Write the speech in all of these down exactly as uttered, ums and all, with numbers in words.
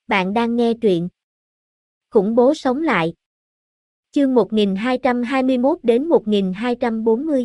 Bạn đang nghe truyện Khủng bố sống lại. Chương một nghìn hai trăm hai mươi mốt đến một nghìn hai trăm bốn mươi.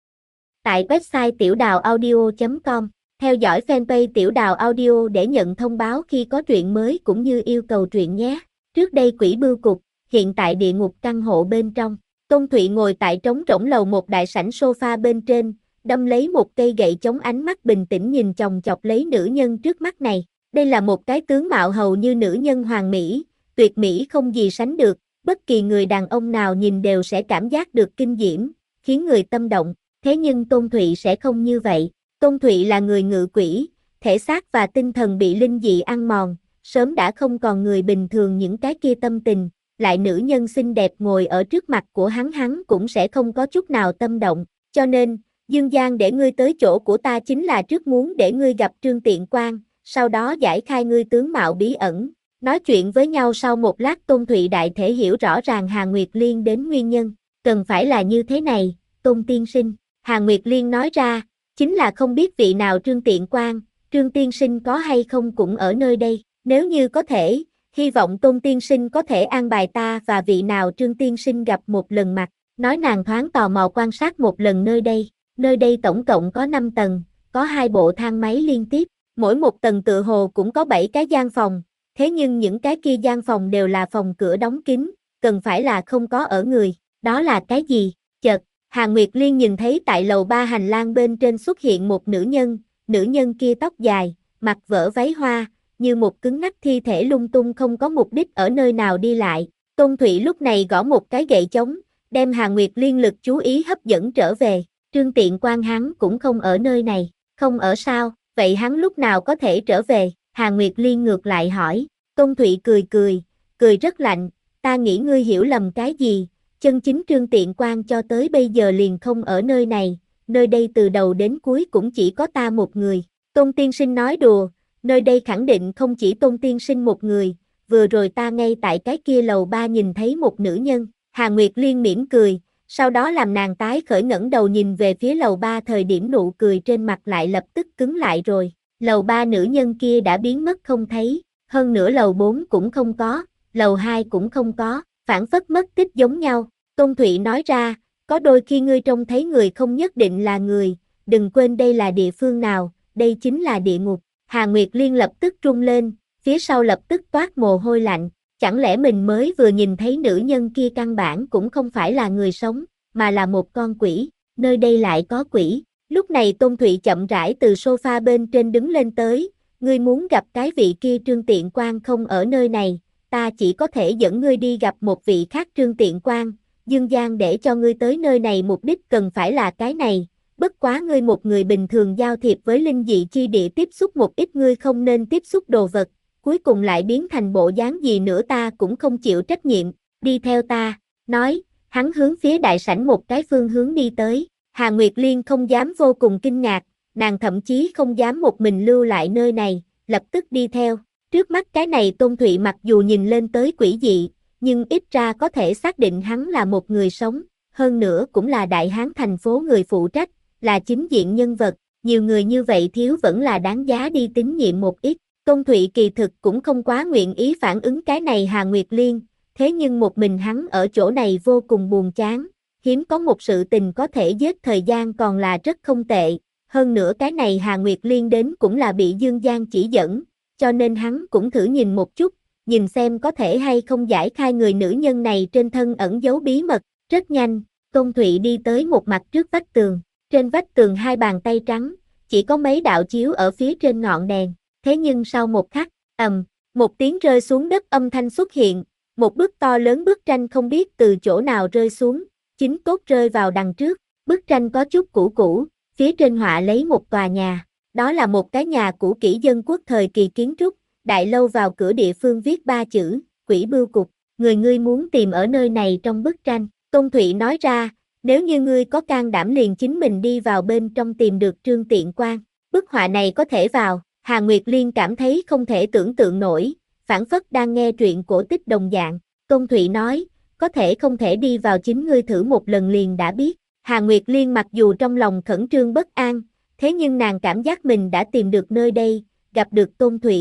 Tại website tiểu đào audio chấm com, theo dõi fanpage Tiểu Đào Audio để nhận thông báo khi có truyện mới cũng như yêu cầu truyện nhé. Trước đây Quỷ Bưu Cục, hiện tại địa ngục căn hộ bên trong. Tôn Thụy ngồi tại trống rỗng lầu một đại sảnh sofa bên trên, đâm lấy một cây gậy chống ánh mắt bình tĩnh nhìn chòng chọc lấy nữ nhân trước mắt này. Đây là một cái tướng mạo hầu như nữ nhân hoàn mỹ, tuyệt mỹ không gì sánh được, bất kỳ người đàn ông nào nhìn đều sẽ cảm giác được kinh diễm, khiến người tâm động. Thế nhưng Tôn Thụy sẽ không như vậy. Tôn Thụy là người ngự quỷ, thể xác và tinh thần bị linh dị ăn mòn, sớm đã không còn người bình thường những cái kia tâm tình, lại nữ nhân xinh đẹp ngồi ở trước mặt của hắn hắn cũng sẽ không có chút nào tâm động, cho nên, Dương Giang để ngươi tới chỗ của ta chính là trước muốn để ngươi gặp Trương Tiện Quan, sau đó giải khai ngươi tướng mạo bí ẩn. Nói chuyện với nhau sau một lát Tôn Thụy đại thể hiểu rõ ràng Hà Nguyệt Liên đến nguyên nhân, cần phải là như thế này, Tôn tiên sinh, Hà Nguyệt Liên nói ra, chính là không biết vị nào Trương Tiện Quan, Trương tiên sinh có hay không cũng ở nơi đây, nếu như có thể, hy vọng Tôn tiên sinh có thể an bài ta và vị nào Trương tiên sinh gặp một lần mặt, nói nàng thoáng tò mò quan sát một lần nơi đây, nơi đây tổng cộng có năm tầng, có hai bộ thang máy liên tiếp, mỗi một tầng tựa hồ cũng có bảy cái gian phòng, thế nhưng những cái kia gian phòng đều là phòng cửa đóng kín, cần phải là không có ở người, đó là cái gì, chợt. Hà Nguyệt Liên nhìn thấy tại lầu ba hành lang bên trên xuất hiện một nữ nhân, nữ nhân kia tóc dài, mặc vỡ váy hoa, như một cứng ngắc thi thể lung tung không có mục đích ở nơi nào đi lại. Tôn Thụy lúc này gõ một cái gậy trống, đem Hà Nguyệt Liên lực chú ý hấp dẫn trở về. Trương Tiện Quan hắn cũng không ở nơi này, không ở sao, vậy hắn lúc nào có thể trở về? Hà Nguyệt Liên ngược lại hỏi. Tôn Thụy cười cười, cười rất lạnh, ta nghĩ ngươi hiểu lầm cái gì? Chân chính Trương Tiện Quan cho tới bây giờ liền không ở nơi này, nơi đây từ đầu đến cuối cũng chỉ có ta một người. Tôn tiên sinh nói đùa, nơi đây khẳng định không chỉ Tôn tiên sinh một người, vừa rồi ta ngay tại cái kia lầu ba nhìn thấy một nữ nhân. Hà Nguyệt Liên mỉm cười, sau đó làm nàng tái khởi ngẩng đầu nhìn về phía lầu ba thời điểm nụ cười trên mặt lại lập tức cứng lại rồi. Lầu ba nữ nhân kia đã biến mất không thấy, hơn nữa lầu bốn cũng không có, lầu hai cũng không có, phản phất mất tích giống nhau. Tôn Thụy nói ra, có đôi khi ngươi trông thấy người không nhất định là người, đừng quên đây là địa phương nào, đây chính là địa ngục. Hà Nguyệt Liên lập tức run lên, phía sau lập tức toát mồ hôi lạnh, chẳng lẽ mình mới vừa nhìn thấy nữ nhân kia căn bản cũng không phải là người sống, mà là một con quỷ, nơi đây lại có quỷ. Lúc này Tôn Thụy chậm rãi từ sofa bên trên đứng lên tới, ngươi muốn gặp cái vị kia Trương Tiện Quan không ở nơi này, ta chỉ có thể dẫn ngươi đi gặp một vị khác Trương Tiện Quan. Dương Giang để cho ngươi tới nơi này mục đích cần phải là cái này, bất quá ngươi một người bình thường giao thiệp với linh dị chi địa tiếp xúc một ít ngươi không nên tiếp xúc đồ vật, cuối cùng lại biến thành bộ dáng gì nữa ta cũng không chịu trách nhiệm, đi theo ta, nói, hắn hướng phía đại sảnh một cái phương hướng đi tới, Hà Nguyệt Liên không dám vô cùng kinh ngạc, nàng thậm chí không dám một mình lưu lại nơi này, lập tức đi theo, trước mắt cái này Tôn Thụy mặc dù nhìn lên tới quỷ dị, nhưng ít ra có thể xác định hắn là một người sống, hơn nữa cũng là đại hán thành phố người phụ trách, là chính diện nhân vật, nhiều người như vậy thiếu vẫn là đáng giá đi tín nhiệm một ít. Tôn Thụy kỳ thực cũng không quá nguyện ý phản ứng cái này Hà Nguyệt Liên, thế nhưng một mình hắn ở chỗ này vô cùng buồn chán, hiếm có một sự tình có thể giết thời gian còn là rất không tệ, hơn nữa cái này Hà Nguyệt Liên đến cũng là bị Dương Giang chỉ dẫn, cho nên hắn cũng thử nhìn một chút, nhìn xem có thể hay không giải khai người nữ nhân này trên thân ẩn giấu bí mật. Rất nhanh, Tôn Thụy đi tới một mặt trước vách tường, trên vách tường hai bàn tay trắng, chỉ có mấy đạo chiếu ở phía trên ngọn đèn, thế nhưng sau một khắc, ầm, một tiếng rơi xuống đất âm thanh xuất hiện, một bức to lớn bức tranh không biết từ chỗ nào rơi xuống, chính tốt rơi vào đằng trước, bức tranh có chút cũ cũ, phía trên họa lấy một tòa nhà, đó là một cái nhà cũ kỹ dân quốc thời kỳ kiến trúc. Đại lâu vào cửa địa phương viết ba chữ, Quỷ Bưu Cục, người ngươi muốn tìm ở nơi này trong bức tranh. Tôn Thụy nói ra, nếu như ngươi có can đảm liền chính mình đi vào bên trong tìm được Trương Tiện Quan. Bức họa này có thể vào, Hà Nguyệt Liên cảm thấy không thể tưởng tượng nổi, phảng phất đang nghe truyện cổ tích đồng dạng. Tôn Thụy nói, có thể không thể đi vào chính ngươi thử một lần liền đã biết. Hà Nguyệt Liên mặc dù trong lòng khẩn trương bất an, thế nhưng nàng cảm giác mình đã tìm được nơi đây, gặp được Tôn Thụy.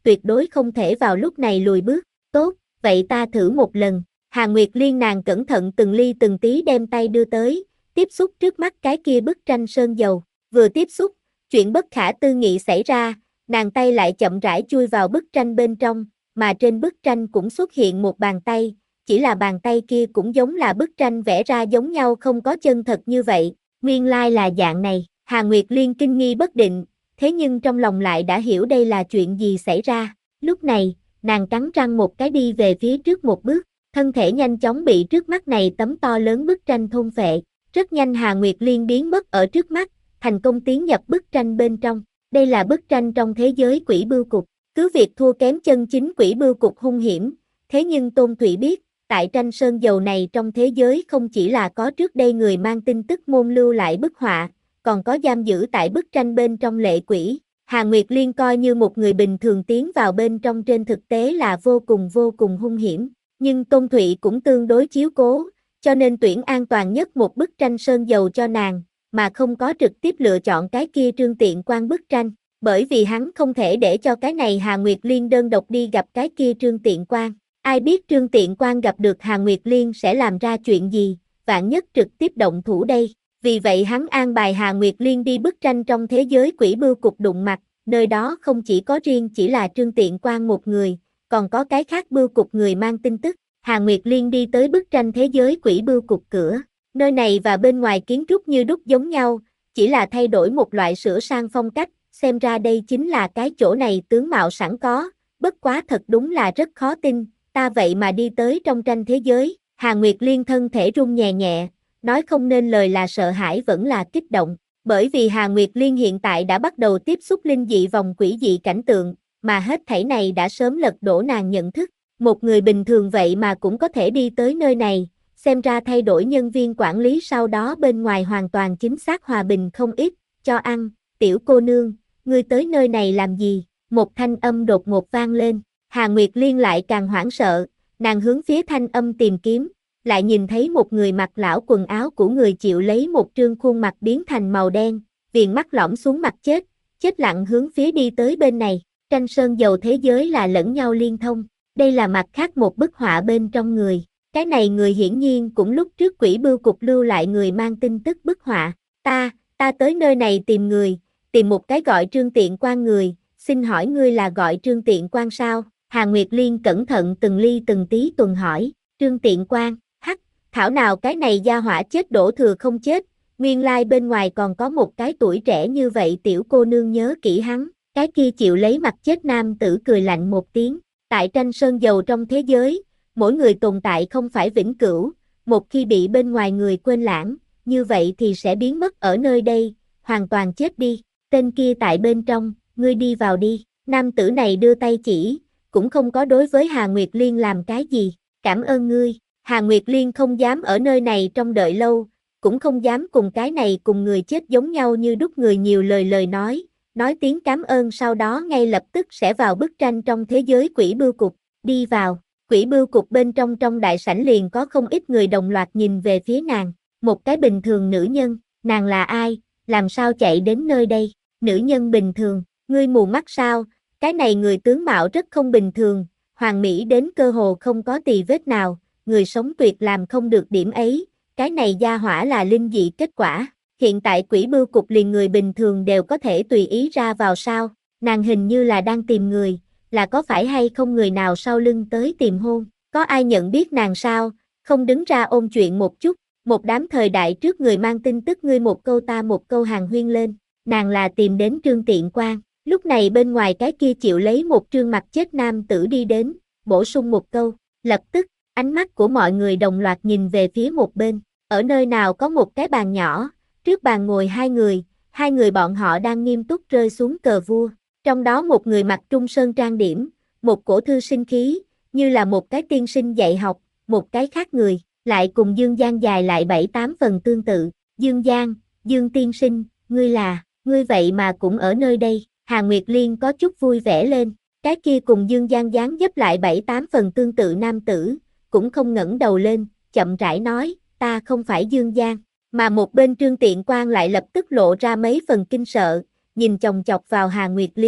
tuyệt đối không thể vào lúc này lùi bước. Tốt, vậy ta thử một lần. Hà Nguyệt Liên nàng cẩn thận từng ly từng tí đem tay đưa tới, tiếp xúc trước mắt cái kia bức tranh sơn dầu. Vừa tiếp xúc, chuyện bất khả tư nghị xảy ra, nàng tay lại chậm rãi chui vào bức tranh bên trong, mà trên bức tranh cũng xuất hiện một bàn tay, chỉ là bàn tay kia cũng giống là bức tranh vẽ ra giống nhau, không có chân thật như vậy. Nguyên lai là dạng này. Hà Nguyệt Liên kinh nghi bất định, thế nhưng trong lòng lại đã hiểu đây là chuyện gì xảy ra. Lúc này, nàng cắn răng một cái đi về phía trước một bước, thân thể nhanh chóng bị trước mắt này tấm to lớn bức tranh thôn phệ. Rất nhanh Hà Nguyệt Liên biến mất ở trước mắt, thành công tiến nhập bức tranh bên trong. Đây là bức tranh trong thế giới quỷ bưu cục. Cứ việc thua kém chân chính quỷ bưu cục hung hiểm, thế nhưng Tôn Thụy biết, tại tranh sơn dầu này trong thế giới không chỉ là có trước đây người mang tin tức môn lưu lại bức họa, còn có giam giữ tại bức tranh bên trong lệ quỷ. Hà Nguyệt Liên coi như một người bình thường tiến vào bên trong trên thực tế là vô cùng vô cùng hung hiểm, nhưng Tôn Thụy cũng tương đối chiếu cố, cho nên tuyển an toàn nhất một bức tranh sơn dầu cho nàng, mà không có trực tiếp lựa chọn cái kia Trương Tiện Quan bức tranh, bởi vì hắn không thể để cho cái này Hà Nguyệt Liên đơn độc đi gặp cái kia Trương Tiện Quan. Ai biết Trương Tiện Quan gặp được Hà Nguyệt Liên sẽ làm ra chuyện gì, vạn nhất trực tiếp động thủ đây. Vì vậy hắn an bài Hà Nguyệt Liên đi bức tranh trong thế giới quỷ bưu cục đụng mặt, nơi đó không chỉ có riêng chỉ là Trương Tiện Quan một người, còn có cái khác bưu cục người mang tin tức. Hà Nguyệt Liên đi tới bức tranh thế giới quỷ bưu cục cửa, nơi này và bên ngoài kiến trúc như đúc giống nhau, chỉ là thay đổi một loại sửa sang phong cách, xem ra đây chính là cái chỗ này tướng mạo sẵn có, bất quá thật đúng là rất khó tin, ta vậy mà đi tới trong tranh thế giới. Hà Nguyệt Liên thân thể run nhẹ nhẹ, nói không nên lời là sợ hãi vẫn là kích động, bởi vì Hà Nguyệt Liên hiện tại đã bắt đầu tiếp xúc linh dị vòng quỷ dị cảnh tượng, mà hết thảy này đã sớm lật đổ nàng nhận thức, một người bình thường vậy mà cũng có thể đi tới nơi này, xem ra thay đổi nhân viên quản lý sau đó bên ngoài hoàn toàn chính xác hòa bình không ít. Cho ăn, tiểu cô nương, ngươi tới nơi này làm gì? Một thanh âm đột ngột vang lên, Hà Nguyệt Liên lại càng hoảng sợ, nàng hướng phía thanh âm tìm kiếm, lại nhìn thấy một người mặc lão quần áo của người chịu lấy một trương khuôn mặt biến thành màu đen, viền mắt lõm xuống mặt chết, chết lặng hướng phía đi tới bên này. Tranh sơn dầu thế giới là lẫn nhau liên thông, đây là mặt khác một bức họa bên trong người. Cái này người hiển nhiên cũng lúc trước quỷ bưu cục lưu lại người mang tin tức bức họa. Ta, ta tới nơi này tìm người, tìm một cái gọi Trương Tiện Quan người, xin hỏi ngươi là gọi Trương Tiện Quan sao? Hà Nguyệt Liên cẩn thận từng ly từng tí tuần hỏi, Trương Tiện Quan, hắc, thảo nào cái này gia hỏa chết đổ thừa không chết, nguyên lai bên ngoài còn có một cái tuổi trẻ như vậy tiểu cô nương nhớ kỹ hắn. Cái kia chịu lấy mặt chết nam tử cười lạnh một tiếng, tại tranh sơn dầu trong thế giới, mỗi người tồn tại không phải vĩnh cửu, một khi bị bên ngoài người quên lãng, như vậy thì sẽ biến mất ở nơi đây, hoàn toàn chết đi. Tên kia tại bên trong, ngươi đi vào đi. Nam tử này đưa tay chỉ, cũng không có đối với Hà Nguyệt Liên làm cái gì. Cảm ơn ngươi. Hà Nguyệt Liên không dám ở nơi này trong đợi lâu, cũng không dám cùng cái này cùng người chết giống nhau như đúc người nhiều lời lời nói, nói tiếng cảm ơn sau đó ngay lập tức sẽ vào bức tranh trong thế giới quỷ bưu cục, đi vào. Quỷ bưu cục bên trong trong đại sảnh liền có không ít người đồng loạt nhìn về phía nàng, một cái bình thường nữ nhân, nàng là ai, làm sao chạy đến nơi đây? Nữ nhân bình thường, ngươi mù mắt sao? Cái này người tướng mạo rất không bình thường, hoàn mỹ đến cơ hồ không có tì vết nào, người sống tuyệt làm không được điểm ấy, cái này gia hỏa là linh dị kết quả. Hiện tại quỷ bưu cục liền người bình thường đều có thể tùy ý ra vào sao? Nàng hình như là đang tìm người, là có phải hay không người nào sau lưng tới tìm hôn? Có ai nhận biết nàng sao? Không đứng ra ôn chuyện một chút, một đám thời đại trước người mang tin tức ngươi một câu ta một câu hàng huyên lên, nàng là tìm đến Trương Tiện Quan. Lúc này bên ngoài cái kia chịu lấy một trương mặt chết nam tử đi đến, bổ sung một câu, lập tức, ánh mắt của mọi người đồng loạt nhìn về phía một bên, ở nơi nào có một cái bàn nhỏ, trước bàn ngồi hai người, hai người bọn họ đang nghiêm túc rơi xuống cờ vua, trong đó một người mặc trung sơn trang điểm, một cổ thư sinh khí, như là một cái tiên sinh dạy học, một cái khác người, lại cùng Dương Giang dài lại bảy tám phần tương tự, Dương Giang, Dương tiên sinh, ngươi là, ngươi vậy mà cũng ở nơi đây. Hà Nguyệt Liên có chút vui vẻ lên, cái kia cùng Dương Giang dáng dấp lại bảy tám phần tương tự nam tử, cũng không ngẩng đầu lên, chậm rãi nói, ta không phải Dương Giang, mà một bên Trương Tiện Quan lại lập tức lộ ra mấy phần kinh sợ, nhìn chòng chọc vào Hà Nguyệt Liên,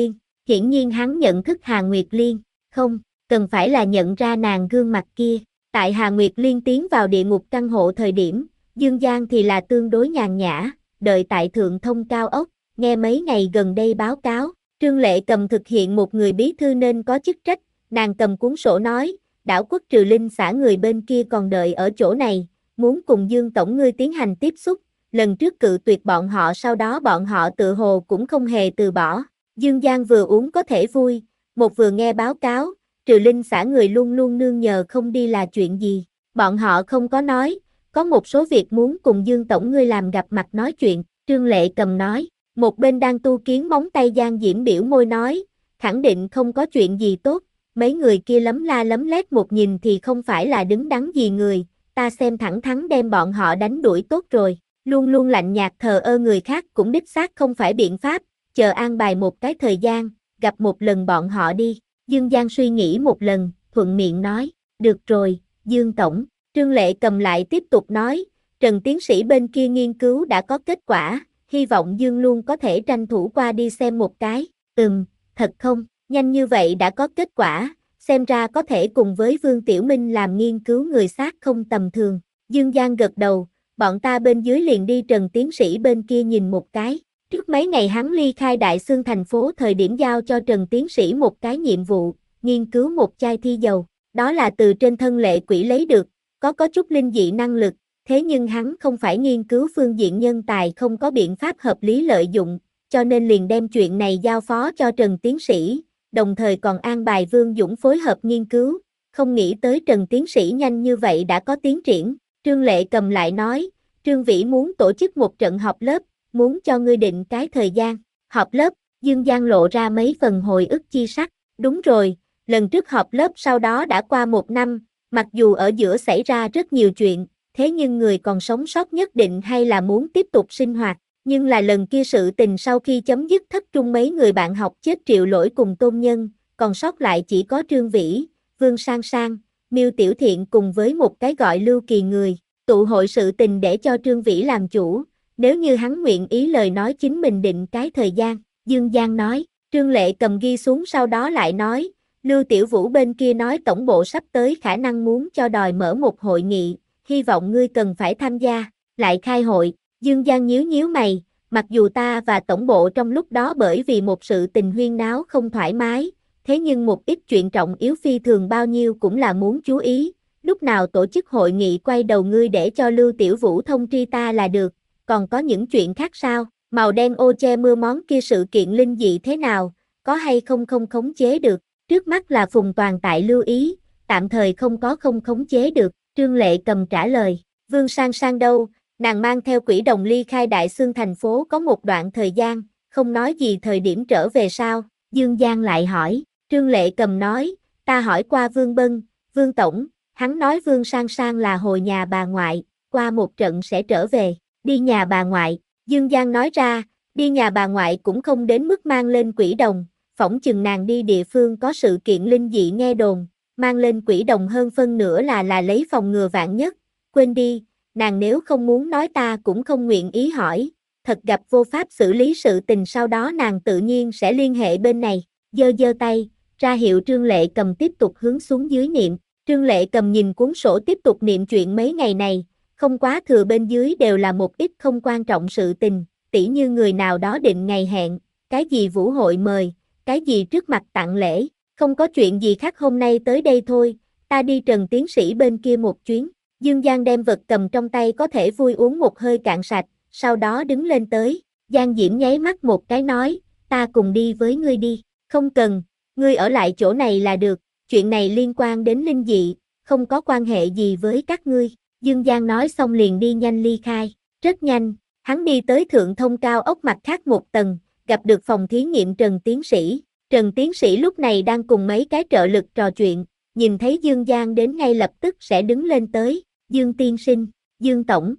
Hiển nhiên hắn nhận thức Hà Nguyệt Liên, không, cần phải là nhận ra nàng gương mặt kia. Tại Hà Nguyệt Liên tiến vào địa ngục căn hộ thời điểm, Dương Giang thì là tương đối nhàn nhã, đợi tại thượng thông cao ốc, nghe mấy ngày gần đây báo cáo, Trương Lệ Cầm thực hiện một người bí thư nên có chức trách, nàng cầm cuốn sổ nói, đảo quốc Trừ Linh xã người bên kia còn đợi ở chỗ này, muốn cùng Dương Tổng ngươi tiến hành tiếp xúc, lần trước cự tuyệt bọn họ sau đó bọn họ tự hồ cũng không hề từ bỏ. Dương Giang vừa uống có thể vui, một vừa nghe báo cáo, Trừ Linh xã người luôn luôn nương nhờ không đi là chuyện gì, bọn họ không có nói, có một số việc muốn cùng Dương Tổng ngươi làm gặp mặt nói chuyện, Trương Lệ Cầm nói, một bên đang tu kiến móng tay Giang Diễm biểu môi nói, khẳng định không có chuyện gì tốt, mấy người kia lấm la lấm lét một nhìn thì không phải là đứng đắn gì người, ta xem thẳng thắn đem bọn họ đánh đuổi tốt rồi, luôn luôn lạnh nhạt thờ ơ người khác cũng đích xác không phải biện pháp, chờ an bài một cái thời gian, gặp một lần bọn họ đi. Dương Giang suy nghĩ một lần, thuận miệng nói, được rồi, Dương Tổng. Trương Lệ Cầm lại tiếp tục nói, Trần tiến sĩ bên kia nghiên cứu đã có kết quả, hy vọng Dương luôn có thể tranh thủ qua đi xem một cái. Ừm, thật không, nhanh như vậy đã có kết quả, xem ra có thể cùng với Vương Tiểu Minh làm nghiên cứu người xác không tầm thường. Dương Giang gật đầu, bọn ta bên dưới liền đi Trần tiến sĩ bên kia nhìn một cái. Trước mấy ngày hắn ly khai Đại Xương thành phố thời điểm giao cho Trần tiến sĩ một cái nhiệm vụ, nghiên cứu một chai thi dầu, đó là từ trên thân Lệ Quỷ lấy được, có có chút linh dị năng lực, thế nhưng hắn không phải nghiên cứu phương diện nhân tài không có biện pháp hợp lý lợi dụng, cho nên liền đem chuyện này giao phó cho Trần tiến sĩ, đồng thời còn an bài Vương Dũng phối hợp nghiên cứu, không nghĩ tới Trần tiến sĩ nhanh như vậy đã có tiến triển. Trương Lệ Cầm lại nói, Trương Vĩ muốn tổ chức một trận họp lớp, muốn cho ngươi định cái thời gian, họp lớp, Dương Giang lộ ra mấy phần hồi ức chi sắc, đúng rồi, lần trước họp lớp sau đó đã qua một năm, mặc dù ở giữa xảy ra rất nhiều chuyện, thế nhưng người còn sống sót nhất định hay là muốn tiếp tục sinh hoạt, nhưng là lần kia sự tình sau khi chấm dứt thất trung mấy người bạn học chết Triệu Lỗi cùng Tôn Nhân, còn sót lại chỉ có Trương Vĩ, Vương Sang Sang, Miêu Tiểu Thiện cùng với một cái gọi Lưu Kỳ người, tụ hội sự tình để cho Trương Vĩ làm chủ. Nếu như hắn nguyện ý lời nói chính mình định cái thời gian, Dương Giang nói, Trương Lệ Cầm ghi xuống sau đó lại nói, Lưu Tiểu Vũ bên kia nói tổng bộ sắp tới khả năng muốn cho đòi mở một hội nghị, hy vọng ngươi cần phải tham gia, lại khai hội, Dương Giang nhíu nhíu mày, mặc dù ta và tổng bộ trong lúc đó bởi vì một sự tình huyên náo không thoải mái, thế nhưng một ít chuyện trọng yếu phi thường bao nhiêu cũng là muốn chú ý, lúc nào tổ chức hội nghị quay đầu ngươi để cho Lưu Tiểu Vũ thông tri ta là được. Còn có những chuyện khác sao, màu đen ô che mưa món kia sự kiện linh dị thế nào, có hay không không khống chế được, trước mắt là Phùng Toàn tại lưu ý, tạm thời không có không khống chế được, Trương Lệ Cầm trả lời, Vương Sang Sang đâu, nàng mang theo quỷ đồng ly khai Đại Xương thành phố có một đoạn thời gian, không nói gì thời điểm trở về sao, Dương Giang lại hỏi, Trương Lệ Cầm nói, ta hỏi qua Vương Bân, Vương Tổng, hắn nói Vương Sang Sang là hồi nhà bà ngoại, qua một trận sẽ trở về. Đi nhà bà ngoại, Dương Giang nói ra, đi nhà bà ngoại cũng không đến mức mang lên quỷ đồng, phỏng chừng nàng đi địa phương có sự kiện linh dị nghe đồn, mang lên quỷ đồng hơn phân nửa là là lấy phòng ngừa vạn nhất, quên đi, nàng nếu không muốn nói ta cũng không nguyện ý hỏi, thật gặp vô pháp xử lý sự tình sau đó nàng tự nhiên sẽ liên hệ bên này, giơ giơ tay, ra hiệu Trương Lệ Cầm tiếp tục hướng xuống dưới niệm, Trương Lệ Cầm nhìn cuốn sổ tiếp tục niệm chuyện mấy ngày này. Không quá thừa bên dưới đều là một ít không quan trọng sự tình, tỉ như người nào đó định ngày hẹn, cái gì vũ hội mời, cái gì trước mặt tặng lễ, không có chuyện gì khác hôm nay tới đây thôi, ta đi Trần tiến sĩ bên kia một chuyến. Dương Giang đem vật cầm trong tay có thể vui uống một hơi cạn sạch, sau đó đứng lên tới, Giang Diễm nháy mắt một cái nói, ta cùng đi với ngươi đi, không cần, ngươi ở lại chỗ này là được, chuyện này liên quan đến linh dị, không có quan hệ gì với các ngươi. Dương Giang nói xong liền đi nhanh ly khai, rất nhanh, hắn đi tới thượng thông cao ốc mặt khác một tầng, gặp được phòng thí nghiệm Trần tiến sĩ. Trần tiến sĩ lúc này đang cùng mấy cái trợ lực trò chuyện, nhìn thấy Dương Giang đến ngay lập tức sẽ đứng lên tới, Dương tiên sinh, Dương tổng.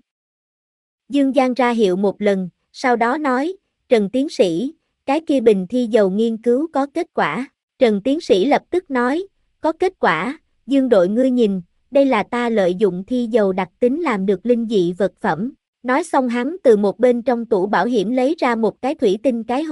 Dương Giang ra hiệu một lần, sau đó nói, Trần tiến sĩ, cái kia bình thi dầu nghiên cứu có kết quả. Trần tiến sĩ lập tức nói, có kết quả, Dương đội ngươi nhìn. Đây là ta lợi dụng thi dầu đặc tính làm được linh dị vật phẩm. Nói xong hắn từ một bên trong tủ bảo hiểm lấy ra một cái thủy tinh cái hộp,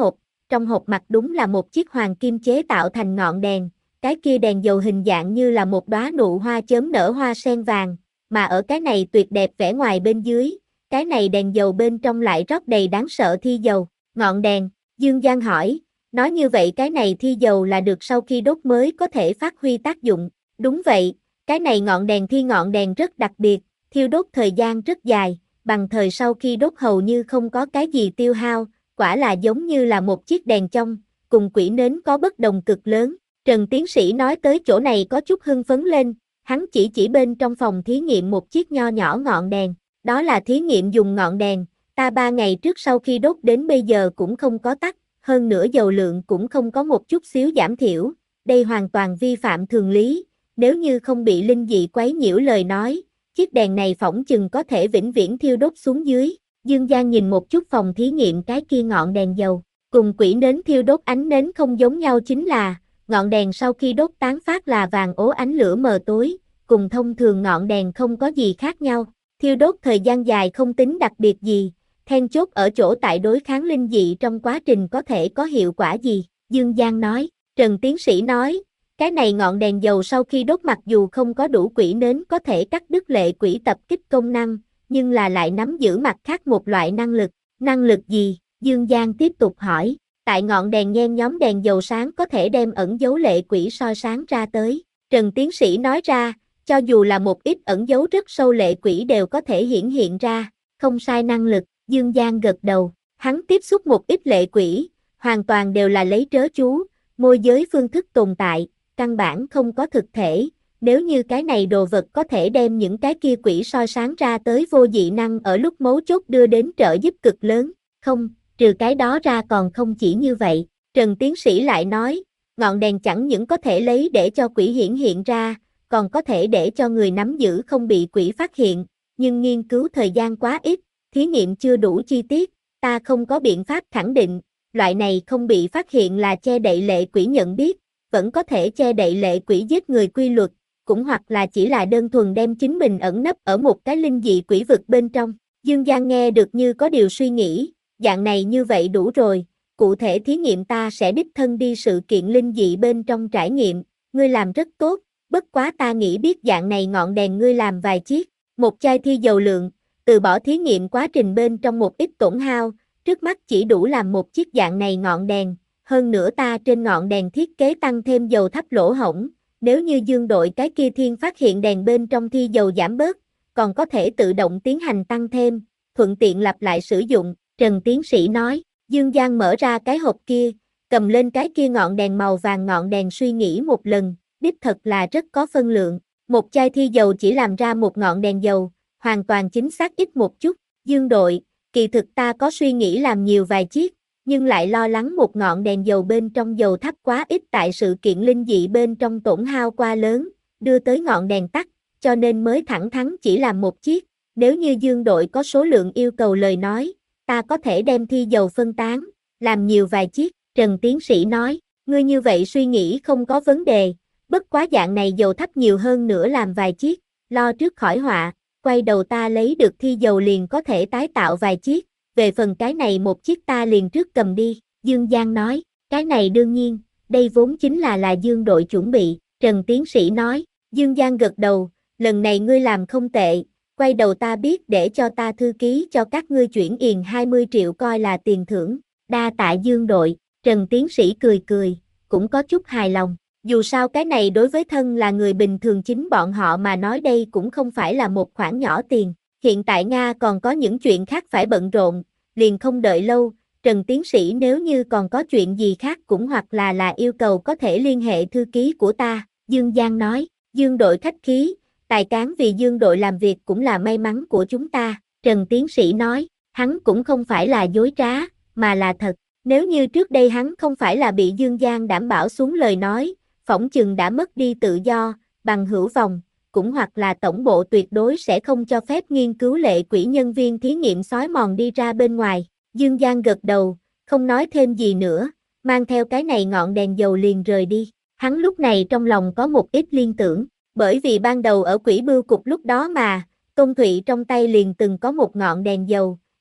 trong hộp mặt đúng là một chiếc hoàng kim chế tạo thành ngọn đèn, cái kia đèn dầu hình dạng như là một đóa nụ hoa chớm nở hoa sen vàng, mà ở cái này tuyệt đẹp vẻ ngoài bên dưới, cái này đèn dầu bên trong lại rót đầy đáng sợ thi dầu, ngọn đèn, Dương Giang hỏi, nói như vậy cái này thi dầu là được sau khi đốt mới có thể phát huy tác dụng, đúng vậy, cái này ngọn đèn thi ngọn đèn rất đặc biệt, thiêu đốt thời gian rất dài, bằng thời sau khi đốt hầu như không có cái gì tiêu hao, quả là giống như là một chiếc đèn trong, cùng quỷ nến có bất đồng cực lớn. Trần tiến sĩ nói tới chỗ này có chút hưng phấn lên, hắn chỉ chỉ bên trong phòng thí nghiệm một chiếc nho nhỏ ngọn đèn, đó là thí nghiệm dùng ngọn đèn, ta ba ngày trước sau khi đốt đến bây giờ cũng không có tắt, hơn nữa dầu lượng cũng không có một chút xíu giảm thiểu, đây hoàn toàn vi phạm thường lý, nếu như không bị linh dị quấy nhiễu lời nói, chiếc đèn này phỏng chừng có thể vĩnh viễn thiêu đốt xuống dưới. Dương Giang nhìn một chút phòng thí nghiệm cái kia ngọn đèn dầu, cùng quỷ nến thiêu đốt ánh nến không giống nhau chính là, ngọn đèn sau khi đốt tán phát là vàng ố ánh lửa mờ tối, cùng thông thường ngọn đèn không có gì khác nhau, thiêu đốt thời gian dài không tính đặc biệt gì, then chốt ở chỗ tại đối kháng linh dị trong quá trình có thể có hiệu quả gì, Dương Giang nói. Trần tiến sĩ nói, cái này ngọn đèn dầu sau khi đốt mặc dù không có đủ quỷ nến có thể cắt đứt lệ quỷ tập kích công năng, nhưng là lại nắm giữ mặt khác một loại năng lực, năng lực gì? Dương Giang tiếp tục hỏi, tại ngọn đèn nhen nhóm đèn dầu sáng có thể đem ẩn dấu lệ quỷ soi sáng ra tới. Trần tiến sĩ nói ra, cho dù là một ít ẩn dấu rất sâu lệ quỷ đều có thể hiển hiện ra, không sai năng lực, Dương Giang gật đầu, hắn tiếp xúc một ít lệ quỷ, hoàn toàn đều là lấy trớ chú, môi giới phương thức tồn tại, căn bản không có thực thể. Nếu như cái này đồ vật có thể đem những cái kia quỷ soi sáng ra tới vô dị năng ở lúc mấu chốt đưa đến trợ giúp cực lớn, không, trừ cái đó ra còn không chỉ như vậy, Trần tiến sĩ lại nói, ngọn đèn chẳng những có thể lấy để cho quỷ hiển hiện ra, còn có thể để cho người nắm giữ không bị quỷ phát hiện, nhưng nghiên cứu thời gian quá ít, thí nghiệm chưa đủ chi tiết, ta không có biện pháp khẳng định, loại này không bị phát hiện là che đậy lệ quỷ nhận biết, vẫn có thể che đậy lệ quỷ giết người quy luật, cũng hoặc là chỉ là đơn thuần đem chính mình ẩn nấp ở một cái linh dị quỷ vực bên trong. Dương Giang nghe được như có điều suy nghĩ, dạng này như vậy đủ rồi, cụ thể thí nghiệm ta sẽ đích thân đi sự kiện linh dị bên trong trải nghiệm, ngươi làm rất tốt, bất quá ta nghĩ biết dạng này ngọn đèn ngươi làm vài chiếc, một chai thi dầu lượng, từ bỏ thí nghiệm quá trình bên trong một ít tổn hao, trước mắt chỉ đủ làm một chiếc dạng này ngọn đèn, hơn nữa ta trên ngọn đèn thiết kế tăng thêm dầu thắp lỗ hổng. Nếu như Dương đội cái kia thiên phát hiện đèn bên trong thi dầu giảm bớt, còn có thể tự động tiến hành tăng thêm, thuận tiện lặp lại sử dụng, Trần tiến sĩ nói. Dương Giang mở ra cái hộp kia, cầm lên cái kia ngọn đèn màu vàng ngọn đèn suy nghĩ một lần, đích thật là rất có phân lượng, một chai thi dầu chỉ làm ra một ngọn đèn dầu, hoàn toàn chính xác ít một chút, Dương đội, kỳ thực ta có suy nghĩ làm nhiều vài chiếc, nhưng lại lo lắng một ngọn đèn dầu bên trong dầu thắp quá ít tại sự kiện linh dị bên trong tổn hao quá lớn, đưa tới ngọn đèn tắt, cho nên mới thẳng thắn chỉ làm một chiếc, nếu như Dương đội có số lượng yêu cầu lời nói, ta có thể đem thi dầu phân tán, làm nhiều vài chiếc, Trần tiến sĩ nói, ngươi như vậy suy nghĩ không có vấn đề, bất quá dạng này dầu thắp nhiều hơn nữa làm vài chiếc, lo trước khỏi họa, quay đầu ta lấy được thi dầu liền có thể tái tạo vài chiếc. Về phần cái này một chiếc ta liền trước cầm đi, Dương Giang nói, cái này đương nhiên, đây vốn chính là là Dương đội chuẩn bị, Trần tiến sĩ nói, Dương Giang gật đầu, lần này ngươi làm không tệ, quay đầu ta biết để cho ta thư ký cho các ngươi chuyển yền hai mươi triệu coi là tiền thưởng, đa tạ Dương đội, Trần tiến sĩ cười cười, cũng có chút hài lòng, dù sao cái này đối với thân là người bình thường chính bọn họ mà nói đây cũng không phải là một khoản nhỏ tiền. Hiện tại Nga còn có những chuyện khác phải bận rộn, liền không đợi lâu, Trần tiến sĩ nếu như còn có chuyện gì khác cũng hoặc là là yêu cầu có thể liên hệ thư ký của ta, Dương Giang nói, Dương đội khách khí, tài cán vì Dương đội làm việc cũng là may mắn của chúng ta, Trần tiến sĩ nói, hắn cũng không phải là dối trá, mà là thật, nếu như trước đây hắn không phải là bị Dương Giang đảm bảo xuống lời nói, phỏng chừng đã mất đi tự do, bằng hữu vòng. Cũng hoặc là tổng bộ tuyệt đối sẽ không cho phép nghiên cứu lệ quỷ nhân viên thí nghiệm xói mòn đi ra bên ngoài. Dương Giang gật đầu, không nói thêm gì nữa, mang theo cái này ngọn đèn dầu liền rời đi. Hắn lúc này trong lòng có một ít liên tưởng, bởi vì ban đầu ở quỷ bưu cục lúc đó mà, Tôn Thụy trong tay liền từng có một ngọn đèn dầu,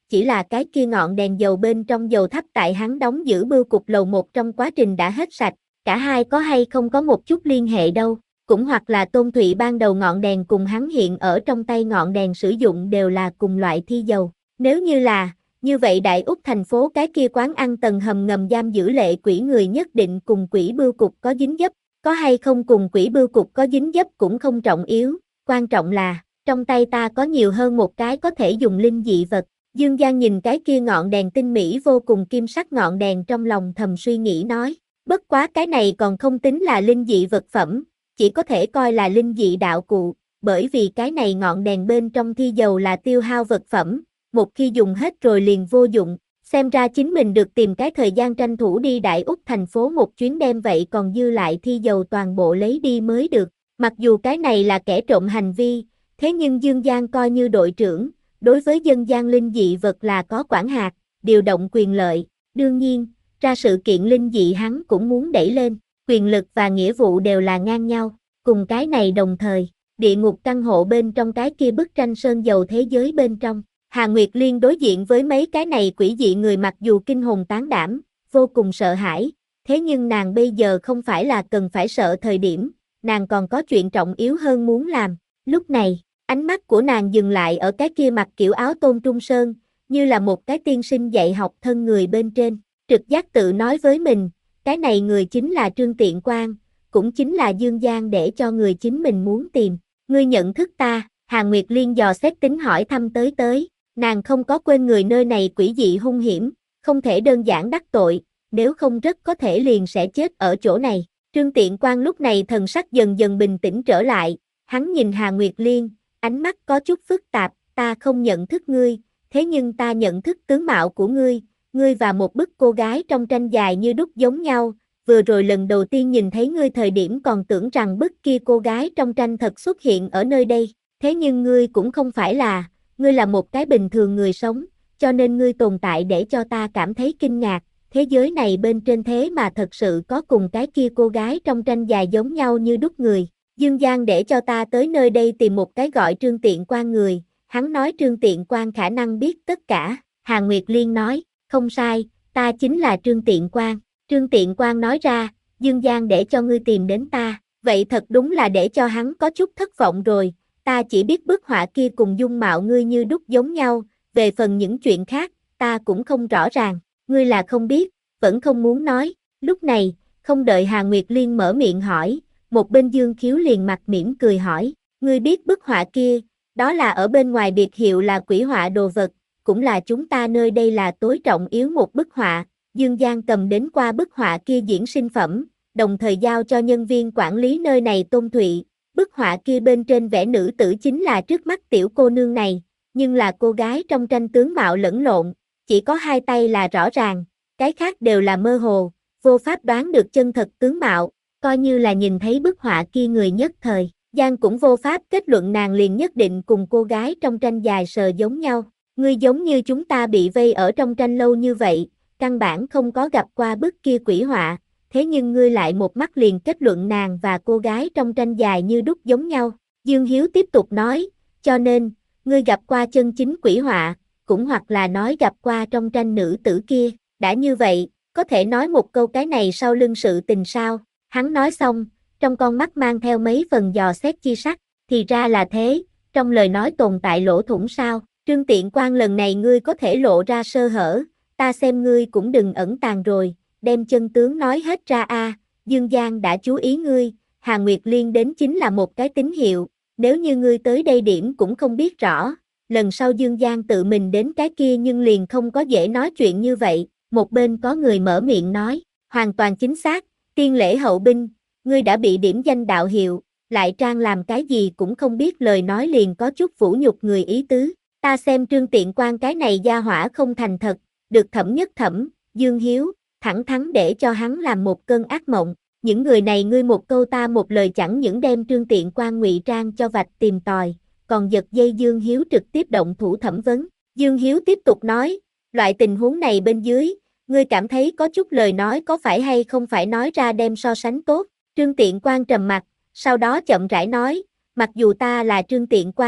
chỉ là cái kia ngọn đèn dầu bên trong dầu thắp tại hắn đóng giữ bưu cục lầu một trong quá trình đã hết sạch, cả hai có hay không có một chút liên hệ đâu, cũng hoặc là Tôn Thụy ban đầu ngọn đèn cùng hắn hiện ở trong tay ngọn đèn sử dụng đều là cùng loại thi dầu, nếu như là, như vậy Đại Úc thành phố cái kia quán ăn tầng hầm ngầm giam giữ lệ quỷ người nhất định cùng quỷ bưu cục có dính dấp, có hay không cùng quỷ bưu cục có dính dấp cũng không trọng yếu, quan trọng là, trong tay ta có nhiều hơn một cái có thể dùng linh dị vật. Dương Giang nhìn cái kia ngọn đèn tinh mỹ vô cùng kim sắc ngọn đèn trong lòng thầm suy nghĩ nói, bất quá cái này còn không tính là linh dị vật phẩm, chỉ có thể coi là linh dị đạo cụ, bởi vì cái này ngọn đèn bên trong thi dầu là tiêu hao vật phẩm, một khi dùng hết rồi liền vô dụng, xem ra chính mình được tìm cái thời gian tranh thủ đi Đại Úc thành phố một chuyến đem vậy còn dư lại thi dầu toàn bộ lấy đi mới được, mặc dù cái này là kẻ trộm hành vi, thế nhưng Dương Giang coi như đội trưởng, đối với dân gian linh dị vật là có quản hạt, điều động quyền lợi, đương nhiên, ra sự kiện linh dị hắn cũng muốn đẩy lên, quyền lực và nghĩa vụ đều là ngang nhau, cùng cái này đồng thời, địa ngục căn hộ bên trong cái kia bức tranh sơn dầu thế giới bên trong, Hà Nguyệt Liên đối diện với mấy cái này quỷ dị người mặc dù kinh hồn tán đảm, vô cùng sợ hãi, thế nhưng nàng bây giờ không phải là cần phải sợ thời điểm, nàng còn có chuyện trọng yếu hơn muốn làm, lúc này. Ánh mắt của nàng dừng lại ở cái kia mặc kiểu áo Tôn Trung Sơn, như là một cái tiên sinh dạy học thân người bên trên, trực giác tự nói với mình, cái này người chính là Trương Tiện Quang, cũng chính là Dương Giang để cho người chính mình muốn tìm. Ngươi nhận thức ta, Hà Nguyệt Liên dò xét tính hỏi thăm tới tới, nàng không có quên người nơi này quỷ dị hung hiểm, không thể đơn giản đắc tội, nếu không rất có thể liền sẽ chết ở chỗ này. Trương Tiện Quang lúc này thần sắc dần dần bình tĩnh trở lại, hắn nhìn Hà Nguyệt Liên, ánh mắt có chút phức tạp, ta không nhận thức ngươi, thế nhưng ta nhận thức tướng mạo của ngươi, ngươi và một bức cô gái trong tranh dài như đúc giống nhau, vừa rồi lần đầu tiên nhìn thấy ngươi thời điểm còn tưởng rằng bức kia cô gái trong tranh thật xuất hiện ở nơi đây, thế nhưng ngươi cũng không phải là, ngươi là một cái bình thường người sống, cho nên ngươi tồn tại để cho ta cảm thấy kinh ngạc, thế giới này bên trên thế mà thật sự có cùng cái kia cô gái trong tranh dài giống nhau như đúc người. Dương Giang để cho ta tới nơi đây tìm một cái gọi Trương Tiện Quang người, hắn nói Trương Tiện Quang khả năng biết tất cả, Hà Nguyệt Liên nói, không sai, ta chính là Trương Tiện Quang, Trương Tiện Quang nói ra, Dương Giang để cho ngươi tìm đến ta, vậy thật đúng là để cho hắn có chút thất vọng rồi, ta chỉ biết bức họa kia cùng dung mạo ngươi như đúc giống nhau, về phần những chuyện khác, ta cũng không rõ ràng, ngươi là không biết, vẫn không muốn nói, lúc này, không đợi Hà Nguyệt Liên mở miệng hỏi, một bên Dương Khiếu liền mặt mỉm cười hỏi, ngươi biết bức họa kia, đó là ở bên ngoài biệt hiệu là quỷ họa đồ vật, cũng là chúng ta nơi đây là tối trọng yếu một bức họa, Dương Giang cầm đến qua bức họa kia diễn sinh phẩm, đồng thời giao cho nhân viên quản lý nơi này Tôn Thụy, bức họa kia bên trên vẽ nữ tử chính là trước mắt tiểu cô nương này, nhưng là cô gái trong tranh tướng mạo lẫn lộn, chỉ có hai tay là rõ ràng, cái khác đều là mơ hồ, vô pháp đoán được chân thật tướng mạo. Coi như là nhìn thấy bức họa kia người nhất thời, Giang cũng vô pháp kết luận nàng liền nhất định cùng cô gái trong tranh dài sờ giống nhau. Ngươi giống như chúng ta bị vây ở trong tranh lâu như vậy, căn bản không có gặp qua bức kia quỷ họa, thế nhưng ngươi lại một mắt liền kết luận nàng và cô gái trong tranh dài như đúc giống nhau. Dương Hiếu tiếp tục nói, cho nên, ngươi gặp qua chân chính quỷ họa, cũng hoặc là nói gặp qua trong tranh nữ tử kia, đã như vậy, có thể nói một câu cái này sau lưng sự tình sao? Hắn nói xong, trong con mắt mang theo mấy phần dò xét chi sắc, thì ra là thế, trong lời nói tồn tại lỗ thủng sao, Trương Tiện Quang lần này ngươi có thể lộ ra sơ hở, ta xem ngươi cũng đừng ẩn tàng rồi, đem chân tướng nói hết ra a. Dương Giang đã chú ý ngươi, Hà Nguyệt Liên đến chính là một cái tín hiệu, nếu như ngươi tới đây điểm cũng không biết rõ, lần sau Dương Giang tự mình đến cái kia nhưng liền không có dễ nói chuyện như vậy, một bên có người mở miệng nói, hoàn toàn chính xác. Tiên lễ hậu binh, ngươi đã bị điểm danh đạo hiệu, lại trang làm cái gì cũng không biết lời nói liền có chút vũ nhục người ý tứ. Ta xem Trương Tiện Quang cái này gia hỏa không thành thật, được thẩm nhất thẩm, Dương Hiếu, thẳng thắn để cho hắn làm một cơn ác mộng. Những người này ngươi một câu ta một lời chẳng những đem Trương Tiện Quang ngụy trang cho vạch tìm tòi, còn giật dây Dương Hiếu trực tiếp động thủ thẩm vấn. Dương Hiếu tiếp tục nói, loại tình huống này bên dưới, ngươi cảm thấy có chút lời nói có phải hay không phải nói ra đem so sánh tốt, Trương Tiện Quang trầm mặt, sau đó chậm rãi nói, mặc dù ta là Trương Tiện Quang,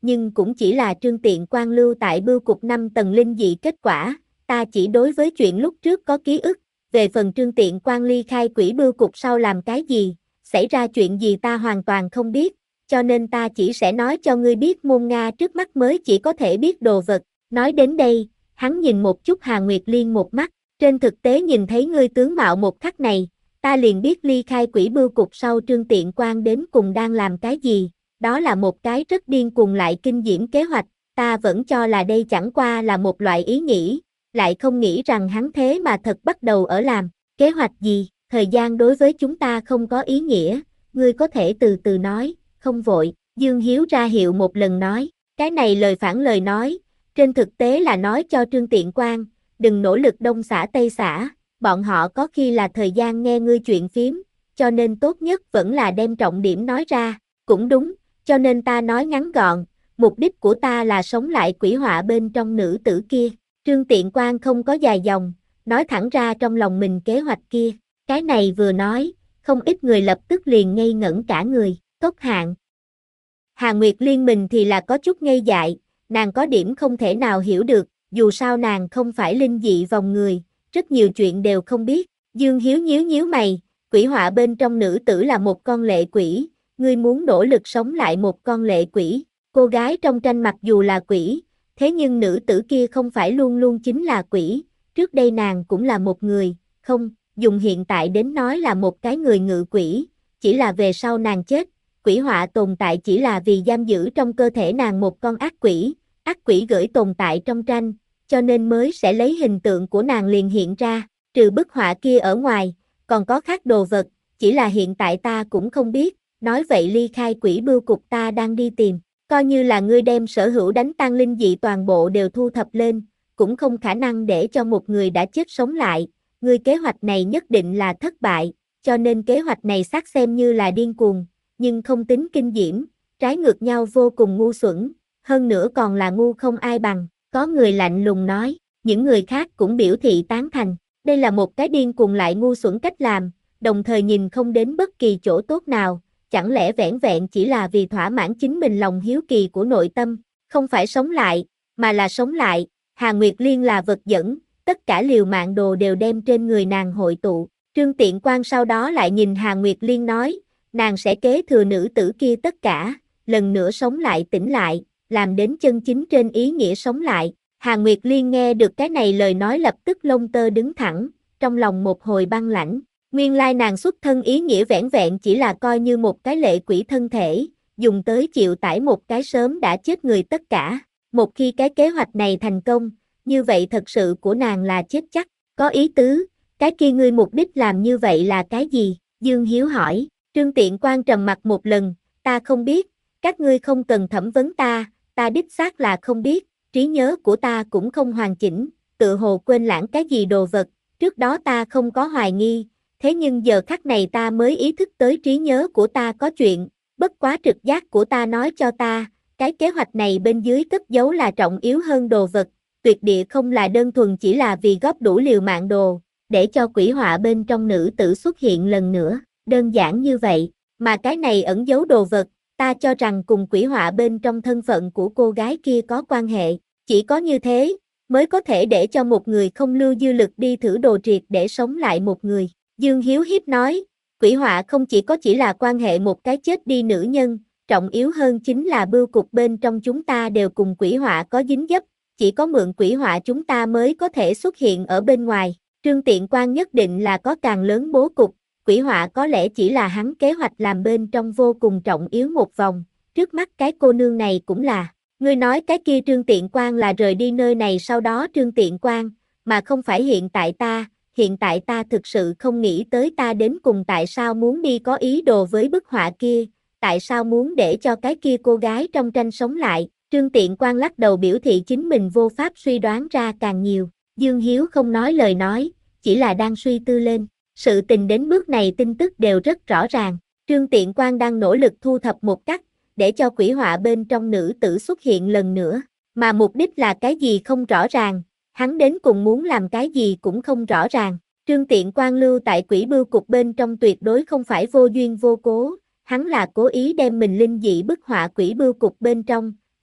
nhưng cũng chỉ là Trương Tiện Quan lưu tại bưu cục năm tầng linh dị kết quả, ta chỉ đối với chuyện lúc trước có ký ức, về phần Trương Tiện Quan ly khai quỷ bưu cục sau làm cái gì, xảy ra chuyện gì ta hoàn toàn không biết, cho nên ta chỉ sẽ nói cho ngươi biết môn Nga trước mắt mới chỉ có thể biết đồ vật. Nói đến đây, hắn nhìn một chút Hà Nguyệt Liên một mắt, trên thực tế nhìn thấy ngươi tướng mạo một khắc này, ta liền biết ly khai quỷ bưu cục sau Trương Tiện Quan đến cùng đang làm cái gì, đó là một cái rất điên cuồng lại kinh diễm kế hoạch, ta vẫn cho là đây chẳng qua là một loại ý nghĩ, lại không nghĩ rằng hắn thế mà thật bắt đầu ở làm, kế hoạch gì, thời gian đối với chúng ta không có ý nghĩa, ngươi có thể từ từ nói, không vội, Dương Hiếu ra hiệu một lần nói, cái này lời phản lời nói, trên thực tế là nói cho Trương Tiện Quan, đừng nỗ lực đông xả tây xả, bọn họ có khi là thời gian nghe ngươi chuyện phím, cho nên tốt nhất vẫn là đem trọng điểm nói ra, cũng đúng, cho nên ta nói ngắn gọn, mục đích của ta là sống lại quỷ họa bên trong nữ tử kia, Trương Tiện Quan không có dài dòng, nói thẳng ra trong lòng mình kế hoạch kia, cái này vừa nói, không ít người lập tức liền ngây ngẩn cả người, Cốc Hạng. Hà Nguyệt Liên mình thì là có chút ngây dại, nàng có điểm không thể nào hiểu được, dù sao nàng không phải linh dị vòng người, rất nhiều chuyện đều không biết, Dương Hiếu nhíu nhíu mày, quỷ họa bên trong nữ tử là một con lệ quỷ, ngươi muốn nỗ lực sống lại một con lệ quỷ, cô gái trong tranh mặc dù là quỷ, thế nhưng nữ tử kia không phải luôn luôn chính là quỷ, trước đây nàng cũng là một người, không, dùng hiện tại đến nói là một cái người ngự quỷ, chỉ là về sau nàng chết, quỷ họa tồn tại chỉ là vì giam giữ trong cơ thể nàng một con ác quỷ, ác quỷ gửi tồn tại trong tranh, cho nên mới sẽ lấy hình tượng của nàng liền hiện ra, trừ bức họa kia ở ngoài, còn có khác đồ vật, chỉ là hiện tại ta cũng không biết, nói vậy ly khai quỷ bưu cục ta đang đi tìm, coi như là ngươi đem sở hữu đánh tan linh dị toàn bộ đều thu thập lên, cũng không khả năng để cho một người đã chết sống lại, ngươi kế hoạch này nhất định là thất bại, cho nên kế hoạch này xác xem như là điên cuồng, nhưng không tính kinh diễm, trái ngược nhau vô cùng ngu xuẩn, hơn nữa còn là ngu không ai bằng, có người lạnh lùng nói, những người khác cũng biểu thị tán thành, đây là một cái điên cuồng lại ngu xuẩn cách làm, đồng thời nhìn không đến bất kỳ chỗ tốt nào, chẳng lẽ vẻn vẹn chỉ là vì thỏa mãn chính mình lòng hiếu kỳ của nội tâm, không phải sống lại, mà là sống lại, Hà Nguyệt Liên là vật dẫn, tất cả liều mạng đồ đều đem trên người nàng hội tụ, Trương Tiện Quan sau đó lại nhìn Hà Nguyệt Liên nói, nàng sẽ kế thừa nữ tử kia tất cả, lần nữa sống lại tỉnh lại, làm đến chân chính trên ý nghĩa sống lại. Hà Nguyệt Liên nghe được cái này lời nói lập tức lông tơ đứng thẳng, trong lòng một hồi băng lãnh. Nguyên lai nàng xuất thân ý nghĩa vẻn vẹn chỉ là coi như một cái lệ quỷ thân thể, dùng tới chịu tải một cái sớm đã chết người tất cả. Một khi cái kế hoạch này thành công, như vậy thật sự của nàng là chết chắc. Có ý tứ, cái kia ngươi mục đích làm như vậy là cái gì? Dương Hiếu hỏi. Trương Tiện Quan trầm mặt một lần, ta không biết, các ngươi không cần thẩm vấn ta, ta đích xác là không biết, trí nhớ của ta cũng không hoàn chỉnh, tự hồ quên lãng cái gì đồ vật, trước đó ta không có hoài nghi, thế nhưng giờ khắc này ta mới ý thức tới trí nhớ của ta có chuyện, bất quá trực giác của ta nói cho ta, cái kế hoạch này bên dưới cất giấu là trọng yếu hơn đồ vật, tuyệt địa không là đơn thuần chỉ là vì góp đủ liều mạng đồ, để cho quỷ họa bên trong nữ tử xuất hiện lần nữa. Đơn giản như vậy, mà cái này ẩn giấu đồ vật, ta cho rằng cùng quỷ họa bên trong thân phận của cô gái kia có quan hệ, chỉ có như thế, mới có thể để cho một người không lưu dư lực đi thử đồ triệt để sống lại một người. Dương Hiếu hiếp nói, quỷ họa không chỉ có chỉ là quan hệ một cái chết đi nữ nhân, trọng yếu hơn chính là bưu cục bên trong chúng ta đều cùng quỷ họa có dính dấp, chỉ có mượn quỷ họa chúng ta mới có thể xuất hiện ở bên ngoài. Trương Tiện Quan nhất định là có càng lớn bố cục. Quỷ họa có lẽ chỉ là hắn kế hoạch làm bên trong vô cùng trọng yếu một vòng, trước mắt cái cô nương này cũng là, ngươi nói cái kia Trương Tiện Quan là rời đi nơi này sau đó Trương Tiện Quan, mà không phải hiện tại ta, hiện tại ta thực sự không nghĩ tới ta đến cùng tại sao muốn đi có ý đồ với bức họa kia, tại sao muốn để cho cái kia cô gái trong tranh sống lại, Trương Tiện Quan lắc đầu biểu thị chính mình vô pháp suy đoán ra càng nhiều, Dương Hiếu không nói lời nói, chỉ là đang suy tư lên. Sự tình đến bước này tin tức đều rất rõ ràng, Trương Tiện Quan đang nỗ lực thu thập một cách, để cho quỷ họa bên trong nữ tử xuất hiện lần nữa, mà mục đích là cái gì không rõ ràng, hắn đến cùng muốn làm cái gì cũng không rõ ràng, Trương Tiện Quan lưu tại quỷ bưu cục bên trong tuyệt đối không phải vô duyên vô cố, hắn là cố ý đem mình linh dị bức họa quỷ bưu cục bên trong,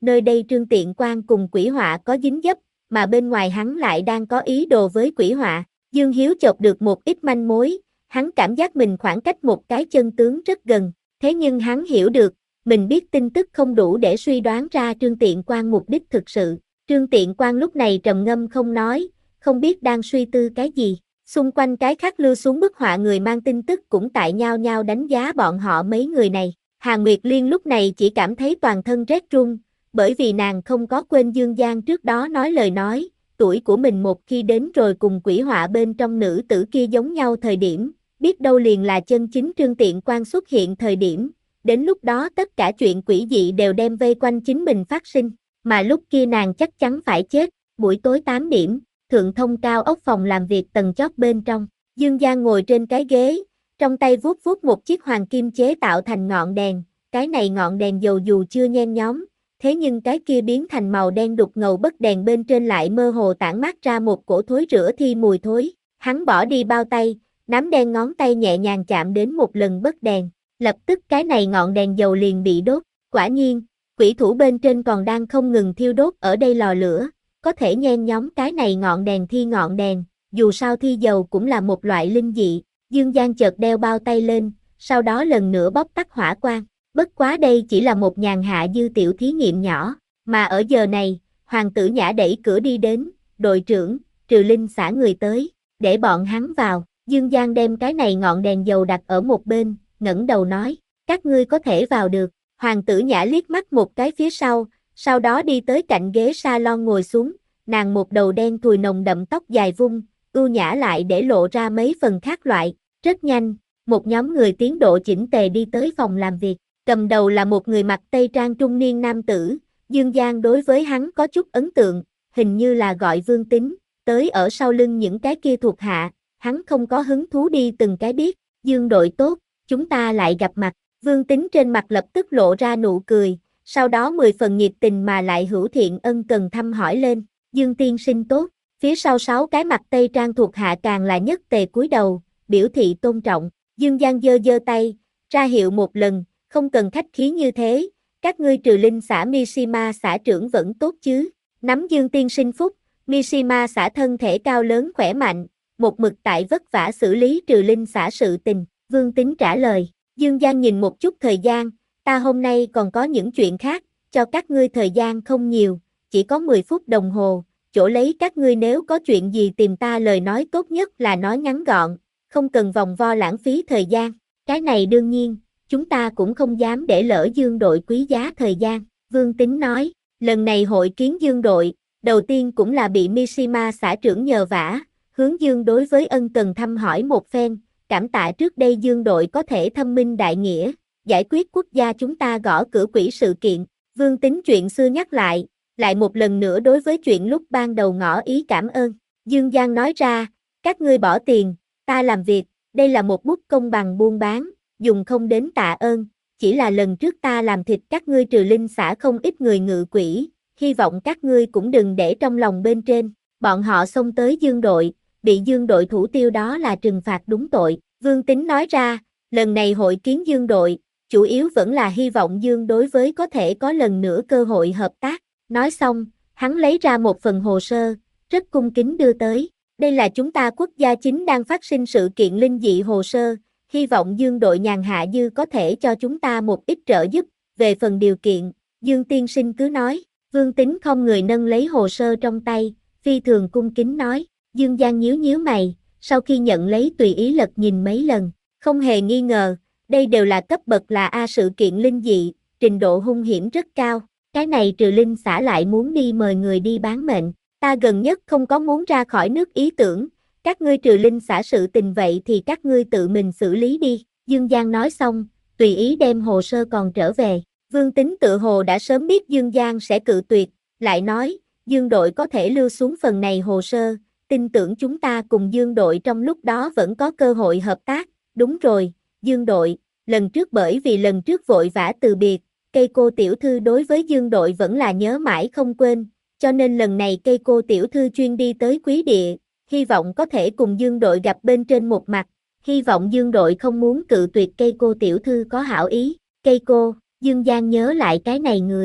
nơi đây Trương Tiện Quan cùng Quỷ Họa có dính dấp, mà bên ngoài hắn lại đang có ý đồ với Quỷ Họa. Dương Hiếu chộp được một ít manh mối, hắn cảm giác mình khoảng cách một cái chân tướng rất gần, thế nhưng hắn hiểu được, mình biết tin tức không đủ để suy đoán ra Trương Tiện Quan mục đích thực sự. Trương Tiện Quan lúc này trầm ngâm không nói, không biết đang suy tư cái gì. Xung quanh cái khắc lưu xuống bức họa người mang tin tức cũng tại nhau nhau đánh giá bọn họ mấy người này. Hà Nguyệt Liên lúc này chỉ cảm thấy toàn thân rét run, bởi vì nàng không có quên Dương Giang trước đó nói lời nói, tuổi của mình một khi đến rồi cùng Quỷ Họa bên trong nữ tử kia giống nhau thời điểm, biết đâu liền là chân chính Trương Tiện Quan xuất hiện thời điểm, đến lúc đó tất cả chuyện quỷ dị đều đem vây quanh chính mình phát sinh, mà lúc kia nàng chắc chắn phải chết. Buổi tối tám điểm, thượng thông cao ốc phòng làm việc tầng chót bên trong, Dương Giang ngồi trên cái ghế, trong tay vuốt vuốt một chiếc hoàng kim chế tạo thành ngọn đèn, cái này ngọn đèn dầu dù chưa nhen nhóm, thế nhưng cái kia biến thành màu đen đục ngầu bất đèn bên trên lại mơ hồ tản mát ra một cổ thối rữa thi mùi thối. Hắn bỏ đi bao tay, nắm đen ngón tay nhẹ nhàng chạm đến một lần bất đèn, lập tức cái này ngọn đèn dầu liền bị đốt. Quả nhiên, quỷ thủ bên trên còn đang không ngừng thiêu đốt ở đây lò lửa, có thể nhen nhóm cái này ngọn đèn thi ngọn đèn, dù sao thi dầu cũng là một loại linh dị. Dương Giang chợt đeo bao tay lên, sau đó lần nữa bóc tắt hỏa quang. Bất quá đây chỉ là một nhàn hạ dư tiểu thí nghiệm nhỏ, mà ở giờ này, Hoàng tử Nhã đẩy cửa đi đến, đội trưởng, Trừ Linh xả người tới, để bọn hắn vào. Dương Giang đem cái này ngọn đèn dầu đặt ở một bên, ngẩng đầu nói, các ngươi có thể vào được. Hoàng tử Nhã liếc mắt một cái phía sau, sau đó đi tới cạnh ghế salon ngồi xuống, nàng một đầu đen thùi nồng đậm tóc dài vung, ưu nhã lại để lộ ra mấy phần khác loại. Rất nhanh, một nhóm người tiến độ chỉnh tề đi tới phòng làm việc. Cầm đầu là một người mặc tây trang trung niên nam tử, Dương Giang đối với hắn có chút ấn tượng, hình như là gọi Vương Tính, tới ở sau lưng những cái kia thuộc hạ, hắn không có hứng thú đi từng cái biết. Dương đội tốt, chúng ta lại gặp mặt. Vương Tính trên mặt lập tức lộ ra nụ cười, sau đó mười phần nhiệt tình mà lại hữu thiện ân cần thăm hỏi lên, Dương tiên sinh tốt. Phía sau sáu cái mặt tây trang thuộc hạ càng là nhất tề cúi đầu, biểu thị tôn trọng. Dương Giang giơ giơ tay, ra hiệu một lần, không cần khách khí như thế, các ngươi Trừ Linh xã Mishima xã trưởng vẫn tốt chứ. Nắm Dương tiên sinh phúc, Mishima xã thân thể cao lớn khỏe mạnh, một mực tại vất vả xử lý Trừ Linh xã sự tình. Vương Tính trả lời. Dương Giang nhìn một chút thời gian, ta hôm nay còn có những chuyện khác, cho các ngươi thời gian không nhiều, chỉ có mười phút đồng hồ, chỗ lấy các ngươi nếu có chuyện gì tìm ta lời nói tốt nhất là nói ngắn gọn, không cần vòng vo lãng phí thời gian. Cái này đương nhiên, chúng ta cũng không dám để lỡ Dương đội quý giá thời gian. Vương Tính nói, lần này hội kiến Dương đội, đầu tiên cũng là bị Mishima xã trưởng nhờ vả, hướng Dương đối với ân cần thăm hỏi một phen, cảm tạ trước đây Dương đội có thể thâm minh đại nghĩa, giải quyết quốc gia chúng ta gõ cửa quỷ sự kiện. Vương Tính chuyện xưa nhắc lại, lại một lần nữa đối với chuyện lúc ban đầu ngỏ ý cảm ơn. Dương Giang nói ra, các ngươi bỏ tiền, ta làm việc, đây là một bút công bằng buôn bán, dùng không đến tạ ơn, chỉ là lần trước ta làm thịt các ngươi Trừ Linh xã không ít người ngự quỷ, hy vọng các ngươi cũng đừng để trong lòng bên trên. Bọn họ xông tới Dương đội, bị Dương đội thủ tiêu đó là trừng phạt đúng tội. Vương Tính nói ra, lần này hội kiến Dương đội, chủ yếu vẫn là hy vọng Dương đối với có thể có lần nữa cơ hội hợp tác. Nói xong, hắn lấy ra một phần hồ sơ, rất cung kính đưa tới. Đây là chúng ta quốc gia chính đang phát sinh sự kiện linh dị hồ sơ, hy vọng Dương đội nhàn hạ dư có thể cho chúng ta một ít trợ giúp, về phần điều kiện, Dương tiên sinh cứ nói. Vương Tính không người nâng lấy hồ sơ trong tay, phi thường cung kính nói. Dương Giang nhíu nhíu mày, sau khi nhận lấy tùy ý lật nhìn mấy lần, không hề nghi ngờ, đây đều là cấp bậc là A sự kiện linh dị, trình độ hung hiểm rất cao. Cái này Trừ Linh xã lại muốn đi mời người đi bán mệnh, ta gần nhất không có muốn ra khỏi nước ý tưởng, các ngươi Trừ Linh xã sự tình vậy thì các ngươi tự mình xử lý đi. Dương Giang nói xong, tùy ý đem hồ sơ còn trở về. Vương Tính tự hồ đã sớm biết Dương Giang sẽ cự tuyệt, lại nói, Dương đội có thể lưu xuống phần này hồ sơ, tin tưởng chúng ta cùng Dương đội trong lúc đó vẫn có cơ hội hợp tác. Đúng rồi, Dương đội, lần trước bởi vì lần trước vội vã từ biệt, cây cô tiểu thư đối với Dương đội vẫn là nhớ mãi không quên, cho nên lần này cây cô tiểu thư chuyên đi tới quý địa, hy vọng có thể cùng Dương đội gặp bên trên một mặt, hy vọng Dương đội không muốn cự tuyệt cây cô tiểu thư có hảo ý. Cây cô, Dương Giang nhớ lại cái này người,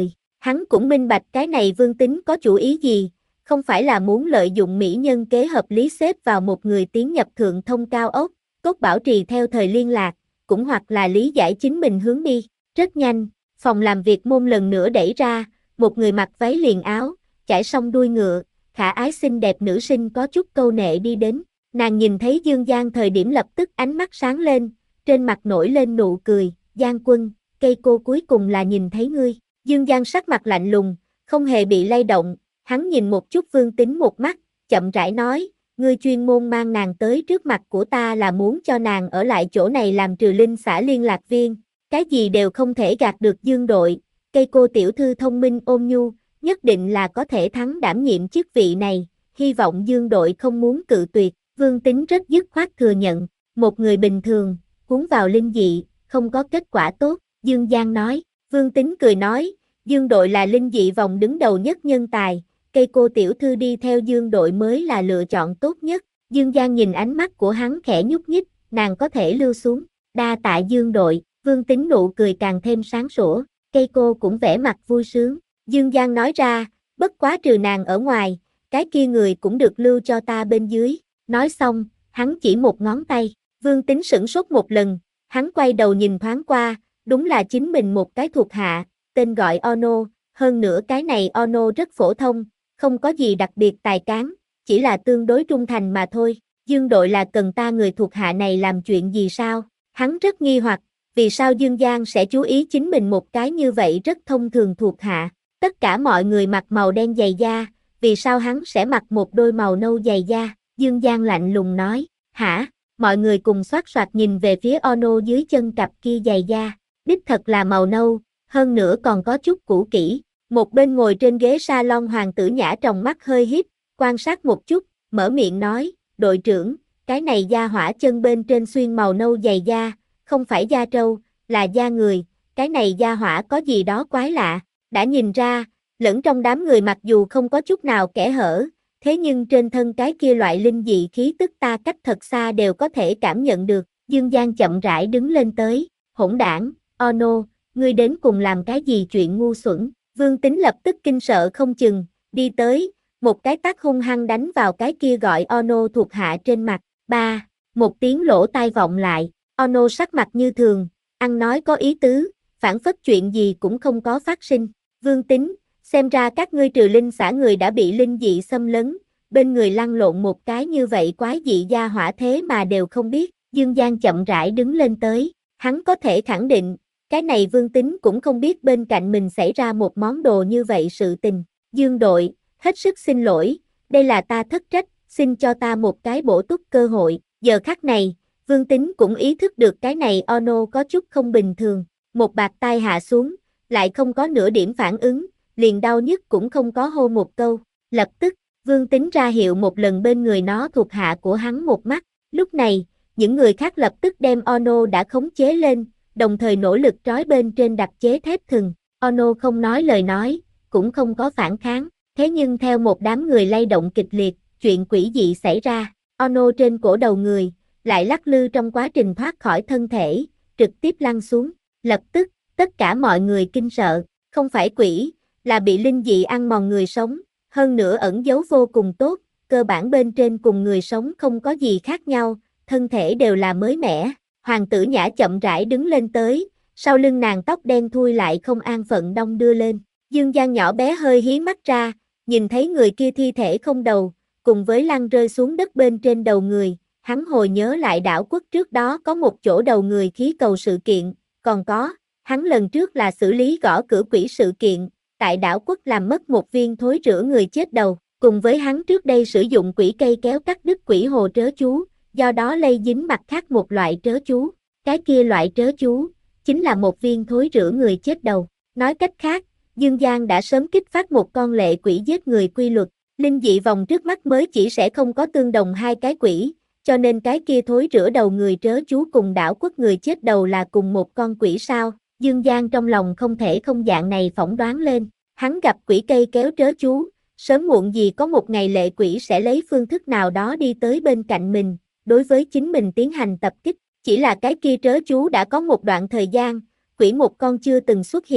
Hắn cũng minh bạch cái này Vương Tính có chủ ý gì, không phải là muốn lợi dụng mỹ nhân kế hợp lý xếp vào một người tiến nhập thượng thông cao ốc, cốt bảo trì theo thời liên lạc, cũng hoặc là lý giải chính mình hướng đi. Rất nhanh, phòng làm việc môn lần nữa đẩy ra, một người mặc váy liền áo, chải xong đuôi ngựa, khả ái xinh đẹp nữ sinh có chút câu nệ đi đến. Nàng nhìn thấy Dương Giang thời điểm lập tức ánh mắt sáng lên, trên mặt nổi lên nụ cười. Giang Quân, cây cô cuối cùng là nhìn thấy ngươi. Dương Giang sắc mặt lạnh lùng, không hề bị lay động, hắn nhìn một chút Vương Tính một mắt, chậm rãi nói, ngươi chuyên môn mang nàng tới trước mặt của ta là muốn cho nàng ở lại chỗ này làm trừ linh xã liên lạc viên, cái gì đều không thể gạt được Dương đội, cây cô tiểu thư thông minh ôn nhu, nhất định là có thể thắng đảm nhiệm chức vị này, hy vọng Dương đội không muốn cự tuyệt. Vương Tính rất dứt khoát thừa nhận, một người bình thường, cuốn vào linh dị, không có kết quả tốt, Dương Giang nói. Vương Tính cười nói, Dương đội là linh dị vòng đứng đầu nhất nhân tài, cây cô tiểu thư đi theo Dương đội mới là lựa chọn tốt nhất. Dương Giang nhìn ánh mắt của hắn khẽ nhúc nhích, nàng có thể lưu xuống, đa tạ Dương đội. Vương Tính nụ cười càng thêm sáng sủa, cây cô cũng vẻ mặt vui sướng. Dương Giang nói ra, bất quá trừ nàng ở ngoài, cái kia người cũng được lưu cho ta bên dưới. Nói xong, hắn chỉ một ngón tay, Vương Tính sửng sốt một lần, hắn quay đầu nhìn thoáng qua, đúng là chính mình một cái thuộc hạ, tên gọi Ono, hơn nữa cái này Ono rất phổ thông, không có gì đặc biệt tài cán, chỉ là tương đối trung thành mà thôi. Dương đội là cần ta người thuộc hạ này làm chuyện gì sao? Hắn rất nghi hoặc, vì sao Dương Giang sẽ chú ý chính mình một cái như vậy rất thông thường thuộc hạ. Tất cả mọi người mặc màu đen giày da, vì sao hắn sẽ mặc một đôi màu nâu giày da? Dương Giang lạnh lùng nói, hả? Mọi người cùng xoát xoát nhìn về phía Ono dưới chân cặp kia giày da, đích thật là màu nâu, hơn nữa còn có chút cũ kỹ. Một bên ngồi trên ghế salon Hoàng Tử Nhã trong mắt hơi híp, quan sát một chút, mở miệng nói, đội trưởng, cái này da hỏa chân bên trên xuyên màu nâu giày da, không phải da trâu, là da người, cái này da hỏa có gì đó quái lạ, đã nhìn ra, lẫn trong đám người mặc dù không có chút nào kẽ hở, thế nhưng trên thân cái kia loại linh dị khí tức ta cách thật xa đều có thể cảm nhận được. Dương Giang chậm rãi đứng lên tới, hỗn đảng, Ono, ngươi đến cùng làm cái gì chuyện ngu xuẩn? Vương Tính lập tức kinh sợ không chừng, đi tới, một cái tát hung hăng đánh vào cái kia gọi Ono thuộc hạ trên mặt. Ba, một tiếng lỗ tai vọng lại, Ono sắc mặt như thường, ăn nói có ý tứ, phản phất chuyện gì cũng không có phát sinh. Vương Tính, xem ra các ngươi trừ linh xã người đã bị linh dị xâm lấn, bên người lăn lộn một cái như vậy quái dị gia hỏa thế mà đều không biết. Dương Giang chậm rãi đứng lên tới, hắn có thể khẳng định, cái này Vương Tính cũng không biết bên cạnh mình xảy ra một món đồ như vậy sự tình. Dương đội, hết sức xin lỗi, đây là ta thất trách, xin cho ta một cái bổ túc cơ hội. Giờ khắc này, Vương Tính cũng ý thức được cái này Ono có chút không bình thường, một bạt tai hạ xuống, lại không có nửa điểm phản ứng, liền đau nhức cũng không có hô một câu. Lập tức, Vương Tính ra hiệu một lần bên người nó thuộc hạ của hắn một mắt. Lúc này, những người khác lập tức đem Ono đã khống chế lên, đồng thời nỗ lực trói bên trên đặc chế thép thừng. Ono không nói lời nói, cũng không có phản kháng. Thế nhưng theo một đám người lay động kịch liệt, chuyện quỷ dị xảy ra. Ono trên cổ đầu người, lại lắc lư trong quá trình thoát khỏi thân thể, trực tiếp lăn xuống. Lập tức, tất cả mọi người kinh sợ, không phải quỷ, là bị linh dị ăn mòn người sống, hơn nữa ẩn giấu vô cùng tốt, cơ bản bên trên cùng người sống không có gì khác nhau, thân thể đều là mới mẻ. Hoàng Tử Nhã chậm rãi đứng lên tới, sau lưng nàng tóc đen thui lại không an phận đong đưa lên. Dương Giang nhỏ bé hơi hí mắt ra, nhìn thấy người kia thi thể không đầu, cùng với lăn rơi xuống đất bên trên đầu người, hắn hồi nhớ lại đảo quốc trước đó có một chỗ đầu người khí cầu sự kiện, còn có, hắn lần trước là xử lý gõ cửa quỷ sự kiện, tại đảo quốc làm mất một viên thối rữa người chết đầu, cùng với hắn trước đây sử dụng quỷ cây kéo cắt đứt quỷ hồ trớ chú, do đó lây dính mặt khác một loại trớ chú, cái kia loại trớ chú, chính là một viên thối rữa người chết đầu. Nói cách khác, Dương Giang đã sớm kích phát một con lệ quỷ giết người quy luật, linh dị vòng trước mắt mới chỉ sẽ không có tương đồng hai cái quỷ, cho nên cái kia thối rữa đầu người trớ chú cùng đảo quốc người chết đầu là cùng một con quỷ sao. Dương Giang trong lòng không thể không dạng này phỏng đoán lên, hắn gặp quỷ cây kéo trớ chú, sớm muộn gì có một ngày lệ quỷ sẽ lấy phương thức nào đó đi tới bên cạnh mình, đối với chính mình tiến hành tập kích, chỉ là cái kia trớ chú đã có một đoạn thời gian, quỷ một con chưa từng xuất hiện,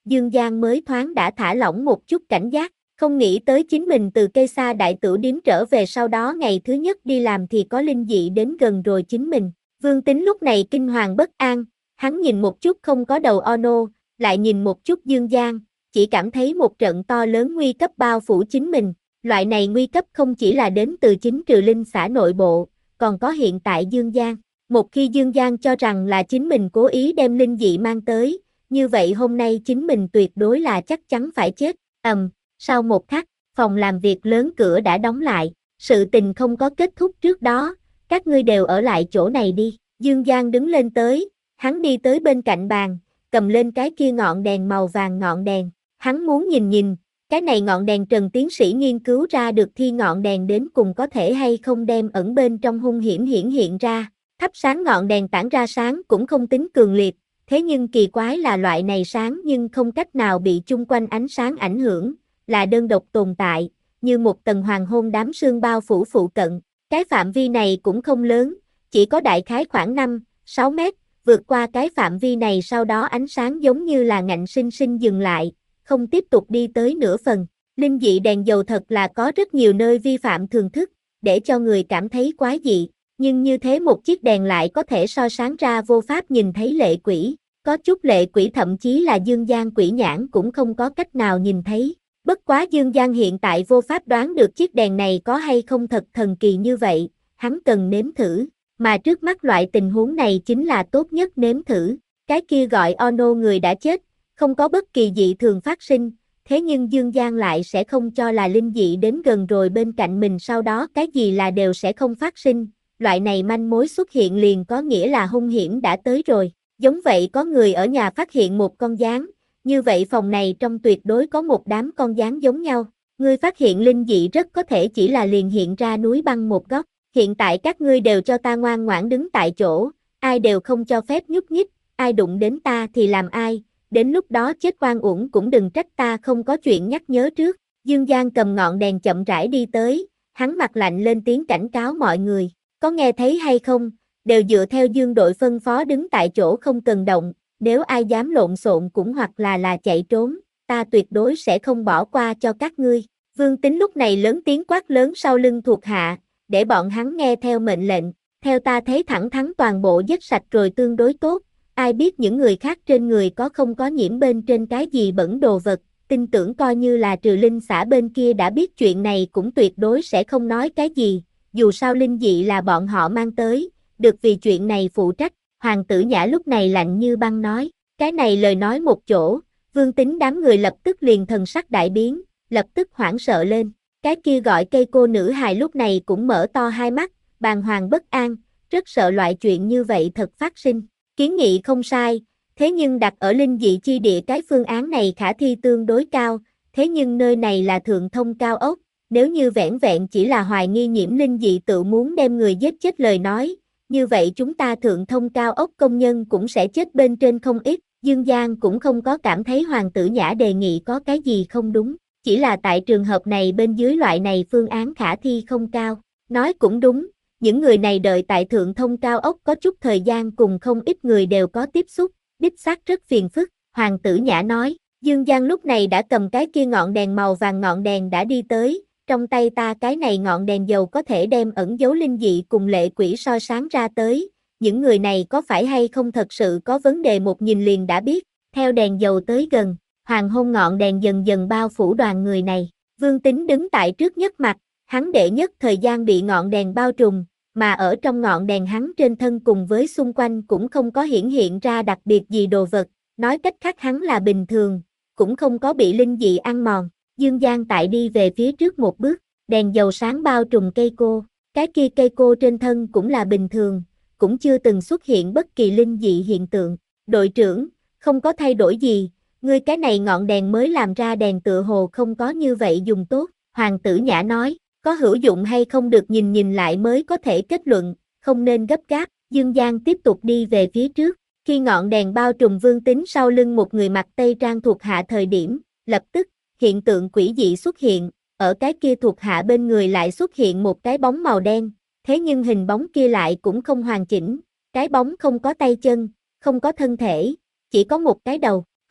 Dương Giang mới thoáng đã thả lỏng một chút cảnh giác, không nghĩ tới chính mình từ cây sa đại tửu điếm trở về sau đó ngày thứ nhất đi làm thì có linh dị đến gần rồi chính mình. Vương Tính lúc này kinh hoàng bất an, hắn nhìn một chút không có đầu Ono, lại nhìn một chút Dương Giang, chỉ cảm thấy một trận to lớn nguy cấp bao phủ chính mình. Loại này nguy cấp không chỉ là đến từ chính trừ linh xã nội bộ, còn có hiện tại Dương Giang. Một khi Dương Giang cho rằng là chính mình cố ý đem linh dị mang tới, như vậy hôm nay chính mình tuyệt đối là chắc chắn phải chết. Ầm, um, sau một khắc, phòng làm việc lớn cửa đã đóng lại, sự tình không có kết thúc trước đó, các ngươi đều ở lại chỗ này đi. Dương Giang đứng lên tới, hắn đi tới bên cạnh bàn, cầm lên cái kia ngọn đèn màu vàng ngọn đèn, hắn muốn nhìn nhìn, cái này ngọn đèn Trần tiến sĩ nghiên cứu ra được thi ngọn đèn đến cùng có thể hay không đem ẩn bên trong hung hiểm hiển hiện ra. Thắp sáng ngọn đèn tản ra sáng cũng không tính cường liệt, thế nhưng kỳ quái là loại này sáng nhưng không cách nào bị chung quanh ánh sáng ảnh hưởng, là đơn độc tồn tại, như một tầng hoàng hôn đám sương bao phủ phụ cận. Cái phạm vi này cũng không lớn, chỉ có đại khái khoảng năm, sáu mét, vượt qua cái phạm vi này sau đó ánh sáng giống như là ngạnh sinh sinh dừng lại, không tiếp tục đi tới nửa phần. Linh dị đèn dầu thật là có rất nhiều nơi vi phạm thường thức, để cho người cảm thấy quái dị. Nhưng như thế một chiếc đèn lại có thể soi sáng ra vô pháp nhìn thấy lệ quỷ, có chút lệ quỷ thậm chí là Dương Giang quỷ nhãn cũng không có cách nào nhìn thấy. Bất quá Dương Giang hiện tại vô pháp đoán được chiếc đèn này có hay không thật thần kỳ như vậy, hắn cần nếm thử, mà trước mắt loại tình huống này chính là tốt nhất nếm thử. Cái kia gọi Ono người đã chết, không có bất kỳ dị thường phát sinh, thế nhưng Dương Giang lại sẽ không cho là linh dị đến gần rồi bên cạnh mình sau đó cái gì là đều sẽ không phát sinh. Loại này manh mối xuất hiện liền có nghĩa là hung hiểm đã tới rồi. Giống vậy có người ở nhà phát hiện một con gián, như vậy phòng này trong tuyệt đối có một đám con gián giống nhau. Ngươi phát hiện linh dị rất có thể chỉ là liền hiện ra núi băng một góc. Hiện tại các ngươi đều cho ta ngoan ngoãn đứng tại chỗ, ai đều không cho phép nhúc nhích, ai đụng đến ta thì làm ai, đến lúc đó chết oan uổng cũng đừng trách ta không có chuyện nhắc nhớ trước. Dương Giang cầm ngọn đèn chậm rãi đi tới, hắn mặt lạnh lên tiếng cảnh cáo mọi người. Có nghe thấy hay không, đều dựa theo Dương đội phân phó đứng tại chỗ không cần động, nếu ai dám lộn xộn cũng hoặc là là chạy trốn, ta tuyệt đối sẽ không bỏ qua cho các ngươi. Vương Tính lúc này lớn tiếng quát lớn sau lưng thuộc hạ, để bọn hắn nghe theo mệnh lệnh, theo ta thấy thẳng thắn toàn bộ giết sạch rồi tương đối tốt, ai biết những người khác trên người có không có nhiễm bên trên cái gì bẩn đồ vật, tin tưởng coi như là trừ linh xã bên kia đã biết chuyện này cũng tuyệt đối sẽ không nói cái gì. Dù sao linh dị là bọn họ mang tới, được vì chuyện này phụ trách, Hoàng tử Nhã lúc này lạnh như băng nói, cái này lời nói một chỗ, Vương Tính đám người lập tức liền thần sắc đại biến, lập tức hoảng sợ lên, cái kia gọi cây cô nữ hài lúc này cũng mở to hai mắt, bàng hoàng bất an, rất sợ loại chuyện như vậy thật phát sinh, kiến nghị không sai, thế nhưng đặt ở linh dị chi địa cái phương án này khả thi tương đối cao, thế nhưng nơi này là thượng thông cao ốc. Nếu như vẻn vẹn chỉ là hoài nghi nhiễm linh dị tự muốn đem người giết chết lời nói, như vậy chúng ta thượng thông cao ốc công nhân cũng sẽ chết bên trên không ít. Dương Giang cũng không có cảm thấy Hoàng tử Nhã đề nghị có cái gì không đúng, chỉ là tại trường hợp này bên dưới loại này phương án khả thi không cao. Nói cũng đúng, những người này đợi tại thượng thông cao ốc có chút thời gian cùng không ít người đều có tiếp xúc, đích xác rất phiền phức, Hoàng tử Nhã nói. Dương Giang lúc này đã cầm cái kia ngọn đèn màu vàng ngọn đèn đã đi tới. Trong tay ta cái này ngọn đèn dầu có thể đem ẩn dấu linh dị cùng lệ quỷ soi sáng ra tới, những người này có phải hay không thật sự có vấn đề một nhìn liền đã biết, theo đèn dầu tới gần, hoàng hôn ngọn đèn dần dần bao phủ đoàn người này, Vương Tính đứng tại trước nhất mặt, hắn đệ nhất thời gian bị ngọn đèn bao trùm, mà ở trong ngọn đèn hắn trên thân cùng với xung quanh cũng không có hiển hiện ra đặc biệt gì đồ vật, nói cách khác hắn là bình thường, cũng không có bị linh dị ăn mòn. Dương Giang tại đi về phía trước một bước, đèn dầu sáng bao trùm cây cô, cái kia cây cô trên thân cũng là bình thường, cũng chưa từng xuất hiện bất kỳ linh dị hiện tượng. Đội trưởng, không có thay đổi gì, ngươi cái này ngọn đèn mới làm ra đèn tựa hồ không có như vậy dùng tốt, Hoàng tử Nhã nói, có hữu dụng hay không được nhìn nhìn lại mới có thể kết luận, không nên gấp gáp. Dương Giang tiếp tục đi về phía trước, khi ngọn đèn bao trùm Vương Tính sau lưng một người mặc tây trang thuộc hạ thời điểm, lập tức hiện tượng quỷ dị xuất hiện, ở cái kia thuộc hạ bên người lại xuất hiện một cái bóng màu đen, thế nhưng hình bóng kia lại cũng không hoàn chỉnh, cái bóng không có tay chân, không có thân thể, chỉ có một cái đầu,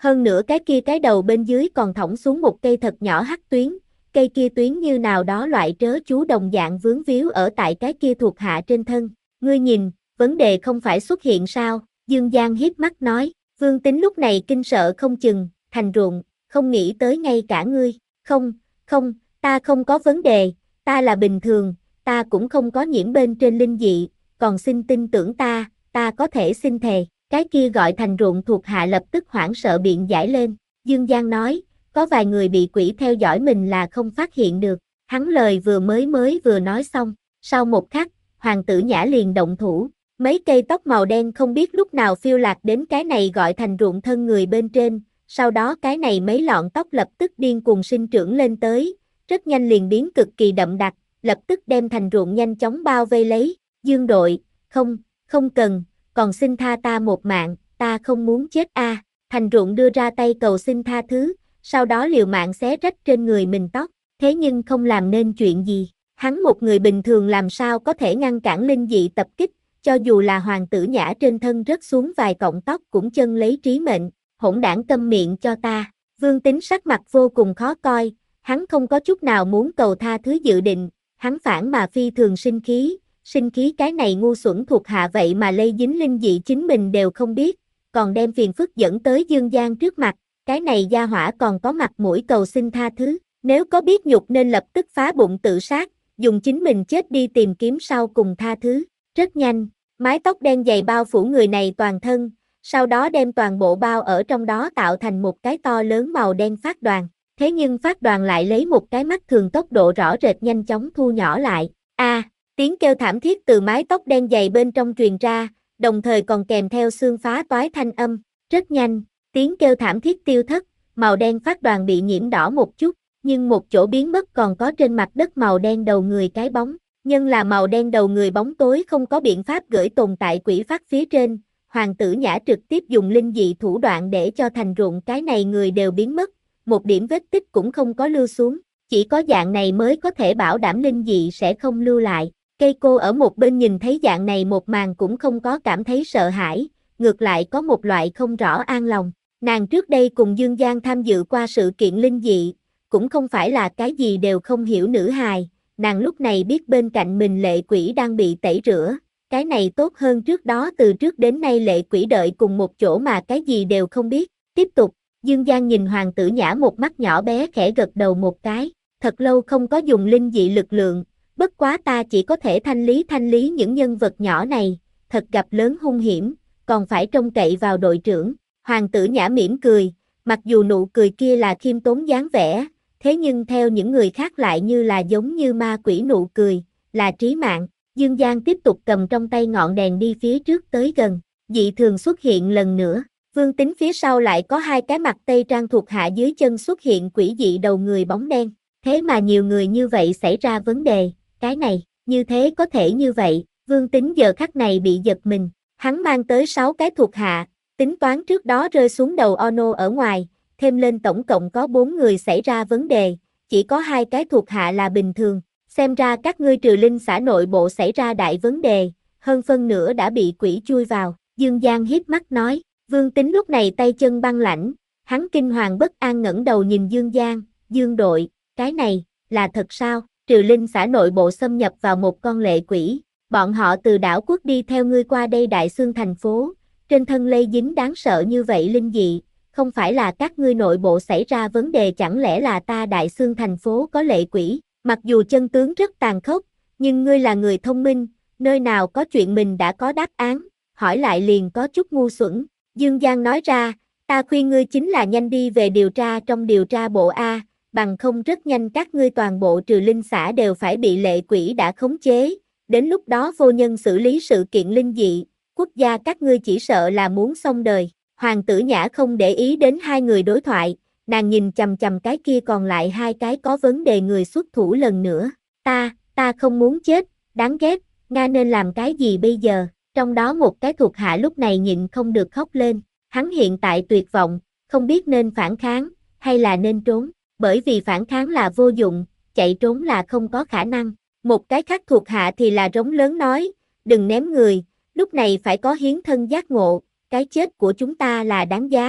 Hơn nữa cái kia cái đầu bên dưới còn thõng xuống một cây thật nhỏ hắc tuyến, cây kia tuyến như nào đó loại trớ chú đồng dạng vướng víu ở tại cái kia thuộc hạ trên thân. Ngươi nhìn, vấn đề không phải xuất hiện sao? Dương Giang hiếp mắt nói. Vương Tính lúc này kinh sợ không chừng, Thành Ruộng, không nghĩ tới ngay cả ngươi. Không, không, ta không có vấn đề, ta là bình thường, ta cũng không có nhiễm bên trên linh dị, còn xin tin tưởng ta, ta có thể xin thề. Cái kia gọi Thành Ruộng thuộc hạ lập tức hoảng sợ biện giải lên. Dương Giang nói, có vài người bị quỷ theo dõi mình là không phát hiện được. Hắn lời vừa mới mới vừa nói xong, sau một khắc, Hoàng tử Nhã liền động thủ. Mấy cây tóc màu đen không biết lúc nào phiêu lạc đến cái này gọi Thành Ruộng thân người bên trên, sau đó cái này mấy lọn tóc lập tức điên cuồng sinh trưởng lên tới, rất nhanh liền biến cực kỳ đậm đặc, lập tức đem Thành Ruộng nhanh chóng bao vây lấy. Dương đội, không, không cần, còn xin tha ta một mạng, ta không muốn chết a. À. Thành Ruộng đưa ra tay cầu xin tha thứ, sau đó liều mạng xé rách trên người mình tóc, thế nhưng không làm nên chuyện gì. Hắn một người bình thường làm sao có thể ngăn cản linh dị tập kích, cho dù là Hoàng tử Nhã trên thân rớt xuống vài cọng tóc cũng chân lấy trí mệnh. Hỗn đảng câm miệng cho ta. Vương Tính sắc mặt vô cùng khó coi, hắn không có chút nào muốn cầu tha thứ dự định, hắn phản mà phi thường sinh khí, sinh khí cái này ngu xuẩn thuộc hạ vậy mà lây dính linh dị chính mình đều không biết, còn đem phiền phức dẫn tới Dương Giang trước mặt, cái này gia hỏa còn có mặt mũi cầu xin tha thứ, nếu có biết nhục nên lập tức phá bụng tự sát, dùng chính mình chết đi tìm kiếm sau cùng tha thứ. Rất nhanh, mái tóc đen dày bao phủ người này toàn thân, sau đó đem toàn bộ bao ở trong đó tạo thành một cái to lớn màu đen phát đoàn. Thế nhưng phát đoàn lại lấy một cái mắt thường tốc độ rõ rệt nhanh chóng thu nhỏ lại. A, à, tiếng kêu thảm thiết từ mái tóc đen dày bên trong truyền ra, đồng thời còn kèm theo xương phá toái thanh âm. Rất nhanh, tiếng kêu thảm thiết tiêu thất, màu đen phát đoàn bị nhiễm đỏ một chút, nhưng một chỗ biến mất còn có trên mặt đất màu đen đầu người cái bóng. Nhưng là màu đen đầu người bóng tối không có biện pháp gửi tồn tại quỷ phát phía trên. Hoàng tử Nhã trực tiếp dùng linh dị thủ đoạn để cho Thành Ruộng cái này người đều biến mất, một điểm vết tích cũng không có lưu xuống, chỉ có dạng này mới có thể bảo đảm linh dị sẽ không lưu lại. Cây cô ở một bên nhìn thấy dạng này một màn cũng không có cảm thấy sợ hãi, ngược lại có một loại không rõ an lòng. Nàng trước đây cùng Dương Giang tham dự qua sự kiện linh dị, cũng không phải là cái gì đều không hiểu nữ hài, nàng lúc này biết bên cạnh mình lệ quỷ đang bị tẩy rửa. Cái này tốt hơn trước đó từ trước đến nay lệ quỷ đợi cùng một chỗ mà cái gì đều không biết. Tiếp tục, Dương Giang nhìn Hoàng tử Nhã một mắt nhỏ bé khẽ gật đầu một cái, thật lâu không có dùng linh dị lực lượng, bất quá ta chỉ có thể thanh lý thanh lý những nhân vật nhỏ này, thật gặp lớn hung hiểm, còn phải trông cậy vào đội trưởng. Hoàng tử Nhã mỉm cười, mặc dù nụ cười kia là khiêm tốn dáng vẻ, thế nhưng theo những người khác lại như là giống như ma quỷ nụ cười, là trí mạng. Dương Giang tiếp tục cầm trong tay ngọn đèn đi phía trước tới gần, dị thường xuất hiện lần nữa. Vương Tính phía sau lại có hai cái mặt tây trang thuộc hạ dưới chân xuất hiện quỷ dị đầu người bóng đen. Thế mà nhiều người như vậy xảy ra vấn đề, cái này, như thế có thể như vậy, Vương Tính giờ khắc này bị giật mình. Hắn mang tới sáu cái thuộc hạ, tính toán trước đó rơi xuống đầu Ono ở ngoài, thêm lên tổng cộng có bốn người xảy ra vấn đề, chỉ có hai cái thuộc hạ là bình thường. Xem ra các ngươi trừ linh xã nội bộ xảy ra đại vấn đề, hơn phân nửa đã bị quỷ chui vào. Dương Giang hiếp mắt nói. Vương Tính lúc này tay chân băng lãnh, hắn kinh hoàng bất an ngẩng đầu nhìn Dương Giang. Dương đội, cái này, là thật sao? Trừ linh xã nội bộ xâm nhập vào một con lệ quỷ, bọn họ từ đảo quốc đi theo ngươi qua đây Đại Xương thành phố, trên thân lây dính đáng sợ như vậy linh dị, không phải là các ngươi nội bộ xảy ra vấn đề, chẳng lẽ là ta Đại Xương thành phố có lệ quỷ? Mặc dù chân tướng rất tàn khốc, nhưng ngươi là người thông minh, nơi nào có chuyện mình đã có đáp án, hỏi lại liền có chút ngu xuẩn. Dương Giang nói ra, ta khuyên ngươi chính là nhanh đi về điều tra trong điều tra bộ A, bằng không rất nhanh các ngươi toàn bộ trừ linh xã đều phải bị lệ quỷ đã khống chế, đến lúc đó vô nhân xử lý sự kiện linh dị, quốc gia các ngươi chỉ sợ là muốn xong đời. Hoàng tử Nhã không để ý đến hai người đối thoại, nàng nhìn chằm chằm cái kia còn lại hai cái có vấn đề người xuất thủ lần nữa. Ta, ta không muốn chết, đáng ghét, Nga nên làm cái gì bây giờ? Trong đó một cái thuộc hạ lúc này nhịn không được khóc lên, hắn hiện tại tuyệt vọng, không biết nên phản kháng, hay là nên trốn, bởi vì phản kháng là vô dụng, chạy trốn là không có khả năng. Một cái khác thuộc hạ thì là rống lớn nói, đừng ném người, lúc này phải có hiến thân giác ngộ, cái chết của chúng ta là đáng giá,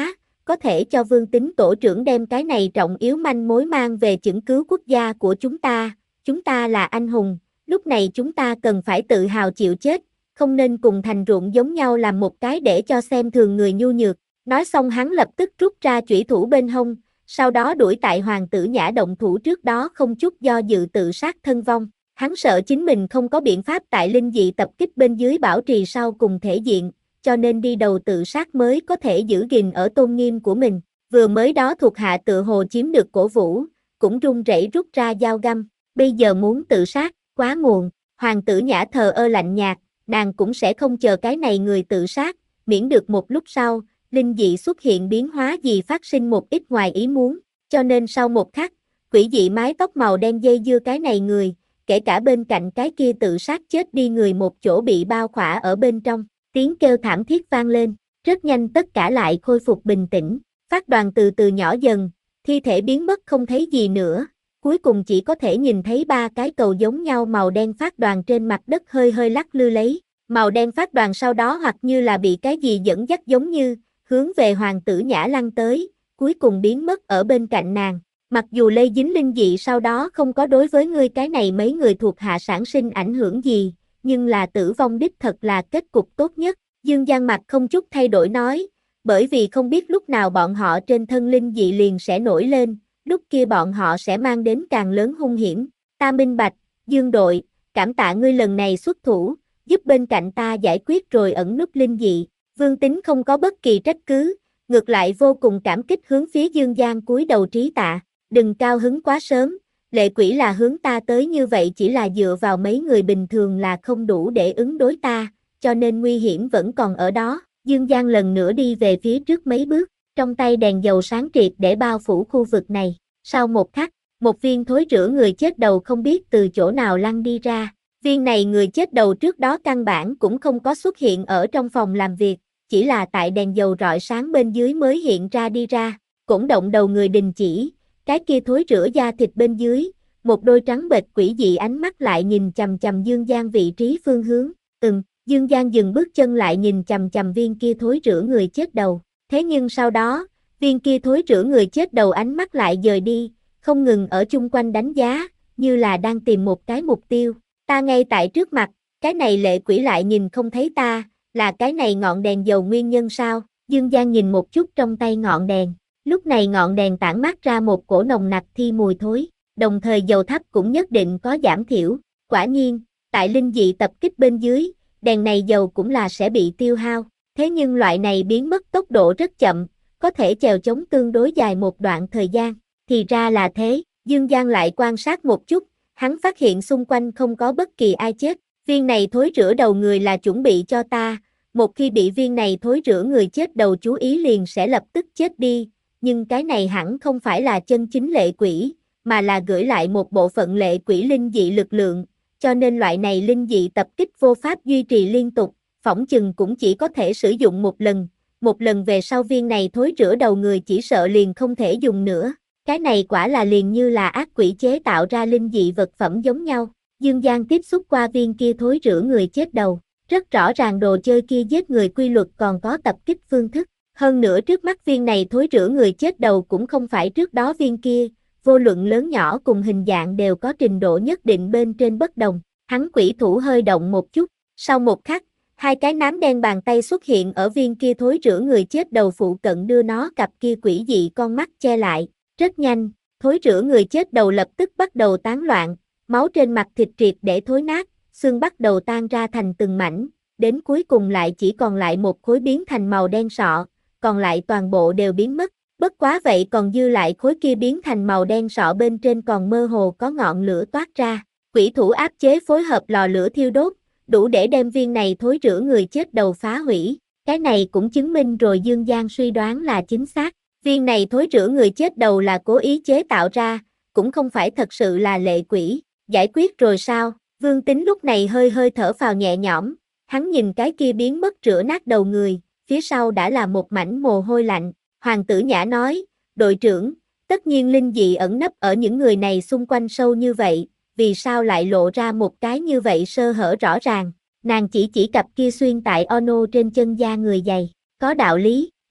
có thể cho Vương Tín tổ trưởng đem cái này trọng yếu manh mối mang về chứng cứu quốc gia của chúng ta, chúng ta là anh hùng, lúc này chúng ta cần phải tự hào chịu chết, không nên cùng thành ruộng giống nhau làm một cái để cho xem thường người nhu nhược. Nói xong hắn lập tức rút ra chủy thủ bên hông, sau đó đuổi tại hoàng tử Nhã động thủ trước đó không chút do dự tự sát thân vong. Hắn sợ chính mình không có biện pháp tại linh dị tập kích bên dưới bảo trì sau cùng thể diện, cho nên đi đầu tự sát mới có thể giữ gìn ở tôn nghiêm của mình. Vừa mới đó thuộc hạ tự hồ chiếm được cổ vũ, cũng run rẩy rút ra dao găm, bây giờ muốn tự sát, quá muộn. Hoàng tử Nhã thờ ơ lạnh nhạt, nàng cũng sẽ không chờ cái này người tự sát, miễn được một lúc sau, linh dị xuất hiện biến hóa gì phát sinh một ít ngoài ý muốn, cho nên sau một khắc, quỷ dị mái tóc màu đen dây dưa cái này người, kể cả bên cạnh cái kia tự sát chết đi người một chỗ bị bao khỏa ở bên trong, tiếng kêu thảm thiết vang lên, rất nhanh tất cả lại khôi phục bình tĩnh, phát đoàn từ từ nhỏ dần, thi thể biến mất không thấy gì nữa, cuối cùng chỉ có thể nhìn thấy ba cái cầu giống nhau màu đen phát đoàn trên mặt đất hơi hơi lắc lư lấy, màu đen phát đoàn sau đó hoặc như là bị cái gì dẫn dắt giống như, hướng về hoàng tử Nhã lăn tới, cuối cùng biến mất ở bên cạnh nàng. Mặc dù lây dính linh dị sau đó không có đối với ngươi cái này mấy người thuộc hạ sản sinh ảnh hưởng gì, nhưng là tử vong đích thật là kết cục tốt nhất. Dương Giang mặt không chút thay đổi nói, bởi vì không biết lúc nào bọn họ trên thân linh dị liền sẽ nổi lên, lúc kia bọn họ sẽ mang đến càng lớn hung hiểm. Ta minh bạch, Dương đội, cảm tạ ngươi lần này xuất thủ, giúp bên cạnh ta giải quyết rồi ẩn núp linh dị. Vương Tín không có bất kỳ trách cứ, ngược lại vô cùng cảm kích hướng phía Dương Giang cúi đầu trí tạ. Đừng cao hứng quá sớm, lệ quỷ là hướng ta tới như vậy chỉ là dựa vào mấy người bình thường là không đủ để ứng đối ta, cho nên nguy hiểm vẫn còn ở đó. Dương Giang lần nữa đi về phía trước mấy bước, trong tay đèn dầu sáng triệt để bao phủ khu vực này. Sau một khắc, một viên thối rữa người chết đầu không biết từ chỗ nào lăn đi ra. Viên này người chết đầu trước đó căn bản cũng không có xuất hiện ở trong phòng làm việc, chỉ là tại đèn dầu rọi sáng bên dưới mới hiện ra đi ra. Cổn động đầu người đình chỉ, cái kia thối rữa da thịt bên dưới, một đôi trắng bệch quỷ dị ánh mắt lại nhìn chằm chằm Dương Giang vị trí phương hướng. Ừm, Dương Giang dừng bước chân lại nhìn chằm chằm viên kia thối rữa người chết đầu. Thế nhưng sau đó, viên kia thối rữa người chết đầu ánh mắt lại dời đi, không ngừng ở chung quanh đánh giá, như là đang tìm một cái mục tiêu. Ta ngay tại trước mặt, cái này lệ quỷ lại nhìn không thấy ta, là cái này ngọn đèn dầu nguyên nhân sao? Dương Giang nhìn một chút trong tay ngọn đèn, lúc này ngọn đèn tản mát ra một cổ nồng nặc thi mùi thối, đồng thời dầu thấp cũng nhất định có giảm thiểu. Quả nhiên, tại linh dị tập kích bên dưới, đèn này dầu cũng là sẽ bị tiêu hao, thế nhưng loại này biến mất tốc độ rất chậm, có thể chèo chống tương đối dài một đoạn thời gian. Thì ra là thế, Dương Giang lại quan sát một chút, hắn phát hiện xung quanh không có bất kỳ ai chết, viên này thối rữa đầu người là chuẩn bị cho ta, một khi bị viên này thối rữa người chết đầu chú ý liền sẽ lập tức chết đi, nhưng cái này hẳn không phải là chân chính lệ quỷ, mà là gửi lại một bộ phận lệ quỷ linh dị lực lượng, cho nên loại này linh dị tập kích vô pháp duy trì liên tục, phỏng chừng cũng chỉ có thể sử dụng một lần, một lần về sau viên này thối rữa đầu người chỉ sợ liền không thể dùng nữa. Cái này quả là liền như là ác quỷ chế tạo ra linh dị vật phẩm giống nhau. Dương Giang tiếp xúc qua viên kia thối rữa người chết đầu, rất rõ ràng đồ chơi kia giết người quy luật còn có tập kích phương thức. Hơn nữa trước mắt viên này thối rữa người chết đầu cũng không phải trước đó viên kia, vô luận lớn nhỏ cùng hình dạng đều có trình độ nhất định bên trên bất đồng. Hắn quỷ thủ hơi động một chút, sau một khắc, hai cái nám đen bàn tay xuất hiện ở viên kia thối rữa người chết đầu phụ cận đưa nó cặp kia quỷ dị con mắt che lại. Rất nhanh, thối rữa người chết đầu lập tức bắt đầu tán loạn, máu trên mặt thịt triệt để thối nát, xương bắt đầu tan ra thành từng mảnh, đến cuối cùng lại chỉ còn lại một khối biến thành màu đen sọ, còn lại toàn bộ đều biến mất, bất quá vậy còn dư lại khối kia biến thành màu đen sọ bên trên còn mơ hồ có ngọn lửa toát ra, quỷ thủ áp chế phối hợp lò lửa thiêu đốt, đủ để đem viên này thối rữa người chết đầu phá hủy, cái này cũng chứng minh rồi Dương Giang suy đoán là chính xác. Viên này thối rữa người chết đầu là cố ý chế tạo ra, cũng không phải thật sự là lệ quỷ, giải quyết rồi sao? Vương Tín lúc này hơi hơi thở phào nhẹ nhõm, hắn nhìn cái kia biến mất rữa nát đầu người, phía sau đã là một mảnh mồ hôi lạnh. Hoàng tử Nhã nói, đội trưởng, tất nhiên linh dị ẩn nấp ở những người này xung quanh sâu như vậy, vì sao lại lộ ra một cái như vậy sơ hở rõ ràng? Nàng chỉ chỉ cặp kia xuyên tại ono trên chân da người dày, có đạo lý.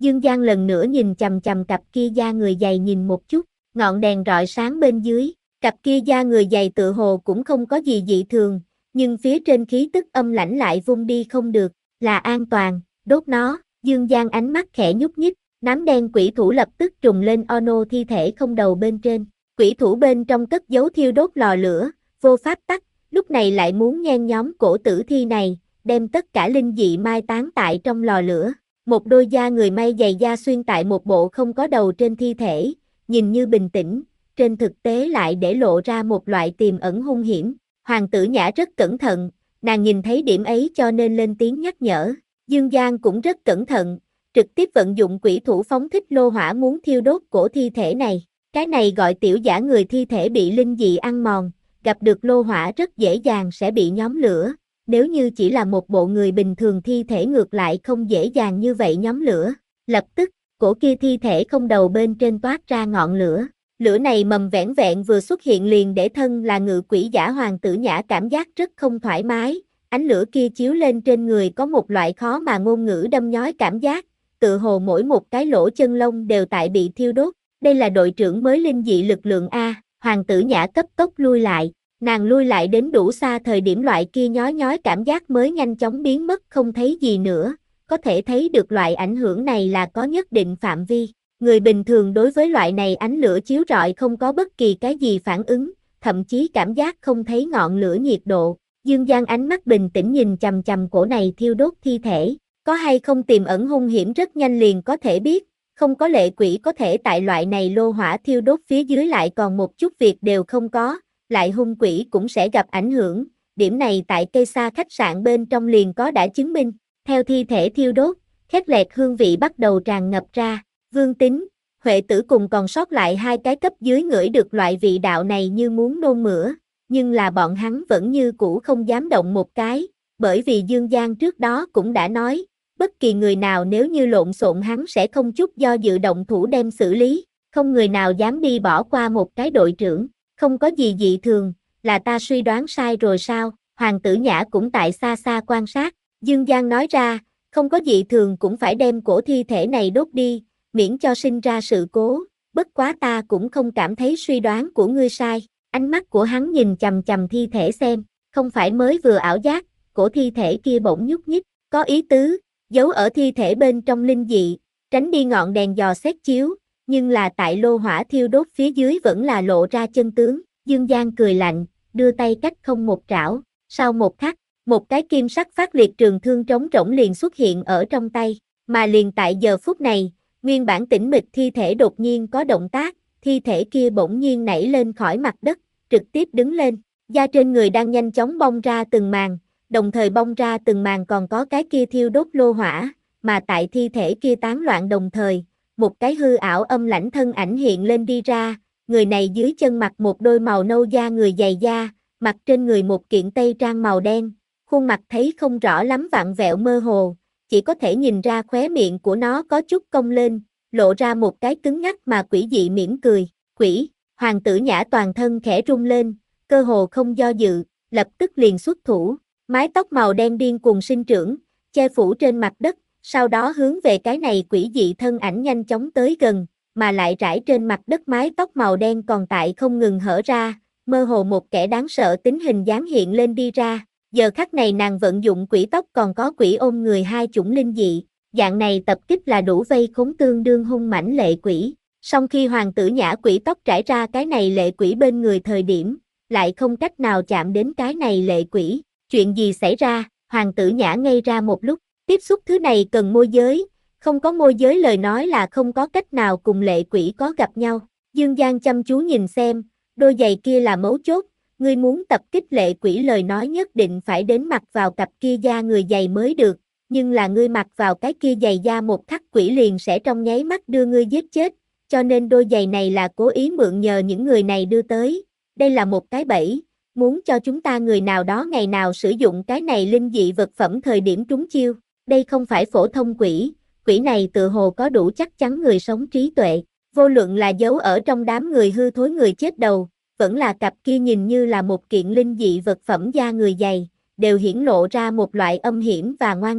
Dương Giang lần nữa nhìn chằm chằm cặp kia da người dày nhìn một chút, ngọn đèn rọi sáng bên dưới, cặp kia da người dày tự hồ cũng không có gì dị thường, nhưng phía trên khí tức âm lãnh lại vung đi không được, là an toàn, đốt nó, Dương Giang ánh mắt khẽ nhúc nhích, nám đen quỷ thủ lập tức trùng lên Ono thi thể không đầu bên trên, quỷ thủ bên trong cất giấu thiêu đốt lò lửa, vô pháp tắt, lúc này lại muốn nhen nhóm cổ tử thi này, đem tất cả linh dị mai táng tại trong lò lửa. Một đôi da người may dày da xuyên tại một bộ không có đầu trên thi thể, nhìn như bình tĩnh, trên thực tế lại để lộ ra một loại tiềm ẩn hung hiểm. Hoàng tử Nhã rất cẩn thận, nàng nhìn thấy điểm ấy cho nên lên tiếng nhắc nhở. Dương Giang cũng rất cẩn thận, trực tiếp vận dụng quỷ thủ phóng thích lô hỏa muốn thiêu đốt cổ thi thể này. Cái này gọi tiểu giả người thi thể bị linh dị ăn mòn, gặp được lô hỏa rất dễ dàng sẽ bị nhóm lửa. Nếu như chỉ là một bộ người bình thường thi thể ngược lại không dễ dàng như vậy nhóm lửa. Lập tức, cổ kia thi thể không đầu bên trên toát ra ngọn lửa. Lửa này mầm vẻn vẹn vừa xuất hiện liền để thân là ngự quỷ giả Hoàng tử Nhã cảm giác rất không thoải mái. Ánh lửa kia chiếu lên trên người có một loại khó mà ngôn ngữ đâm nhói cảm giác, tự hồ mỗi một cái lỗ chân lông đều tại bị thiêu đốt. Đây là đội trưởng mới linh dị lực lượng A. Hoàng tử Nhã cấp tốc lui lại. Nàng lui lại đến đủ xa thời điểm loại kia nhói nhói cảm giác mới nhanh chóng biến mất không thấy gì nữa, có thể thấy được loại ảnh hưởng này là có nhất định phạm vi. Người bình thường đối với loại này ánh lửa chiếu rọi không có bất kỳ cái gì phản ứng, thậm chí cảm giác không thấy ngọn lửa nhiệt độ. Dương Giang ánh mắt bình tĩnh nhìn chằm chằm cổ này thiêu đốt thi thể, có hay không tiềm ẩn hung hiểm rất nhanh liền có thể biết, không có lệ quỷ có thể tại loại này lô hỏa thiêu đốt phía dưới lại còn một chút việc đều không có. Lại hung quỷ cũng sẽ gặp ảnh hưởng, điểm này tại cây sa khách sạn bên trong liền có đã chứng minh. Theo thi thể thiêu đốt, khét lẹt hương vị bắt đầu tràn ngập ra, Vương Tính, Huệ Tử cùng còn sót lại hai cái cấp dưới ngửi được loại vị đạo này như muốn nôn mửa, nhưng là bọn hắn vẫn như cũ không dám động một cái, bởi vì Dương Giang trước đó cũng đã nói, bất kỳ người nào nếu như lộn xộn hắn sẽ không chút do dự động thủ đem xử lý, không người nào dám đi bỏ qua một cái đội trưởng. Không có gì dị thường, là ta suy đoán sai rồi sao? Hoàng tử Nhã cũng tại xa xa quan sát, Dương Giang nói ra, không có dị thường cũng phải đem cổ thi thể này đốt đi, miễn cho sinh ra sự cố, bất quá ta cũng không cảm thấy suy đoán của ngươi sai. Ánh mắt của hắn nhìn chằm chằm thi thể xem, không phải mới vừa ảo giác, cổ thi thể kia bỗng nhúc nhích, có ý tứ, giấu ở thi thể bên trong linh dị, tránh đi ngọn đèn dò xét chiếu. Nhưng là tại lô hỏa thiêu đốt phía dưới vẫn là lộ ra chân tướng. Dương Giang cười lạnh, đưa tay cách không một trảo, sau một khắc, một cái kim sắc phát liệt trường thương trống rỗng liền xuất hiện ở trong tay, mà liền tại giờ phút này, nguyên bản tĩnh mịch thi thể đột nhiên có động tác, thi thể kia bỗng nhiên nảy lên khỏi mặt đất, trực tiếp đứng lên, da trên người đang nhanh chóng bong ra từng màn, đồng thời bong ra từng màn còn có cái kia thiêu đốt lô hỏa, mà tại thi thể kia tán loạn đồng thời, một cái hư ảo âm lãnh thân ảnh hiện lên đi ra, người này dưới chân mặc một đôi màu nâu da người dày da, mặc trên người một kiện tây trang màu đen, khuôn mặt thấy không rõ lắm vặn vẹo mơ hồ, chỉ có thể nhìn ra khóe miệng của nó có chút cong lên, lộ ra một cái cứng ngắc mà quỷ dị mỉm cười, quỷ, Hoàng tử Nhã toàn thân khẽ rung lên, cơ hồ không do dự, lập tức liền xuất thủ, mái tóc màu đen điên cuồng sinh trưởng, che phủ trên mặt đất, sau đó hướng về cái này quỷ dị thân ảnh nhanh chóng tới gần, mà lại rải trên mặt đất mái tóc màu đen còn tại không ngừng hở ra, mơ hồ một kẻ đáng sợ tính hình dáng hiện lên đi ra. Giờ khắc này nàng vận dụng quỷ tóc còn có quỷ ôm người hai chủng linh dị, dạng này tập kích là đủ vây khốn tương đương hung mãnh lệ quỷ. Song khi Hoàng tử Nhã quỷ tóc trải ra cái này lệ quỷ bên người thời điểm, lại không cách nào chạm đến cái này lệ quỷ. Chuyện gì xảy ra? Hoàng tử Nhã ngây ra một lúc. Tiếp xúc thứ này cần môi giới, không có môi giới lời nói là không có cách nào cùng lệ quỷ có gặp nhau. Dương Giang chăm chú nhìn xem, đôi giày kia là mấu chốt, ngươi muốn tập kích lệ quỷ lời nói nhất định phải đến mặc vào cặp kia da người giày mới được, nhưng là ngươi mặc vào cái kia giày da một khắc quỷ liền sẽ trong nháy mắt đưa ngươi giết chết, cho nên đôi giày này là cố ý mượn nhờ những người này đưa tới, đây là một cái bẫy, muốn cho chúng ta người nào đó ngày nào sử dụng cái này linh dị vật phẩm thời điểm trúng chiêu. Đây không phải phổ thông quỷ, quỷ này tự hồ có đủ chắc chắn người sống trí tuệ, vô luận là giấu ở trong đám người hư thối người chết đầu, vẫn là cặp kia nhìn như là một kiện linh dị vật phẩm da người dày, đều hiển lộ ra một loại âm hiểm và ngoan độc.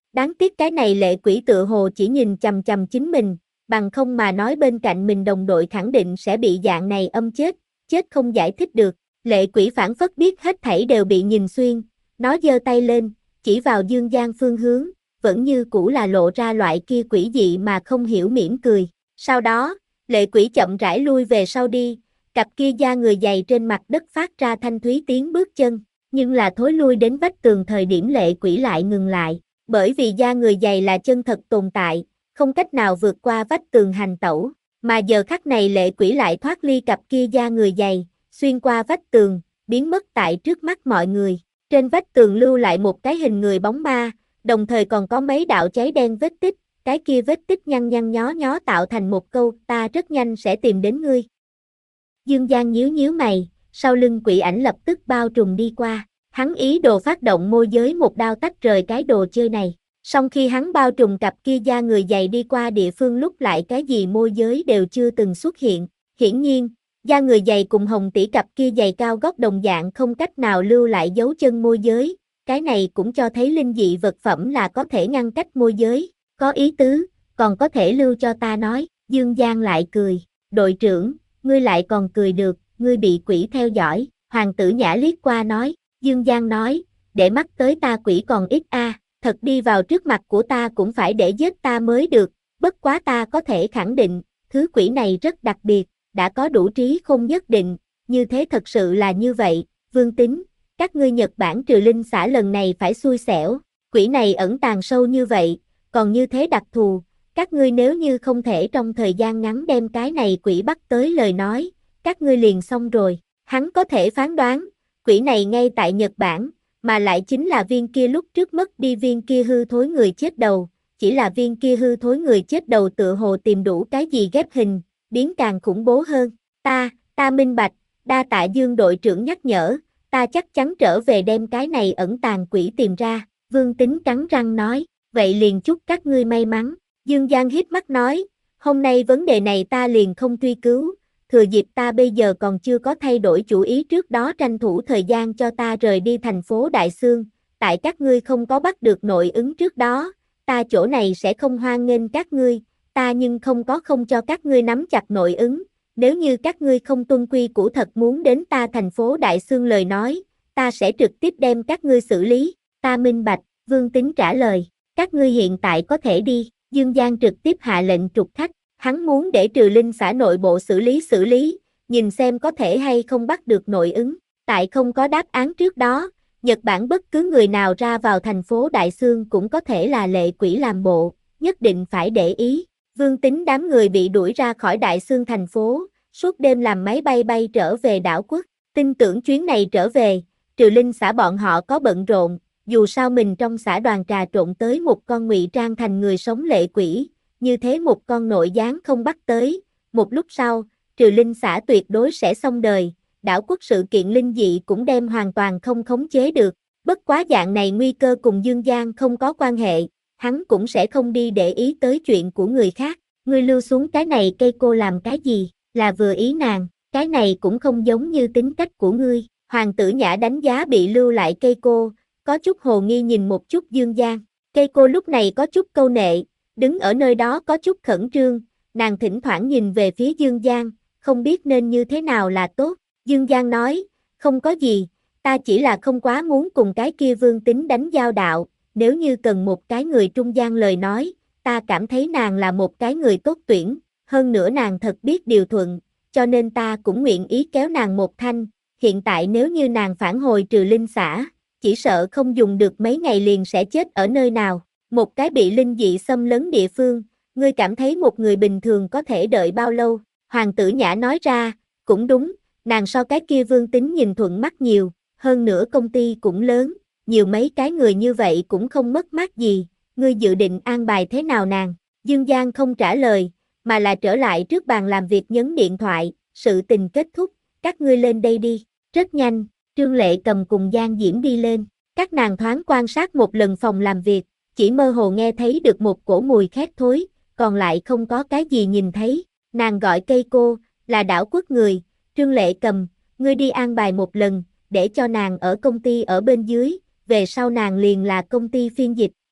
Đáng tiếc cái này lệ quỷ tựa hồ chỉ nhìn chằm chằm chính mình, bằng không mà nói bên cạnh mình đồng đội khẳng định sẽ bị dạng này âm chết, chết không giải thích được. Lệ quỷ phảng phất biết hết thảy đều bị nhìn xuyên, nó giơ tay lên, chỉ vào Dương Giang phương hướng, vẫn như cũ là lộ ra loại kia quỷ dị mà không hiểu mỉm cười. Sau đó, lệ quỷ chậm rãi lui về sau đi, cặp kia da người dày trên mặt đất phát ra thanh thúy tiếng bước chân, nhưng là thối lui đến vách tường thời điểm lệ quỷ lại ngừng lại, bởi vì da người dày là chân thật tồn tại, không cách nào vượt qua vách tường hành tẩu, mà giờ khắc này lệ quỷ lại thoát ly cặp kia da người dày, xuyên qua vách tường, biến mất tại trước mắt mọi người. Trên vách tường lưu lại một cái hình người bóng ma, đồng thời còn có mấy đạo cháy đen vết tích, cái kia vết tích nhăn nhăn nhó nhó tạo thành một câu, ta rất nhanh sẽ tìm đến ngươi. Dương Giang nhíu nhíu mày, sau lưng quỷ ảnh lập tức bao trùm đi qua, hắn ý đồ phát động môi giới một đao tách rời cái đồ chơi này. Song khi hắn bao trùm cặp kia da người dày đi qua địa phương lúc lại cái gì môi giới đều chưa từng xuất hiện, hiển nhiên, da người dày cùng hồng tỷ cặp kia giày cao gót đồng dạng không cách nào lưu lại dấu chân môi giới, cái này cũng cho thấy linh dị vật phẩm là có thể ngăn cách môi giới, có ý tứ, còn có thể lưu cho ta nói. Dương Giang lại cười, đội trưởng, ngươi lại còn cười được, ngươi bị quỷ theo dõi, hoàng tử Nhã liếc qua nói. Dương Giang nói, để mắt tới ta quỷ còn ít a, à, thật đi vào trước mặt của ta cũng phải để giết ta mới được, bất quá ta có thể khẳng định, thứ quỷ này rất đặc biệt, đã có đủ trí không nhất định, như thế thật sự là như vậy. Vương Tín, các ngươi Nhật Bản trừ linh xã lần này phải xui xẻo, quỷ này ẩn tàng sâu như vậy, còn như thế đặc thù, các ngươi nếu như không thể trong thời gian ngắn đem cái này quỷ bắt tới lời nói, các ngươi liền xong rồi. Hắn có thể phán đoán, quỷ này ngay tại Nhật Bản, mà lại chính là viên kia lúc trước mất đi viên kia hư thối người chết đầu, chỉ là viên kia hư thối người chết đầu tựa hồ tìm đủ cái gì ghép hình, biến càng khủng bố hơn. Ta, ta minh bạch, đa tạ Dương đội trưởng nhắc nhở, ta chắc chắn trở về đem cái này ẩn tàng quỷ tìm ra. Vương Tín cắn răng nói, vậy liền chúc các ngươi may mắn. Dương Giang híp mắt nói, hôm nay vấn đề này ta liền không truy cứu, thừa dịp ta bây giờ còn chưa có thay đổi chủ ý trước đó tranh thủ thời gian cho ta rời đi thành phố Đại Xương, tại các ngươi không có bắt được nội ứng trước đó, ta chỗ này sẽ không hoan nghênh các ngươi, ta nhưng không có không cho các ngươi nắm chặt nội ứng, nếu như các ngươi không tuân quy củ thật muốn đến ta thành phố Đại Xương lời nói, ta sẽ trực tiếp đem các ngươi xử lý. Ta minh bạch. Vương Tín trả lời, các ngươi hiện tại có thể đi. Dương Giang trực tiếp hạ lệnh trục khách, hắn muốn để trừ linh xã nội bộ xử lý xử lý, nhìn xem có thể hay không bắt được nội ứng. Tại không có đáp án trước đó, Nhật Bản bất cứ người nào ra vào thành phố Đại Xương cũng có thể là lệ quỷ làm bộ, nhất định phải để ý. Vương Tín đám người bị đuổi ra khỏi Đại Xương thành phố, suốt đêm làm máy bay bay trở về đảo quốc. Tin tưởng chuyến này trở về, trừ linh xã bọn họ có bận rộn, dù sao mình trong xã đoàn trà trộn tới một con ngụy trang thành người sống lệ quỷ, như thế một con nội gián không bắt tới, một lúc sau, trừ linh xã tuyệt đối sẽ xong đời, đảo quốc sự kiện linh dị cũng đem hoàn toàn không khống chế được, bất quá dạng này nguy cơ cùng Dương Giang không có quan hệ, hắn cũng sẽ không đi để ý tới chuyện của người khác. Ngươi lưu xuống cái này cây cô làm cái gì, là vừa ý nàng, cái này cũng không giống như tính cách của ngươi. Hoàng tử Nhã đánh giá bị lưu lại cây cô, có chút hồ nghi nhìn một chút Dương Giang. Cây cô lúc này có chút câu nệ, đứng ở nơi đó có chút khẩn trương, nàng thỉnh thoảng nhìn về phía Dương Giang, không biết nên như thế nào là tốt. Dương Giang nói, không có gì, ta chỉ là không quá muốn cùng cái kia Vương Tín đánh giao đạo, nếu như cần một cái người trung gian lời nói, ta cảm thấy nàng là một cái người tốt tuyển, hơn nữa nàng thật biết điều thuận, cho nên ta cũng nguyện ý kéo nàng một thanh. Hiện tại nếu như nàng phản hồi trừ linh xã, chỉ sợ không dùng được mấy ngày liền sẽ chết ở nơi nào. Một cái bị linh dị xâm lấn địa phương, ngươi cảm thấy một người bình thường có thể đợi bao lâu? Hoàng tử Nhã nói ra, cũng đúng, nàng so cái kia Vương Tín nhìn thuận mắt nhiều, hơn nữa công ty cũng lớn, nhiều mấy cái người như vậy cũng không mất mát gì, ngươi dự định an bài thế nào nàng? Dương Giang không trả lời, mà là trở lại trước bàn làm việc nhấn điện thoại, sự tình kết thúc, các ngươi lên đây đi. Rất nhanh, Trương Lệ Cầm cùng Giang Diễm đi lên, các nàng thoáng quan sát một lần phòng làm việc, chỉ mơ hồ nghe thấy được một cổ mùi khét thối, còn lại không có cái gì nhìn thấy. Nàng gọi cây cô, là đảo quốc người, Trương Lệ Cầm, ngươi đi an bài một lần, để cho nàng ở công ty ở bên dưới, về sau nàng liền là công ty phiên dịch.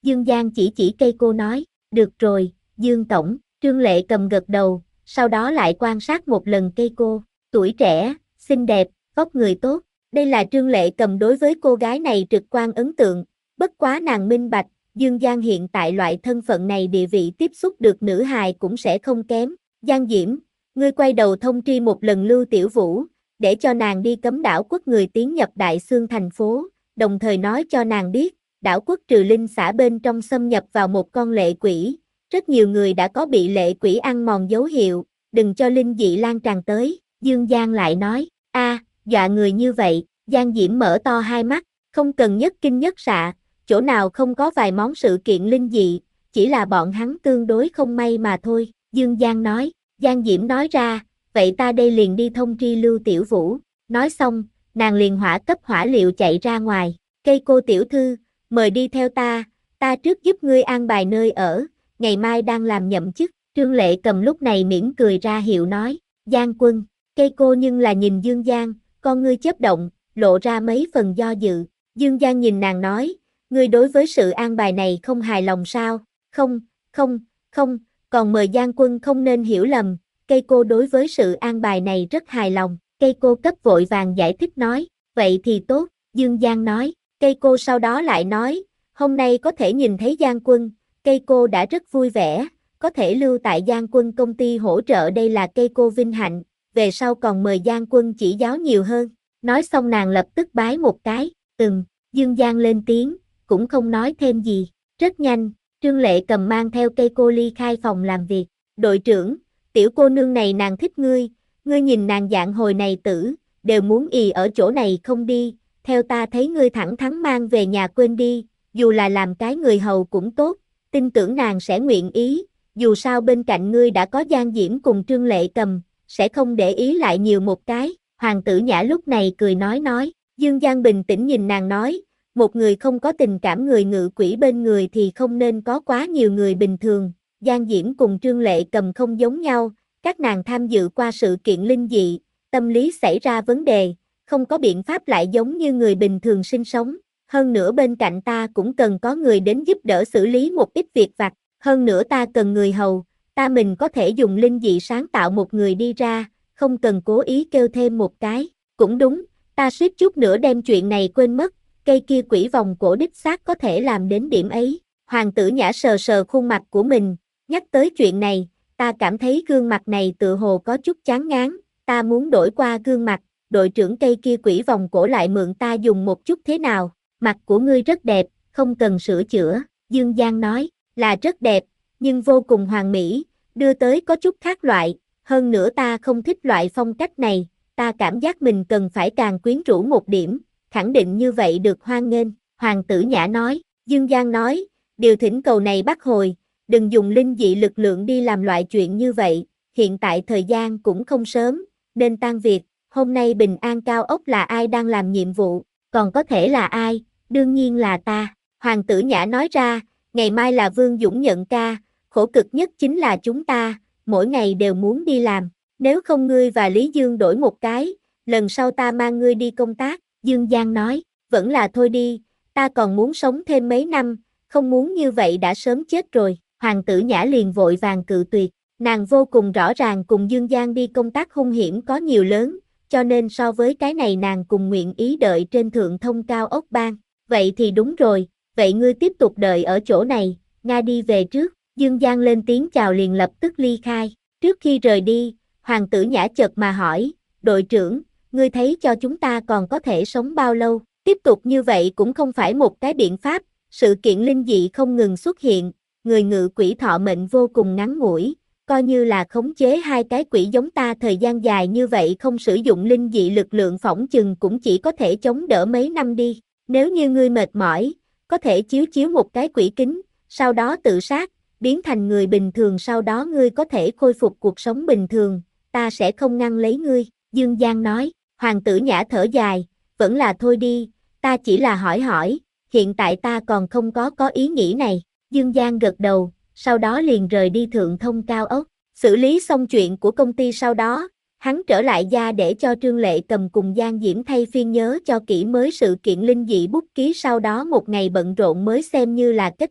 Dương Giang chỉ chỉ cây cô nói, được rồi, Dương Tổng. Trương Lệ Cầm gật đầu, sau đó lại quan sát một lần cây cô, tuổi trẻ, xinh đẹp, vóc người tốt. Đây là Trương Lệ Cầm đối với cô gái này trực quan ấn tượng, bất quá nàng minh bạch, Dương Giang hiện tại loại thân phận này địa vị tiếp xúc được nữ hài cũng sẽ không kém. Giang Diễm, ngươi quay đầu thông tri một lần Lưu Tiểu Vũ, để cho nàng đi cấm đảo quốc người tiến nhập Đại Xương thành phố, đồng thời nói cho nàng biết, đảo quốc trừ linh xã bên trong xâm nhập vào một con lệ quỷ, rất nhiều người đã có bị lệ quỷ ăn mòn dấu hiệu, đừng cho linh dị lan tràn tới. Dương Giang lại nói, a, dọa người như vậy. Giang Diễm mở to hai mắt, không cần nhất kinh nhất xạ, chỗ nào không có vài món sự kiện linh dị, chỉ là bọn hắn tương đối không may mà thôi. Dương Giang nói, Giang Diễm nói ra, vậy ta đây liền đi thông tri Lưu Tiểu Vũ. Nói xong, nàng liền hỏa cấp hỏa liệu chạy ra ngoài. Cây cô tiểu thư, mời đi theo ta, ta trước giúp ngươi an bài nơi ở, ngày mai đang làm nhậm chức. Trương Lệ Cầm lúc này mỉm cười ra hiệu nói, Giang Quân. Cây cô nhưng là nhìn Dương Giang, con ngươi chớp động, lộ ra mấy phần do dự. Dương Giang nhìn nàng nói, ngươi đối với sự an bài này không hài lòng sao? Không, không, không, còn mời Giang Quân không nên hiểu lầm, cây cô đối với sự an bài này rất hài lòng. Cây cô cấp vội vàng giải thích nói, vậy thì tốt. Dương Giang nói, cây cô sau đó lại nói, hôm nay có thể nhìn thấy Giang Quân, cây cô đã rất vui vẻ, có thể lưu tại Giang Quân công ty hỗ trợ đây là cây cô vinh hạnh, về sau còn mời Giang Quân chỉ giáo nhiều hơn. Nói xong nàng lập tức bái một cái, ừm. Dương Giang lên tiếng, cũng không nói thêm gì. Rất nhanh, Trương Lệ Cầm mang theo cây cô ly khai phòng làm việc. Đội trưởng, tiểu cô nương này nàng thích ngươi, ngươi nhìn nàng dạng hồi này tử, đều muốn ì ở chỗ này không đi, theo ta thấy ngươi thẳng thắn mang về nhà quên đi, dù là làm cái người hầu cũng tốt, tin tưởng nàng sẽ nguyện ý, dù sao bên cạnh ngươi đã có Giang Diễm cùng Trương Lệ Cầm, sẽ không để ý lại nhiều một cái. Hoàng tử Nhã lúc này cười nói nói, Dương Giang bình tĩnh nhìn nàng nói, một người không có tình cảm người ngự quỷ bên người thì không nên có quá nhiều người bình thường. Giang Diễm cùng Trương Lệ Cầm không giống nhau, các nàng tham dự qua sự kiện linh dị, tâm lý xảy ra vấn đề, không có biện pháp lại giống như người bình thường sinh sống. Hơn nữa bên cạnh ta cũng cần có người đến giúp đỡ xử lý một ít việc vặt, hơn nữa ta cần người hầu, ta mình có thể dùng linh dị sáng tạo một người đi ra, không cần cố ý kêu thêm một cái. Cũng đúng, ta suýt chút nữa đem chuyện này quên mất, cây kia quỷ vòng cổ đích xác có thể làm đến điểm ấy. Hoàng tử Nhã sờ sờ khuôn mặt của mình, nhắc tới chuyện này, ta cảm thấy gương mặt này tựa hồ có chút chán ngán, ta muốn đổi qua gương mặt, đội trưởng cây kia quỷ vòng cổ lại mượn ta dùng một chút thế nào? Mặt của ngươi rất đẹp, không cần sửa chữa. Dương Giang nói, là rất đẹp, nhưng vô cùng hoàn mỹ, đưa tới có chút khác loại, hơn nữa ta không thích loại phong cách này, ta cảm giác mình cần phải càng quyến rũ một điểm, khẳng định như vậy được hoan nghênh. Hoàng tử Nhã nói, Dương Giang nói, điều thỉnh cầu này bắt hồi, đừng dùng linh dị lực lượng đi làm loại chuyện như vậy, hiện tại thời gian cũng không sớm, nên tan việc, hôm nay Bình An Cao Ốc là ai đang làm nhiệm vụ, còn có thể là ai, đương nhiên là ta. Hoàng tử Nhã nói ra, ngày mai là Vương Dũng nhận ca, khổ cực nhất chính là chúng ta, mỗi ngày đều muốn đi làm, nếu không ngươi và Lý Dương đổi một cái, lần sau ta mang ngươi đi công tác. Dương Giang nói, vẫn là thôi đi, ta còn muốn sống thêm mấy năm, không muốn như vậy đã sớm chết rồi. Hoàng tử Nhã liền vội vàng cự tuyệt, nàng vô cùng rõ ràng cùng Dương Giang đi công tác hung hiểm có nhiều lớn, cho nên so với cái này nàng cùng nguyện ý đợi trên thượng thông cao ốc bang. Vậy thì đúng rồi, vậy ngươi tiếp tục đợi ở chỗ này, Nga đi về trước. Dương Giang lên tiếng chào liền lập tức ly khai. Trước khi rời đi, Hoàng tử Nhã chợt mà hỏi, đội trưởng, ngươi thấy cho chúng ta còn có thể sống bao lâu? Tiếp tục như vậy cũng không phải một cái biện pháp, sự kiện linh dị không ngừng xuất hiện, người ngự quỷ thọ mệnh vô cùng ngắn ngủi, coi như là khống chế hai cái quỷ giống ta thời gian dài như vậy không sử dụng linh dị lực lượng phỏng chừng cũng chỉ có thể chống đỡ mấy năm đi. Nếu như ngươi mệt mỏi, có thể chiếu chiếu một cái quỷ kính, sau đó tự sát, biến thành người bình thường sau đó ngươi có thể khôi phục cuộc sống bình thường, ta sẽ không ngăn lấy ngươi. Dương Giang nói, Hoàng tử Nhã thở dài, vẫn là thôi đi, ta chỉ là hỏi hỏi, hiện tại ta còn không có có ý nghĩ này. Dương Giang gật đầu, sau đó liền rời đi thượng thông cao ốc, xử lý xong chuyện của công ty sau đó, hắn trở lại gia để cho Trương Lệ Cầm cùng Giang Diễm thay phiên nhớ cho kỹ mới sự kiện linh dị bút ký sau đó một ngày bận rộn mới xem như là kết thúc.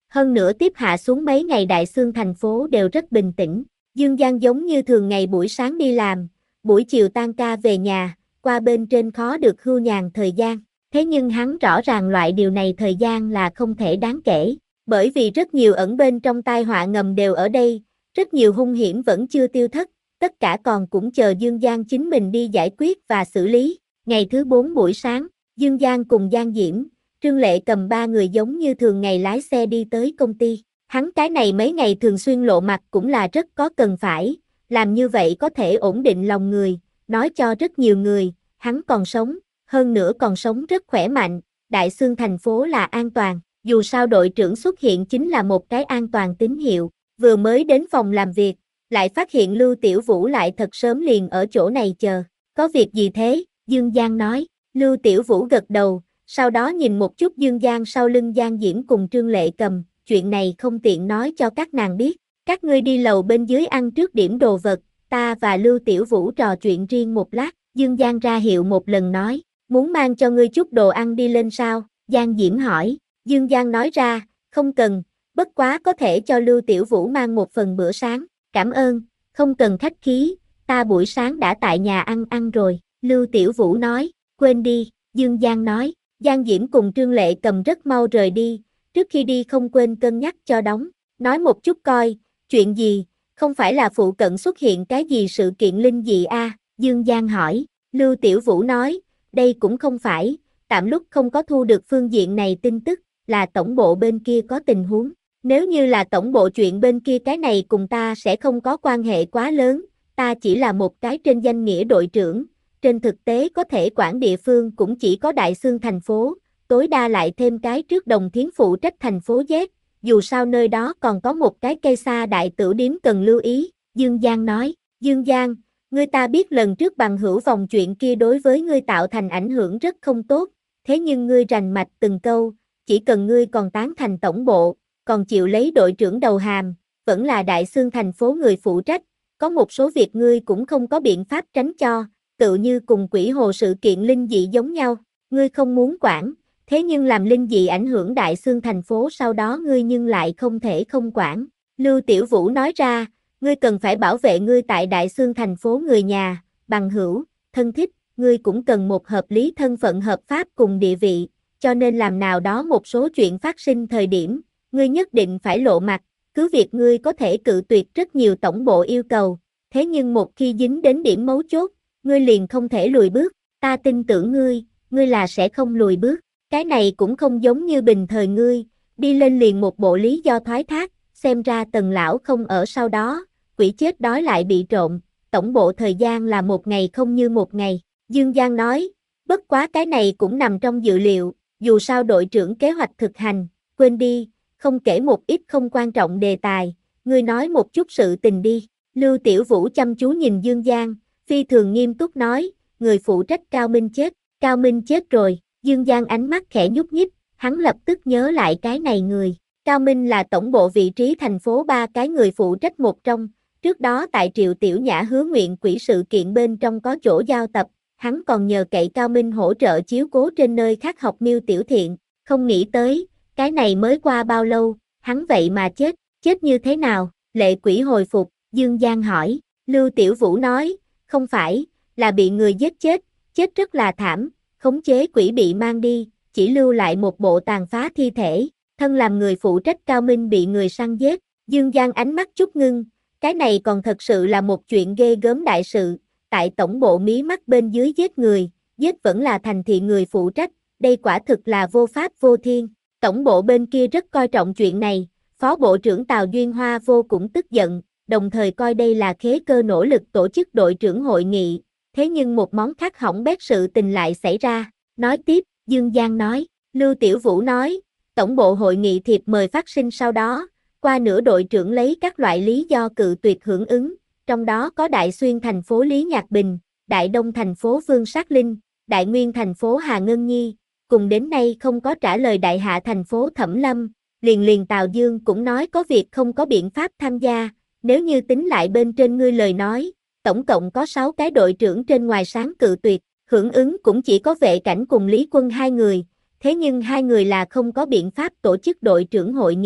Hơn nữa tiếp hạ xuống mấy ngày Đại Xương thành phố đều rất bình tĩnh. Dương Giang giống như thường ngày buổi sáng đi làm, buổi chiều tan ca về nhà, qua bên trên khó được hưu nhàn thời gian. Thế nhưng hắn rõ ràng loại điều này thời gian là không thể đáng kể, bởi vì rất nhiều ẩn bên trong tai họa ngầm đều ở đây, rất nhiều hung hiểm vẫn chưa tiêu thất, tất cả còn cũng chờ Dương Giang chính mình đi giải quyết và xử lý. Ngày thứ bốn buổi sáng, Dương Giang cùng Giang Diễm, Trương Lệ cầm ba người giống như thường ngày lái xe đi tới công ty. Hắn cái này mấy ngày thường xuyên lộ mặt cũng là rất có cần phải, làm như vậy có thể ổn định lòng người, nói cho rất nhiều người, hắn còn sống, hơn nữa còn sống rất khỏe mạnh, Đại Xương thành phố là an toàn, dù sao đội trưởng xuất hiện chính là một cái an toàn tín hiệu. Vừa mới đến phòng làm việc, lại phát hiện Lưu Tiểu Vũ lại thật sớm liền ở chỗ này chờ. Có việc gì thế? Dương Giang nói. Lưu Tiểu Vũ gật đầu, sau đó nhìn một chút Dương Giang sau lưng Giang Diễm cùng Trương Lệ cầm, chuyện này không tiện nói cho các nàng biết. Các ngươi đi lầu bên dưới ăn trước điểm đồ vật, ta và Lưu Tiểu Vũ trò chuyện riêng một lát. Dương Giang ra hiệu một lần nói, muốn mang cho ngươi chút đồ ăn đi lên sao? Giang Diễm hỏi. Dương Giang nói ra, không cần, bất quá có thể cho Lưu Tiểu Vũ mang một phần bữa sáng. Cảm ơn, không cần khách khí, ta buổi sáng đã tại nhà ăn ăn rồi. Lưu Tiểu Vũ nói, quên đi, Dương Giang nói. Giang Diễm cùng Trương Lệ cầm rất mau rời đi, trước khi đi không quên cân nhắc cho đóng. Nói một chút coi, chuyện gì, không phải là phụ cận xuất hiện cái gì sự kiện linh dị a? À? Dương Giang hỏi. Lưu Tiểu Vũ nói, đây cũng không phải, tạm lúc không có thu được phương diện này tin tức, là tổng bộ bên kia có tình huống. Nếu như là tổng bộ chuyện bên kia cái này cùng ta sẽ không có quan hệ quá lớn, ta chỉ là một cái trên danh nghĩa đội trưởng, trên thực tế có thể quản địa phương cũng chỉ có Đại Xương thành phố, tối đa lại thêm cái trước Đồng Thiến phụ trách thành phố Z, dù sao nơi đó còn có một cái cây sa đại tửu điếm cần lưu ý, Dương Giang nói. Dương Giang, ngươi ta biết lần trước bằng hữu vòng chuyện kia đối với ngươi tạo thành ảnh hưởng rất không tốt, thế nhưng ngươi rành mạch từng câu, chỉ cần ngươi còn tán thành tổng bộ, còn chịu lấy đội trưởng đầu hàm, vẫn là Đại Xương thành phố người phụ trách, có một số việc ngươi cũng không có biện pháp tránh cho, tự như cùng Quỷ Hồ sự kiện linh dị giống nhau, ngươi không muốn quản, thế nhưng làm linh dị ảnh hưởng Đại Xương thành phố sau đó ngươi nhưng lại không thể không quản. Lưu Tiểu Vũ nói ra, ngươi cần phải bảo vệ ngươi tại Đại Xương thành phố người nhà, bằng hữu, thân thích, ngươi cũng cần một hợp lý thân phận hợp pháp cùng địa vị, cho nên làm nào đó một số chuyện phát sinh thời điểm, ngươi nhất định phải lộ mặt, cứ việc ngươi có thể cự tuyệt rất nhiều tổng bộ yêu cầu, thế nhưng một khi dính đến điểm mấu chốt, ngươi liền không thể lùi bước, ta tin tưởng ngươi, ngươi là sẽ không lùi bước, cái này cũng không giống như bình thời ngươi, đi lên liền một bộ lý do thoái thác, xem ra Tần lão không ở sau đó, quỷ chết đói lại bị trộm, tổng bộ thời gian là một ngày không như một ngày, Dương Giang nói, bất quá cái này cũng nằm trong dự liệu, dù sao đội trưởng kế hoạch thực hành, quên đi, không kể một ít không quan trọng đề tài, ngươi nói một chút sự tình đi. Lưu Tiểu Vũ chăm chú nhìn Dương Giang, phi thường nghiêm túc nói, người phụ trách Cao Minh chết, Cao Minh chết rồi, Dương Giang ánh mắt khẽ nhúc nhích, hắn lập tức nhớ lại cái này người, Cao Minh là tổng bộ vị trí thành phố ba cái người phụ trách một trong, trước đó tại Triệu Tiểu Nhã hứa nguyện quỷ sự kiện bên trong có chỗ giao tập, hắn còn nhờ cậy Cao Minh hỗ trợ chiếu cố trên nơi khác học Miêu Tiểu Thiện, không nghĩ tới, cái này mới qua bao lâu, hắn vậy mà chết, chết như thế nào, lệ quỷ hồi phục, Dương Giang hỏi, Lưu Tiểu Vũ nói, không phải, là bị người giết chết, chết rất là thảm, khống chế quỷ bị mang đi, chỉ lưu lại một bộ tàn phá thi thể, thân làm người phụ trách Cao Minh bị người săn giết, Dương Giang ánh mắt chút ngưng, cái này còn thật sự là một chuyện ghê gớm đại sự, tại tổng bộ mí mắt bên dưới giết người, giết vẫn là thành thị người phụ trách, đây quả thực là vô pháp vô thiên. Tổng bộ bên kia rất coi trọng chuyện này, Phó Bộ trưởng Tào Duyên Hoa vô cũng tức giận, đồng thời coi đây là khế cơ nỗ lực tổ chức đội trưởng hội nghị, thế nhưng một món khác hỏng bét sự tình lại xảy ra, nói tiếp, Dương Giang nói, Lưu Tiểu Vũ nói, tổng bộ hội nghị thiệp mời phát sinh sau đó, qua nửa đội trưởng lấy các loại lý do cự tuyệt hưởng ứng, trong đó có Đại Xuyên thành phố Lý Nhạc Bình, Đại Đông thành phố Vương Sát Linh, Đại Nguyên thành phố Hà Ngân Nhi, cùng đến nay không có trả lời Đại Hạ thành phố Thẩm Lâm, liền liền Tào Dương cũng nói có việc không có biện pháp tham gia, nếu như tính lại bên trên ngươi lời nói, tổng cộng có sáu cái đội trưởng trên ngoài sáng cự tuyệt, hưởng ứng cũng chỉ có Vệ Cảnh cùng Lý Quân hai người, thế nhưng hai người là không có biện pháp tổ chức đội trưởng hội nghị,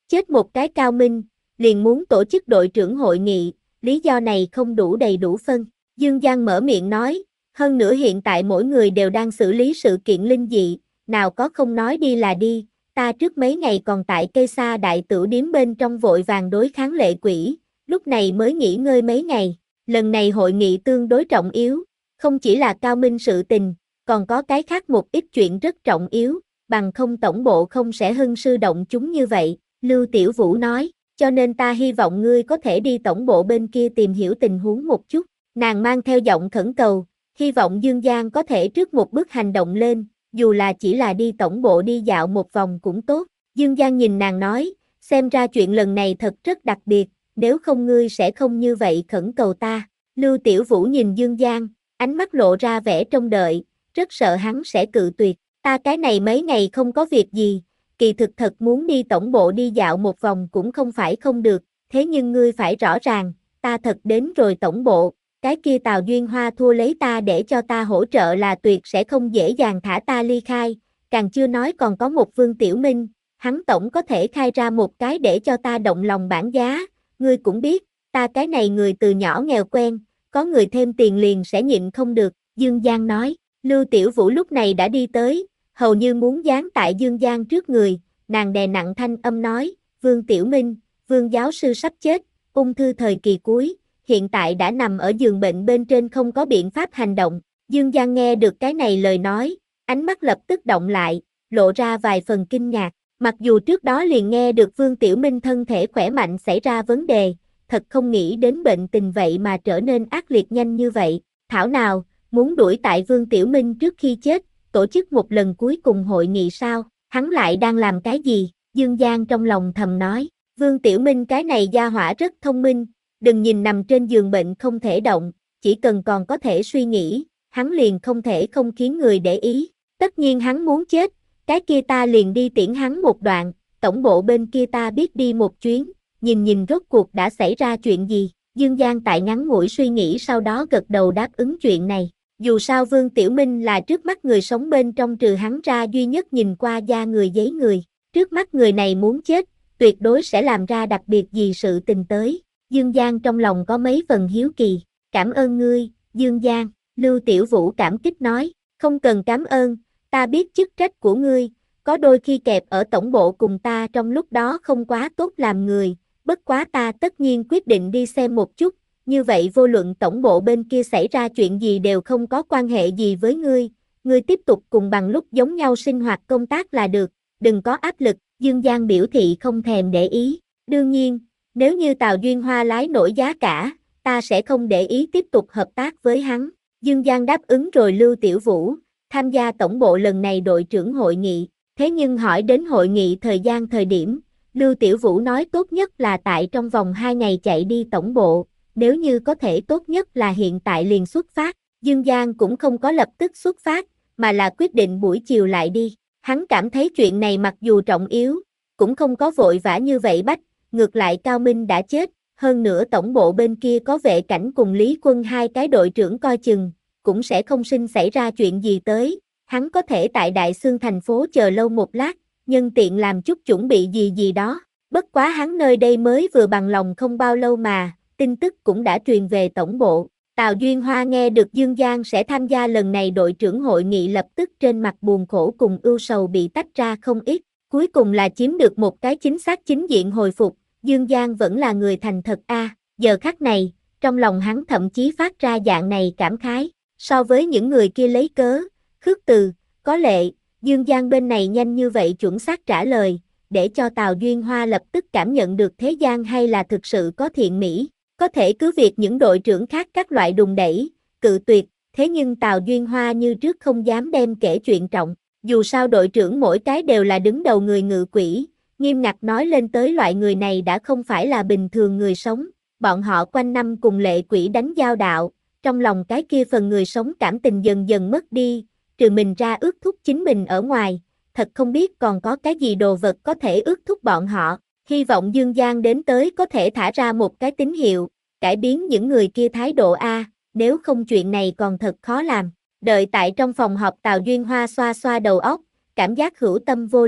chết một cái Cao Minh, liền muốn tổ chức đội trưởng hội nghị, lý do này không đủ đầy đủ phân. Dương Giang mở miệng nói, hơn nữa hiện tại mỗi người đều đang xử lý sự kiện linh dị, nào có không nói đi là đi, ta trước mấy ngày còn tại cây sa đại tửu điếm bên trong vội vàng đối kháng lệ quỷ, lúc này mới nghỉ ngơi mấy ngày, lần này hội nghị tương đối trọng yếu, không chỉ là Cao Minh sự tình, còn có cái khác một ít chuyện rất trọng yếu, bằng không tổng bộ không sẽ hưng sư động chúng như vậy, Lưu Tiểu Vũ nói, cho nên ta hy vọng ngươi có thể đi tổng bộ bên kia tìm hiểu tình huống một chút, nàng mang theo giọng khẩn cầu, hy vọng Dương Giang có thể trước một bước hành động lên, dù là chỉ là đi tổng bộ đi dạo một vòng cũng tốt, Dương Giang nhìn nàng nói, xem ra chuyện lần này thật rất đặc biệt, nếu không ngươi sẽ không như vậy khẩn cầu ta, Lưu Tiểu Vũ nhìn Dương Giang, ánh mắt lộ ra vẻ trông đợi, rất sợ hắn sẽ cự tuyệt, ta cái này mấy ngày không có việc gì, kỳ thực thật muốn đi tổng bộ đi dạo một vòng cũng không phải không được, thế nhưng ngươi phải rõ ràng, ta thật đến rồi tổng bộ, cái kia Tào Duyên Hoa thua lấy ta để cho ta hỗ trợ là tuyệt sẽ không dễ dàng thả ta ly khai, càng chưa nói còn có một Vương Tiểu Minh, hắn tổng có thể khai ra một cái để cho ta động lòng bản giá, ngươi cũng biết, ta cái này người từ nhỏ nghèo quen, có người thêm tiền liền sẽ nhịn không được, Dương Giang nói, Lưu Tiểu Vũ lúc này đã đi tới, hầu như muốn dán tại Dương Giang trước người, nàng đè nặng thanh âm nói, Vương Tiểu Minh, Vương giáo sư sắp chết, ung thư thời kỳ cuối, hiện tại đã nằm ở giường bệnh bên trên không có biện pháp hành động, Dương Giang nghe được cái này lời nói, ánh mắt lập tức động lại, lộ ra vài phần kinh ngạc, mặc dù trước đó liền nghe được Vương Tiểu Minh thân thể khỏe mạnh xảy ra vấn đề, thật không nghĩ đến bệnh tình vậy mà trở nên ác liệt nhanh như vậy, thảo nào, muốn đuổi tại Vương Tiểu Minh trước khi chết, tổ chức một lần cuối cùng hội nghị sao, hắn lại đang làm cái gì, Dương Giang trong lòng thầm nói, Vương Tiểu Minh cái này gia hỏa rất thông minh, đừng nhìn nằm trên giường bệnh không thể động, chỉ cần còn có thể suy nghĩ, hắn liền không thể không khiến người để ý, tất nhiên hắn muốn chết, cái kia ta liền đi tiễn hắn một đoạn, tổng bộ bên kia ta biết đi một chuyến, nhìn nhìn rốt cuộc đã xảy ra chuyện gì, Dương Giang tại ngắn ngủi suy nghĩ sau đó gật đầu đáp ứng chuyện này. Dù sao Vương Tiểu Minh là trước mắt người sống bên trong trừ hắn ra duy nhất nhìn qua da người giấy người, trước mắt người này muốn chết, tuyệt đối sẽ làm ra đặc biệt gì sự tình tới, Dương Giang trong lòng có mấy phần hiếu kỳ, cảm ơn ngươi, Dương Giang, Lưu Tiểu Vũ cảm kích nói, không cần cảm ơn, ta biết chức trách của ngươi, có đôi khi kẹp ở tổng bộ cùng ta trong lúc đó không quá tốt làm người, bất quá ta tất nhiên quyết định đi xem một chút, như vậy vô luận tổng bộ bên kia xảy ra chuyện gì đều không có quan hệ gì với ngươi, ngươi tiếp tục cùng bằng lúc giống nhau sinh hoạt công tác là được, đừng có áp lực, Dương Giang biểu thị không thèm để ý, đương nhiên, nếu như Tào Duyên Hoa lái nổi giá cả, ta sẽ không để ý tiếp tục hợp tác với hắn, Dương Giang đáp ứng rồi Lưu Tiểu Vũ, tham gia tổng bộ lần này đội trưởng hội nghị, thế nhưng hỏi đến hội nghị thời gian thời điểm, Lưu Tiểu Vũ nói tốt nhất là tại trong vòng hai ngày chạy đi tổng bộ, nếu như có thể tốt nhất là hiện tại liền xuất phát, Dương Giang cũng không có lập tức xuất phát, mà là quyết định buổi chiều lại đi, hắn cảm thấy chuyện này mặc dù trọng yếu, cũng không có vội vã như vậy bách, ngược lại Cao Minh đã chết, hơn nữa tổng bộ bên kia có vệ cảnh cùng Lý Quân hai cái đội trưởng coi chừng, cũng sẽ không sinh xảy ra chuyện gì tới, hắn có thể tại Đại Xương thành phố chờ lâu một lát, nhân tiện làm chút chuẩn bị gì gì đó, bất quá hắn nơi đây mới vừa bằng lòng không bao lâu mà, tin tức cũng đã truyền về tổng bộ, Tào Duyên Hoa nghe được Dương Giang sẽ tham gia lần này đội trưởng hội nghị lập tức trên mặt buồn khổ cùng ưu sầu bị tách ra không ít, cuối cùng là chiếm được một cái chính xác chính diện hồi phục, Dương Giang vẫn là người thành thật a, à, giờ khắc này, trong lòng hắn thậm chí phát ra dạng này cảm khái, so với những người kia lấy cớ, khước từ, có lệ, Dương Giang bên này nhanh như vậy chuẩn xác trả lời, để cho Tào Duyên Hoa lập tức cảm nhận được thế gian hay là thực sự có thiện mỹ, có thể cứ việc những đội trưởng khác các loại đùng đẩy, cự tuyệt, thế nhưng Tào Duyên Hoa như trước không dám đem kể chuyện trọng, dù sao đội trưởng mỗi cái đều là đứng đầu người ngự quỷ, nghiêm ngặt nói lên tới loại người này đã không phải là bình thường người sống, bọn họ quanh năm cùng lệ quỷ đánh giao đạo, trong lòng cái kia phần người sống cảm tình dần dần mất đi, trừ mình ra ước thúc chính mình ở ngoài, thật không biết còn có cái gì đồ vật có thể ước thúc bọn họ, hy vọng Dương Giang đến tới có thể thả ra một cái tín hiệu, cải biến những người kia thái độ a, nếu không chuyện này còn thật khó làm. Đợi tại trong phòng họp Tào Duyên Hoa xoa xoa đầu óc, cảm giác hữu tâm vô lực,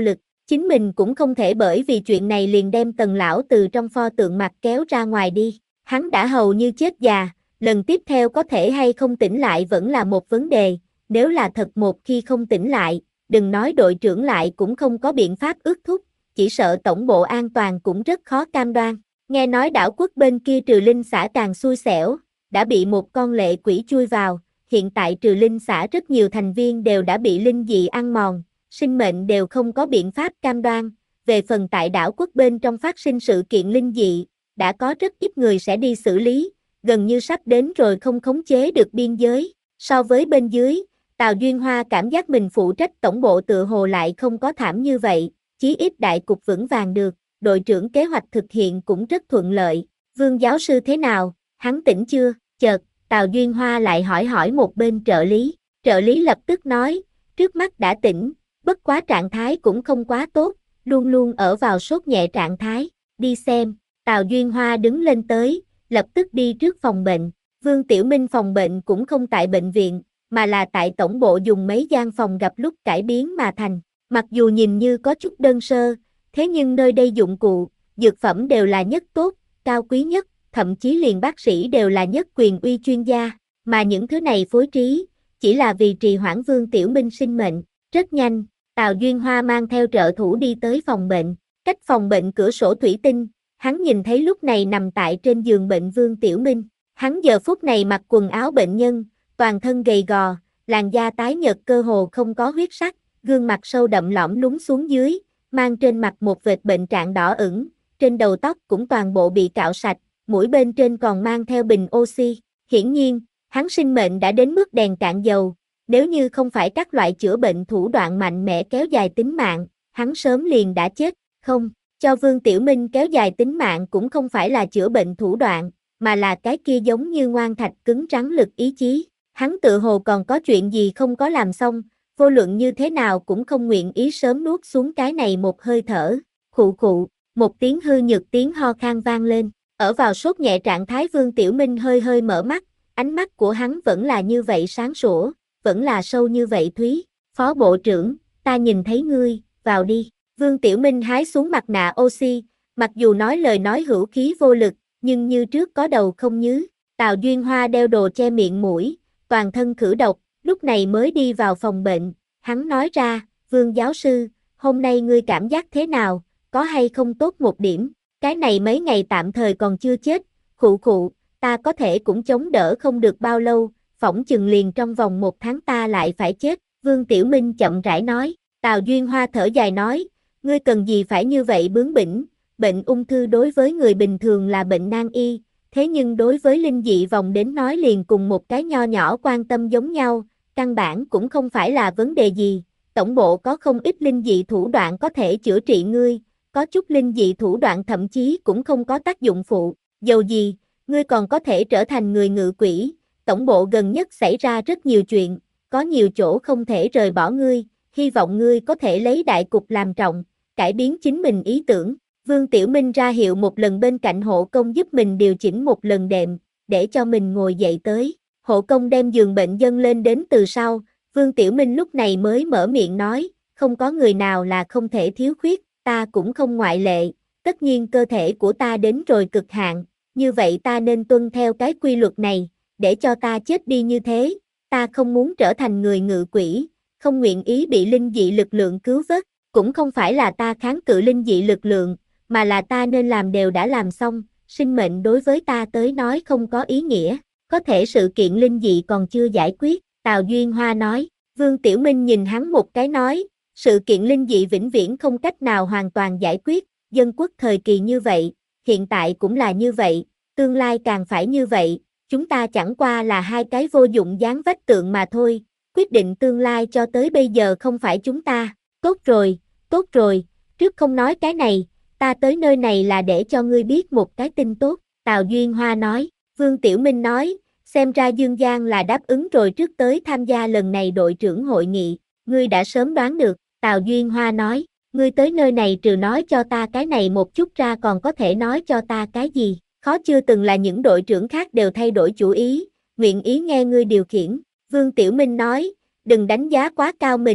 Chính mình cũng không thể bởi vì chuyện này liền đem Tần lão từ trong pho tượng mặt kéo ra ngoài đi. Hắn đã hầu như chết già, lần tiếp theo có thể hay không tỉnh lại vẫn là một vấn đề, nếu là thật một khi không tỉnh lại, đừng nói đội trưởng lại cũng không có biện pháp ước thúc, chỉ sợ tổng bộ an toàn cũng rất khó cam đoan. Nghe nói đảo quốc bên kia Trừ Linh xã càng xui xẻo, đã bị một con lệ quỷ chui vào, hiện tại Trừ Linh xã rất nhiều thành viên đều đã bị linh dị ăn mòn, sinh mệnh đều không có biện pháp cam đoan. Về phần tại đảo quốc bên trong phát sinh sự kiện linh dị, đã có rất ít người sẽ đi xử lý, gần như sắp đến rồi không khống chế được biên giới. So với bên dưới, Tào Duyên Hoa cảm giác mình phụ trách tổng bộ tựa hồ lại không có thảm như vậy, chí ít đại cục vững vàng được, đội trưởng kế hoạch thực hiện cũng rất thuận lợi. Vương giáo sư thế nào, hắn tỉnh chưa? Chợt, Tào Duyên Hoa lại hỏi hỏi một bên trợ lý, trợ lý lập tức nói, trước mắt đã tỉnh, bất quá trạng thái cũng không quá tốt, luôn luôn ở vào sốt nhẹ trạng thái, đi xem. Tào Duyên Hoa đứng lên tới, lập tức đi trước phòng bệnh. Vương Tiểu Minh phòng bệnh cũng không tại bệnh viện, mà là tại tổng bộ dùng mấy gian phòng gặp lúc cải biến mà thành. Mặc dù nhìn như có chút đơn sơ, thế nhưng nơi đây dụng cụ, dược phẩm đều là nhất tốt, cao quý nhất, thậm chí liền bác sĩ đều là nhất quyền uy chuyên gia, mà những thứ này phối trí, chỉ là vì trì hoãn Vương Tiểu Minh sinh mệnh. Rất nhanh, Tào Duyên Hoa mang theo trợ thủ đi tới phòng bệnh, cách phòng bệnh cửa sổ thủy tinh, hắn nhìn thấy lúc này nằm tại trên giường bệnh Vương Tiểu Minh. Hắn giờ phút này mặc quần áo bệnh nhân, toàn thân gầy gò, làn da tái nhợt cơ hồ không có huyết sắc, gương mặt sâu đậm lõm lún xuống dưới, mang trên mặt một vệt bệnh trạng đỏ ửng, trên đầu tóc cũng toàn bộ bị cạo sạch, mũi bên trên còn mang theo bình oxy. Hiển nhiên, hắn sinh mệnh đã đến mức đèn cạn dầu, nếu như không phải các loại chữa bệnh thủ đoạn mạnh mẽ kéo dài tính mạng, hắn sớm liền đã chết. Không, cho Vương Tiểu Minh kéo dài tính mạng cũng không phải là chữa bệnh thủ đoạn, mà là cái kia giống như ngoan thạch cứng rắn lực ý chí. Hắn tự hồ còn có chuyện gì không có làm xong, vô luận như thế nào cũng không nguyện ý sớm nuốt xuống cái này một hơi thở. Khụ khụ, một tiếng hư nhược tiếng ho khan vang lên, ở vào sốt nhẹ trạng thái Vương Tiểu Minh hơi hơi mở mắt, ánh mắt của hắn vẫn là như vậy sáng sủa, vẫn là sâu như vậy thúy. Phó bộ trưởng, ta nhìn thấy ngươi, vào đi. Vương Tiểu Minh hái xuống mặt nạ oxy, mặc dù nói lời nói hữu khí vô lực, nhưng như trước có đầu không nhứ. Tào Duyên Hoa đeo đồ che miệng mũi, toàn thân khử độc, lúc này mới đi vào phòng bệnh. Hắn nói ra, Vương giáo sư, hôm nay ngươi cảm giác thế nào, có hay không tốt một điểm, cái này mấy ngày tạm thời còn chưa chết, khụ khụ, ta có thể cũng chống đỡ không được bao lâu, phỏng chừng liền trong vòng một tháng ta lại phải chết. Vương Tiểu Minh chậm rãi nói. Tào Duyên Hoa thở dài nói, ngươi cần gì phải như vậy bướng bỉnh, bệnh ung thư đối với người bình thường là bệnh nan y, thế nhưng đối với linh dị vòng đến nói liền cùng một cái nho nhỏ quan tâm giống nhau, căn bản cũng không phải là vấn đề gì, tổng bộ có không ít linh dị thủ đoạn có thể chữa trị ngươi, có chút linh dị thủ đoạn thậm chí cũng không có tác dụng phụ, dầu gì, ngươi còn có thể trở thành người ngự quỷ, tổng bộ gần nhất xảy ra rất nhiều chuyện, có nhiều chỗ không thể rời bỏ ngươi, hy vọng ngươi có thể lấy đại cục làm trọng, cải biến chính mình ý tưởng. Vương Tiểu Minh ra hiệu một lần bên cạnh hộ công giúp mình điều chỉnh một lần đệm, để cho mình ngồi dậy tới. Hộ công đem giường bệnh dâng lên đến từ sau, Vương Tiểu Minh lúc này mới mở miệng nói, không có người nào là không thể thiếu khuyết, ta cũng không ngoại lệ, tất nhiên cơ thể của ta đến rồi cực hạn, như vậy ta nên tuân theo cái quy luật này, để cho ta chết đi như thế, ta không muốn trở thành người ngự quỷ, không nguyện ý bị linh dị lực lượng cứu vớt, cũng không phải là ta kháng cự linh dị lực lượng, mà là ta nên làm đều đã làm xong, sinh mệnh đối với ta tới nói không có ý nghĩa, có thể sự kiện linh dị còn chưa giải quyết, Tào Duyên Hoa nói. Vương Tiểu Minh nhìn hắn một cái nói, sự kiện linh dị vĩnh viễn không cách nào hoàn toàn giải quyết, dân quốc thời kỳ như vậy, hiện tại cũng là như vậy, tương lai càng phải như vậy, chúng ta chẳng qua là hai cái vô dụng dán vách tượng mà thôi, quyết định tương lai cho tới bây giờ không phải chúng ta. Tốt rồi, tốt rồi, trước không nói cái này, ta tới nơi này là để cho ngươi biết một cái tin tốt, Tào Duyên Hoa nói. Vương Tiểu Minh nói, xem ra Dương Giang là đáp ứng rồi trước tới tham gia lần này đội trưởng hội nghị, ngươi đã sớm đoán được, Tào Duyên Hoa nói, ngươi tới nơi này trừ nói cho ta cái này một chút ra còn có thể nói cho ta cái gì, khó chưa từng là những đội trưởng khác đều thay đổi chủ ý, nguyện ý nghe ngươi điều khiển, Vương Tiểu Minh nói, đừng đánh giá quá cao mình,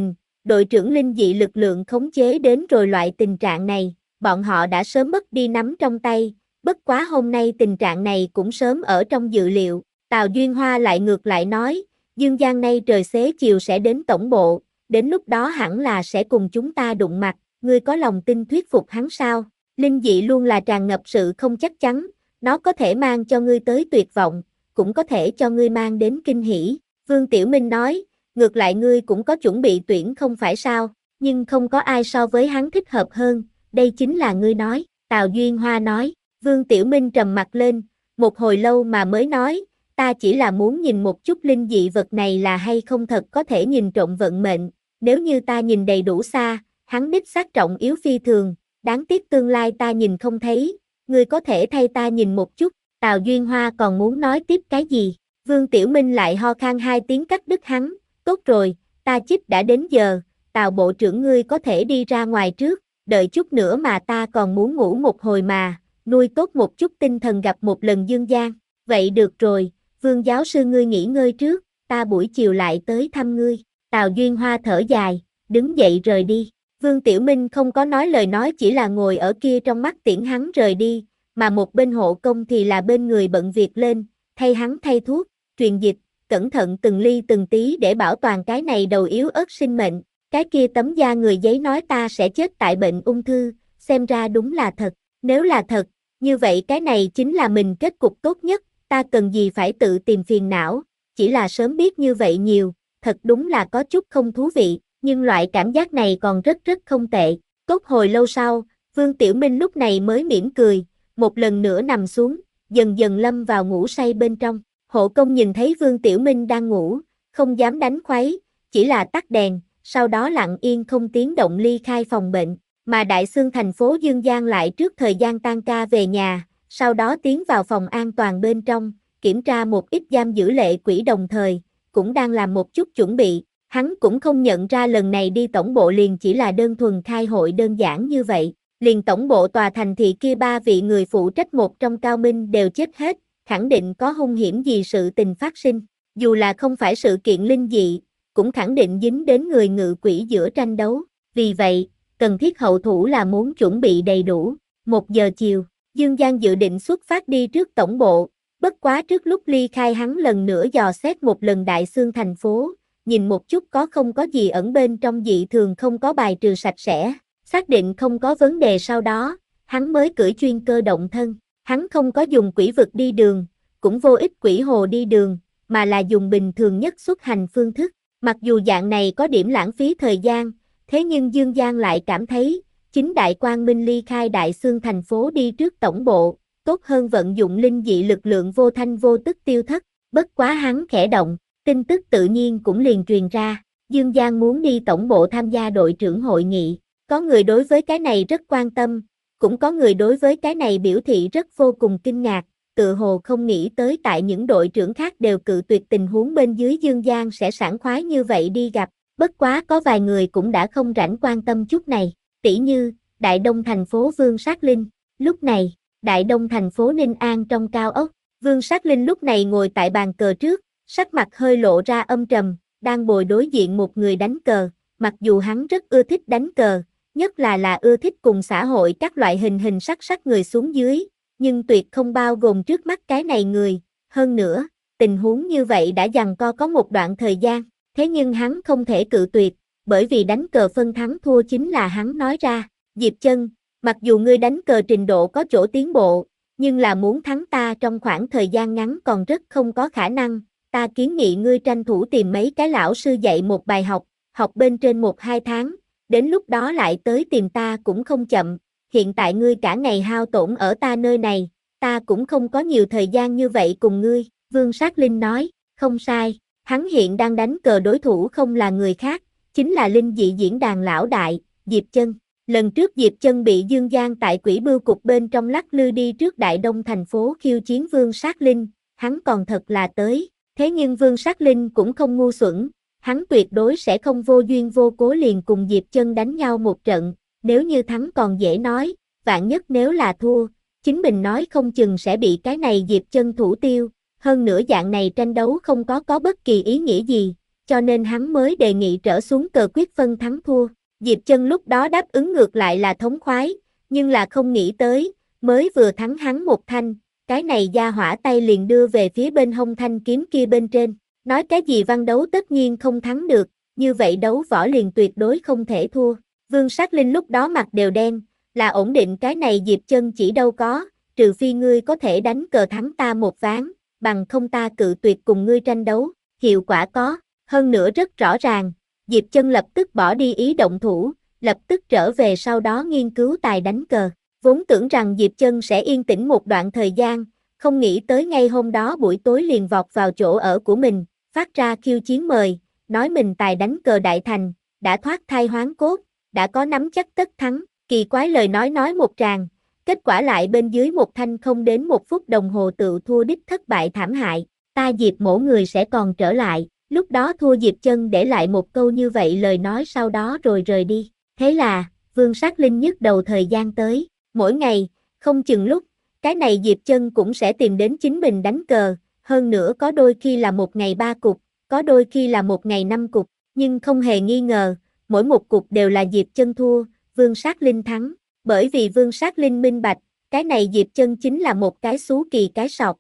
đội trưởng linh dị lực lượng khống chế đến rồi loại tình trạng này, bọn họ đã sớm mất đi nắm trong tay, bất quá hôm nay tình trạng này cũng sớm ở trong dự liệu. Tào Duyên Hoa lại ngược lại nói, Dương Giang nay trời xế chiều sẽ đến tổng bộ, đến lúc đó hẳn là sẽ cùng chúng ta đụng mặt, ngươi có lòng tin thuyết phục hắn sao? Linh dị luôn là tràn ngập sự không chắc chắn, nó có thể mang cho ngươi tới tuyệt vọng, cũng có thể cho ngươi mang đến kinh hỉ. Vương Tiểu Minh nói, ngược lại ngươi cũng có chuẩn bị tuyển không phải sao, nhưng không có ai so với hắn thích hợp hơn, đây chính là ngươi nói. Tào Duyên Hoa nói. Vương Tiểu Minh trầm mặt lên, một hồi lâu mà mới nói, ta chỉ là muốn nhìn một chút linh dị vật này là hay không thật có thể nhìn trộm vận mệnh, nếu như ta nhìn đầy đủ xa, hắn đích xác trọng yếu phi thường, đáng tiếc tương lai ta nhìn không thấy, ngươi có thể thay ta nhìn một chút. Tào Duyên Hoa còn muốn nói tiếp cái gì, Vương Tiểu Minh lại ho khan hai tiếng cắt đứt hắn, tốt rồi, ta chích đã đến giờ, Tào bộ trưởng ngươi có thể đi ra ngoài trước, đợi chút nữa mà ta còn muốn ngủ một hồi mà, nuôi tốt một chút tinh thần gặp một lần Dương Giang. Vậy được rồi, Vương giáo sư ngươi nghỉ ngơi trước, ta buổi chiều lại tới thăm ngươi. Tào Duyên Hoa thở dài, đứng dậy rời đi. Vương Tiểu Minh không có nói lời nói, chỉ là ngồi ở kia trong mắt tiễn hắn rời đi, mà một bên hộ công thì là bên người bận việc lên, thay hắn thay thuốc, truyền dịch, cẩn thận từng ly từng tí để bảo toàn cái này đầu yếu ớt sinh mệnh. Cái kia tấm da người giấy nói ta sẽ chết tại bệnh ung thư, xem ra đúng là thật. Nếu là thật, như vậy cái này chính là mình kết cục tốt nhất, ta cần gì phải tự tìm phiền não, chỉ là sớm biết như vậy nhiều, thật đúng là có chút không thú vị, nhưng loại cảm giác này còn rất rất không tệ. Cốt hồi lâu sau, Vương Tiểu Minh lúc này mới mỉm cười, một lần nữa nằm xuống, dần dần lâm vào ngủ say bên trong. Hộ công nhìn thấy Vương Tiểu Minh đang ngủ, không dám đánh khuấy, chỉ là tắt đèn, sau đó lặng yên không tiếng động ly khai phòng bệnh. Mà Đại Xương thành phố Dương Giang lại trước thời gian tan ca về nhà, sau đó tiến vào phòng an toàn bên trong, kiểm tra một ít giam giữ lệ quỷ đồng thời, cũng đang làm một chút chuẩn bị. Hắn cũng không nhận ra lần này đi tổng bộ liền chỉ là đơn thuần khai hội đơn giản như vậy. Liền tổng bộ tòa thành thị kia ba vị người phụ trách một trong cao minh đều chết hết, khẳng định có hung hiểm gì sự tình phát sinh. Dù là không phải sự kiện linh dị, cũng khẳng định dính đến người ngự quỷ giữa tranh đấu. Vì vậy, cần thiết hậu thủ là muốn chuẩn bị đầy đủ. Một giờ chiều, Dương Giang dự định xuất phát đi trước tổng bộ, bất quá trước lúc ly khai hắn lần nữa dò xét một lần Đại Xương thành phố, nhìn một chút có không có gì ẩn bên trong dị thường không có bài trừ sạch sẽ, xác định không có vấn đề sau đó, hắn mới cưỡi chuyên cơ động thân. Hắn không có dùng quỷ vực đi đường, cũng vô ích quỷ hồ đi đường, mà là dùng bình thường nhất xuất hành phương thức. Mặc dù dạng này có điểm lãng phí thời gian, thế nhưng Dương Giang lại cảm thấy, chính đại quang minh ly khai Đại Xương thành phố đi trước tổng bộ, tốt hơn vận dụng linh dị lực lượng vô thanh vô tức tiêu thất. Bất quá hắn khẽ động, tin tức tự nhiên cũng liền truyền ra, Dương Giang muốn đi tổng bộ tham gia đội trưởng hội nghị. Có người đối với cái này rất quan tâm, cũng có người đối với cái này biểu thị rất vô cùng kinh ngạc, tự hồ không nghĩ tới tại những đội trưởng khác đều cự tuyệt tình huống bên dưới Dương Giang sẽ sảng khoái như vậy đi gặp. Bất quá có vài người cũng đã không rảnh quan tâm chút này, tỉ như, Đại Đông thành phố Vương Sát Linh. Lúc này, Đại Đông thành phố Ninh An trong cao ốc, Vương Sát Linh lúc này ngồi tại bàn cờ trước, sắc mặt hơi lộ ra âm trầm, đang bồi đối diện một người đánh cờ, mặc dù hắn rất ưa thích đánh cờ, nhất là là ưa thích cùng xã hội các loại hình hình sắc sắc người xuống dưới, nhưng tuyệt không bao gồm trước mắt cái này người, hơn nữa, tình huống như vậy đã giằng co có một đoạn thời gian. Thế nhưng hắn không thể cự tuyệt, bởi vì đánh cờ phân thắng thua chính là hắn nói ra. Diệp Chân, mặc dù ngươi đánh cờ trình độ có chỗ tiến bộ, nhưng là muốn thắng ta trong khoảng thời gian ngắn còn rất không có khả năng. Ta kiến nghị ngươi tranh thủ tìm mấy cái lão sư dạy một bài học, học bên trên một hai tháng, đến lúc đó lại tới tìm ta cũng không chậm. Hiện tại ngươi cả ngày hao tổn ở ta nơi này, ta cũng không có nhiều thời gian như vậy cùng ngươi. Vương Sát Linh nói, không sai. Hắn hiện đang đánh cờ đối thủ không là người khác, chính là linh dị diễn đàn lão đại, Diệp Chân. Lần trước Diệp Chân bị Dương Giang tại quỷ bưu cục bên trong lắc lư đi trước Đại Đông thành phố khiêu chiến Vương Sát Linh, hắn còn thật là tới. Thế nhưng Vương Sát Linh cũng không ngu xuẩn, hắn tuyệt đối sẽ không vô duyên vô cố liền cùng Diệp Chân đánh nhau một trận, nếu như thắng còn dễ nói, vạn nhất nếu là thua, chính mình nói không chừng sẽ bị cái này Diệp Chân thủ tiêu. Hơn nữa dạng này tranh đấu không có có bất kỳ ý nghĩa gì, cho nên hắn mới đề nghị trở xuống cờ quyết phân thắng thua. Diệp Chân lúc đó đáp ứng ngược lại là thống khoái, nhưng là không nghĩ tới, mới vừa thắng hắn một thanh, cái này gia hỏa tay liền đưa về phía bên hông thanh kiếm kia bên trên, nói cái gì văn đấu tất nhiên không thắng được, như vậy đấu võ liền tuyệt đối không thể thua. Vương Sát Linh lúc đó mặt đều đen, là ổn định cái này Diệp Chân chỉ đâu có, trừ phi ngươi có thể đánh cờ thắng ta một ván, bằng không ta cự tuyệt cùng ngươi tranh đấu, hiệu quả có, hơn nữa rất rõ ràng, Diệp Chân lập tức bỏ đi ý động thủ, lập tức trở về sau đó nghiên cứu tài đánh cờ, vốn tưởng rằng Diệp Chân sẽ yên tĩnh một đoạn thời gian, không nghĩ tới ngay hôm đó buổi tối liền vọt vào chỗ ở của mình, phát ra khiêu chiến mời, nói mình tài đánh cờ đại thành, đã thoát thai hoán cốt, đã có nắm chắc tất thắng, kỳ quái lời nói nói một tràng, kết quả lại bên dưới một thanh không đến một phút đồng hồ tự thua đích thất bại thảm hại, ta Diệp mỗ người sẽ còn trở lại, lúc đó thua Diệp Chân để lại một câu như vậy lời nói sau đó rồi rời đi, thế là, Vương Sát Linh nhức đầu thời gian tới, mỗi ngày, không chừng lúc, cái này Diệp Chân cũng sẽ tìm đến chính mình đánh cờ, hơn nữa có đôi khi là một ngày ba cục, có đôi khi là một ngày năm cục, nhưng không hề nghi ngờ, mỗi một cục đều là Diệp Chân thua, Vương Sát Linh thắng, bởi vì Vương Sát Linh minh bạch, cái này Diệp Chân chính là một cái xú kỳ cái sọt.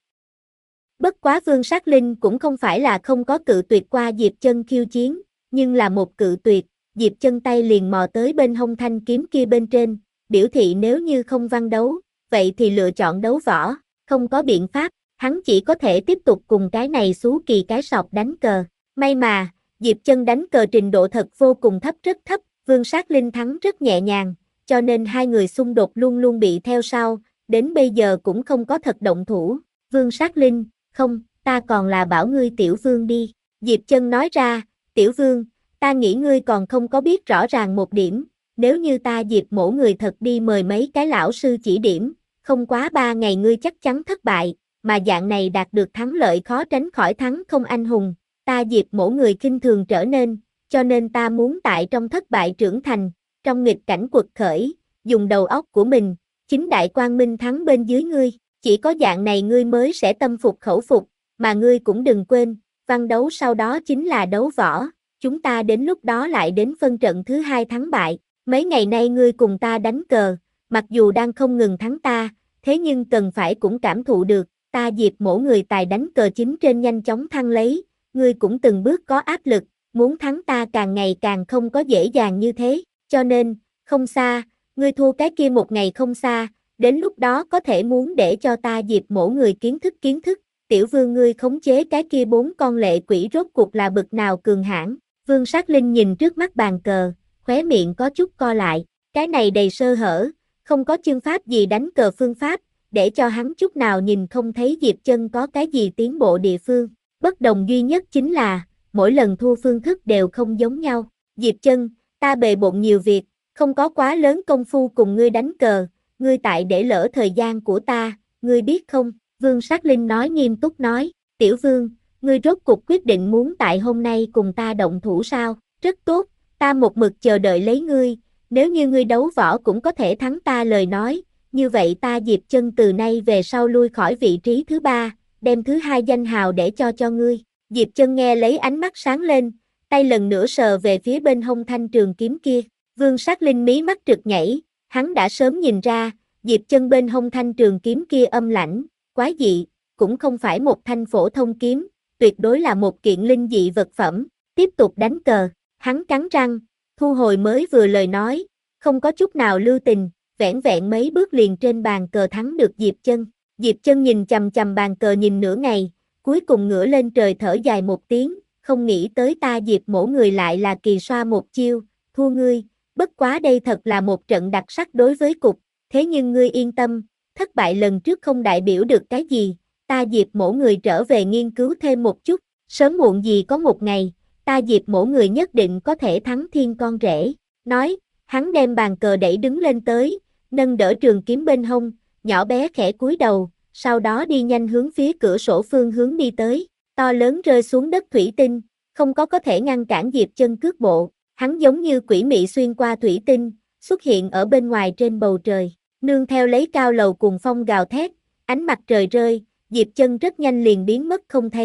Bất quá Vương Sát Linh cũng không phải là không có cự tuyệt qua Diệp Chân khiêu chiến, nhưng là một cự tuyệt, Diệp Chân tay liền mò tới bên hông thanh kiếm kia bên trên, biểu thị nếu như không văn đấu, vậy thì lựa chọn đấu võ, không có biện pháp, hắn chỉ có thể tiếp tục cùng cái này xú kỳ cái sọt đánh cờ. May mà, Diệp Chân đánh cờ trình độ thật vô cùng thấp rất thấp, Vương Sát Linh thắng rất nhẹ nhàng, cho nên hai người xung đột luôn luôn bị theo sau, đến bây giờ cũng không có thật động thủ. Vương Sát Linh, không, ta còn là bảo ngươi Tiểu Vương đi. Diệp Chân nói ra, Tiểu Vương, ta nghĩ ngươi còn không có biết rõ ràng một điểm, nếu như ta Diệp mỗ người thật đi mời mấy cái lão sư chỉ điểm, không quá ba ngày ngươi chắc chắn thất bại, mà dạng này đạt được thắng lợi khó tránh khỏi thắng không anh hùng, ta Diệp mỗ người khinh thường trở nên, cho nên ta muốn tại trong thất bại trưởng thành, trong nghịch cảnh quật khởi, dùng đầu óc của mình, chính đại quang minh thắng bên dưới ngươi, chỉ có dạng này ngươi mới sẽ tâm phục khẩu phục, mà ngươi cũng đừng quên, văn đấu sau đó chính là đấu võ, chúng ta đến lúc đó lại đến phân trận thứ hai thắng bại, mấy ngày nay ngươi cùng ta đánh cờ, mặc dù đang không ngừng thắng ta, thế nhưng cần phải cũng cảm thụ được, ta Diệp mỗ người tài đánh cờ chính trên nhanh chóng thăng lấy, ngươi cũng từng bước có áp lực, muốn thắng ta càng ngày càng không có dễ dàng như thế, cho nên, không xa, ngươi thua cái kia một ngày không xa, đến lúc đó có thể muốn để cho ta Diệp mỗ người kiến thức kiến thức, Tiểu Vương ngươi khống chế cái kia bốn con lệ quỷ rốt cuộc là bực nào cường hãn. Vương Sát Linh nhìn trước mắt bàn cờ, khóe miệng có chút co lại, cái này đầy sơ hở, không có chương pháp gì đánh cờ phương pháp, để cho hắn chút nào nhìn không thấy Diệp Chân có cái gì tiến bộ địa phương. Bất đồng duy nhất chính là, mỗi lần thua phương thức đều không giống nhau. Diệp Chân, ta bề bộn nhiều việc, không có quá lớn công phu cùng ngươi đánh cờ, ngươi tại để lỡ thời gian của ta, ngươi biết không? Vương Sát Linh nói nghiêm túc nói, Tiểu Vương, ngươi rốt cuộc quyết định muốn tại hôm nay cùng ta động thủ sao? Rất tốt, ta một mực chờ đợi lấy ngươi, nếu như ngươi đấu võ cũng có thể thắng ta lời nói, như vậy ta Diệp Chân từ nay về sau lui khỏi vị trí thứ ba, đem thứ hai danh hào để cho cho ngươi. Diệp Chân nghe lấy ánh mắt sáng lên, tay lần nữa sờ về phía bên hông thanh trường kiếm kia, Vương Sát Linh mí mắt trực nhảy, hắn đã sớm nhìn ra, Diệp Chân bên hông thanh trường kiếm kia âm lãnh, quái dị, cũng không phải một thanh phổ thông kiếm, tuyệt đối là một kiện linh dị vật phẩm, tiếp tục đánh cờ, hắn cắn răng, thu hồi mới vừa lời nói, không có chút nào lưu tình, vẻn vẹn mấy bước liền trên bàn cờ thắng được Diệp Chân. Diệp Chân nhìn chằm chằm bàn cờ nhìn nửa ngày, cuối cùng ngửa lên trời thở dài một tiếng, không nghĩ tới ta Diệp mỗ người lại là kỳ xoa một chiêu, thua ngươi, bất quá đây thật là một trận đặc sắc đối với cục, thế nhưng ngươi yên tâm, thất bại lần trước không đại biểu được cái gì, ta Diệp mỗ người trở về nghiên cứu thêm một chút, sớm muộn gì có một ngày, ta Diệp mỗ người nhất định có thể thắng thiên con rể. Nói, hắn đem bàn cờ đẩy đứng lên tới, nâng đỡ trường kiếm bên hông, nhỏ bé khẽ cúi đầu, sau đó đi nhanh hướng phía cửa sổ phương hướng đi tới, to lớn rơi xuống đất thủy tinh, không có có thể ngăn cản Diệp Chân cước bộ, hắn giống như quỷ mị xuyên qua thủy tinh, xuất hiện ở bên ngoài trên bầu trời, nương theo lấy cao lầu cùng phong gào thét, ánh mặt trời rơi, Diệp Chân rất nhanh liền biến mất không thấy,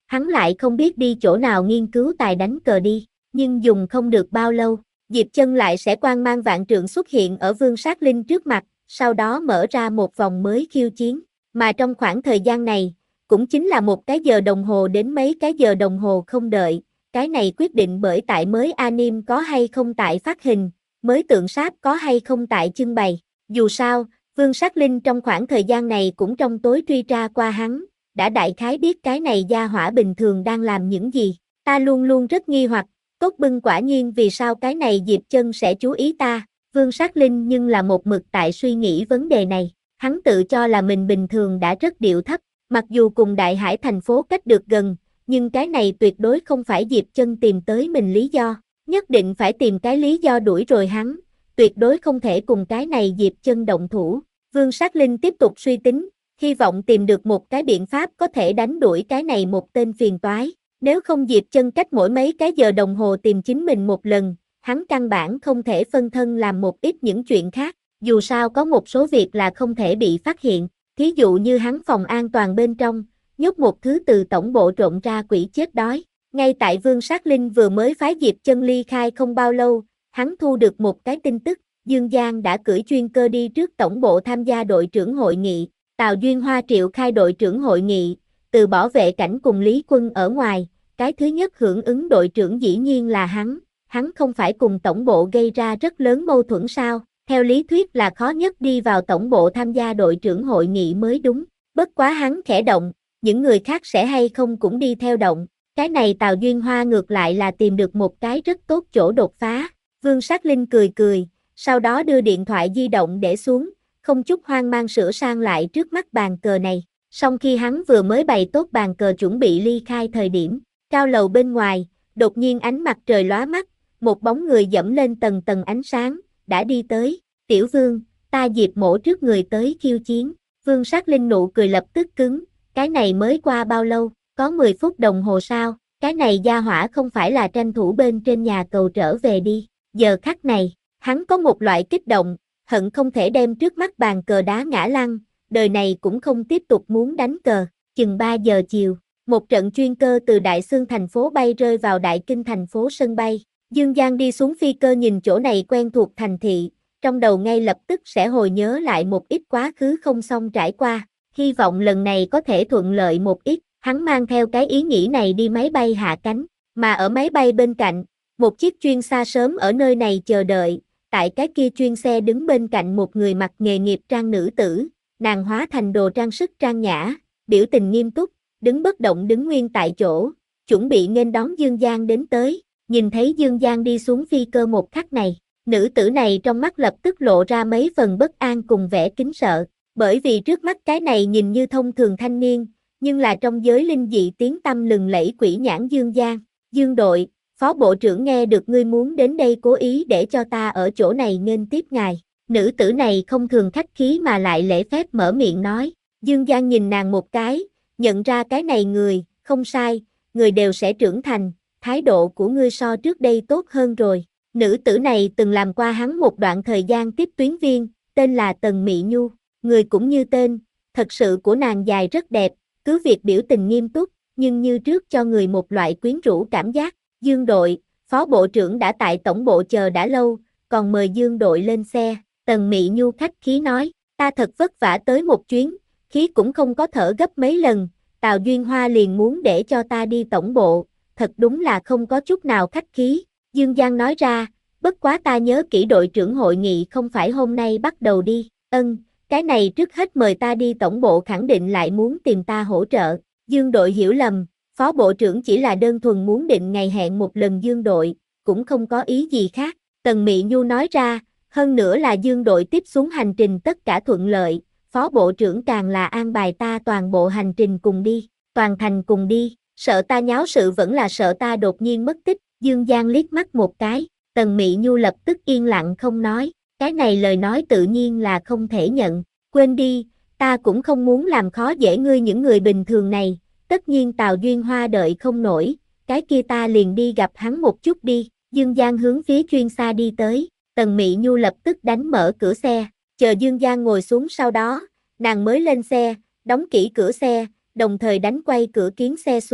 Hắn lại không biết đi chỗ nào nghiên cứu tài đánh cờ đi, nhưng dùng không được bao lâu, Diệp Chân lại sẽ quang mang vạn trượng xuất hiện ở Vương Sát Linh trước mặt, sau đó mở ra một vòng mới khiêu chiến, mà trong khoảng thời gian này, cũng chính là một cái giờ đồng hồ đến mấy cái giờ đồng hồ không đợi, cái này quyết định bởi tại mới anime có hay không tại phát hình, mới tượng sáp có hay không tại trưng bày, dù sao, Vương Sát Linh trong khoảng thời gian này cũng trong tối truy tra qua hắn, đã đại khái biết cái này gia hỏa bình thường đang làm những gì, ta luôn luôn rất nghi hoặc, Cốt Bưng quả nhiên vì sao cái này Diệp Chân sẽ chú ý ta, Vương Sát Linh nhưng là một mực tại suy nghĩ vấn đề này, hắn tự cho là mình bình thường đã rất điệu thấp, mặc dù cùng Đại Hải thành phố cách được gần, nhưng cái này tuyệt đối không phải Diệp Chân tìm tới mình lý do, nhất định phải tìm cái lý do đuổi rồi hắn, tuyệt đối không thể cùng cái này Diệp Chân động thủ. Vương Sát Linh tiếp tục suy tính, hy vọng tìm được một cái biện pháp có thể đánh đuổi cái này một tên phiền toái. Nếu không Diệp Chân cách mỗi mấy cái giờ đồng hồ tìm chính mình một lần, hắn căn bản không thể phân thân làm một ít những chuyện khác, dù sao có một số việc là không thể bị phát hiện, thí dụ như hắn phòng an toàn bên trong, nhốt một thứ từ tổng bộ trộn ra quỷ chết đói. Ngay tại Vương Sát Linh vừa mới phái Diệp Chân ly khai không bao lâu, hắn thu được một cái tin tức, Dương Giang đã cưỡi chuyên cơ đi trước tổng bộ tham gia đội trưởng hội nghị, Tào Duyên Hoa triệu khai đội trưởng hội nghị, từ bỏ vệ cảnh cùng Lý Quân ở ngoài, cái thứ nhất hưởng ứng đội trưởng dĩ nhiên là hắn, hắn không phải cùng tổng bộ gây ra rất lớn mâu thuẫn sao, theo lý thuyết là khó nhất đi vào tổng bộ tham gia đội trưởng hội nghị mới đúng, bất quá hắn khẽ động, những người khác sẽ hay không cũng đi theo động, cái này Tào Duyên Hoa ngược lại là tìm được một cái rất tốt chỗ đột phá, Vương Sát Linh cười cười, sau đó đưa điện thoại di động để xuống, không chút hoang mang sửa sang lại trước mắt bàn cờ này, song khi hắn vừa mới bày tốt bàn cờ chuẩn bị ly khai thời điểm, cao lầu bên ngoài, đột nhiên ánh mặt trời lóa mắt, một bóng người dẫm lên tầng tầng ánh sáng, đã đi tới, Tiểu Vương, ta Diệp Mỗ trước người tới khiêu chiến, Vương Sát Linh nụ cười lập tức cứng, cái này mới qua bao lâu, có mười phút đồng hồ sao, cái này gia hỏa không phải là tranh thủ bên trên nhà cầu trở về đi, giờ khắc này, hắn có một loại kích động, hận không thể đem trước mắt bàn cờ đá ngã lăn, đời này cũng không tiếp tục muốn đánh cờ, chừng ba giờ chiều. Một trận chuyên cơ từ Đại Xương thành phố bay rơi vào Đại Kinh thành phố sân bay. Dương Giang đi xuống phi cơ nhìn chỗ này quen thuộc thành thị, trong đầu ngay lập tức sẽ hồi nhớ lại một ít quá khứ không xong trải qua, hy vọng lần này có thể thuận lợi một ít, hắn mang theo cái ý nghĩ này đi máy bay hạ cánh, mà ở máy bay bên cạnh, một chiếc chuyên xa sớm ở nơi này chờ đợi, tại cái kia chuyên xe đứng bên cạnh một người mặc nghề nghiệp trang nữ tử, nàng hóa thành đồ trang sức trang nhã, biểu tình nghiêm túc, đứng bất động đứng nguyên tại chỗ, chuẩn bị nghênh đón Dương Giang đến tới, nhìn thấy Dương Giang đi xuống phi cơ một khắc này, nữ tử này trong mắt lập tức lộ ra mấy phần bất an cùng vẻ kính sợ, bởi vì trước mắt cái này nhìn như thông thường thanh niên, nhưng là trong giới linh dị tiếng tăm lừng lẫy quỷ nhãn Dương Giang, Dương đội, phó bộ trưởng nghe được ngươi muốn đến đây cố ý để cho ta ở chỗ này nghênh tiếp ngài, nữ tử này không thường khách khí mà lại lễ phép mở miệng nói, Dương Giang nhìn nàng một cái, nhận ra cái này người, không sai, người đều sẽ trưởng thành, thái độ của ngươi so trước đây tốt hơn rồi. Nữ tử này từng làm qua hắn một đoạn thời gian tiếp tuyến viên, tên là Tần Mị Nhu, người cũng như tên, thật sự của nàng dài rất đẹp, cứ việc biểu tình nghiêm túc, nhưng như trước cho người một loại quyến rũ cảm giác. Dương đội, phó bộ trưởng đã tại tổng bộ chờ đã lâu, còn mời Dương đội lên xe, Tần Mị Nhu khách khí nói, ta thật vất vả tới một chuyến, khí cũng không có thở gấp mấy lần, Tào Duyên Hoa liền muốn để cho ta đi tổng bộ, thật đúng là không có chút nào khách khí, Dương Giang nói ra, bất quá ta nhớ kỹ đội trưởng hội nghị không phải hôm nay bắt đầu đi, ân, cái này trước hết mời ta đi tổng bộ khẳng định lại muốn tìm ta hỗ trợ, Dương đội hiểu lầm, phó bộ trưởng chỉ là đơn thuần muốn định ngày hẹn một lần Dương đội, cũng không có ý gì khác, Tần Mị Nhu nói ra, hơn nữa là Dương đội tiếp xuống hành trình tất cả thuận lợi, phó bộ trưởng càng là an bài ta toàn bộ hành trình cùng đi, toàn thành cùng đi, sợ ta nháo sự vẫn là sợ ta đột nhiên mất tích, Dương Giang liếc mắt một cái, Tần Mị Nhu lập tức yên lặng không nói, cái này lời nói tự nhiên là không thể nhận, quên đi, ta cũng không muốn làm khó dễ ngươi những người bình thường này, tất nhiên Tào Duyên Hoa đợi không nổi, cái kia ta liền đi gặp hắn một chút đi, Dương Giang hướng phía chuyên xa đi tới, Tần Mị Nhu lập tức đánh mở cửa xe, chờ Dương Giang ngồi xuống sau đó, nàng mới lên xe, đóng kỹ cửa xe, đồng thời đánh quay cửa kiến xe xuống,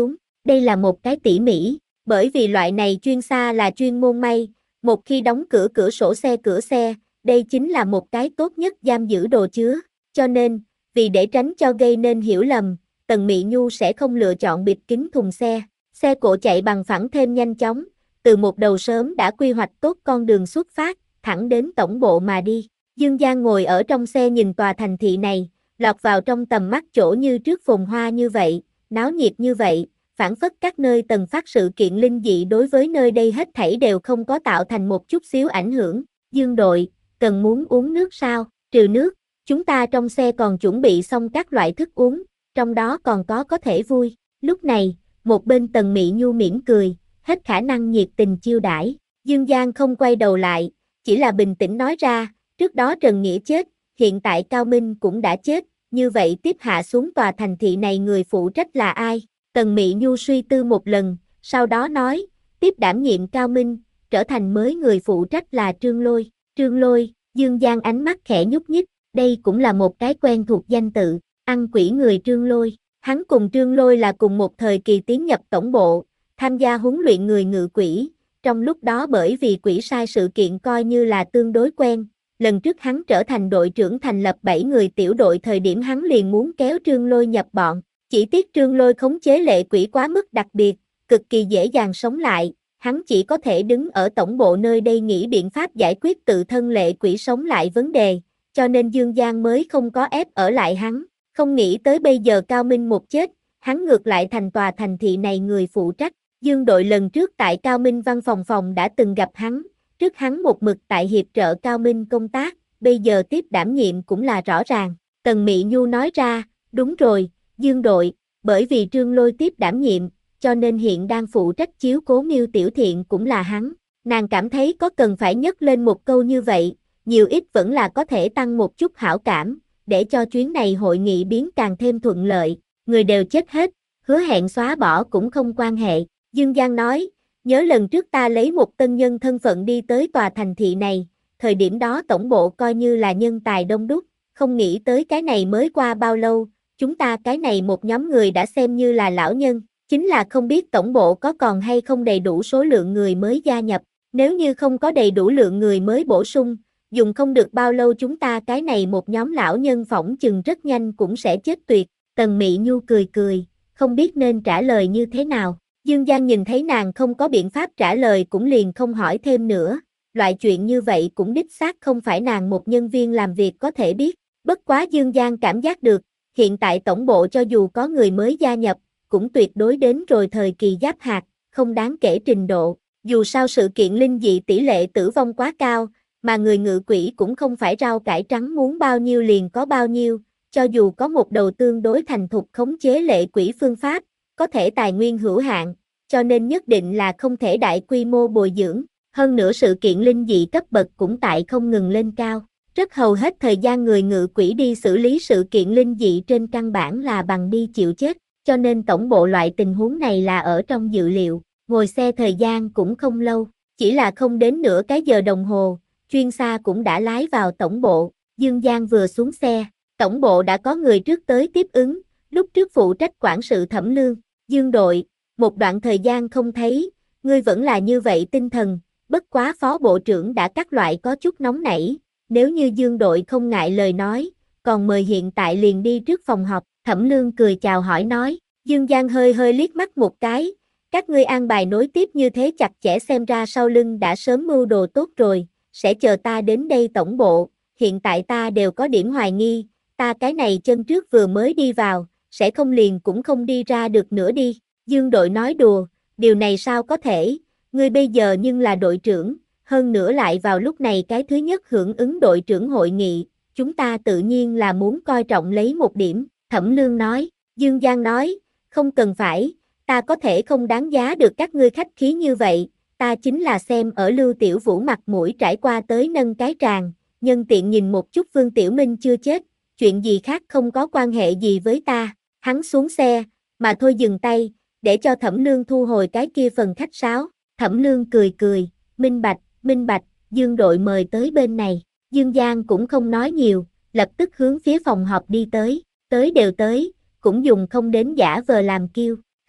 Đây là một cái tỉ mỉ, bởi vì loại này chuyên xa là chuyên môn may, một khi đóng cửa cửa sổ xe cửa xe, đây chính là một cái tốt nhất giam giữ đồ chứa, cho nên, vì để tránh cho gây nên hiểu lầm, Tần Mị Nhu sẽ không lựa chọn bịt kín thùng xe, xe cộ chạy bằng phẳng thêm nhanh chóng, từ một đầu sớm đã quy hoạch tốt con đường xuất phát, thẳng đến tổng bộ mà đi. Dương Giang ngồi ở trong xe nhìn tòa thành thị này, lọt vào trong tầm mắt chỗ như trước phồn hoa như vậy, náo nhiệt như vậy, phản phất các nơi tần phát sự kiện linh dị đối với nơi đây hết thảy đều không có tạo thành một chút xíu ảnh hưởng. Dương đội, cần muốn uống nước sao? Trừ nước, chúng ta trong xe còn chuẩn bị xong các loại thức uống, trong đó còn có có thể vui. Lúc này, một bên Tần Mị Nhu mỉm cười, hết khả năng nhiệt tình chiêu đãi. Dương Giang không quay đầu lại, chỉ là bình tĩnh nói ra, trước đó Trần Nghĩa chết, hiện tại Cao Minh cũng đã chết, như vậy tiếp hạ xuống tòa thành thị này người phụ trách là ai? Tần Mị Nhu suy tư một lần, sau đó nói, tiếp đảm nhiệm Cao Minh, trở thành mới người phụ trách là Trương Lôi. Trương Lôi, Dương Giang ánh mắt khẽ nhúc nhích, đây cũng là một cái quen thuộc danh tự, ăn quỷ người Trương Lôi. Hắn cùng Trương Lôi là cùng một thời kỳ tiến nhập tổng bộ, tham gia huấn luyện người ngự quỷ, trong lúc đó bởi vì quỷ sai sự kiện coi như là tương đối quen. Lần trước hắn trở thành đội trưởng thành lập bảy người tiểu đội thời điểm hắn liền muốn kéo Trương Lôi nhập bọn, chỉ tiếc Trương Lôi khống chế lệ quỷ quá mức đặc biệt, cực kỳ dễ dàng sống lại, hắn chỉ có thể đứng ở tổng bộ nơi đây nghĩ biện pháp giải quyết tự thân lệ quỷ sống lại vấn đề, cho nên Dương Giang mới không có ép ở lại hắn, không nghĩ tới bây giờ Cao Minh một chết, hắn ngược lại thành tòa thành thị này người phụ trách. Dương đội lần trước tại Cao Minh văn phòng phòng đã từng gặp hắn, trước hắn một mực tại hiệp trợ Cao Minh công tác, bây giờ tiếp đảm nhiệm cũng là rõ ràng. Tần Mị Nhu nói ra, đúng rồi, Dương đội, bởi vì Trương Lôi tiếp đảm nhiệm, cho nên hiện đang phụ trách chiếu cố Miêu Tiểu Thiện cũng là hắn. Nàng cảm thấy có cần phải nhấc lên một câu như vậy, nhiều ít vẫn là có thể tăng một chút hảo cảm, để cho chuyến này hội nghị biến càng thêm thuận lợi, người đều chết hết, hứa hẹn xóa bỏ cũng không quan hệ. Dương Giang nói, nhớ lần trước ta lấy một tân nhân thân phận đi tới tòa thành thị này, thời điểm đó tổng bộ coi như là nhân tài đông đúc, không nghĩ tới cái này mới qua bao lâu, chúng ta cái này một nhóm người đã xem như là lão nhân, chính là không biết tổng bộ có còn hay không đầy đủ số lượng người mới gia nhập, nếu như không có đầy đủ lượng người mới bổ sung, dùng không được bao lâu chúng ta cái này một nhóm lão nhân phỏng chừng rất nhanh cũng sẽ chết tuyệt. Tần Mị Nhu cười cười, không biết nên trả lời như thế nào. Dương Giang nhìn thấy nàng không có biện pháp trả lời cũng liền không hỏi thêm nữa, loại chuyện như vậy cũng đích xác không phải nàng một nhân viên làm việc có thể biết, bất quá Dương Giang cảm giác được, hiện tại tổng bộ cho dù có người mới gia nhập, cũng tuyệt đối đến rồi thời kỳ giáp hạt, không đáng kể trình độ, dù sao sự kiện linh dị tỷ lệ tử vong quá cao, mà người ngự quỷ cũng không phải rau cải trắng muốn bao nhiêu liền có bao nhiêu, cho dù có một đầu tương đối thành thục khống chế lệ quỷ phương pháp, có thể tài nguyên hữu hạn, cho nên nhất định là không thể đại quy mô bồi dưỡng, hơn nữa sự kiện linh dị cấp bậc cũng tại không ngừng lên cao. Rất hầu hết thời gian người ngự quỷ đi xử lý sự kiện linh dị trên căn bản là bằng đi chịu chết, cho nên tổng bộ loại tình huống này là ở trong dự liệu, ngồi xe thời gian cũng không lâu, chỉ là không đến nửa cái giờ đồng hồ, chuyên xa cũng đã lái vào tổng bộ, Dương Giang vừa xuống xe, tổng bộ đã có người trước tới tiếp ứng, lúc trước phụ trách quản sự Thẩm Lương, Dương đội, một đoạn thời gian không thấy, ngươi vẫn là như vậy tinh thần, bất quá phó bộ trưởng đã các loại có chút nóng nảy, nếu như Dương đội không ngại lời nói, còn mời hiện tại liền đi trước phòng họp. Thẩm Lương cười chào hỏi nói, Dương Giang hơi hơi liếc mắt một cái, các ngươi an bài nối tiếp như thế chặt chẽ xem ra sau lưng đã sớm mưu đồ tốt rồi, sẽ chờ ta đến đây tổng bộ, hiện tại ta đều có điểm hoài nghi, ta cái này chân trước vừa mới đi vào, sẽ không liền cũng không đi ra được nữa đi. Dương đội nói đùa, điều này sao có thể, ngươi bây giờ nhưng là đội trưởng, hơn nữa lại vào lúc này cái thứ nhất hưởng ứng đội trưởng hội nghị, chúng ta tự nhiên là muốn coi trọng lấy một điểm, Thẩm Lương nói. Dương Giang nói, không cần phải, ta có thể không đáng giá được các ngươi khách khí như vậy, ta chính là xem ở Lưu Tiểu Vũ mặt mũi trải qua tới nâng cái tràng, nhân tiện nhìn một chút Vương Tiểu Minh chưa chết, chuyện gì khác không có quan hệ gì với ta. Hắn xuống xe, mà thôi dừng tay, để cho Thẩm Lương thu hồi cái kia phần khách sáo. Thẩm Lương cười cười, minh bạch, minh bạch, Dương đội mời tới bên này. Dương Giang cũng không nói nhiều, lập tức hướng phía phòng họp đi tới, tới đều tới, cũng dùng không đến giả vờ làm kiêu.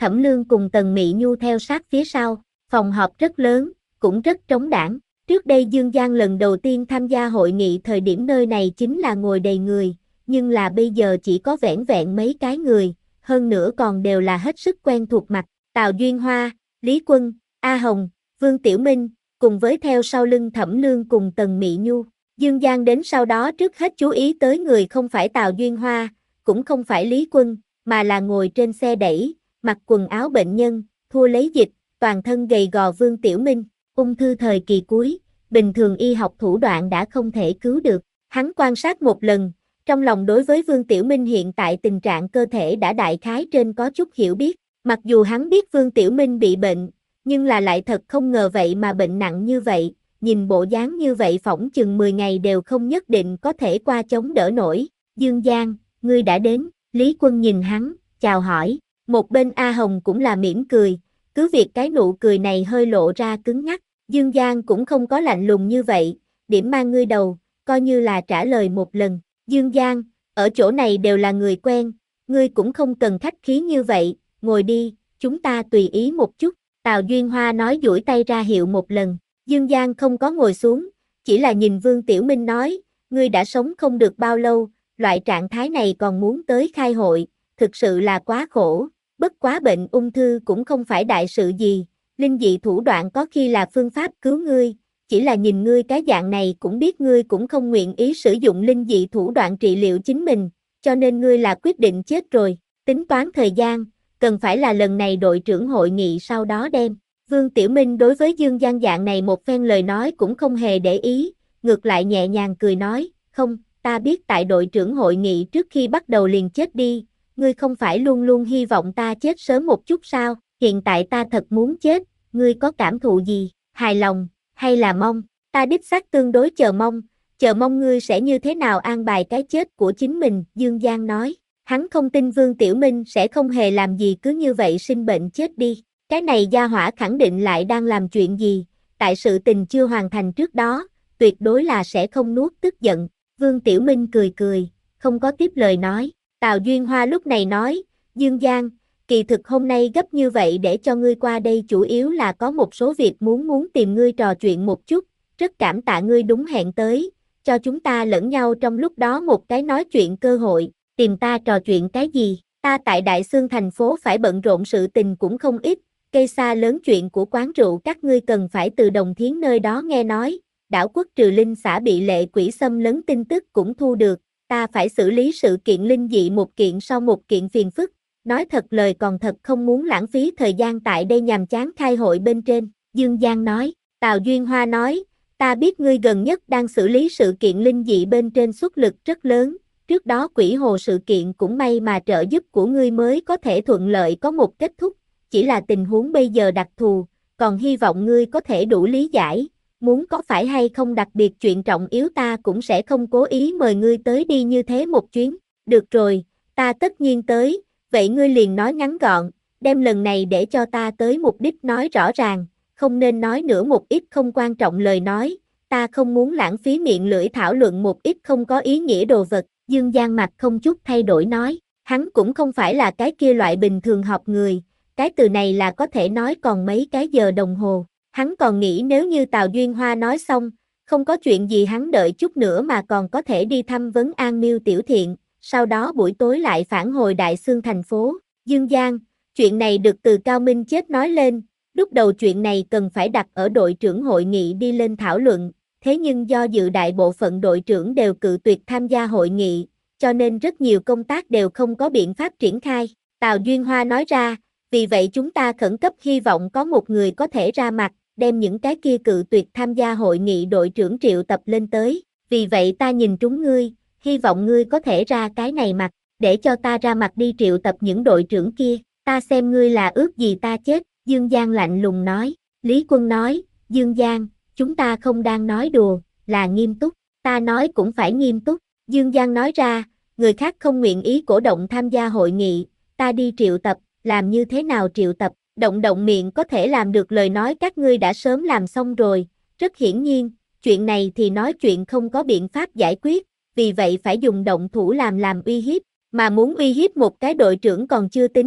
Thẩm Lương cùng Tần Mị Nhu theo sát phía sau, phòng họp rất lớn, cũng rất trống đãng. Trước đây Dương Giang lần đầu tiên tham gia hội nghị thời điểm nơi này chính là ngồi đầy người, nhưng là bây giờ chỉ có vẻn vẹn mấy cái người, hơn nữa còn đều là hết sức quen thuộc mặt, Tào Duyên Hoa, Lý Quân, A Hồng, Vương Tiểu Minh, cùng với theo sau lưng Thẩm Lương cùng Tần Mị Nhu. Dương Giang đến sau đó trước hết chú ý tới người không phải Tào Duyên Hoa, cũng không phải Lý Quân, mà là ngồi trên xe đẩy, mặc quần áo bệnh nhân, thua lấy dịch, toàn thân gầy gò Vương Tiểu Minh, ung thư thời kỳ cuối, bình thường y học thủ đoạn đã không thể cứu được. Hắn quan sát một lần, trong lòng đối với Vương Tiểu Minh hiện tại tình trạng cơ thể đã đại khái trên có chút hiểu biết, mặc dù hắn biết Vương Tiểu Minh bị bệnh, nhưng là lại thật không ngờ vậy mà bệnh nặng như vậy, nhìn bộ dáng như vậy phỏng chừng mười ngày đều không nhất định có thể qua chống đỡ nổi. Dương Giang, ngươi đã đến, Lý Quân nhìn hắn, chào hỏi, một bên A Hồng cũng là mỉm cười, cứ việc cái nụ cười này hơi lộ ra cứng nhắc, Dương Giang cũng không có lạnh lùng như vậy, điểm mang ngươi đầu, coi như là trả lời một lần. Dương Giang, ở chỗ này đều là người quen, ngươi cũng không cần khách khí như vậy, ngồi đi, chúng ta tùy ý một chút. Tào Duyên Hoa nói duỗi tay ra hiệu một lần, Dương Giang không có ngồi xuống, chỉ là nhìn Vương Tiểu Minh nói, ngươi đã sống không được bao lâu, loại trạng thái này còn muốn tới khai hội, thực sự là quá khổ, bất quá bệnh ung thư cũng không phải đại sự gì, linh dị thủ đoạn có khi là phương pháp cứu ngươi, chỉ là nhìn ngươi cái dạng này cũng biết ngươi cũng không nguyện ý sử dụng linh dị thủ đoạn trị liệu chính mình, cho nên ngươi là quyết định chết rồi, tính toán thời gian, cần phải là lần này đội trưởng hội nghị sau đó đem. Vương Tiểu Minh đối với Dương Giang dạng này một phen lời nói cũng không hề để ý, ngược lại nhẹ nhàng cười nói, không, ta biết tại đội trưởng hội nghị trước khi bắt đầu liền chết đi, ngươi không phải luôn luôn hy vọng ta chết sớm một chút sao, hiện tại ta thật muốn chết, ngươi có cảm thụ gì, hài lòng, hay là mong, ta đích xác tương đối chờ mong, chờ mong ngươi sẽ như thế nào an bài cái chết của chính mình, Dương Giang nói, hắn không tin Vương Tiểu Minh sẽ không hề làm gì cứ như vậy sinh bệnh chết đi, cái này gia hỏa khẳng định lại đang làm chuyện gì, tại sự tình chưa hoàn thành trước đó, tuyệt đối là sẽ không nuốt tức giận, Vương Tiểu Minh cười cười, không có tiếp lời nói, Tào Duyên Hoa lúc này nói, Dương Giang, kỳ thực hôm nay gấp như vậy để cho ngươi qua đây chủ yếu là có một số việc muốn muốn tìm ngươi trò chuyện một chút, rất cảm tạ ngươi đúng hẹn tới, cho chúng ta lẫn nhau trong lúc đó một cái nói chuyện cơ hội, tìm ta trò chuyện cái gì, ta tại Đại Xương thành phố phải bận rộn sự tình cũng không ít, cây xa lớn chuyện của quán rượu các ngươi cần phải từ Đồng Thiến nơi đó nghe nói, đảo quốc Trừ Linh xã bị lệ quỷ xâm lấn tin tức cũng thu được, ta phải xử lý sự kiện linh dị một kiện sau một kiện phiền phức, nói thật lời còn thật không muốn lãng phí thời gian tại đây nhàm chán khai hội bên trên, Dương Giang nói, Tào Duyên Hoa nói, ta biết ngươi gần nhất đang xử lý sự kiện linh dị bên trên xuất lực rất lớn, trước đó quỷ hồ sự kiện cũng may mà trợ giúp của ngươi mới có thể thuận lợi có một kết thúc, chỉ là tình huống bây giờ đặc thù, còn hy vọng ngươi có thể đủ lý giải, muốn có phải hay không đặc biệt chuyện trọng yếu ta cũng sẽ không cố ý mời ngươi tới đi như thế một chuyến, được rồi, ta tất nhiên tới, vậy ngươi liền nói ngắn gọn, đem lần này để cho ta tới mục đích nói rõ ràng, không nên nói nữa một ít không quan trọng lời nói, ta không muốn lãng phí miệng lưỡi thảo luận một ít không có ý nghĩa đồ vật, Dương Giang mặt không chút thay đổi nói, hắn cũng không phải là cái kia loại bình thường học người, cái từ này là có thể nói còn mấy cái giờ đồng hồ, hắn còn nghĩ nếu như Tào Duyên Hoa nói xong, không có chuyện gì hắn đợi chút nữa mà còn có thể đi thăm vấn An Miêu Tiểu Thiện, sau đó buổi tối lại phản hồi Đại Xương thành phố, Dương Giang, chuyện này được từ Cao Minh Chết nói lên, lúc đầu chuyện này cần phải đặt ở đội trưởng hội nghị đi lên thảo luận, thế nhưng do dự đại bộ phận đội trưởng đều cự tuyệt tham gia hội nghị, cho nên rất nhiều công tác đều không có biện pháp triển khai, Tào Duyên Hoa nói ra, vì vậy chúng ta khẩn cấp hy vọng có một người có thể ra mặt, đem những cái kia cự tuyệt tham gia hội nghị đội trưởng triệu tập lên tới, vì vậy ta nhìn trúng ngươi, hy vọng ngươi có thể ra cái này mặt, để cho ta ra mặt đi triệu tập những đội trưởng kia, ta xem ngươi là ước gì ta chết, Dương Giang lạnh lùng nói, Lý Quân nói, Dương Giang, chúng ta không đang nói đùa, là nghiêm túc, ta nói cũng phải nghiêm túc, Dương Giang nói ra, người khác không nguyện ý cổ động tham gia hội nghị, ta đi triệu tập, làm như thế nào triệu tập, động động miệng có thể làm được lời nói các ngươi đã sớm làm xong rồi, rất hiển nhiên, chuyện này thì nói chuyện không có biện pháp giải quyết, vì vậy phải dùng động thủ làm làm uy hiếp, mà muốn uy hiếp một cái đội trưởng còn chưa tính,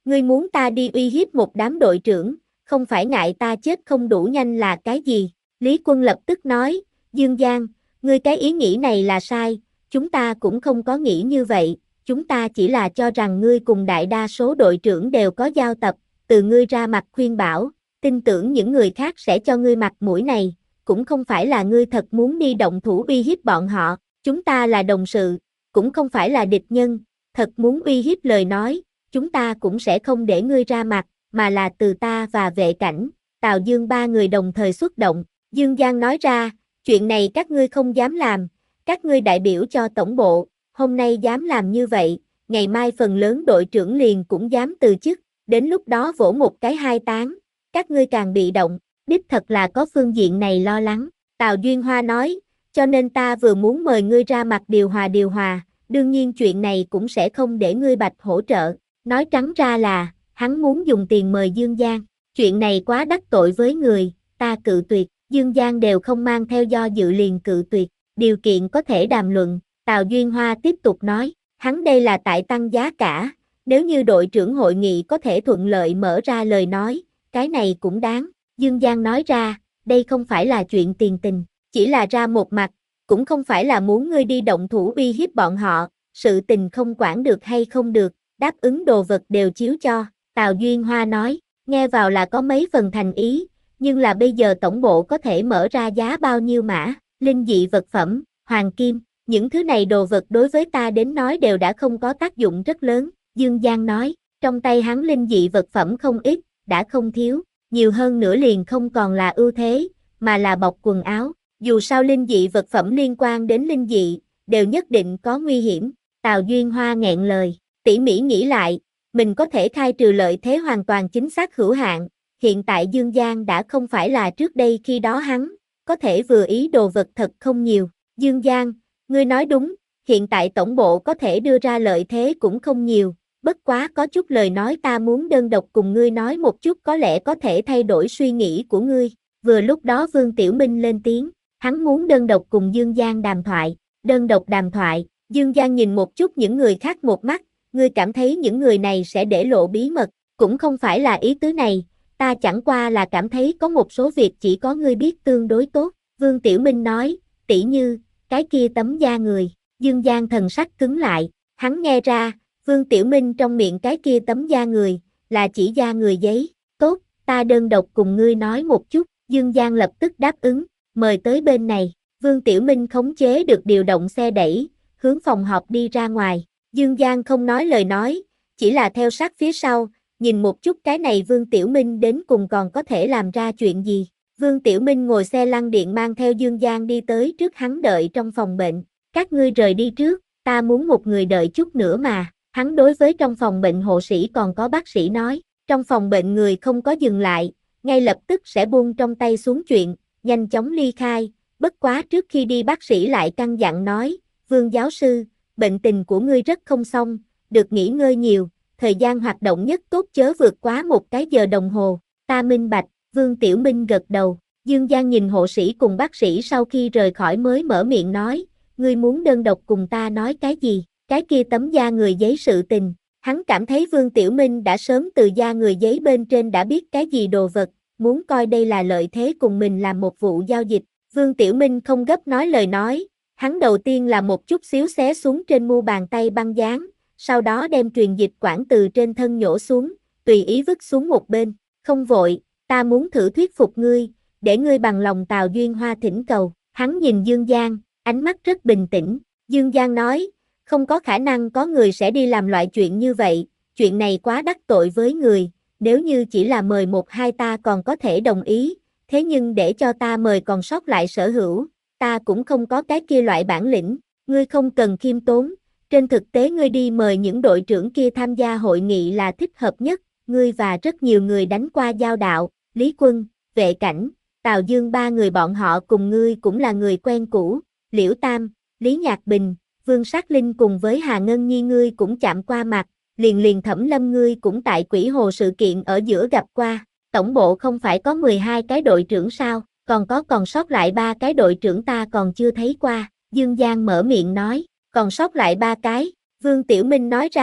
Ngươi muốn ta đi uy hiếp một đám đội trưởng, không phải ngại ta chết không đủ nhanh là cái gì? Lý Quân lập tức nói, Dương Giang, ngươi cái ý nghĩ này là sai, chúng ta cũng không có nghĩ như vậy, chúng ta chỉ là cho rằng ngươi cùng đại đa số đội trưởng đều có giao tập, từ ngươi ra mặt khuyên bảo, tin tưởng những người khác sẽ cho ngươi mặt mũi này, cũng không phải là ngươi thật muốn đi động thủ uy hiếp bọn họ, chúng ta là đồng sự, cũng không phải là địch nhân, thật muốn uy hiếp lời nói, chúng ta cũng sẽ không để ngươi ra mặt, mà là từ ta và vệ cảnh, Tào Dương ba người đồng thời xuất động. Dương Giang nói ra, chuyện này các ngươi không dám làm, các ngươi đại biểu cho tổng bộ, hôm nay dám làm như vậy, ngày mai phần lớn đội trưởng liền cũng dám từ chức, đến lúc đó vỗ một cái hai tán, các ngươi càng bị động, đích thật là có phương diện này lo lắng. Tào Duyên Hoa nói, cho nên ta vừa muốn mời ngươi ra mặt điều hòa điều hòa, đương nhiên chuyện này cũng sẽ không để ngươi Bạch hỗ trợ, nói trắng ra là, hắn muốn dùng tiền mời Dương Giang, chuyện này quá đắc tội với người, ta cự tuyệt, Dương Giang đều không mang theo do dự liền cự tuyệt, điều kiện có thể đàm luận, Tào Duyên Hoa tiếp tục nói, hắn đây là tại tăng giá cả, nếu như đội trưởng hội nghị có thể thuận lợi mở ra lời nói, cái này cũng đáng, Dương Giang nói ra, đây không phải là chuyện tiền tình, chỉ là ra một mặt, cũng không phải là muốn ngươi đi động thủ uy hiếp bọn họ, sự tình không quản được hay không được, đáp ứng đồ vật đều chiếu cho, Tào Duyên Hoa nói, nghe vào là có mấy phần thành ý, nhưng là bây giờ tổng bộ có thể mở ra giá bao nhiêu mã, linh dị vật phẩm, hoàng kim, những thứ này đồ vật đối với ta đến nói đều đã không có tác dụng rất lớn, Dương Giang nói, trong tay hắn linh dị vật phẩm không ít, đã không thiếu, nhiều hơn nữa liền không còn là ưu thế, mà là bọc quần áo, dù sao linh dị vật phẩm liên quan đến linh dị, đều nhất định có nguy hiểm, Tào Duyên Hoa nghẹn lời, tỉ mỉ nghĩ lại, mình có thể khai trừ lợi thế hoàn toàn chính xác hữu hạn, hiện tại Dương Giang đã không phải là trước đây khi đó hắn, có thể vừa ý đồ vật thật không nhiều, Dương Giang, ngươi nói đúng, hiện tại tổng bộ có thể đưa ra lợi thế cũng không nhiều, bất quá có chút lời nói ta muốn đơn độc cùng ngươi nói một chút có lẽ có thể thay đổi suy nghĩ của ngươi, vừa lúc đó Vương Tiểu Minh lên tiếng, hắn muốn đơn độc cùng Dương Giang đàm thoại, đơn độc đàm thoại, Dương Giang nhìn một chút những người khác một mắt, ngươi cảm thấy những người này sẽ để lộ bí mật, cũng không phải là ý tứ này, ta chẳng qua là cảm thấy có một số việc chỉ có ngươi biết tương đối tốt, Vương Tiểu Minh nói, tỉ như, cái kia tấm da người, Dương Giang thần sắc cứng lại, hắn nghe ra, Vương Tiểu Minh trong miệng cái kia tấm da người, là chỉ da người giấy, tốt, ta đơn độc cùng ngươi nói một chút, Dương Giang lập tức đáp ứng, mời tới bên này, Vương Tiểu Minh khống chế được điều động xe đẩy, hướng phòng họp đi ra ngoài, Dương Giang không nói lời nói, chỉ là theo sát phía sau, nhìn một chút cái này Vương Tiểu Minh đến cùng còn có thể làm ra chuyện gì. Vương Tiểu Minh ngồi xe lăn điện mang theo Dương Giang đi tới trước hắn đợi trong phòng bệnh, các ngươi rời đi trước, ta muốn một người đợi chút nữa mà, hắn đối với trong phòng bệnh hộ sĩ còn có bác sĩ nói, trong phòng bệnh người không có dừng lại, ngay lập tức sẽ buông trong tay xuống chuyện, nhanh chóng ly khai, bất quá trước khi đi bác sĩ lại căn dặn nói, Vương giáo sư, bệnh tình của ngươi rất không xong, được nghỉ ngơi nhiều, thời gian hoạt động nhất tốt chớ vượt quá một cái giờ đồng hồ, ta minh bạch, Vương Tiểu Minh gật đầu, Dương Giang nhìn hộ sĩ cùng bác sĩ sau khi rời khỏi mới mở miệng nói, ngươi muốn đơn độc cùng ta nói cái gì, cái kia tấm da người giấy sự tình, hắn cảm thấy Vương Tiểu Minh đã sớm từ da người giấy bên trên đã biết cái gì đồ vật, muốn coi đây là lợi thế cùng mình làm một vụ giao dịch, Vương Tiểu Minh không gấp nói lời nói, hắn đầu tiên là một chút xíu xé xuống trên mu bàn tay băng dán, sau đó đem truyền dịch quản từ trên thân nhổ xuống, tùy ý vứt xuống một bên, không vội, ta muốn thử thuyết phục ngươi, để ngươi bằng lòng. Tào Duyên Hoa thỉnh cầu, hắn nhìn Dương Giang, ánh mắt rất bình tĩnh, Dương Giang nói, không có khả năng có người sẽ đi làm loại chuyện như vậy, chuyện này quá đắc tội với người, nếu như chỉ là mời một hai ta còn có thể đồng ý, thế nhưng để cho ta mời còn sót lại sở hữu, ta cũng không có cái kia loại bản lĩnh, ngươi không cần khiêm tốn, trên thực tế ngươi đi mời những đội trưởng kia tham gia hội nghị là thích hợp nhất, ngươi và rất nhiều người đánh qua giao đạo, Lý Quân, Vệ Cảnh, Tào Dương ba người bọn họ cùng ngươi cũng là người quen cũ, Liễu Tam, Lý Nhạc Bình, Vương Sát Linh cùng với Hà Ngân Nhi ngươi cũng chạm qua mặt, liền liền Thẩm Lâm ngươi cũng tại Quỷ Hồ sự kiện ở giữa gặp qua, tổng bộ không phải có mười hai cái đội trưởng sao, còn có còn sót lại ba cái đội trưởng ta còn chưa thấy qua, Dương Giang mở miệng nói, còn sót lại ba cái, Vương Tiểu Minh nói ra,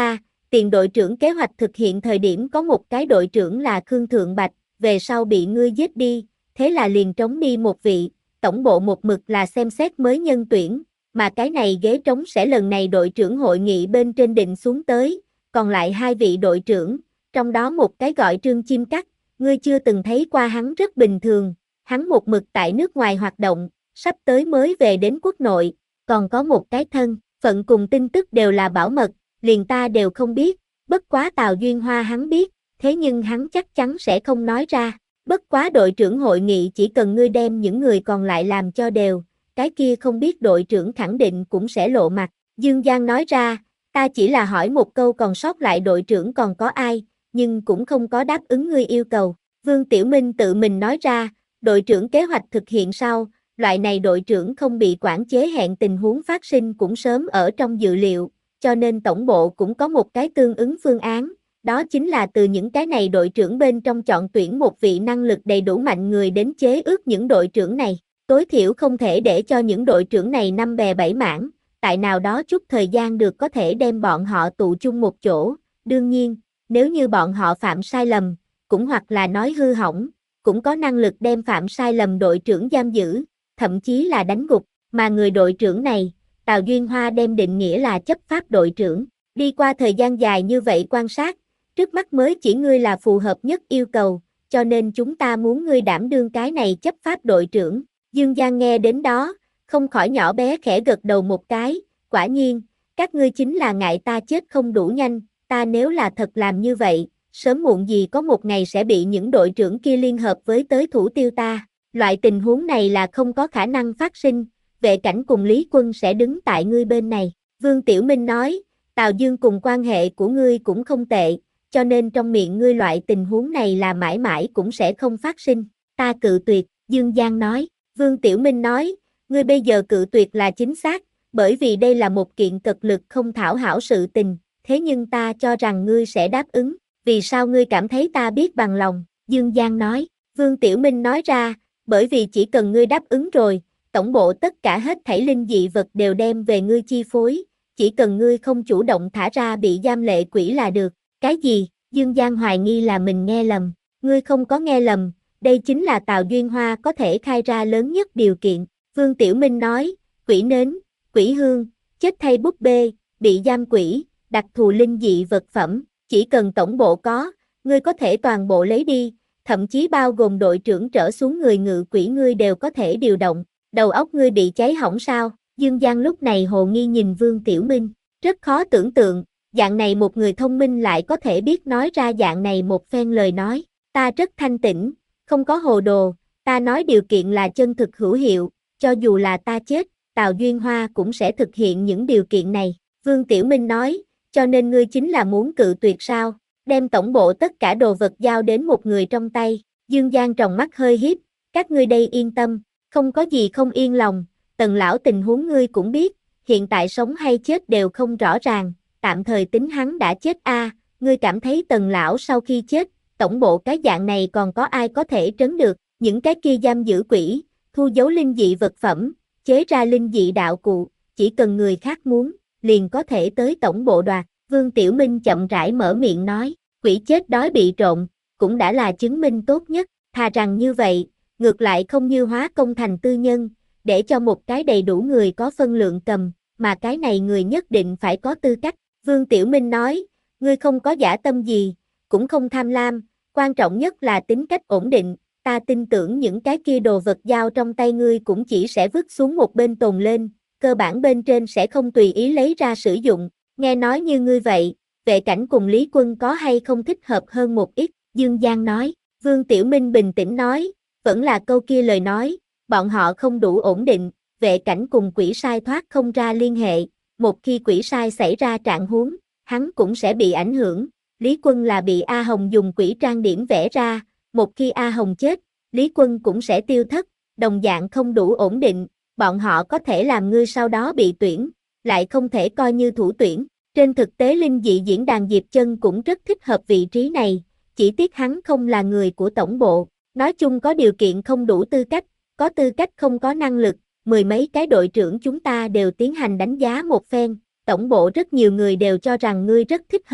tiền đội trưởng kế hoạch thực hiện thời điểm có một cái đội trưởng là Khương Thượng Bạch, về sau bị ngươi giết đi, thế là liền trống đi một vị, tổng bộ một mực là xem xét mới nhân tuyển, mà cái này ghế trống sẽ lần này đội trưởng hội nghị bên trên định xuống tới, còn lại hai vị đội trưởng, trong đó một cái gọi Trương Chim Cắt, ngươi chưa từng thấy qua hắn rất bình thường, hắn một mực tại nước ngoài hoạt động, sắp tới mới về đến quốc nội, còn có một cái thân phận cùng tin tức đều là bảo mật, liền ta đều không biết, bất quá Tào Duyên Hoa hắn biết, thế nhưng hắn chắc chắn sẽ không nói ra, bất quá đội trưởng hội nghị chỉ cần ngươi đem những người còn lại làm cho đều, cái kia không biết đội trưởng khẳng định cũng sẽ lộ mặt, Dương Giang nói ra, ta chỉ là hỏi một câu còn sót lại đội trưởng còn có ai, nhưng cũng không có đáp ứng ngươi yêu cầu, Vương Tiểu Minh tự mình nói ra, đội trưởng kế hoạch thực hiện sau, loại này đội trưởng không bị quản chế hẹn tình huống phát sinh cũng sớm ở trong dự liệu, cho nên tổng bộ cũng có một cái tương ứng phương án, đó chính là từ những cái này đội trưởng bên trong chọn tuyển một vị năng lực đầy đủ mạnh người đến chế ước những đội trưởng này, tối thiểu không thể để cho những đội trưởng này năm bè bảy mảng, tại nào đó chút thời gian được có thể đem bọn họ tụ chung một chỗ, đương nhiên, nếu như bọn họ phạm sai lầm, cũng hoặc là nói hư hỏng, cũng có năng lực đem phạm sai lầm đội trưởng giam giữ, thậm chí là đánh gục, mà người đội trưởng này, Tào Duyên Hoa đem định nghĩa là chấp pháp đội trưởng, đi qua thời gian dài như vậy quan sát, trước mắt mới chỉ ngươi là phù hợp nhất yêu cầu, cho nên chúng ta muốn ngươi đảm đương cái này chấp pháp đội trưởng, Dương Giang nghe đến đó, không khỏi nhỏ bé khẽ gật đầu một cái, quả nhiên, các ngươi chính là ngại ta chết không đủ nhanh, ta nếu là thật làm như vậy, sớm muộn gì có một ngày sẽ bị những đội trưởng kia liên hợp với tới thủ tiêu ta, loại tình huống này là không có khả năng phát sinh, vệ cảnh cùng Lý Quân sẽ đứng tại ngươi bên này, Vương Tiểu Minh nói, Tào Dương cùng quan hệ của ngươi cũng không tệ, cho nên trong miệng ngươi loại tình huống này là mãi mãi cũng sẽ không phát sinh, ta cự tuyệt, Dương Giang nói, Vương Tiểu Minh nói, ngươi bây giờ cự tuyệt là chính xác, bởi vì đây là một kiện cực lực không thảo hảo sự tình, thế nhưng ta cho rằng ngươi sẽ đáp ứng, vì sao ngươi cảm thấy ta biết bằng lòng, Dương Giang nói, Vương Tiểu Minh nói ra, bởi vì chỉ cần ngươi đáp ứng rồi, tổng bộ tất cả hết thảy linh dị vật đều đem về ngươi chi phối, chỉ cần ngươi không chủ động thả ra bị giam lệ quỷ là được, cái gì, Dương Giang hoài nghi là mình nghe lầm, ngươi không có nghe lầm, đây chính là Tào Duyên Hoa có thể khai ra lớn nhất điều kiện, Vương Tiểu Minh nói, quỷ nến, quỷ hương, chết thay búp bê, bị giam quỷ, đặc thù linh dị vật phẩm, chỉ cần tổng bộ có, ngươi có thể toàn bộ lấy đi, thậm chí bao gồm đội trưởng trở xuống người ngự quỷ ngươi đều có thể điều động, đầu óc ngươi bị cháy hỏng sao, Dương Giang lúc này hồ nghi nhìn Vương Tiểu Minh, rất khó tưởng tượng, dạng này một người thông minh lại có thể biết nói ra dạng này một phen lời nói, ta rất thanh tĩnh, không có hồ đồ, ta nói điều kiện là chân thực hữu hiệu, cho dù là ta chết, Tào Duyên Hoa cũng sẽ thực hiện những điều kiện này, Vương Tiểu Minh nói, cho nên ngươi chính là muốn cự tuyệt sao, đem tổng bộ tất cả đồ vật giao đến một người trong tay, Dương Giang tròng mắt hơi hiếp, các ngươi đây yên tâm, không có gì không yên lòng, Tần lão tình huống ngươi cũng biết, hiện tại sống hay chết đều không rõ ràng, tạm thời tính hắn đã chết a, ngươi cảm thấy Tần lão sau khi chết, tổng bộ cái dạng này còn có ai có thể trấn được, những cái kia giam giữ quỷ, thu giấu linh dị vật phẩm, chế ra linh dị đạo cụ, chỉ cần người khác muốn, liền có thể tới tổng bộ đoạt, Vương Tiểu Minh chậm rãi mở miệng nói, quỷ chết đói bị trộn, cũng đã là chứng minh tốt nhất, thà rằng như vậy, ngược lại không như hóa công thành tư nhân, để cho một cái đầy đủ người có phân lượng cầm, mà cái này người nhất định phải có tư cách, Vương Tiểu Minh nói, ngươi không có dã tâm gì, cũng không tham lam, quan trọng nhất là tính cách ổn định, ta tin tưởng những cái kia đồ vật giao trong tay ngươi cũng chỉ sẽ vứt xuống một bên tồn lên, cơ bản bên trên sẽ không tùy ý lấy ra sử dụng, nghe nói như ngươi vậy, vệ cảnh cùng Lý Quân có hay không thích hợp hơn một ít, Dương Giang nói, Vương Tiểu Minh bình tĩnh nói, vẫn là câu kia lời nói, bọn họ không đủ ổn định, vệ cảnh cùng quỷ sai thoát không ra liên hệ, một khi quỷ sai xảy ra trạng huống, hắn cũng sẽ bị ảnh hưởng, Lý Quân là bị A Hồng dùng quỷ trang điểm vẽ ra, một khi A Hồng chết, Lý Quân cũng sẽ tiêu thất, đồng dạng không đủ ổn định, bọn họ có thể làm ngươi sau đó bị tuyển, lại không thể coi như thủ tuyển, trên thực tế linh dị diễn đàn Diệp Chân cũng rất thích hợp vị trí này, chỉ tiếc hắn không là người của tổng bộ, nói chung có điều kiện không đủ tư cách, có tư cách không có năng lực, mười mấy cái đội trưởng chúng ta đều tiến hành đánh giá một phen, tổng bộ rất nhiều người đều cho rằng ngươi rất thích hợp,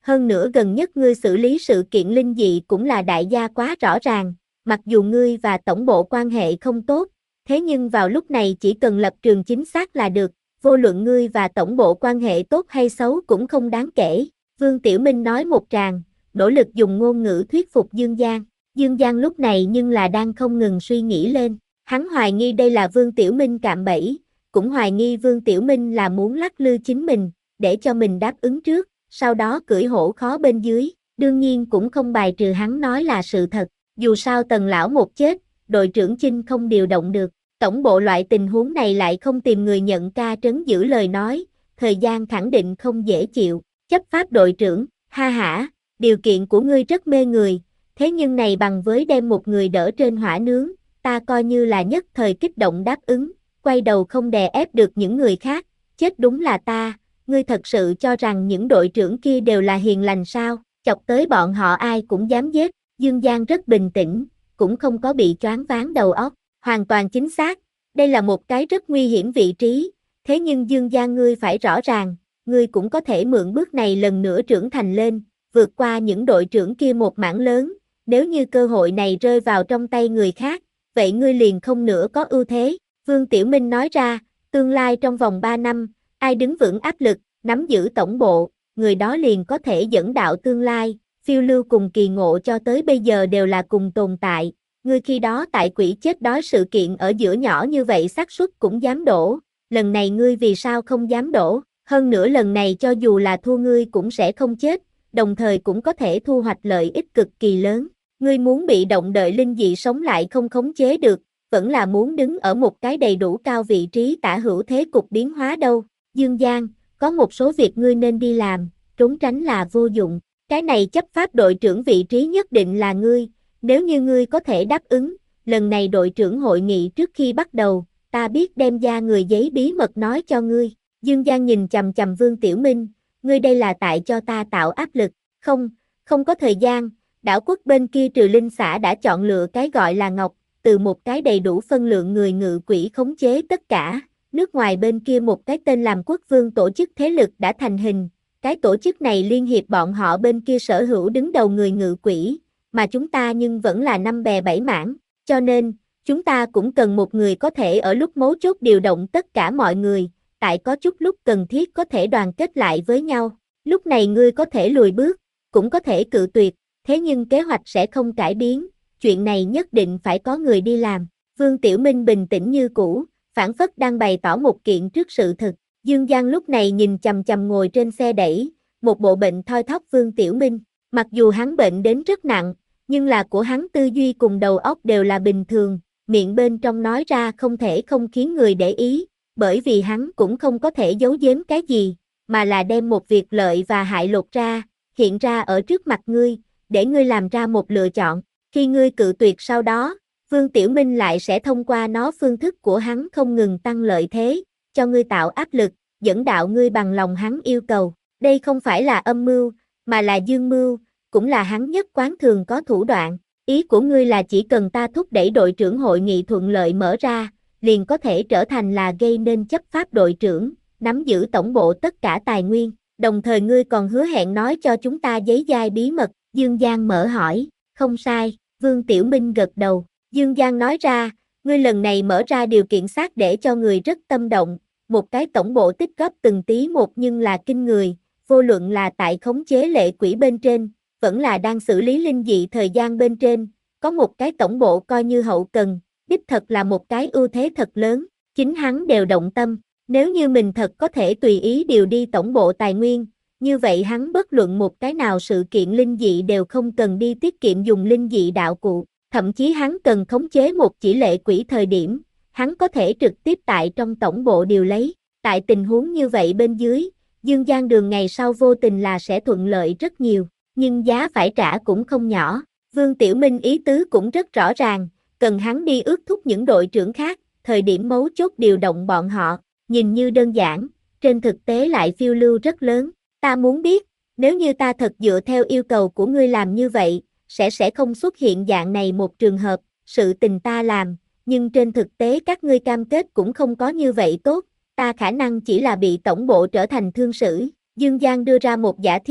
hơn nữa gần nhất ngươi xử lý sự kiện linh dị cũng là đại gia quá rõ ràng, mặc dù ngươi và tổng bộ quan hệ không tốt, thế nhưng vào lúc này chỉ cần lập trường chính xác là được, vô luận ngươi và tổng bộ quan hệ tốt hay xấu cũng không đáng kể. Vương Tiểu Minh nói một tràng, nỗ lực dùng ngôn ngữ thuyết phục Dương Giang. Dương Giang lúc này nhưng là đang không ngừng suy nghĩ lên, hắn hoài nghi đây là Vương Tiểu Minh cạm bẫy, cũng hoài nghi Vương Tiểu Minh là muốn lắc lư chính mình, để cho mình đáp ứng trước, sau đó cưỡi hổ khó bên dưới, đương nhiên cũng không bài trừ hắn nói là sự thật, dù sao Tần lão một chết, đội trưởng Chinh không điều động được, tổng bộ loại tình huống này lại không tìm người nhận ca trấn giữ lời nói, thời gian khẳng định không dễ chịu, chấp pháp đội trưởng, ha hả, điều kiện của ngươi rất mê người, thế nhưng này bằng với đem một người đỡ trên hỏa nướng, ta coi như là nhất thời kích động đáp ứng, quay đầu không đè ép được những người khác, chết đúng là ta, ngươi thật sự cho rằng những đội trưởng kia đều là hiền lành sao, chọc tới bọn họ ai cũng dám giết, Dương Giang rất bình tĩnh, cũng không có bị choáng váng đầu óc, hoàn toàn chính xác, đây là một cái rất nguy hiểm vị trí, thế nhưng Dương Giang ngươi phải rõ ràng, ngươi cũng có thể mượn bước này lần nữa trưởng thành lên, vượt qua những đội trưởng kia một mảng lớn, nếu như cơ hội này rơi vào trong tay người khác, vậy ngươi liền không nữa có ưu thế. Vương Tiểu Minh nói ra, tương lai trong vòng ba năm, ai đứng vững áp lực, nắm giữ tổng bộ, người đó liền có thể dẫn đạo tương lai, phiêu lưu cùng kỳ ngộ cho tới bây giờ đều là cùng tồn tại, ngươi khi đó tại quỷ chết đói sự kiện ở giữa nhỏ như vậy xác suất cũng dám đổ, lần này ngươi vì sao không dám đổ, hơn nữa lần này cho dù là thua ngươi cũng sẽ không chết, đồng thời cũng có thể thu hoạch lợi ích cực kỳ lớn, ngươi muốn bị động đợi linh dị sống lại không khống chế được, vẫn là muốn đứng ở một cái đầy đủ cao vị trí tả hữu thế cục biến hóa đâu. Dương Giang, có một số việc ngươi nên đi làm, trốn tránh là vô dụng, cái này chấp pháp đội trưởng vị trí nhất định là ngươi, nếu như ngươi có thể đáp ứng, lần này đội trưởng hội nghị trước khi bắt đầu, ta biết đem ra người giấy bí mật nói cho ngươi. Dương Giang nhìn chằm chằm Vương Tiểu Minh, ngươi đây là tại cho ta tạo áp lực, không, không có thời gian, đảo quốc bên kia trừ linh xã đã chọn lựa cái gọi là Ngọc, từ một cái đầy đủ phân lượng người ngự quỷ khống chế tất cả, nước ngoài bên kia một cái tên làm Quốc Vương tổ chức thế lực đã thành hình, cái tổ chức này liên hiệp bọn họ bên kia sở hữu đứng đầu người ngự quỷ, mà chúng ta nhưng vẫn là năm bè bảy mảng, cho nên, chúng ta cũng cần một người có thể ở lúc mấu chốt điều động tất cả mọi người, tại có chút lúc cần thiết có thể đoàn kết lại với nhau, lúc này ngươi có thể lùi bước, cũng có thể cự tuyệt, thế nhưng kế hoạch sẽ không cải biến, chuyện này nhất định phải có người đi làm. Vương Tiểu Minh bình tĩnh như cũ, phản phất đang bày tỏ một kiện trước sự thực. Dương Giang lúc này nhìn chằm chằm ngồi trên xe đẩy, một bộ bệnh thoi thóp Vương Tiểu Minh. Mặc dù hắn bệnh đến rất nặng, nhưng là của hắn tư duy cùng đầu óc đều là bình thường, miệng bên trong nói ra không thể không khiến người để ý, bởi vì hắn cũng không có thể giấu giếm cái gì, mà là đem một việc lợi và hại lột ra, hiện ra ở trước mặt ngươi, để ngươi làm ra một lựa chọn. Khi ngươi cự tuyệt sau đó, Vương Tiểu Minh lại sẽ thông qua nó phương thức của hắn không ngừng tăng lợi thế, cho ngươi tạo áp lực, dẫn đạo ngươi bằng lòng hắn yêu cầu. Đây không phải là âm mưu, mà là dương mưu, cũng là hắn nhất quán thường có thủ đoạn. Ý của ngươi là chỉ cần ta thúc đẩy đội trưởng hội nghị thuận lợi mở ra, liền có thể trở thành là gây nên chấp pháp đội trưởng, nắm giữ tổng bộ tất cả tài nguyên, đồng thời ngươi còn hứa hẹn nói cho chúng ta giấy giai bí mật. Dương Giang mở hỏi, không sai, Vương Tiểu Minh gật đầu. Dương Giang nói ra, ngươi lần này mở ra điều kiện xác để cho người rất tâm động, một cái tổng bộ tích góp từng tí một nhưng là kinh người, vô luận là tại khống chế lệ quỷ bên trên, vẫn là đang xử lý linh dị thời gian bên trên, có một cái tổng bộ coi như hậu cần, đích thật là một cái ưu thế thật lớn, chính hắn đều động tâm, nếu như mình thật có thể tùy ý điều đi tổng bộ tài nguyên, như vậy hắn bất luận một cái nào sự kiện linh dị đều không cần đi tiết kiệm dùng linh dị đạo cụ, thậm chí hắn cần khống chế một chỉ lệ quỷ thời điểm, hắn có thể trực tiếp tại trong tổng bộ điều lấy, tại tình huống như vậy bên dưới, Dương Giang đường ngày sau vô tình là sẽ thuận lợi rất nhiều, nhưng giá phải trả cũng không nhỏ, Vương Tiểu Minh ý tứ cũng rất rõ ràng, cần hắn đi ước thúc những đội trưởng khác, thời điểm mấu chốt điều động bọn họ, nhìn như đơn giản, trên thực tế lại phiêu lưu rất lớn. Ta muốn biết, nếu như ta thật dựa theo yêu cầu của ngươi làm như vậy, sẽ sẽ không xuất hiện dạng này một trường hợp, sự tình ta làm, nhưng trên thực tế các ngươi cam kết cũng không có như vậy tốt, ta khả năng chỉ là bị tổng bộ trở thành thương sử. Dương Giang đưa ra một giả thiết,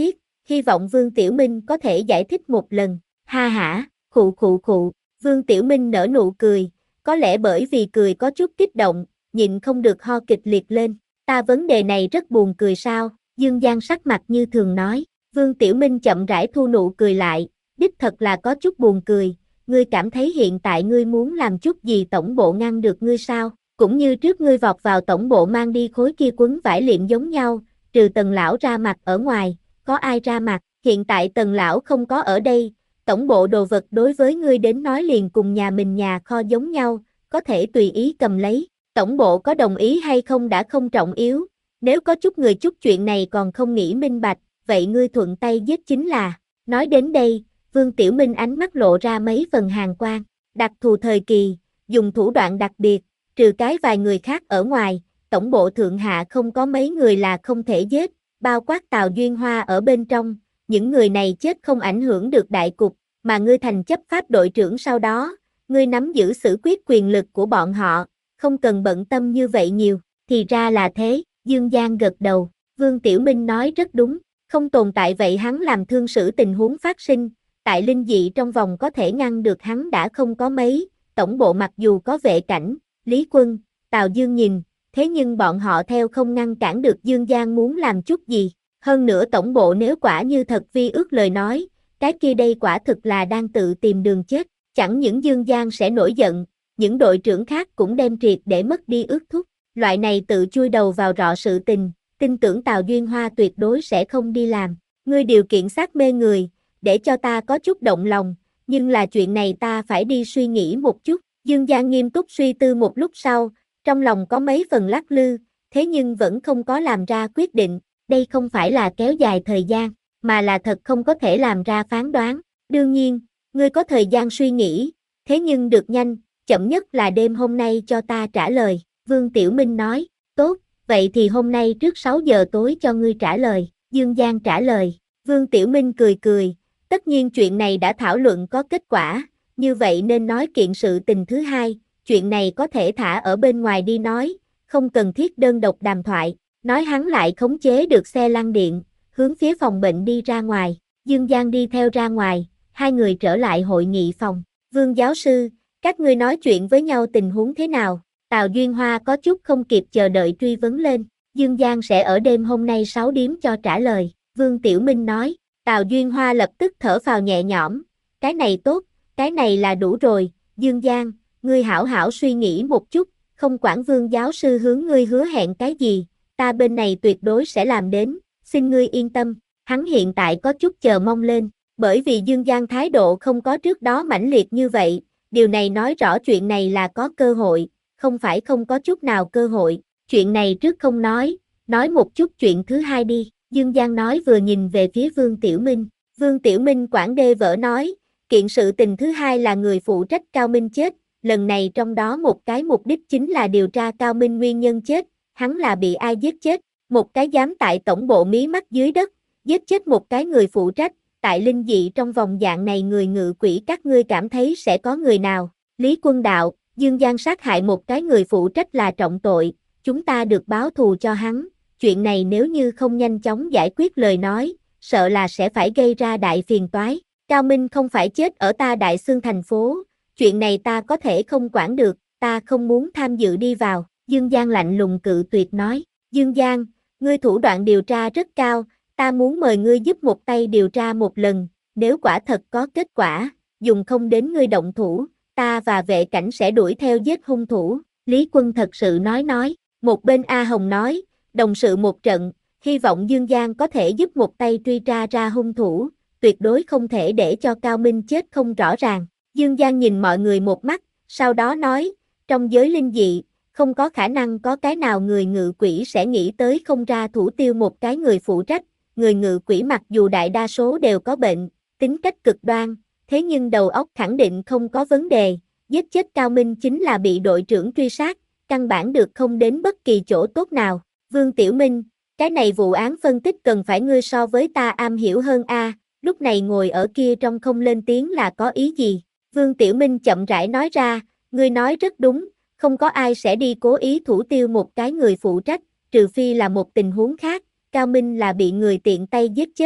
hy vọng Vương Tiểu Minh có thể giải thích một lần, ha hả, khụ khụ khụ, Vương Tiểu Minh nở nụ cười, có lẽ bởi vì cười có chút kích động, nhịn không được ho kịch liệt lên, ta vấn đề này rất buồn cười sao, Dương Giang sắc mặt như thường nói, Vương Tiểu Minh chậm rãi thu nụ cười lại, đích thật là có chút buồn cười, ngươi cảm thấy hiện tại ngươi muốn làm chút gì tổng bộ ngăn được ngươi sao, cũng như trước ngươi vọt vào tổng bộ mang đi khối kia quấn vải liệm giống nhau, trừ Tần lão ra mặt ở ngoài, có ai ra mặt, hiện tại Tần lão không có ở đây, tổng bộ đồ vật đối với ngươi đến nói liền cùng nhà mình nhà kho giống nhau, có thể tùy ý cầm lấy, tổng bộ có đồng ý hay không đã không trọng yếu, nếu có chút người chút chuyện này còn không nghĩ minh bạch, vậy ngươi thuận tay giết chính là, nói đến đây, Vương Tiểu Minh ánh mắt lộ ra mấy phần hàn quang, đặc thù thời kỳ, dùng thủ đoạn đặc biệt, trừ cái vài người khác ở ngoài, tổng bộ thượng hạ không có mấy người là không thể giết, bao quát Tào Duyên Hoa ở bên trong, những người này chết không ảnh hưởng được đại cục, mà ngươi thành chấp pháp đội trưởng sau đó, ngươi nắm giữ xử quyết quyền lực của bọn họ, không cần bận tâm như vậy nhiều, thì ra là thế, Dương Giang gật đầu, Vương Tiểu Minh nói rất đúng, không tồn tại vậy hắn làm thương xử tình huống phát sinh, tại linh dị trong vòng có thể ngăn được hắn đã không có mấy, tổng bộ mặc dù có vệ cảnh, Lý Quân, Tào Dương nhìn, thế nhưng bọn họ theo không ngăn cản được Dương Giang muốn làm chút gì, hơn nữa tổng bộ nếu quả như thật vi ước lời nói, cái kia đây quả thực là đang tự tìm đường chết, chẳng những Dương Giang sẽ nổi giận, những đội trưởng khác cũng đem triệt để mất đi ước thúc, loại này tự chui đầu vào rọ sự tình, tin tưởng Tào Duyên Hoa tuyệt đối sẽ không đi làm, ngươi điều kiện sát mê người, để cho ta có chút động lòng, nhưng là chuyện này ta phải đi suy nghĩ một chút, Dương Giang nghiêm túc suy tư một lúc sau, trong lòng có mấy phần lắc lư, thế nhưng vẫn không có làm ra quyết định, đây không phải là kéo dài thời gian, mà là thật không có thể làm ra phán đoán, đương nhiên, ngươi có thời gian suy nghĩ, thế nhưng được nhanh, chậm nhất là đêm hôm nay cho ta trả lời, Vương Tiểu Minh nói, tốt, vậy thì hôm nay trước sáu giờ tối cho ngươi trả lời, Dương Giang trả lời, Vương Tiểu Minh cười cười, tất nhiên chuyện này đã thảo luận có kết quả, như vậy nên nói kiện sự tình thứ hai, chuyện này có thể thả ở bên ngoài đi nói, không cần thiết đơn độc đàm thoại, nói hắn lại khống chế được xe lăn điện, hướng phía phòng bệnh đi ra ngoài, Dương Giang đi theo ra ngoài, hai người trở lại hội nghị phòng, Vương giáo sư, các ngươi nói chuyện với nhau tình huống thế nào, Tào Duyên Hoa có chút không kịp chờ đợi truy vấn lên, Dương Giang sẽ ở đêm hôm nay sáu điểm cho trả lời, Vương Tiểu Minh nói, Tào Duyên Hoa lập tức thở phào nhẹ nhõm, cái này tốt, cái này là đủ rồi, Dương Giang, ngươi hảo hảo suy nghĩ một chút, không quản Vương giáo sư hướng ngươi hứa hẹn cái gì, ta bên này tuyệt đối sẽ làm đến, xin ngươi yên tâm, hắn hiện tại có chút chờ mong lên, bởi vì Dương Giang thái độ không có trước đó mãnh liệt như vậy, điều này nói rõ chuyện này là có cơ hội, không phải không có chút nào cơ hội, chuyện này trước không nói, nói một chút chuyện thứ hai đi, Dương Giang nói vừa nhìn về phía Vương Tiểu Minh, Vương Tiểu Minh quảng đê vỡ nói, kiện sự tình thứ hai là người phụ trách Cao Minh chết, lần này trong đó một cái mục đích chính là điều tra Cao Minh nguyên nhân chết, hắn là bị ai giết chết, một cái dám tại tổng bộ mí mắt dưới đất, giết chết một cái người phụ trách, tại linh dị trong vòng dạng này người ngự quỷ các ngươi cảm thấy sẽ có người nào, Lý Quân đạo, Dương Giang sát hại một cái người phụ trách là trọng tội, chúng ta được báo thù cho hắn, chuyện này nếu như không nhanh chóng giải quyết lời nói, sợ là sẽ phải gây ra đại phiền toái. Cao Minh không phải chết ở ta Đại Xương thành phố, chuyện này ta có thể không quản được, ta không muốn tham dự đi vào, Dương Giang lạnh lùng cự tuyệt nói, Dương Giang, ngươi thủ đoạn điều tra rất cao, ta muốn mời ngươi giúp một tay điều tra một lần, nếu quả thật có kết quả, dùng không đến ngươi động thủ, ta và vệ cảnh sẽ đuổi theo giết hung thủ, Lý Quân thật sự nói nói, một bên A Hồng nói, đồng sự một trận, hy vọng Dương Giang có thể giúp một tay truy tra ra hung thủ, tuyệt đối không thể để cho Cao Minh chết không rõ ràng. Dương Giang nhìn mọi người một mắt, sau đó nói, trong giới linh dị, không có khả năng có cái nào người ngự quỷ sẽ nghĩ tới không ra thủ tiêu một cái người phụ trách, người ngự quỷ mặc dù đại đa số đều có bệnh, tính cách cực đoan, thế nhưng đầu óc khẳng định không có vấn đề, giết chết Cao Minh chính là bị đội trưởng truy sát, căn bản được không đến bất kỳ chỗ tốt nào. Vương Tiểu Minh, cái này vụ án phân tích cần phải ngươi so với ta am hiểu hơn a. Lúc này ngồi ở kia trong không lên tiếng là có ý gì? Vương Tiểu Minh chậm rãi nói ra, ngươi nói rất đúng, không có ai sẽ đi cố ý thủ tiêu một cái người phụ trách, trừ phi là một tình huống khác, Cao Minh là bị người tiện tay giết chết,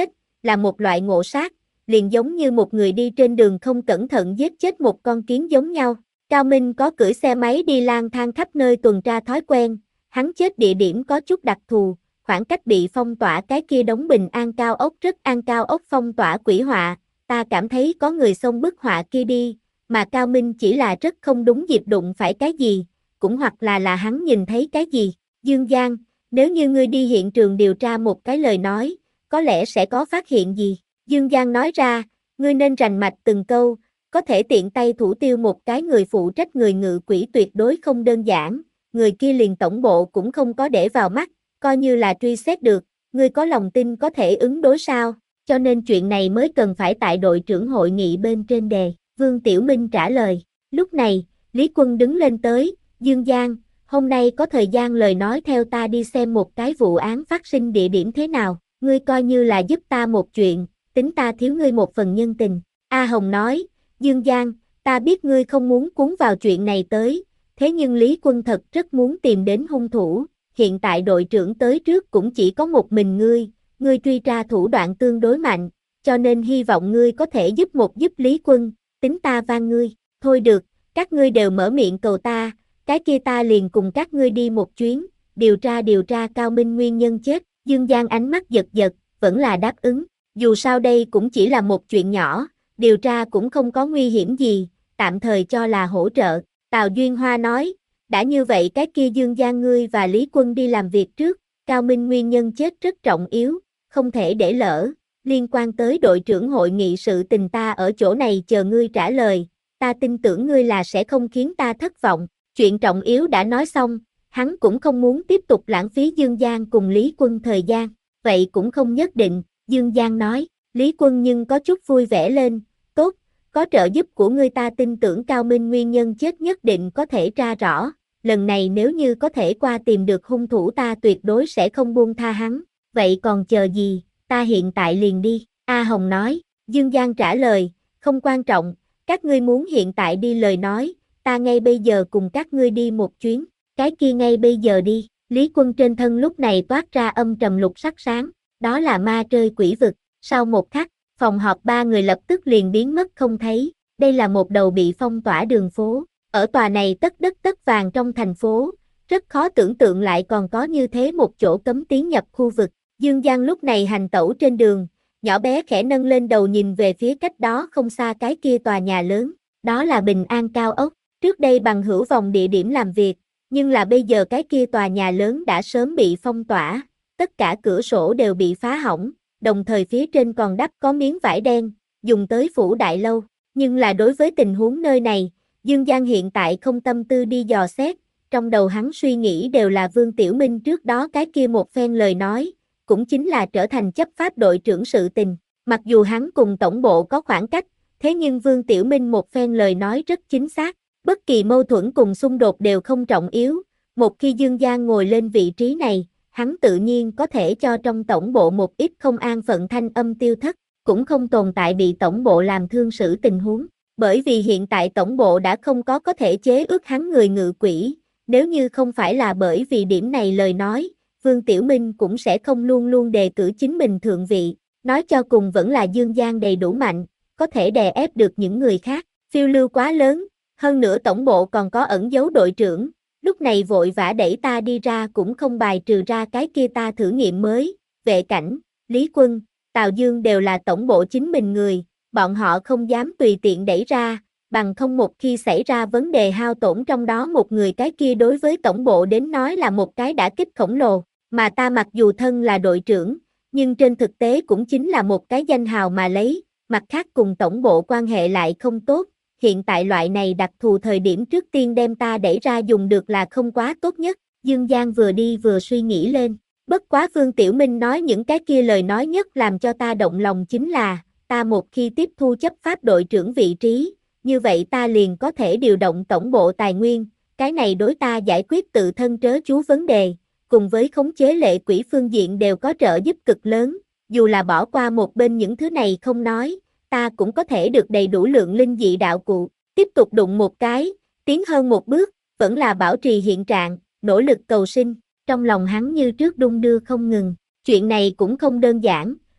là một loại ngộ sát, liền giống như một người đi trên đường không cẩn thận giết chết một con kiến giống nhau. Cao Minh có cưỡi xe máy đi lang thang khắp nơi tuần tra thói quen, hắn chết địa điểm có chút đặc thù, khoảng cách bị phong tỏa cái kia đống bình an cao ốc rất an cao ốc phong tỏa quỷ họa, ta cảm thấy có người xông bức họa kia đi, mà Cao Minh chỉ là rất không đúng dịp đụng phải cái gì, cũng hoặc là là hắn nhìn thấy cái gì. Dương Giang, nếu như ngươi đi hiện trường điều tra một cái lời nói, có lẽ sẽ có phát hiện gì. Dương Giang nói ra, ngươi nên rành mạch từng câu, có thể tiện tay thủ tiêu một cái người phụ trách người ngự quỷ tuyệt đối không đơn giản, người kia liền tổng bộ cũng không có để vào mắt, coi như là truy xét được, ngươi có lòng tin có thể ứng đối sao, cho nên chuyện này mới cần phải tại đội trưởng hội nghị bên trên đề. Vương Tiểu Minh trả lời, lúc này, Lý Quân đứng lên tới, Dương Giang, hôm nay có thời gian lời nói theo ta đi xem một cái vụ án phát sinh địa điểm thế nào, ngươi coi như là giúp ta một chuyện, tính ta thiếu ngươi một phần nhân tình. A Hồng nói, Dương Giang, ta biết ngươi không muốn cuốn vào chuyện này tới, thế nhưng Lý Quân thật rất muốn tìm đến hung thủ, hiện tại đội trưởng tới trước cũng chỉ có một mình ngươi, ngươi truy tra thủ đoạn tương đối mạnh, cho nên hy vọng ngươi có thể giúp một giúp Lý Quân, tính ta van ngươi, thôi được, các ngươi đều mở miệng cầu ta, cái kia ta liền cùng các ngươi đi một chuyến, điều tra điều tra Cao Minh nguyên nhân chết. Dương Giang ánh mắt giật giật, vẫn là đáp ứng, dù sao đây cũng chỉ là một chuyện nhỏ, điều tra cũng không có nguy hiểm gì, tạm thời cho là hỗ trợ. Tào Duyên Hoa nói, đã như vậy cái kia Dương Giang ngươi và Lý Quân đi làm việc trước, Cao Minh nguyên nhân chết rất trọng yếu, không thể để lỡ, liên quan tới đội trưởng hội nghị sự tình ta ở chỗ này chờ ngươi trả lời, ta tin tưởng ngươi là sẽ không khiến ta thất vọng, chuyện trọng yếu đã nói xong, hắn cũng không muốn tiếp tục lãng phí Dương Giang cùng Lý Quân thời gian, vậy cũng không nhất định, Dương Giang nói, Lý Quân nhưng có chút vui vẻ lên, tốt, có trợ giúp của ngươi ta tin tưởng Cao Minh nguyên nhân chết nhất định có thể tra rõ, lần này nếu như có thể qua tìm được hung thủ ta tuyệt đối sẽ không buông tha hắn, vậy còn chờ gì, ta hiện tại liền đi, A Hồng nói, Dương Giang trả lời, không quan trọng, các ngươi muốn hiện tại đi lời nói, ta ngay bây giờ cùng các ngươi đi một chuyến, cái kia ngay bây giờ đi, Lý Quân trên thân lúc này toát ra âm trầm lục sắc sáng, đó là ma trơi quỷ vực, sau một khắc, phòng họp ba người lập tức liền biến mất không thấy, đây là một đầu bị phong tỏa đường phố, ở tòa này tất đất tất vàng trong thành phố, rất khó tưởng tượng lại còn có như thế một chỗ cấm tiến nhập khu vực, Dương Giang lúc này hành tẩu trên đường, nhỏ bé khẽ nâng lên đầu nhìn về phía cách đó không xa cái kia tòa nhà lớn, đó là Bình An cao ốc, trước đây bằng hữu vòng địa điểm làm việc, nhưng là bây giờ cái kia tòa nhà lớn đã sớm bị phong tỏa, tất cả cửa sổ đều bị phá hỏng, đồng thời phía trên còn đắp có miếng vải đen, dùng tới phủ đại lâu, nhưng là đối với tình huống nơi này, Dương Giang hiện tại không tâm tư đi dò xét, trong đầu hắn suy nghĩ đều là Vương Tiểu Minh trước đó cái kia một phen lời nói, cũng chính là trở thành chấp pháp đội trưởng sự tình, mặc dù hắn cùng tổng bộ có khoảng cách, thế nhưng Vương Tiểu Minh một phen lời nói rất chính xác, bất kỳ mâu thuẫn cùng xung đột đều không trọng yếu, một khi Dương Giang ngồi lên vị trí này, hắn tự nhiên có thể cho trong tổng bộ một ít không an phận thanh âm tiêu thất, cũng không tồn tại bị tổng bộ làm thương xử tình huống, bởi vì hiện tại tổng bộ đã không có có thể chế ước hắn người ngự quỷ, nếu như không phải là bởi vì điểm này lời nói, Vương Tiểu Minh cũng sẽ không luôn luôn đề cử chính mình thượng vị, nói cho cùng vẫn là Dương Giang đầy đủ mạnh, có thể đè ép được những người khác, phiêu lưu quá lớn, hơn nữa tổng bộ còn có ẩn giấu đội trưởng, lúc này vội vã đẩy ta đi ra cũng không bài trừ ra cái kia ta thử nghiệm mới, Vệ Cảnh, Lý Quân, Tào Dương đều là tổng bộ chính mình người, bọn họ không dám tùy tiện đẩy ra, bằng không một khi xảy ra vấn đề hao tổn trong đó một người cái kia đối với tổng bộ đến nói là một cái đả kích khổng lồ, mà ta mặc dù thân là đội trưởng, nhưng trên thực tế cũng chính là một cái danh hào mà lấy, mặt khác cùng tổng bộ quan hệ lại không tốt, hiện tại loại này đặc thù thời điểm trước tiên đem ta đẩy ra dùng được là không quá tốt nhất, Dương Giang vừa đi vừa suy nghĩ lên, bất quá Vương Tiểu Minh nói những cái kia lời nói nhất làm cho ta động lòng chính là, ta một khi tiếp thu chấp pháp đội trưởng vị trí, như vậy ta liền có thể điều động tổng bộ tài nguyên, cái này đối ta giải quyết tự thân trớ trú vấn đề, cùng với khống chế lệ quỹ phương diện đều có trợ giúp cực lớn, dù là bỏ qua một bên những thứ này không nói, ta cũng có thể được đầy đủ lượng linh dị đạo cụ, tiếp tục đụng một cái, tiến hơn một bước, vẫn là bảo trì hiện trạng, nỗ lực cầu sinh, trong lòng hắn như trước đung đưa không ngừng, chuyện này cũng không đơn giản,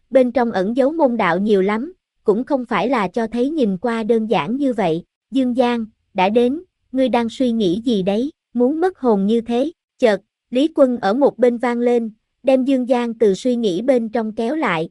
bên trong ẩn giấu môn đạo nhiều lắm, cũng không phải là cho thấy nhìn qua đơn giản như vậy. Dương Giang, đã đến, ngươi đang suy nghĩ gì đấy, muốn mất hồn như thế, chợt, Lý Quân ở một bên vang lên, đem Dương Giang từ suy nghĩ bên trong kéo lại.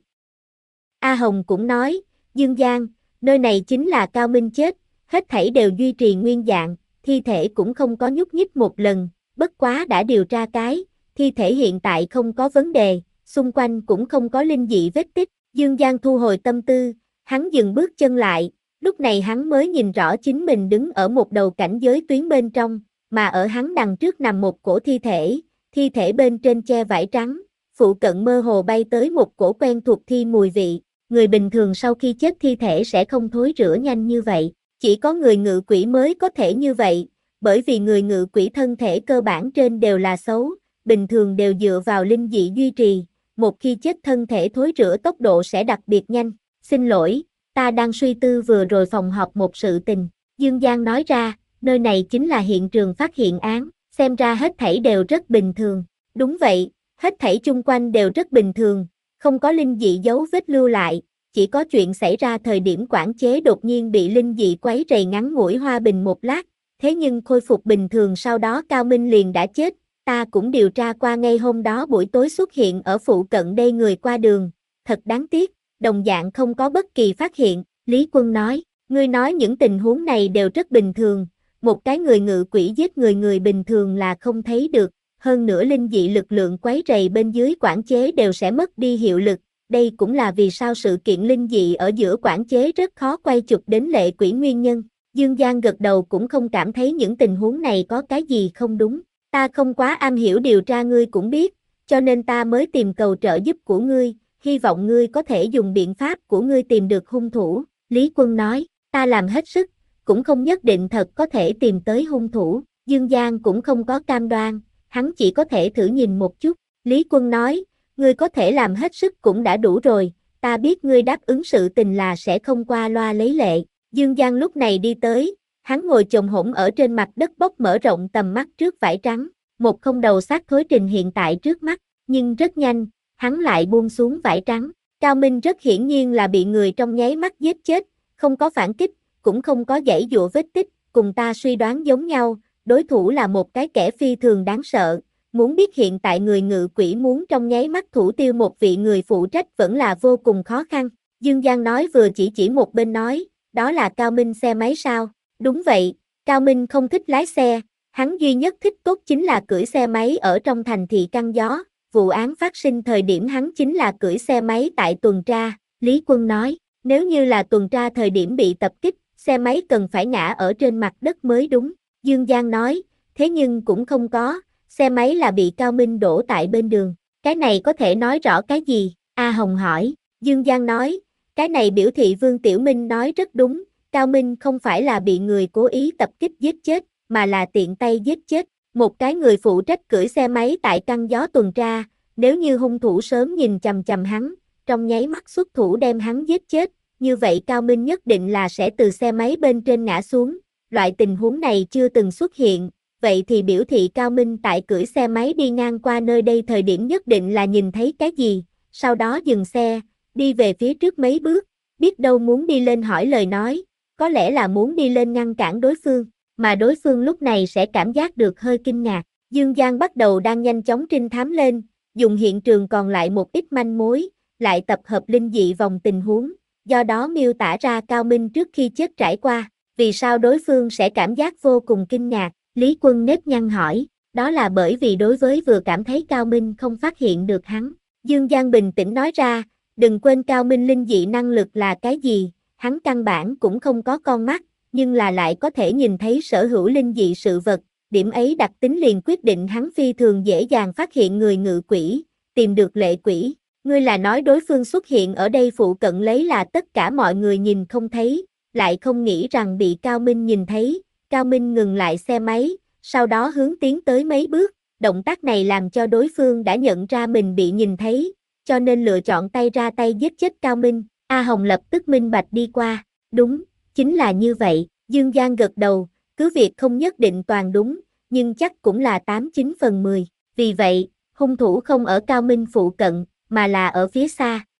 A Hồng cũng nói, Dương Giang, nơi này chính là Cao Minh chết, hết thảy đều duy trì nguyên dạng, thi thể cũng không có nhúc nhích một lần, bất quá đã điều tra cái, thi thể hiện tại không có vấn đề, xung quanh cũng không có linh dị vết tích. Dương Giang thu hồi tâm tư, hắn dừng bước chân lại, lúc này hắn mới nhìn rõ chính mình đứng ở một đầu cảnh giới tuyến bên trong, mà ở hắn đằng trước nằm một cổ thi thể, thi thể bên trên che vải trắng, phụ cận mơ hồ bay tới một cổ quen thuộc thi mùi vị, người bình thường sau khi chết thi thể sẽ không thối rữa nhanh như vậy, chỉ có người ngự quỷ mới có thể như vậy, bởi vì người ngự quỷ thân thể cơ bản trên đều là xấu, bình thường đều dựa vào linh dị duy trì, một khi chết thân thể thối rữa tốc độ sẽ đặc biệt nhanh. Xin lỗi, ta đang suy tư vừa rồi phòng họp một sự tình. Dương Giang nói ra, nơi này chính là hiện trường phát hiện án, xem ra hết thảy đều rất bình thường. Đúng vậy, hết thảy chung quanh đều rất bình thường, không có linh dị dấu vết lưu lại, chỉ có chuyện xảy ra thời điểm quản chế đột nhiên bị linh dị quấy rầy ngắn ngủi hòa bình một lát, thế nhưng khôi phục bình thường sau đó Cao Minh liền đã chết. Ta cũng điều tra qua ngay hôm đó buổi tối xuất hiện ở phụ cận đây người qua đường, thật đáng tiếc, đồng dạng không có bất kỳ phát hiện, Lý Quân nói, ngươi nói những tình huống này đều rất bình thường, một cái người ngự quỷ giết người người bình thường là không thấy được, hơn nữa linh dị lực lượng quấy rầy bên dưới quản chế đều sẽ mất đi hiệu lực, đây cũng là vì sao sự kiện linh dị ở giữa quản chế rất khó quay chụp đến lệ quỷ nguyên nhân. Dương Giang gật đầu cũng không cảm thấy những tình huống này có cái gì không đúng. Ta không quá am hiểu điều tra ngươi cũng biết, cho nên ta mới tìm cầu trợ giúp của ngươi, hy vọng ngươi có thể dùng biện pháp của ngươi tìm được hung thủ. Lý Quân nói, ta làm hết sức, cũng không nhất định thật có thể tìm tới hung thủ. Dương Giang cũng không có cam đoan, hắn chỉ có thể thử nhìn một chút. Lý Quân nói, ngươi có thể làm hết sức cũng đã đủ rồi, ta biết ngươi đáp ứng sự tình là sẽ không qua loa lấy lệ. Dương Giang lúc này đi tới. Hắn ngồi chồm hổm ở trên mặt đất bốc mở rộng tầm mắt trước vải trắng, một không đầu xác thối trình hiện tại trước mắt, nhưng rất nhanh, hắn lại buông xuống vải trắng. Cao Minh rất hiển nhiên là bị người trong nháy mắt giết chết, không có phản kích, cũng không có giãy giụa vết tích, cùng ta suy đoán giống nhau, đối thủ là một cái kẻ phi thường đáng sợ. Muốn biết hiện tại người ngự quỷ muốn trong nháy mắt thủ tiêu một vị người phụ trách vẫn là vô cùng khó khăn. Dương Giang nói vừa chỉ chỉ một bên nói, đó là Cao Minh xe máy sao? Đúng vậy, Cao Minh không thích lái xe, hắn duy nhất thích tốt chính là cưỡi xe máy ở trong thành thị căng gió, vụ án phát sinh thời điểm hắn chính là cưỡi xe máy tại tuần tra, Lý Quân nói, nếu như là tuần tra thời điểm bị tập kích, xe máy cần phải ngã ở trên mặt đất mới đúng, Dương Giang nói, thế nhưng cũng không có, xe máy là bị Cao Minh đổ tại bên đường, cái này có thể nói rõ cái gì, A Hồng hỏi, Dương Giang nói, cái này biểu thị Vương Tiểu Minh nói rất đúng. Cao Minh không phải là bị người cố ý tập kích giết chết, mà là tiện tay giết chết. Một cái người phụ trách cưỡi xe máy tại căng gió tuần tra, nếu như hung thủ sớm nhìn chằm chằm hắn, trong nháy mắt xuất thủ đem hắn giết chết, như vậy Cao Minh nhất định là sẽ từ xe máy bên trên ngã xuống. Loại tình huống này chưa từng xuất hiện, vậy thì biểu thị Cao Minh tại cưỡi xe máy đi ngang qua nơi đây thời điểm nhất định là nhìn thấy cái gì, sau đó dừng xe, đi về phía trước mấy bước, biết đâu muốn đi lên hỏi lời nói. Có lẽ là muốn đi lên ngăn cản đối phương, mà đối phương lúc này sẽ cảm giác được hơi kinh ngạc. Dương Giang bắt đầu đang nhanh chóng trinh thám lên, dùng hiện trường còn lại một ít manh mối, lại tập hợp linh dị vòng tình huống, do đó miêu tả ra Cao Minh trước khi chết trải qua, vì sao đối phương sẽ cảm giác vô cùng kinh ngạc. Lý Quân nếp nhăn hỏi, đó là bởi vì đối với vừa cảm thấy Cao Minh không phát hiện được hắn. Dương Giang bình tĩnh nói ra, đừng quên Cao Minh linh dị năng lực là cái gì. Hắn căn bản cũng không có con mắt, nhưng là lại có thể nhìn thấy sở hữu linh dị sự vật, điểm ấy đặc tính liền quyết định hắn phi thường dễ dàng phát hiện người ngự quỷ, tìm được lệ quỷ. Ngươi là nói đối phương xuất hiện ở đây phụ cận lấy là tất cả mọi người nhìn không thấy, lại không nghĩ rằng bị Cao Minh nhìn thấy. Cao Minh ngừng lại xe máy, sau đó hướng tiến tới mấy bước, động tác này làm cho đối phương đã nhận ra mình bị nhìn thấy, cho nên lựa chọn tay ra tay giết chết Cao Minh. A Hồng lập tức minh bạch đi qua, đúng, chính là như vậy, Dương Giang gật đầu, cứ việc không nhất định toàn đúng, nhưng chắc cũng là tám chín phần mười, vì vậy, hung thủ không ở Cao Minh phụ cận, mà là ở phía xa,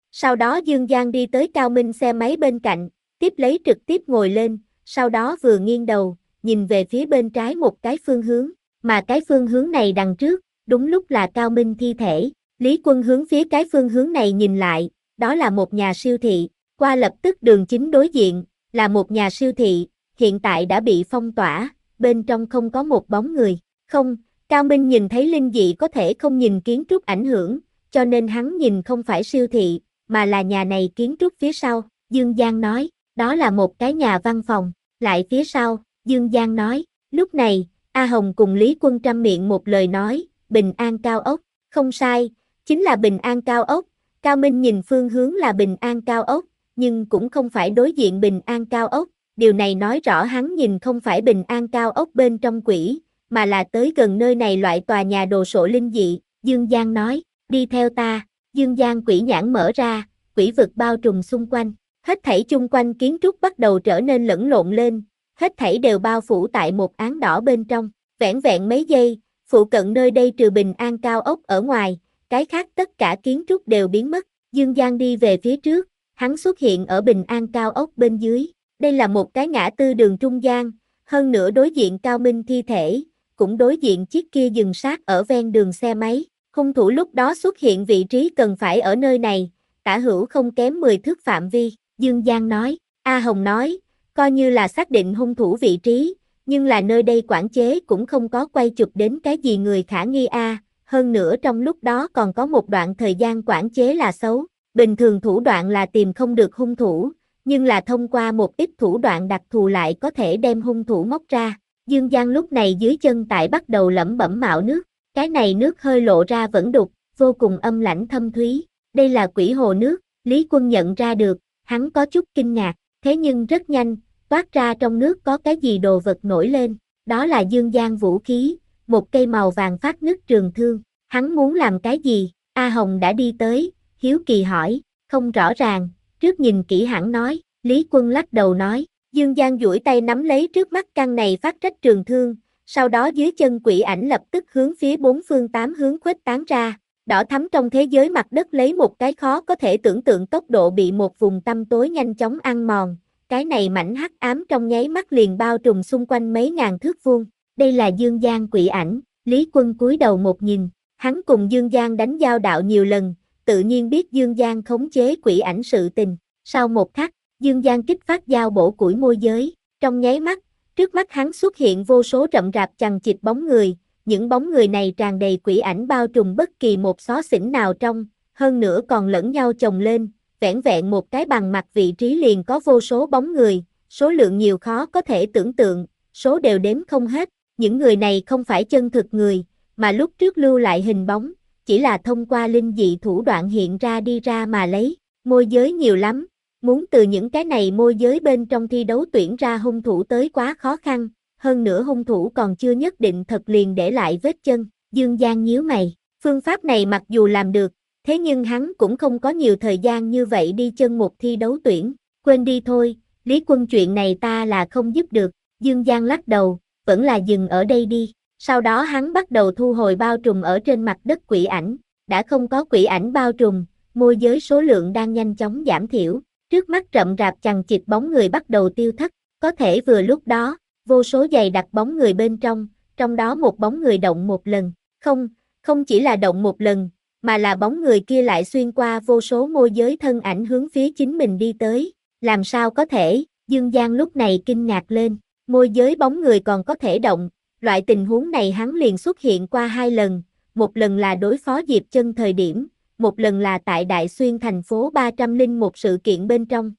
Sau đó Dương Giang đi tới Cao Minh xe máy bên cạnh, tiếp lấy trực tiếp ngồi lên, sau đó vừa nghiêng đầu, nhìn về phía bên trái một cái phương hướng, mà cái phương hướng này đằng trước, đúng lúc là Cao Minh thi thể. Lý Quân hướng phía cái phương hướng này nhìn lại, đó là một nhà siêu thị, qua lập tức đường chính đối diện, là một nhà siêu thị, hiện tại đã bị phong tỏa, bên trong không có một bóng người. Không, Cao Minh nhìn thấy linh dị có thể không nhìn kiến trúc ảnh hưởng, cho nên hắn nhìn không phải siêu thị, mà là nhà này kiến trúc phía sau. Dương Giang nói, đó là một cái nhà văn phòng, lại phía sau, Dương Giang nói, lúc này, A Hồng cùng Lý Quân trăm miệng một lời nói, Bình An Cao ốc, không sai, chính là Bình An Cao ốc. Cao Minh nhìn phương hướng là Bình An Cao ốc, nhưng cũng không phải đối diện Bình An Cao ốc, điều này nói rõ hắn nhìn không phải Bình An Cao ốc bên trong quỷ, mà là tới gần nơi này loại tòa nhà đồ sộ linh dị. Dương Giang nói, đi theo ta. Dương Giang quỷ nhãn mở ra, quỷ vực bao trùm xung quanh, hết thảy chung quanh kiến trúc bắt đầu trở nên lẫn lộn lên, hết thảy đều bao phủ tại một áng đỏ bên trong, vẻn vẹn mấy giây, phụ cận nơi đây trừ Bình An Cao ốc ở ngoài, cái khác tất cả kiến trúc đều biến mất. Dương Giang đi về phía trước, hắn xuất hiện ở Bình An Cao ốc bên dưới, đây là một cái ngã tư đường trung gian, hơn nữa đối diện Cao Minh thi thể, cũng đối diện chiếc kia dừng sát ở ven đường xe máy. Hung thủ lúc đó xuất hiện vị trí cần phải ở nơi này, tả hữu không kém mười thước phạm vi, Dương Giang nói. A Hồng nói, coi như là xác định hung thủ vị trí, nhưng là nơi đây quản chế cũng không có quay chụp đến cái gì người khả nghi a, hơn nữa trong lúc đó còn có một đoạn thời gian quản chế là xấu, bình thường thủ đoạn là tìm không được hung thủ, nhưng là thông qua một ít thủ đoạn đặc thù lại có thể đem hung thủ móc ra. Dương Giang lúc này dưới chân tại bắt đầu lẩm bẩm mạo nước, cái này nước hơi lộ ra vẫn đục, vô cùng âm lãnh thâm thúy, đây là quỷ hồ nước. Lý Quân nhận ra được, hắn có chút kinh ngạc, thế nhưng rất nhanh, toát ra trong nước có cái gì đồ vật nổi lên, đó là Dương Giang vũ khí, một cây màu vàng phát nứt trường thương, hắn muốn làm cái gì? A Hồng đã đi tới, hiếu kỳ hỏi, không rõ ràng, trước nhìn kỹ hẳn nói. Lý Quân lắc đầu nói, Dương Giang duỗi tay nắm lấy trước mắt căn này phát trách trường thương, sau đó dưới chân quỷ ảnh lập tức hướng phía bốn phương tám hướng khuếch tán ra, đỏ thắm trong thế giới mặt đất lấy một cái khó có thể tưởng tượng tốc độ bị một vùng tăm tối nhanh chóng ăn mòn, cái này mảnh hắc ám trong nháy mắt liền bao trùm xung quanh mấy ngàn thước vuông. Đây là Dương Giang quỷ ảnh. Lý Quân cúi đầu một nhìn, hắn cùng Dương Giang đánh giao đạo nhiều lần, tự nhiên biết Dương Giang khống chế quỷ ảnh sự tình. Sau một khắc, Dương Giang kích phát dao bổ củi môi giới, trong nháy mắt, trước mắt hắn xuất hiện vô số rậm rạp chằng chịt bóng người, những bóng người này tràn đầy quỷ ảnh bao trùm bất kỳ một xó xỉnh nào trong, hơn nữa còn lẫn nhau chồng lên, vẻn vẹn một cái bằng mặt vị trí liền có vô số bóng người, số lượng nhiều khó có thể tưởng tượng, số đều đếm không hết. Những người này không phải chân thực người, mà lúc trước lưu lại hình bóng, chỉ là thông qua linh dị thủ đoạn hiện ra đi ra mà lấy. Môi giới nhiều lắm, muốn từ những cái này môi giới bên trong thi đấu tuyển ra hung thủ tới quá khó khăn, hơn nữa hung thủ còn chưa nhất định thật liền để lại vết chân. Dương Giang nhíu mày, phương pháp này mặc dù làm được, thế nhưng hắn cũng không có nhiều thời gian như vậy đi chân một thi đấu tuyển, quên đi thôi, Lý Quân chuyện này ta là không giúp được. Dương Giang lắc đầu, vẫn là dừng ở đây đi. Sau đó hắn bắt đầu thu hồi bao trùm ở trên mặt đất quỷ ảnh, đã không có quỷ ảnh bao trùm, môi giới số lượng đang nhanh chóng giảm thiểu, trước mắt rậm rạp chằng chịt bóng người bắt đầu tiêu thất, có thể vừa lúc đó, vô số dày đặc bóng người bên trong, trong đó một bóng người động một lần, không, không chỉ là động một lần, mà là bóng người kia lại xuyên qua vô số môi giới thân ảnh hướng phía chính mình đi tới, làm sao có thể? Dương Giang lúc này kinh ngạc lên, môi giới bóng người còn có thể động, loại tình huống này hắn liền xuất hiện qua hai lần, một lần là đối phó Diệp Chân thời điểm, một lần là tại Đại Xuyên thành phố ba trăm lẻ một sự kiện bên trong.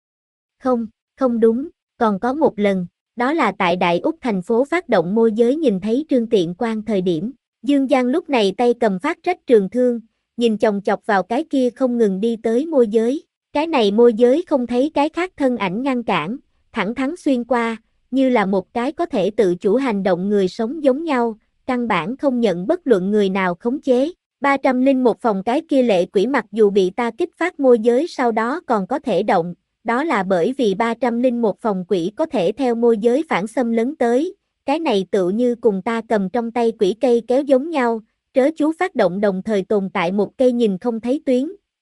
Không, không đúng, còn có một lần, đó là tại Đại Úc thành phố phát động môi giới nhìn thấy Trương Tiện Quan thời điểm. Dương Giang lúc này tay cầm phát trách trường thương, nhìn chòng chọc vào cái kia không ngừng đi tới môi giới, cái này môi giới không thấy cái khác thân ảnh ngăn cản, thẳng thắn xuyên qua, như là một cái có thể tự chủ hành động người sống giống nhau, căn bản không nhận bất luận người nào khống chế. ba trăm lẻ một phòng cái kia lệ quỷ mặc dù bị ta kích phát môi giới sau đó còn có thể động, đó là bởi vì ba trăm lẻ một phòng quỷ có thể theo môi giới phản xâm lấn tới, cái này tựu như cùng ta cầm trong tay quỷ cây kéo giống nhau, trớ chú phát động đồng thời tồn tại một cây nhìn không thấy tuyến,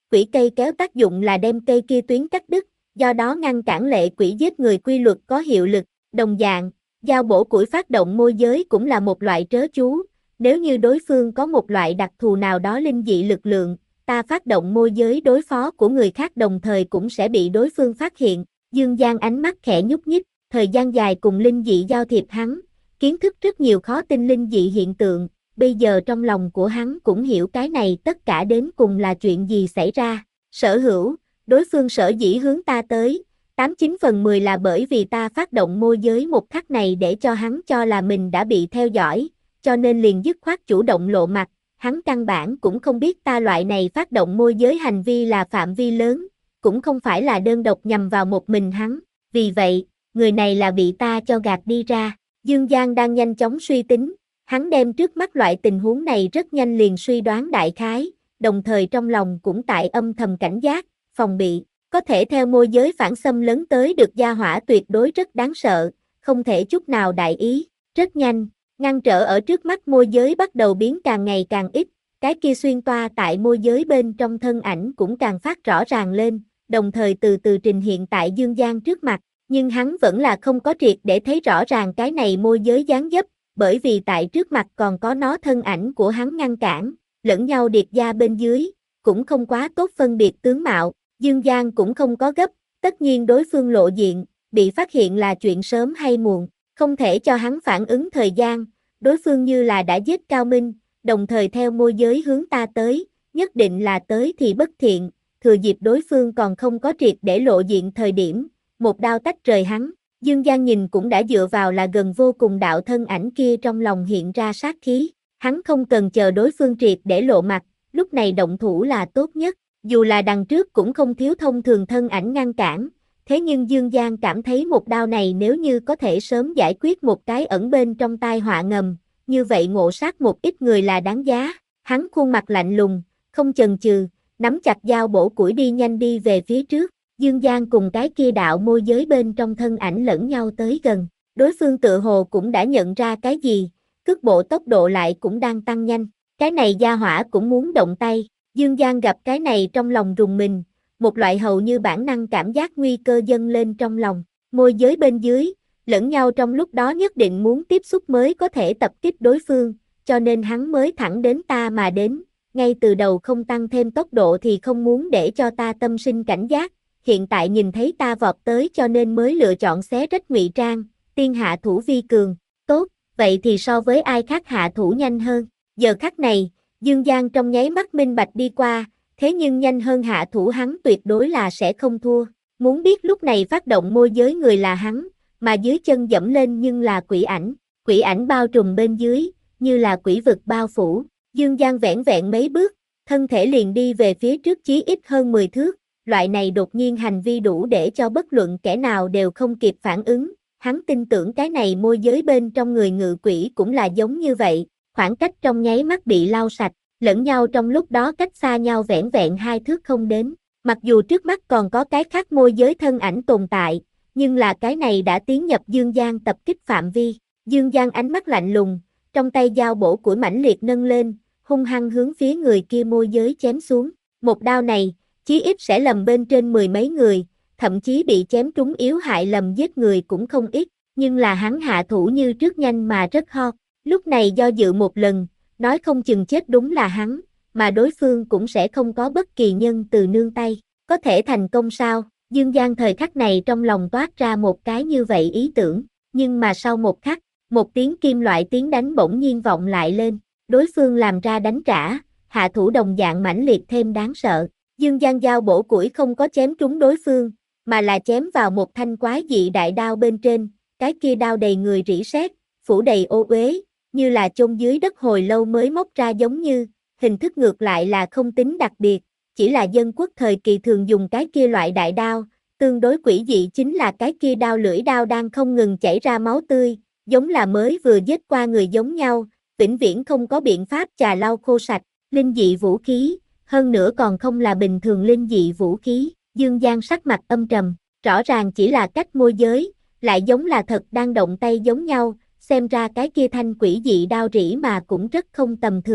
quỷ cây kéo tác dụng là đem cây kia tuyến cắt đứt, do đó ngăn cản lệ quỷ giết người quy luật có hiệu lực. Đồng dạng, dao bổ củi phát động môi giới cũng là một loại trớ chú, nếu như đối phương có một loại đặc thù nào đó linh dị lực lượng, ta phát động môi giới đối phó của người khác đồng thời cũng sẽ bị đối phương phát hiện. Dương Giang ánh mắt khẽ nhúc nhích, thời gian dài cùng linh dị giao thiệp hắn, kiến thức rất nhiều khó tin linh dị hiện tượng, bây giờ trong lòng của hắn cũng hiểu cái này tất cả đến cùng là chuyện gì xảy ra. Sở Hữu, đối phương sở dĩ hướng ta tới, tám chín phần mười là bởi vì ta phát động môi giới một khắc này để cho hắn cho là mình đã bị theo dõi, cho nên liền dứt khoát chủ động lộ mặt, hắn căn bản cũng không biết ta loại này phát động môi giới hành vi là phạm vi lớn, cũng không phải là đơn độc nhằm vào một mình hắn, vì vậy, người này là bị ta cho gạt đi ra. Dương Giang đang nhanh chóng suy tính, hắn đem trước mắt loại tình huống này rất nhanh liền suy đoán đại khái, đồng thời trong lòng cũng tại âm thầm cảnh giác, phòng bị, có thể theo môi giới phản xâm lấn tới được gia hỏa tuyệt đối rất đáng sợ, không thể chút nào đại ý, rất nhanh, ngăn trở ở trước mắt môi giới bắt đầu biến càng ngày càng ít, cái kia xuyên toa tại môi giới bên trong thân ảnh cũng càng phát rõ ràng lên, đồng thời từ từ trình hiện tại Dương Giang trước mặt, nhưng hắn vẫn là không có triệt để thấy rõ ràng cái này môi giới dáng dấp, bởi vì tại trước mặt còn có nó thân ảnh của hắn ngăn cản, lẫn nhau điệt gia bên dưới, cũng không quá tốt phân biệt tướng mạo, Dương Giang cũng không có gấp, tất nhiên đối phương lộ diện, bị phát hiện là chuyện sớm hay muộn, không thể cho hắn phản ứng thời gian, đối phương như là đã giết Cao Minh, đồng thời theo môi giới hướng ta tới, nhất định là tới thì bất thiện, thừa dịp đối phương còn không có triệt để lộ diện thời điểm, một đao tách rời hắn. Dương Giang nhìn cũng đã dựa vào là gần vô cùng đạo thân ảnh kia trong lòng hiện ra sát khí, hắn không cần chờ đối phương triệt để lộ mặt, lúc này động thủ là tốt nhất, dù là đằng trước cũng không thiếu thông thường thân ảnh ngăn cản, thế nhưng Dương Giang cảm thấy một đao này nếu như có thể sớm giải quyết một cái ẩn bên trong tai họa ngầm, như vậy ngộ sát một ít người là đáng giá, hắn khuôn mặt lạnh lùng, không chần chừ, nắm chặt dao bổ củi đi nhanh đi về phía trước. Dương Giang cùng cái kia đạo môi giới bên trong thân ảnh lẫn nhau tới gần, đối phương tự hồ cũng đã nhận ra cái gì, cước bộ tốc độ lại cũng đang tăng nhanh, cái này gia hỏa cũng muốn động tay, Dương Giang gặp cái này trong lòng rùng mình, một loại hầu như bản năng cảm giác nguy cơ dâng lên trong lòng, môi giới bên dưới, lẫn nhau trong lúc đó nhất định muốn tiếp xúc mới có thể tập kích đối phương, cho nên hắn mới thẳng đến ta mà đến, ngay từ đầu không tăng thêm tốc độ thì không muốn để cho ta tâm sinh cảnh giác. Hiện tại nhìn thấy ta vọt tới cho nên mới lựa chọn xé rách ngụy trang, tiên hạ thủ vi cường, tốt, vậy thì so với ai khác hạ thủ nhanh hơn. Giờ khắc này, Dương Giang trong nháy mắt minh bạch đi qua, thế nhưng nhanh hơn hạ thủ hắn tuyệt đối là sẽ không thua. Muốn biết lúc này phát động môi giới người là hắn, mà dưới chân dẫm lên nhưng là quỷ ảnh, quỷ ảnh bao trùm bên dưới, như là quỷ vực bao phủ. Dương Giang vẻn vẹn mấy bước, thân thể liền đi về phía trước chí ít hơn mười thước. Loại này đột nhiên hành vi đủ để cho bất luận kẻ nào đều không kịp phản ứng, hắn tin tưởng cái này môi giới bên trong người ngự quỷ cũng là giống như vậy, khoảng cách trong nháy mắt bị lau sạch, lẫn nhau trong lúc đó cách xa nhau vẻn vẹn hai thước không đến, mặc dù trước mắt còn có cái khác môi giới thân ảnh tồn tại, nhưng là cái này đã tiến nhập Dương Giang tập kích phạm vi, Dương Giang ánh mắt lạnh lùng, trong tay dao bổ củi mãnh liệt nâng lên, hung hăng hướng phía người kia môi giới chém xuống, một đao này, chí ít sẽ lầm bên trên mười mấy người, thậm chí bị chém trúng yếu hại lầm giết người cũng không ít, nhưng là hắn hạ thủ như trước nhanh mà rất ho, lúc này do dự một lần, nói không chừng chết đúng là hắn, mà đối phương cũng sẽ không có bất kỳ nhân từ nương tay, có thể thành công sao? Dương Giang thời khắc này trong lòng toát ra một cái như vậy ý tưởng, nhưng mà sau một khắc, một tiếng kim loại tiếng đánh bỗng nhiên vọng lại lên, đối phương làm ra đánh trả, hạ thủ đồng dạng mãnh liệt thêm đáng sợ. Dương Giang dao bổ củi không có chém trúng đối phương, mà là chém vào một thanh quái dị đại đao bên trên, cái kia đao đầy người rỉ sét, phủ đầy ô uế, như là chôn dưới đất hồi lâu mới móc ra giống như, hình thức ngược lại là không tính đặc biệt, chỉ là dân quốc thời kỳ thường dùng cái kia loại đại đao, tương đối quỷ dị chính là cái kia đao lưỡi đao đang không ngừng chảy ra máu tươi, giống là mới vừa giết qua người giống nhau, vĩnh viễn không có biện pháp chà lau khô sạch, linh dị vũ khí. Hơn nữa còn không là bình thường linh dị vũ khí, Dương Giang sắc mặt âm trầm, rõ ràng chỉ là cách môi giới, lại giống là thật đang động tay giống nhau, xem ra cái kia thanh quỷ dị đao rỉ mà cũng rất không tầm thường,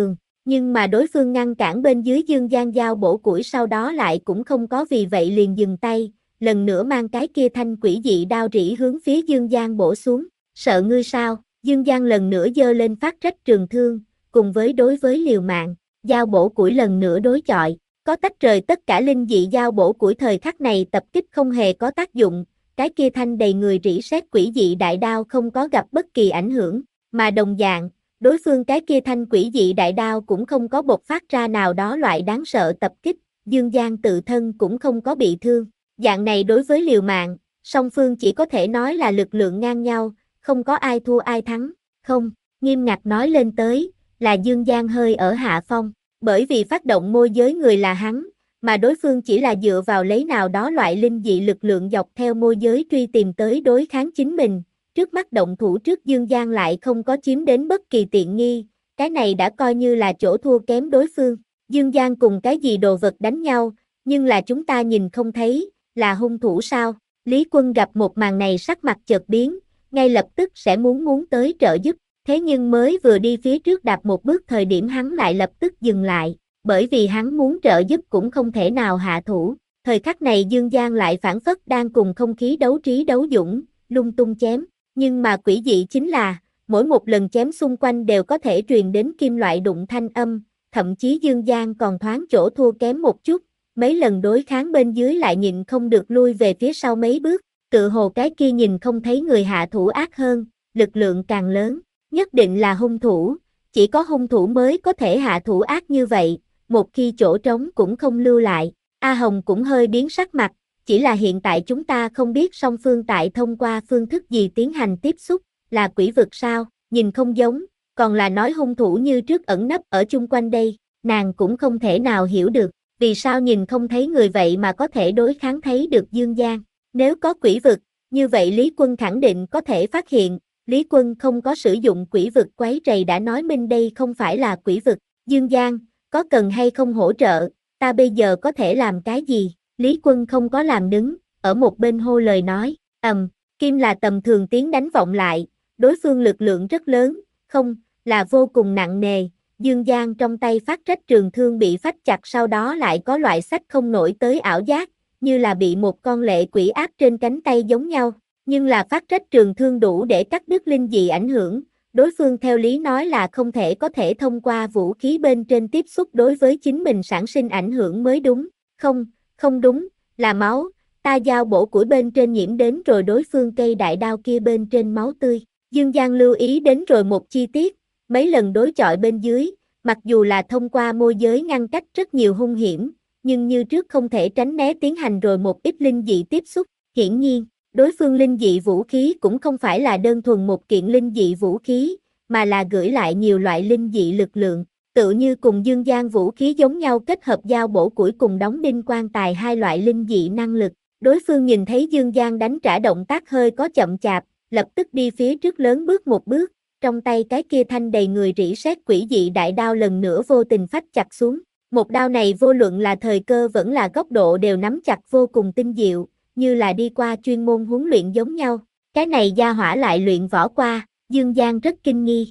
Nhưng mà đối phương ngăn cản bên dưới Dương Giang giao bổ củi sau đó lại cũng không có vì vậy liền dừng tay, lần nữa mang cái kia thanh quỷ dị đao rỉ hướng phía Dương Giang bổ xuống. Sợ ngươi sao? Dương Giang lần nữa giơ lên phát trách trường thương, cùng với đối với liều mạng, giao bổ củi lần nữa đối chọi, có tách rời tất cả linh dị giao bổ củi thời khắc này tập kích không hề có tác dụng, cái kia thanh đầy người rỉ sét quỷ dị đại đao không có gặp bất kỳ ảnh hưởng, mà đồng dạng, đối phương cái kia thanh quỷ dị đại đao cũng không có bộc phát ra nào đó loại đáng sợ tập kích, Dương Giang tự thân cũng không có bị thương, dạng này đối với liều mạng, song phương chỉ có thể nói là lực lượng ngang nhau, không có ai thua ai thắng, không, nghiêm ngặt nói lên tới, là Dương Giang hơi ở hạ phong, bởi vì phát động môi giới người là hắn, mà đối phương chỉ là dựa vào lấy nào đó loại linh dị lực lượng dọc theo môi giới truy tìm tới đối kháng chính mình, trước mắt động thủ trước Dương Giang lại không có chiếm đến bất kỳ tiện nghi, cái này đã coi như là chỗ thua kém đối phương, Dương Giang cùng cái gì đồ vật đánh nhau, nhưng là chúng ta nhìn không thấy, là hung thủ sao, Lý Quân gặp một màn này sắc mặt chợt biến, ngay lập tức sẽ muốn muốn tới trợ giúp, thế nhưng mới vừa đi phía trước đạp một bước thời điểm hắn lại lập tức dừng lại, bởi vì hắn muốn trợ giúp cũng không thể nào hạ thủ, thời khắc này Dương Giang lại phản phất đang cùng không khí đấu trí đấu dũng, lung tung chém, nhưng mà quỷ dị chính là, mỗi một lần chém xung quanh đều có thể truyền đến kim loại đụng thanh âm, thậm chí Dương Giang còn thoáng chỗ thua kém một chút, mấy lần đối kháng bên dưới lại nhịn không được lui về phía sau mấy bước, tự hồ cái kia nhìn không thấy người hạ thủ ác hơn, lực lượng càng lớn, nhất định là hung thủ, chỉ có hung thủ mới có thể hạ thủ ác như vậy, một khi chỗ trống cũng không lưu lại, A Hồng cũng hơi biến sắc mặt, chỉ là hiện tại chúng ta không biết song phương tại thông qua phương thức gì tiến hành tiếp xúc, là quỷ vực sao, nhìn không giống, còn là nói hung thủ như trước ẩn nấp ở chung quanh đây, nàng cũng không thể nào hiểu được, vì sao nhìn không thấy người vậy mà có thể đối kháng thấy được Dương Giang, nếu có quỷ vực, như vậy Lý Quân khẳng định có thể phát hiện, Lý Quân không có sử dụng quỷ vực quấy rầy đã nói minh đây không phải là quỷ vực, Dương Giang, có cần hay không hỗ trợ, ta bây giờ có thể làm cái gì, Lý Quân không có làm đứng, ở một bên hô lời nói, ầm, kim là tầm thường tiếng đánh vọng lại, đối phương lực lượng rất lớn, không, là vô cùng nặng nề, Dương Giang trong tay phát trách trường thương bị phách chặt sau đó lại có loại sách không nổi tới ảo giác, như là bị một con lệ quỷ áp trên cánh tay giống nhau, nhưng là phát trách trường thương đủ để cắt đứt linh dị ảnh hưởng, đối phương theo lý nói là không thể có thể thông qua vũ khí bên trên tiếp xúc đối với chính mình sản sinh ảnh hưởng mới đúng, không, không đúng, là máu, ta giao bổ củi bên trên nhiễm đến rồi đối phương cây đại đao kia bên trên máu tươi, Dương Giang lưu ý đến rồi một chi tiết, mấy lần đối chọi bên dưới, mặc dù là thông qua môi giới ngăn cách rất nhiều hung hiểm, nhưng như trước không thể tránh né tiến hành rồi một ít linh dị tiếp xúc, hiển nhiên, đối phương linh dị vũ khí cũng không phải là đơn thuần một kiện linh dị vũ khí, mà là gửi lại nhiều loại linh dị lực lượng, tự như cùng Dương Giang vũ khí giống nhau kết hợp giao bổ củi cùng đóng đinh quan tài hai loại linh dị năng lực, đối phương nhìn thấy Dương Giang đánh trả động tác hơi có chậm chạp, lập tức đi phía trước lớn bước một bước, trong tay cái kia thanh đầy người rỉ sét quỷ dị đại đao lần nữa vô tình phách chặt xuống. Một đao này vô luận là thời cơ vẫn là góc độ đều nắm chặt vô cùng tinh diệu, như là đi qua chuyên môn huấn luyện giống nhau. Cái này gia hỏa lại luyện võ qua, Dương Giang rất kinh nghi.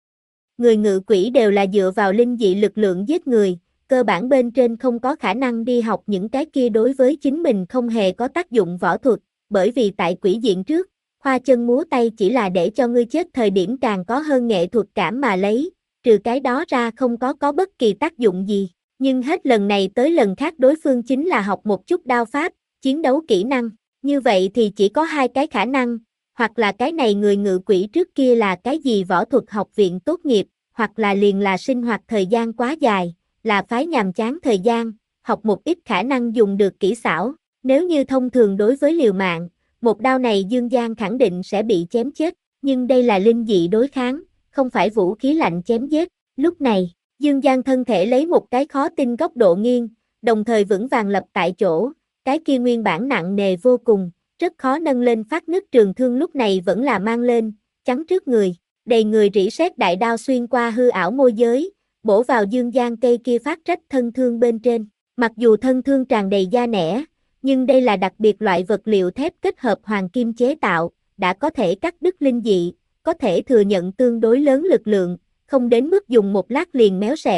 Người ngự quỷ đều là dựa vào linh dị lực lượng giết người, cơ bản bên trên không có khả năng đi học những cái kia đối với chính mình không hề có tác dụng võ thuật, bởi vì tại quỷ diện trước, khoa chân múa tay chỉ là để cho ngươi chết thời điểm càng có hơn nghệ thuật cảm mà lấy, trừ cái đó ra không có có bất kỳ tác dụng gì. Nhưng hết lần này tới lần khác đối phương chính là học một chút đao pháp, chiến đấu kỹ năng, như vậy thì chỉ có hai cái khả năng, hoặc là cái này người ngự quỷ trước kia là cái gì võ thuật học viện tốt nghiệp, hoặc là liền là sinh hoạt thời gian quá dài, là phái nhàm chán thời gian, học một ít khả năng dùng được kỹ xảo, nếu như thông thường đối với liều mạng, một đao này Dương Giang khẳng định sẽ bị chém chết, nhưng đây là linh dị đối kháng, không phải vũ khí lạnh chém giết, lúc này. Dương Giang thân thể lấy một cái khó tin góc độ nghiêng, đồng thời vững vàng lập tại chỗ, cái kia nguyên bản nặng nề vô cùng, rất khó nâng lên phát nứt trường thương lúc này vẫn là mang lên, chắn trước người, đầy người rỉ sét đại đao xuyên qua hư ảo môi giới, bổ vào Dương Giang cây kia phát trách thân thương bên trên, mặc dù thân thương tràn đầy da nẻ, nhưng đây là đặc biệt loại vật liệu thép kết hợp hoàng kim chế tạo, đã có thể cắt đứt linh dị, có thể thừa nhận tương đối lớn lực lượng, không đến mức dùng một lát liền méo sẹo,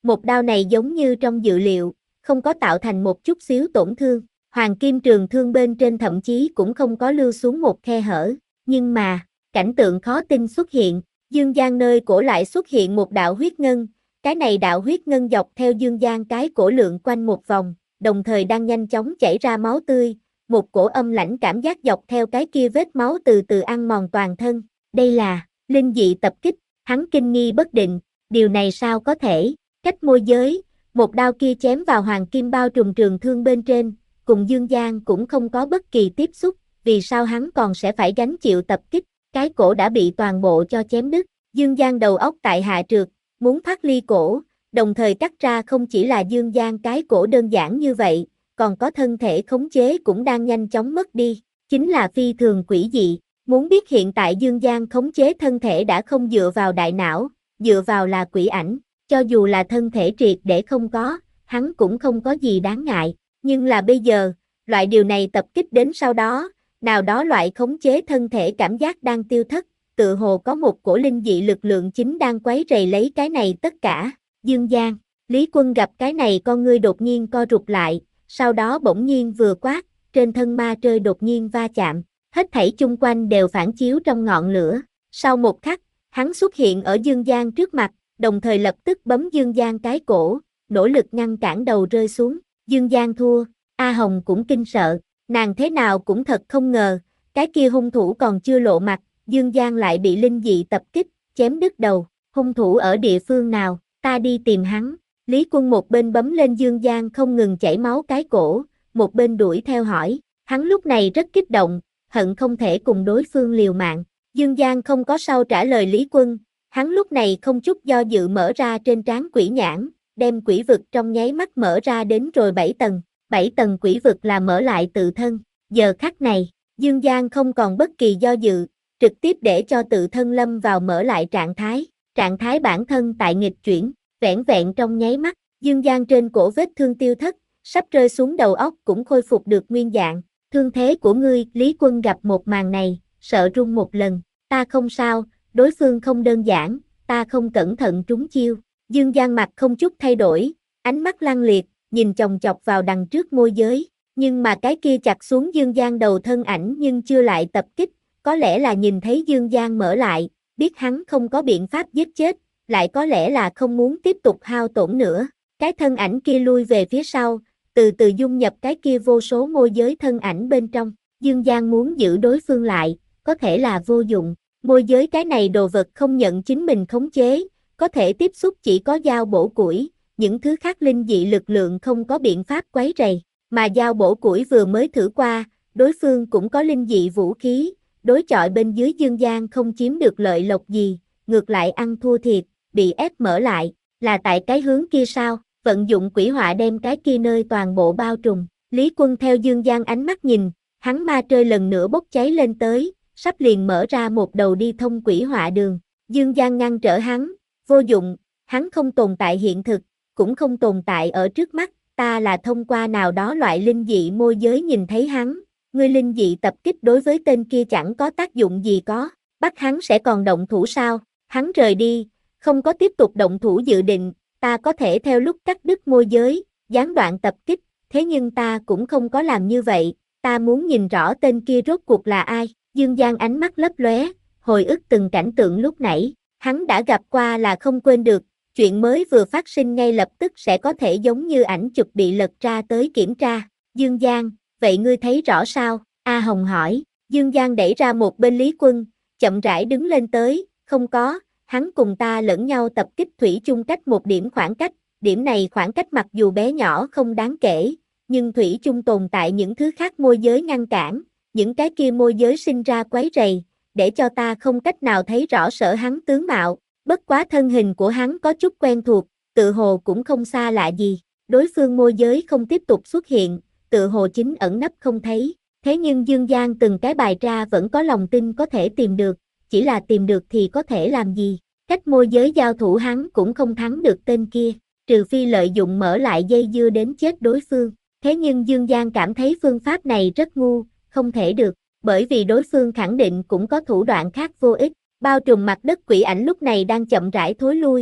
Một đao này giống như trong dự liệu, không có tạo thành một chút xíu tổn thương, hoàng kim trường thương bên trên thậm chí cũng không có lưu xuống một khe hở, nhưng mà, cảnh tượng khó tin xuất hiện, Dương Giang nơi cổ lại xuất hiện một đạo huyết ngân, cái này đạo huyết ngân dọc theo Dương Giang cái cổ lượn quanh một vòng, đồng thời đang nhanh chóng chảy ra máu tươi, một cổ âm lãnh cảm giác dọc theo cái kia vết máu từ từ ăn mòn toàn thân, đây là, linh dị tập kích, hắn kinh nghi bất định, điều này sao có thể, cách môi giới, một đao kia chém vào hoàng kim bao trùm trường thương bên trên, cùng Dương Giang cũng không có bất kỳ tiếp xúc, vì sao hắn còn sẽ phải gánh chịu tập kích, cái cổ đã bị toàn bộ cho chém đứt, Dương Giang đầu óc tại hạ trượt, muốn thoát ly cổ, đồng thời cắt ra không chỉ là Dương Giang cái cổ đơn giản như vậy, còn có thân thể khống chế cũng đang nhanh chóng mất đi, chính là phi thường quỷ dị, muốn biết hiện tại Dương Giang khống chế thân thể đã không dựa vào đại não, dựa vào là quỷ ảnh, cho dù là thân thể triệt để không có, hắn cũng không có gì đáng ngại, nhưng là bây giờ, loại điều này tập kích đến sau đó, nào đó loại khống chế thân thể cảm giác đang tiêu thất, tự hồ có một cổ linh dị lực lượng chính đang quấy rầy lấy cái này tất cả, Dương Giang, Lý Quân gặp cái này con ngươi đột nhiên co rụt lại, sau đó bỗng nhiên vừa quát, trên thân ma trơi đột nhiên va chạm, hết thảy chung quanh đều phản chiếu trong ngọn lửa, sau một khắc, hắn xuất hiện ở Dương Giang trước mặt, đồng thời lập tức bấm Dương Giang cái cổ, nỗ lực ngăn cản đầu rơi xuống, Dương Giang thua, A Hồng cũng kinh sợ, nàng thế nào cũng thật không ngờ, cái kia hung thủ còn chưa lộ mặt, Dương Giang lại bị linh dị tập kích, chém đứt đầu, hung thủ ở địa phương nào, ta đi tìm hắn, Lý Quân một bên bấm lên Dương Giang không ngừng chảy máu cái cổ, một bên đuổi theo hỏi, hắn lúc này rất kích động, hận không thể cùng đối phương liều mạng, Dương Giang không có sau trả lời Lý Quân, hắn lúc này không chút do dự mở ra trên trán quỷ nhãn, đem quỷ vực trong nháy mắt mở ra đến rồi bảy tầng, bảy tầng quỷ vực là mở lại tự thân, giờ khắc này, Dương Giang không còn bất kỳ do dự, trực tiếp để cho tự thân lâm vào mở lại trạng thái, trạng thái bản thân tại nghịch chuyển, vẻn vẹn trong nháy mắt, Dương Giang trên cổ vết thương tiêu thất, sắp rơi xuống đầu óc cũng khôi phục được nguyên dạng, thương thế của ngươi, Lý Quân gặp một màn này, sợ run một lần, ta không sao, đối phương không đơn giản, ta không cẩn thận trúng chiêu, Dương Giang mặt không chút thay đổi, ánh mắt lăng liệt, nhìn chòng chọc vào đằng trước môi giới, nhưng mà cái kia chặt xuống Dương Giang đầu thân ảnh nhưng chưa lại tập kích, có lẽ là nhìn thấy Dương Giang mở lại, biết hắn không có biện pháp giết chết, lại có lẽ là không muốn tiếp tục hao tổn nữa, cái thân ảnh kia lui về phía sau, từ từ dung nhập cái kia vô số môi giới thân ảnh bên trong, Dương Giang muốn giữ đối phương lại, có thể là vô dụng, môi giới cái này đồ vật không nhận chính mình khống chế, có thể tiếp xúc chỉ có dao bổ củi, những thứ khác linh dị lực lượng không có biện pháp quấy rầy, mà dao bổ củi vừa mới thử qua, đối phương cũng có linh dị vũ khí, đối chọi bên dưới Dương Giang không chiếm được lợi lộc gì, ngược lại ăn thua thiệt, bị ép mở lại, là tại cái hướng kia sao, vận dụng quỷ họa đem cái kia nơi toàn bộ bao trùm, Lý Quân theo Dương Giang ánh mắt nhìn, hắn ma trơi lần nữa bốc cháy lên tới, sắp liền mở ra một đầu đi thông quỷ họa đường, Dương Giang ngăn trở hắn, vô dụng, hắn không tồn tại hiện thực, cũng không tồn tại ở trước mắt, ta là thông qua nào đó loại linh dị môi giới nhìn thấy hắn, ngươi linh dị tập kích đối với tên kia chẳng có tác dụng gì có, bắt hắn sẽ còn động thủ sao, hắn rời đi, không có tiếp tục động thủ dự định, ta có thể theo lúc cắt đứt môi giới, gián đoạn tập kích, thế nhưng ta cũng không có làm như vậy, ta muốn nhìn rõ tên kia rốt cuộc là ai, Dương Giang ánh mắt lấp lóe, hồi ức từng cảnh tượng lúc nãy, hắn đã gặp qua là không quên được, chuyện mới vừa phát sinh ngay lập tức sẽ có thể giống như ảnh chụp bị lật ra tới kiểm tra, Dương Giang, vậy ngươi thấy rõ sao, A Hồng hỏi, Dương Giang đẩy ra một bên Lý Quân, chậm rãi đứng lên tới, không có, hắn cùng ta lẫn nhau tập kích thủy chung cách một điểm khoảng cách, điểm này khoảng cách mặc dù bé nhỏ không đáng kể, nhưng thủy chung tồn tại những thứ khác môi giới ngăn cản, những cái kia môi giới sinh ra quấy rầy, để cho ta không cách nào thấy rõ sở hắn tướng mạo, bất quá thân hình của hắn có chút quen thuộc, tự hồ cũng không xa lạ gì, đối phương môi giới không tiếp tục xuất hiện, tự hồ chính ẩn nấp không thấy, thế nhưng Dương Giang từng cái bài ra vẫn có lòng tin có thể tìm được, chỉ là tìm được thì có thể làm gì, cách môi giới giao thủ hắn cũng không thắng được tên kia, trừ phi lợi dụng mở lại dây dưa đến chết đối phương, thế nhưng Dương Giang cảm thấy phương pháp này rất ngu, không thể được, bởi vì đối phương khẳng định cũng có thủ đoạn khác vô ích, bao trùm mặt đất quỷ ảnh lúc này đang chậm rãi thối lui,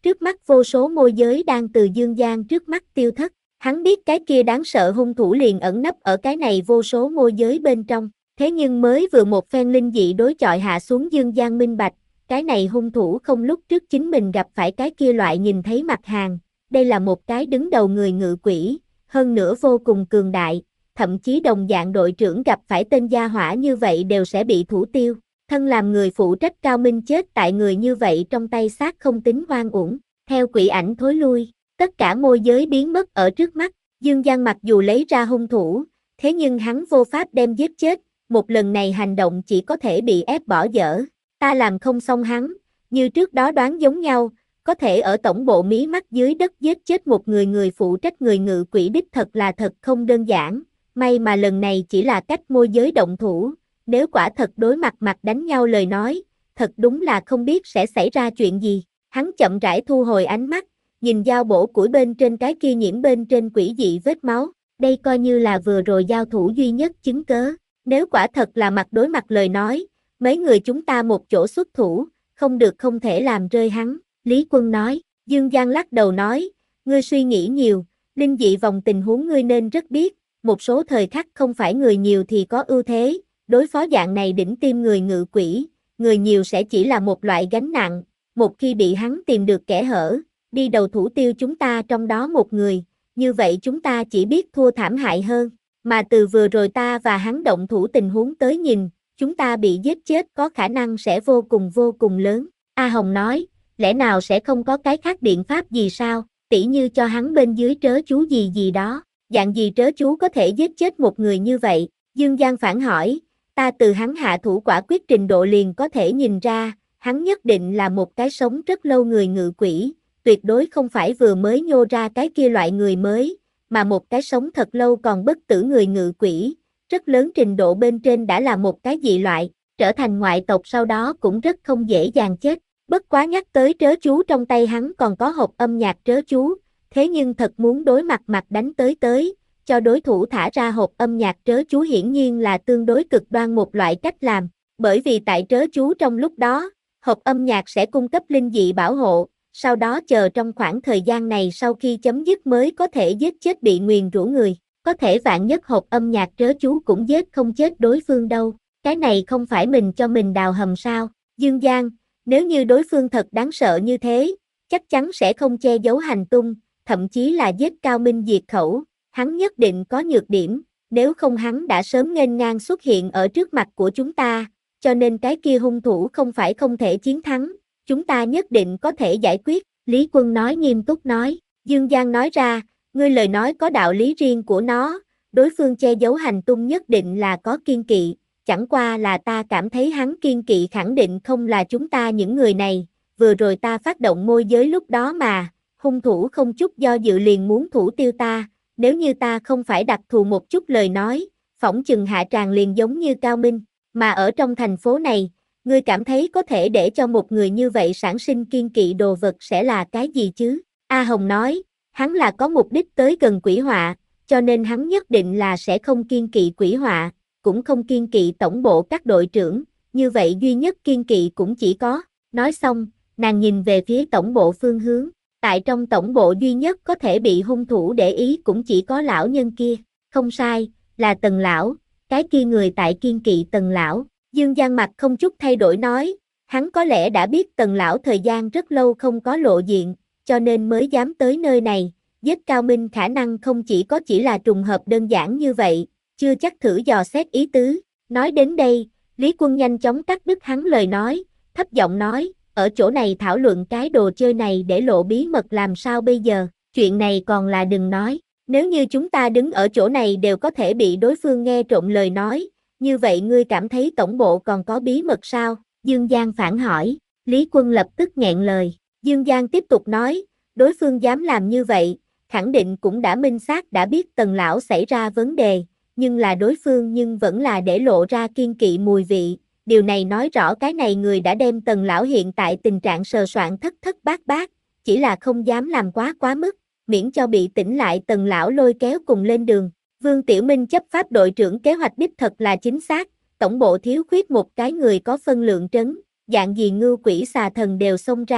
Trước mắt vô số môi giới đang từ Dương Giang trước mắt tiêu thất. Hắn biết cái kia đáng sợ hung thủ liền ẩn nấp ở cái này vô số môi giới bên trong. Thế nhưng mới vừa một phen linh dị đối chọi hạ xuống Dương Giang minh bạch, cái này hung thủ không lúc trước chính mình gặp phải cái kia loại nhìn thấy mặt hàng. Đây là một cái đứng đầu người ngự quỷ, hơn nữa vô cùng cường đại, thậm chí đồng dạng đội trưởng gặp phải tên gia hỏa như vậy đều sẽ bị thủ tiêu. Thân làm người phụ trách Cao Minh chết tại người như vậy trong tay xác không tính oan uổng. Theo quỷ ảnh thối lui, tất cả môi giới biến mất ở trước mắt. Dương Giang mặc dù lấy ra hung thủ, thế nhưng hắn vô pháp đem giết chết, một lần này hành động chỉ có thể bị ép bỏ dở. Ta làm không xong hắn, như trước đó đoán giống nhau, có thể ở tổng bộ mí mắt dưới đất giết chết một người người phụ trách người ngự quỷ đích thật là thật không đơn giản. May mà lần này chỉ là cách môi giới động thủ, nếu quả thật đối mặt mặt đánh nhau lời nói, thật đúng là không biết sẽ xảy ra chuyện gì. Hắn chậm rãi thu hồi ánh mắt, nhìn dao bổ củi bên trên cái kia nhiễm bên trên quỷ dị vết máu, đây coi như là vừa rồi giao thủ duy nhất chứng cớ. Nếu quả thật là mặt đối mặt lời nói, mấy người chúng ta một chỗ xuất thủ, không được không thể làm rơi hắn, Lý Quân nói. Dương Giang lắc đầu nói, ngươi suy nghĩ nhiều, linh dị vòng tình huống ngươi nên rất biết, một số thời khắc không phải người nhiều thì có ưu thế, đối phó dạng này đỉnh tim người ngự quỷ, người nhiều sẽ chỉ là một loại gánh nặng, một khi bị hắn tìm được kẽ hở, đi đầu thủ tiêu chúng ta trong đó một người, như vậy chúng ta chỉ biết thua thảm hại hơn, mà từ vừa rồi ta và hắn động thủ tình huống tới nhìn, chúng ta bị giết chết có khả năng sẽ vô cùng vô cùng lớn. A Hồng nói, lẽ nào sẽ không có cái khác biện pháp gì sao, tỉ như cho hắn bên dưới trớ chú gì gì đó, dạng gì trớ chú có thể giết chết một người như vậy, Dương Giang phản hỏi, ta từ hắn hạ thủ quả quyết trình độ liền có thể nhìn ra, hắn nhất định là một cái sống rất lâu người ngự quỷ, tuyệt đối không phải vừa mới nhô ra cái kia loại người mới, mà một cái sống thật lâu còn bất tử người ngự quỷ, rất lớn trình độ bên trên đã là một cái dị loại, trở thành ngoại tộc sau đó cũng rất không dễ dàng chết. Bất quá nhắc tới trớ chú trong tay hắn còn có hộp âm nhạc trớ chú, thế nhưng thật muốn đối mặt mặt đánh tới tới, cho đối thủ thả ra hộp âm nhạc trớ chú hiển nhiên là tương đối cực đoan một loại cách làm, bởi vì tại trớ chú trong lúc đó, hộp âm nhạc sẽ cung cấp linh dị bảo hộ, sau đó chờ trong khoảng thời gian này sau khi chấm dứt mới có thể giết chết bị nguyền rủa người, có thể vạn nhất hộp âm nhạc trớ chú cũng giết không chết đối phương đâu, cái này không phải mình cho mình đào hầm sao, Dương Giang. Nếu như đối phương thật đáng sợ như thế, chắc chắn sẽ không che giấu hành tung, thậm chí là giết Cao Minh diệt khẩu, hắn nhất định có nhược điểm, nếu không hắn đã sớm nghênh ngang xuất hiện ở trước mặt của chúng ta, cho nên cái kia hung thủ không phải không thể chiến thắng, chúng ta nhất định có thể giải quyết, Lý Quân nói nghiêm túc nói, Dương Giang nói ra, ngươi lời nói có đạo lý riêng của nó, đối phương che giấu hành tung nhất định là có kiên kỵ. Chẳng qua là ta cảm thấy hắn kiên kỵ khẳng định không là chúng ta những người này, vừa rồi ta phát động môi giới lúc đó mà, hung thủ không chút do dự liền muốn thủ tiêu ta, nếu như ta không phải đặc thù một chút lời nói, phỏng chừng hạ tràng liền giống như Cao Minh, mà ở trong thành phố này, ngươi cảm thấy có thể để cho một người như vậy sản sinh kiên kỵ đồ vật sẽ là cái gì chứ? A Hồng nói, hắn là có mục đích tới gần quỷ họa, cho nên hắn nhất định là sẽ không kiên kỵ quỷ họa. Cũng không kiên kỵ tổng bộ các đội trưởng, như vậy duy nhất kiên kỵ cũng chỉ có, nói xong, nàng nhìn về phía tổng bộ phương hướng, tại trong tổng bộ duy nhất có thể bị hung thủ để ý cũng chỉ có lão nhân kia, không sai, là Tần lão, cái kia người tại kiên kỵ Tần lão, Dương Giang mặt không chút thay đổi nói, hắn có lẽ đã biết Tần lão thời gian rất lâu không có lộ diện, cho nên mới dám tới nơi này, giết Cao Minh khả năng không chỉ có chỉ là trùng hợp đơn giản như vậy. Chưa chắc thử dò xét ý tứ, nói đến đây, Lý Quân nhanh chóng cắt đứt hắn lời nói, thấp giọng nói, ở chỗ này thảo luận cái đồ chơi này để lộ bí mật làm sao bây giờ, chuyện này còn là đừng nói, nếu như chúng ta đứng ở chỗ này đều có thể bị đối phương nghe trộm lời nói, như vậy ngươi cảm thấy tổng bộ còn có bí mật sao, Dương Giang phản hỏi, Lý Quân lập tức nghẹn lời, Dương Giang tiếp tục nói, đối phương dám làm như vậy, khẳng định cũng đã minh xác đã biết Tần lão xảy ra vấn đề. Nhưng là đối phương nhưng vẫn là để lộ ra kiên kỵ mùi vị, điều này nói rõ cái này người đã đem Tần lão hiện tại tình trạng sờ soạn thất thất bát bát, chỉ là không dám làm quá quá mức, miễn cho bị tỉnh lại Tần lão lôi kéo cùng lên đường. Vương Tiểu Minh chấp pháp đội trưởng kế hoạch đích thật là chính xác, tổng bộ thiếu khuyết một cái người có phân lượng trấn, dạng gì ngưu quỷ xà thần đều xông ra,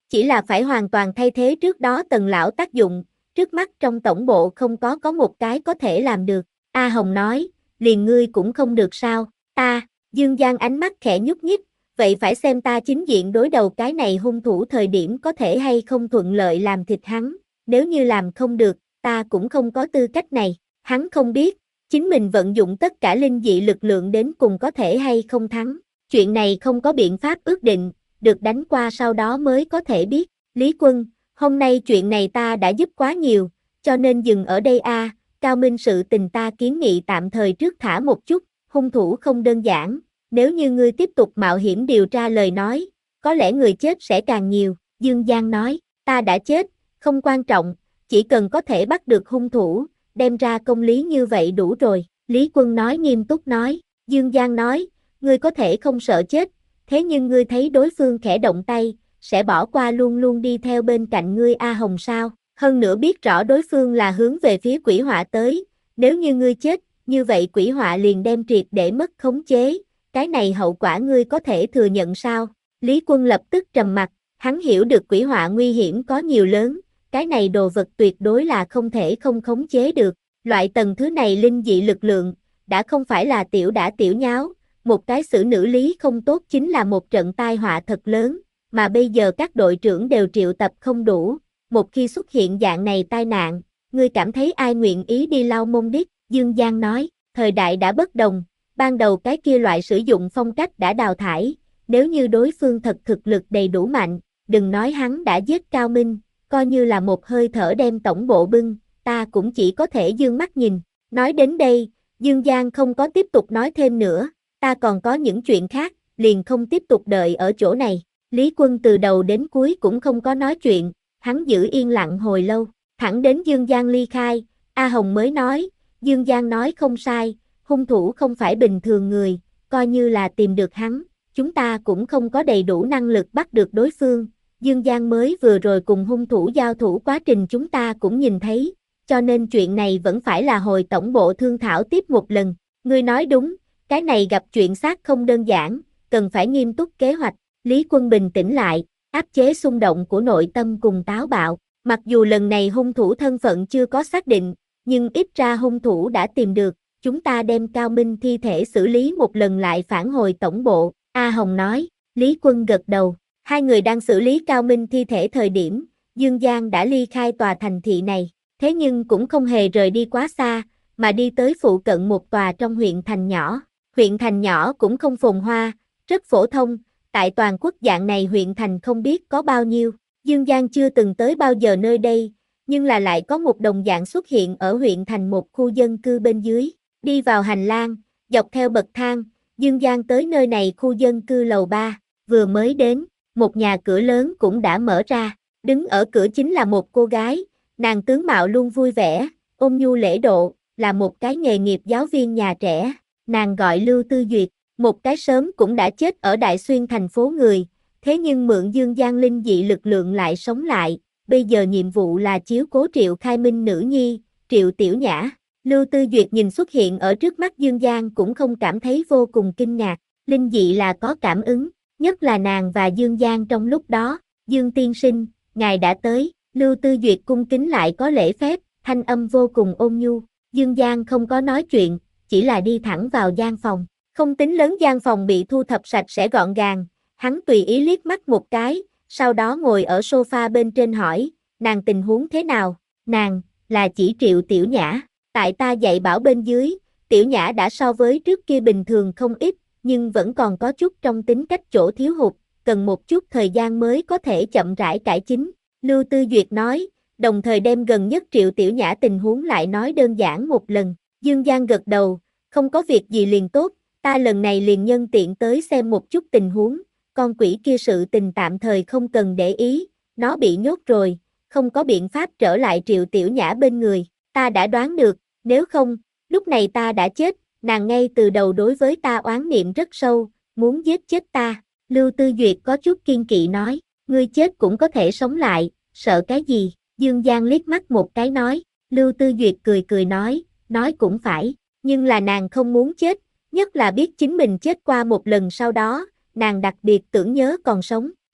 chỉ là phải hoàn toàn thay thế trước đó Tần lão tác dụng, trước mắt trong tổng bộ không có có một cái có thể làm được. A Hồng nói, liền ngươi cũng không được sao, ta, Dương Giang ánh mắt khẽ nhúc nhích, vậy phải xem ta chính diện đối đầu cái này hung thủ thời điểm có thể hay không thuận lợi làm thịt hắn, nếu như làm không được, ta cũng không có tư cách này, hắn không biết, chính mình vận dụng tất cả linh dị lực lượng đến cùng có thể hay không thắng, chuyện này không có biện pháp ước định, được đánh qua sau đó mới có thể biết, Lý Quân, hôm nay chuyện này ta đã giúp quá nhiều, cho nên dừng ở đây a. À, Cao Minh sự tình ta kiến nghị tạm thời trước thả một chút, hung thủ không đơn giản, nếu như ngươi tiếp tục mạo hiểm điều tra lời nói, có lẽ người chết sẽ càng nhiều, Dương Giang nói, ta đã chết, không quan trọng, chỉ cần có thể bắt được hung thủ, đem ra công lý như vậy đủ rồi, Lý Quân nói nghiêm túc nói, Dương Giang nói, ngươi có thể không sợ chết, thế nhưng ngươi thấy đối phương khẽ động tay, sẽ bỏ qua luôn luôn đi theo bên cạnh ngươi A Hồng sao, hơn nữa biết rõ đối phương là hướng về phía quỷ họa tới, nếu như ngươi chết, như vậy quỷ họa liền đem triệt để mất khống chế, cái này hậu quả ngươi có thể thừa nhận sao? Lý Quân lập tức trầm mặt, hắn hiểu được quỷ họa nguy hiểm có nhiều lớn, cái này đồ vật tuyệt đối là không thể không khống chế được, loại tầng thứ này linh dị lực lượng, đã không phải là tiểu đã tiểu nháo, một cái xử nữ lý không tốt chính là một trận tai họa thật lớn, mà bây giờ các đội trưởng đều triệu tập không đủ, một khi xuất hiện dạng này tai nạn, ngươi cảm thấy ai nguyện ý đi lau mông đít, Dương Giang nói, thời đại đã bất đồng, ban đầu cái kia loại sử dụng phong cách đã đào thải, nếu như đối phương thật thực lực đầy đủ mạnh, đừng nói hắn đã giết Cao Minh, coi như là một hơi thở đem tổng bộ bưng, ta cũng chỉ có thể dương mắt nhìn, nói đến đây, Dương Giang không có tiếp tục nói thêm nữa, ta còn có những chuyện khác, liền không tiếp tục đợi ở chỗ này, Lý Quân từ đầu đến cuối cũng không có nói chuyện, hắn giữ yên lặng hồi lâu, thẳng đến Dương Giang ly khai, A Hồng mới nói, Dương Giang nói không sai, hung thủ không phải bình thường người, coi như là tìm được hắn, chúng ta cũng không có đầy đủ năng lực bắt được đối phương, Dương Giang mới vừa rồi cùng hung thủ giao thủ quá trình chúng ta cũng nhìn thấy, cho nên chuyện này vẫn phải là hồi tổng bộ thương thảo tiếp một lần, ngươi nói đúng, cái này gặp chuyện xác không đơn giản, cần phải nghiêm túc kế hoạch, Lý Quân bình tĩnh lại, áp chế xung động của nội tâm cùng táo bạo, mặc dù lần này hung thủ thân phận chưa có xác định, nhưng ít ra hung thủ đã tìm được, chúng ta đem Cao Minh thi thể xử lý một lần lại phản hồi tổng bộ, A Hồng nói, Lý Quân gật đầu, hai người đang xử lý Cao Minh thi thể thời điểm, Dương Giang đã ly khai tòa thành thị này, thế nhưng cũng không hề rời đi quá xa, mà đi tới phụ cận một tòa trong huyện thành nhỏ, huyện thành nhỏ cũng không phồn hoa, rất phổ thông, tại toàn quốc dạng này huyện thành không biết có bao nhiêu, Dương Giang chưa từng tới bao giờ nơi đây, nhưng là lại có một đồng dạng xuất hiện ở huyện thành một khu dân cư bên dưới, đi vào hành lang, dọc theo bậc thang, Dương Giang tới nơi này khu dân cư lầu ba, vừa mới đến, một nhà cửa lớn cũng đã mở ra, đứng ở cửa chính là một cô gái, nàng tướng mạo luôn vui vẻ, ôn nhu lễ độ, là một cái nghề nghiệp giáo viên nhà trẻ, nàng gọi Lưu Tư Duyệt, một cái sớm cũng đã chết ở Đại Xuyên thành phố người, thế nhưng mượn Dương Giang linh dị lực lượng lại sống lại, bây giờ nhiệm vụ là chiếu cố Triệu Khai Minh nữ nhi, Triệu Tiểu Nhã. Lưu Tư Duyệt nhìn xuất hiện ở trước mắt Dương Giang cũng không cảm thấy vô cùng kinh ngạc, linh dị là có cảm ứng, nhất là nàng và Dương Giang trong lúc đó, Dương tiên sinh, ngài đã tới, Lưu Tư Duyệt cung kính lại có lễ phép, thanh âm vô cùng ôn nhu, Dương Giang không có nói chuyện, chỉ là đi thẳng vào gian phòng, không tính lớn gian phòng bị thu thập sạch sẽ gọn gàng, hắn tùy ý liếc mắt một cái, sau đó ngồi ở sofa bên trên hỏi, nàng tình huống thế nào, nàng, là chỉ Triệu Tiểu Nhã, tại ta dạy bảo bên dưới, Tiểu Nhã đã so với trước kia bình thường không ít, nhưng vẫn còn có chút trong tính cách chỗ thiếu hụt, cần một chút thời gian mới có thể chậm rãi cải chính, Lưu Tư Duyệt nói, đồng thời đem gần nhất Triệu Tiểu Nhã tình huống lại nói đơn giản một lần, Dương Giang gật đầu, không có việc gì liền tốt, ta lần này liền nhân tiện tới xem một chút tình huống, con quỷ kia sự tình tạm thời không cần để ý, nó bị nhốt rồi, không có biện pháp trở lại Triệu Tiểu Nhã bên người, ta đã đoán được, nếu không, lúc này ta đã chết, nàng ngay từ đầu đối với ta oán niệm rất sâu, muốn giết chết ta, Lưu Tư Duyệt có chút kiên kỵ nói, ngươi chết cũng có thể sống lại, sợ cái gì, Dương Giang liếc mắt một cái nói, Lưu Tư Duyệt cười cười nói, nói cũng phải, nhưng là nàng không muốn chết, nhất là biết chính mình chết qua một lần sau đó, nàng đặc biệt tưởng nhớ còn sống,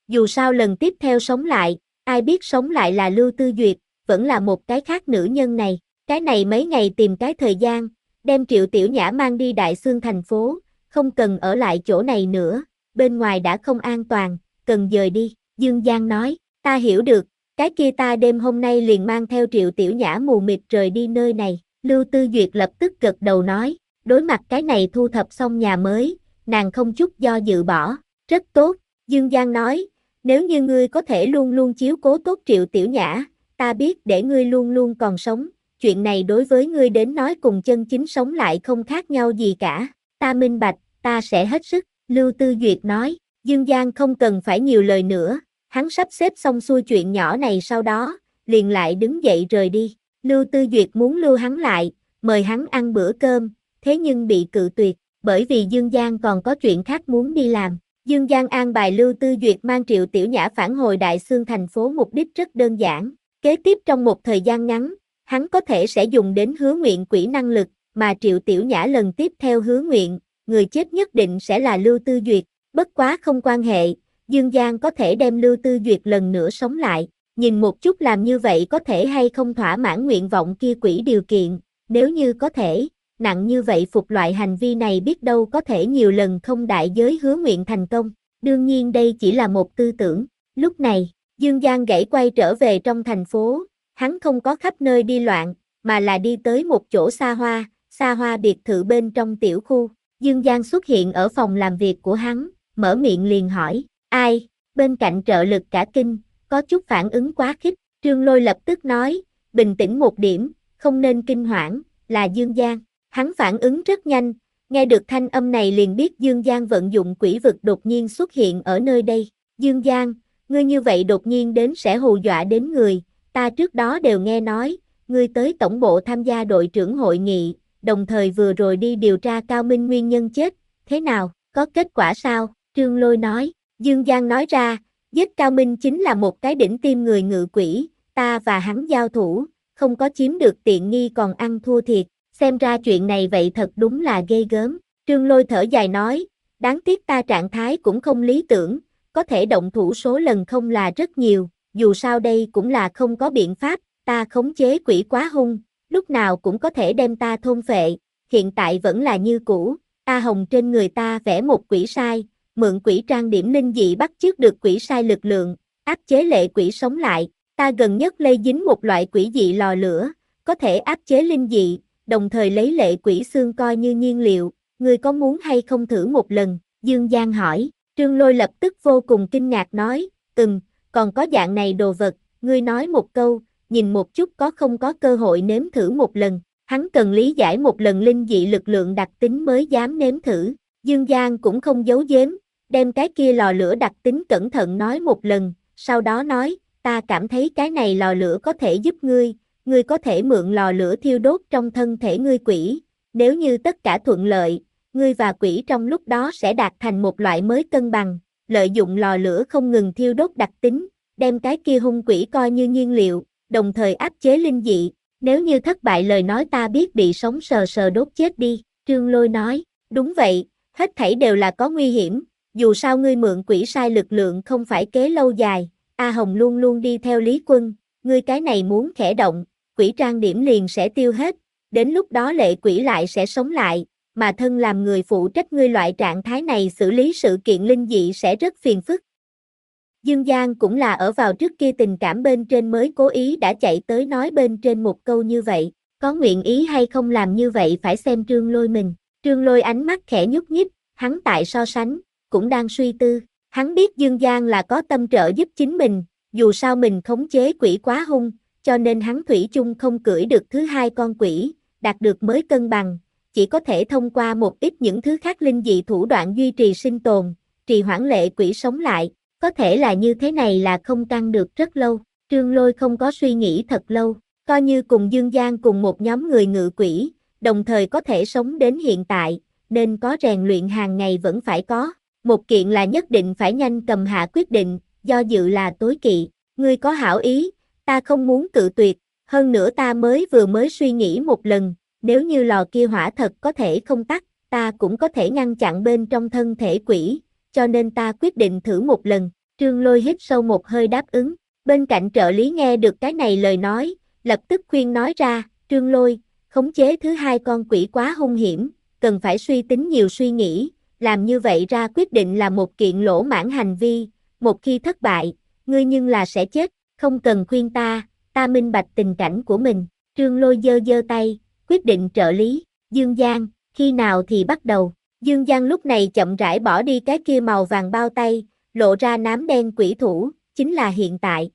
Dù sao lần tiếp theo sống lại, ai biết sống lại là Lưu Tư Duyệt, vẫn là một cái khác nữ nhân này. Cái này mấy ngày tìm cái thời gian, đem Triệu Tiểu Nhã mang đi Đại Xương thành phố, không cần ở lại chỗ này nữa, bên ngoài đã không an toàn, cần dời đi. Dương Giang nói, ta hiểu được, cái kia ta đêm hôm nay liền mang theo Triệu Tiểu Nhã mù mịt rời đi nơi này. Lưu Tư Duyệt lập tức gật đầu nói, đối mặt cái này thu thập xong nhà mới, nàng không chút do dự bỏ, rất tốt. Dương Giang nói, nếu như ngươi có thể luôn luôn chiếu cố tốt Triệu Tiểu Nhã, ta biết để ngươi luôn luôn còn sống, chuyện này đối với ngươi đến nói cùng chân chính sống lại không khác nhau gì cả. Ta minh bạch, ta sẽ hết sức. Lưu Tư Duyệt nói, Dương Giang không cần phải nhiều lời nữa, hắn sắp xếp xong xuôi chuyện nhỏ này sau đó, liền lại đứng dậy rời đi. Lưu Tư Duyệt muốn lưu hắn lại, mời hắn ăn bữa cơm, thế nhưng bị cự tuyệt, bởi vì Dương Giang còn có chuyện khác muốn đi làm. Dương Giang an bài Lưu Tư Duyệt mang Triệu Tiểu Nhã phản hồi Đại Xương thành phố, mục đích rất đơn giản. Kế tiếp trong một thời gian ngắn, hắn có thể sẽ dùng đến hứa nguyện quỷ năng lực, mà Triệu Tiểu Nhã lần tiếp theo hứa nguyện, người chết nhất định sẽ là Lưu Tư Duyệt. Bất quá không quan hệ, Dương Giang có thể đem Lưu Tư Duyệt lần nữa sống lại, nhìn một chút làm như vậy có thể hay không thỏa mãn nguyện vọng kia quỷ điều kiện, nếu như có thể, nặng như vậy phục loại hành vi này biết đâu có thể nhiều lần không đại giới hứa nguyện thành công. Đương nhiên đây chỉ là một tư tưởng. Lúc này, Dương Giang gãy quay trở về trong thành phố, hắn không có khắp nơi đi loạn, mà là đi tới một chỗ xa hoa, xa hoa biệt thự bên trong tiểu khu. Dương Giang xuất hiện ở phòng làm việc của hắn, mở miệng liền hỏi, ai? Bên cạnh trợ lực cả kinh, có chút phản ứng quá khích. Trương Lôi lập tức nói, bình tĩnh một điểm, không nên kinh hoảng, là Dương Giang. Hắn phản ứng rất nhanh, nghe được thanh âm này liền biết Dương Giang vận dụng quỷ vực đột nhiên xuất hiện ở nơi đây. Dương Giang, ngươi như vậy đột nhiên đến sẽ hù dọa đến người, ta trước đó đều nghe nói, ngươi tới tổng bộ tham gia đội trưởng hội nghị, đồng thời vừa rồi đi điều tra Cao Minh nguyên nhân chết, thế nào, có kết quả sao? Trương Lôi nói, Dương Giang nói ra, giết Cao Minh chính là một cái đỉnh tim người ngự quỷ, ta và hắn giao thủ, không có chiếm được tiện nghi còn ăn thua thiệt, xem ra chuyện này vậy thật đúng là ghê gớm. Trương Lôi thở dài nói, đáng tiếc ta trạng thái cũng không lý tưởng, có thể động thủ số lần không là rất nhiều, dù sao đây cũng là không có biện pháp, ta khống chế quỷ quá hung, lúc nào cũng có thể đem ta thôn phệ, hiện tại vẫn là như cũ. A Hồng trên người ta vẽ một quỷ sai, mượn quỷ trang điểm linh dị bắt chước được quỷ sai lực lượng, áp chế lệ quỷ sống lại, ta gần nhất lây dính một loại quỷ dị lò lửa, có thể áp chế linh dị, đồng thời lấy lệ quỷ xương coi như nhiên liệu, ngươi có muốn hay không thử một lần? Dương Giang hỏi. Trương Lôi lập tức vô cùng kinh ngạc nói, ừm, còn có dạng này đồ vật, ngươi nói một câu, nhìn một chút có không có cơ hội nếm thử một lần. Hắn cần lý giải một lần linh dị lực lượng đặc tính mới dám nếm thử. Dương Giang cũng không giấu giếm, đem cái kia lò lửa đặc tính cẩn thận nói một lần, sau đó nói, ta cảm thấy cái này lò lửa có thể giúp ngươi, ngươi có thể mượn lò lửa thiêu đốt trong thân thể ngươi quỷ, nếu như tất cả thuận lợi, ngươi và quỷ trong lúc đó sẽ đạt thành một loại mới cân bằng, lợi dụng lò lửa không ngừng thiêu đốt đặc tính, đem cái kia hung quỷ coi như nhiên liệu, đồng thời áp chế linh dị, nếu như thất bại lời nói ta biết bị sống sờ sờ đốt chết đi. Trương Lôi nói, đúng vậy, hết thảy đều là có nguy hiểm, dù sao ngươi mượn quỷ sai lực lượng không phải kế lâu dài, A Hồng luôn luôn đi theo Lý Quân, ngươi cái này muốn khẽ động, quỷ trang điểm liền sẽ tiêu hết, đến lúc đó lệ quỷ lại sẽ sống lại, mà thân làm người phụ trách ngươi loại trạng thái này xử lý sự kiện linh dị sẽ rất phiền phức. Dương Giang cũng là ở vào trước kia tình cảm bên trên mới cố ý đã chạy tới nói bên trên một câu như vậy, có nguyện ý hay không làm như vậy phải xem Trương Lôi mình. Trương Lôi ánh mắt khẽ nhúc nhích, hắn tại so sánh, cũng đang suy tư, hắn biết Dương Giang là có tâm trợ giúp chính mình, dù sao mình khống chế quỷ quá hung, cho nên hắn thủy chung không cưỡi được thứ hai con quỷ, đạt được mới cân bằng, chỉ có thể thông qua một ít những thứ khác linh dị thủ đoạn duy trì sinh tồn, trì hoãn lệ quỷ sống lại, có thể là như thế này là không căng được rất lâu. Trương Lôi không có suy nghĩ thật lâu, coi như cùng Dương Giang cùng một nhóm người ngự quỷ, đồng thời có thể sống đến hiện tại, nên có rèn luyện hàng ngày vẫn phải có. Một kiện là nhất định phải nhanh cầm hạ quyết định, do dự là tối kỵ. Ngươi có hảo ý, ta không muốn cự tuyệt, hơn nữa ta mới vừa mới suy nghĩ một lần, nếu như lò kia hỏa thật có thể không tắt, ta cũng có thể ngăn chặn bên trong thân thể quỷ, cho nên ta quyết định thử một lần. Trương Lôi hít sâu một hơi đáp ứng. Bên cạnh trợ lý nghe được cái này lời nói, lập tức khuyên nói ra, Trương Lôi, khống chế thứ hai con quỷ quá hung hiểm, cần phải suy tính nhiều suy nghĩ, làm như vậy ra quyết định là một kiện lỗ mãng hành vi, một khi thất bại, ngươi nhưng là sẽ chết, không cần khuyên ta, ta minh bạch tình cảnh của mình. Trương Lôi giơ giơ tay, quyết định trợ lý, Dương Giang, khi nào thì bắt đầu. Dương Giang lúc này chậm rãi bỏ đi cái kia màu vàng bao tay, lộ ra nám đen quỷ thủ, chính là hiện tại.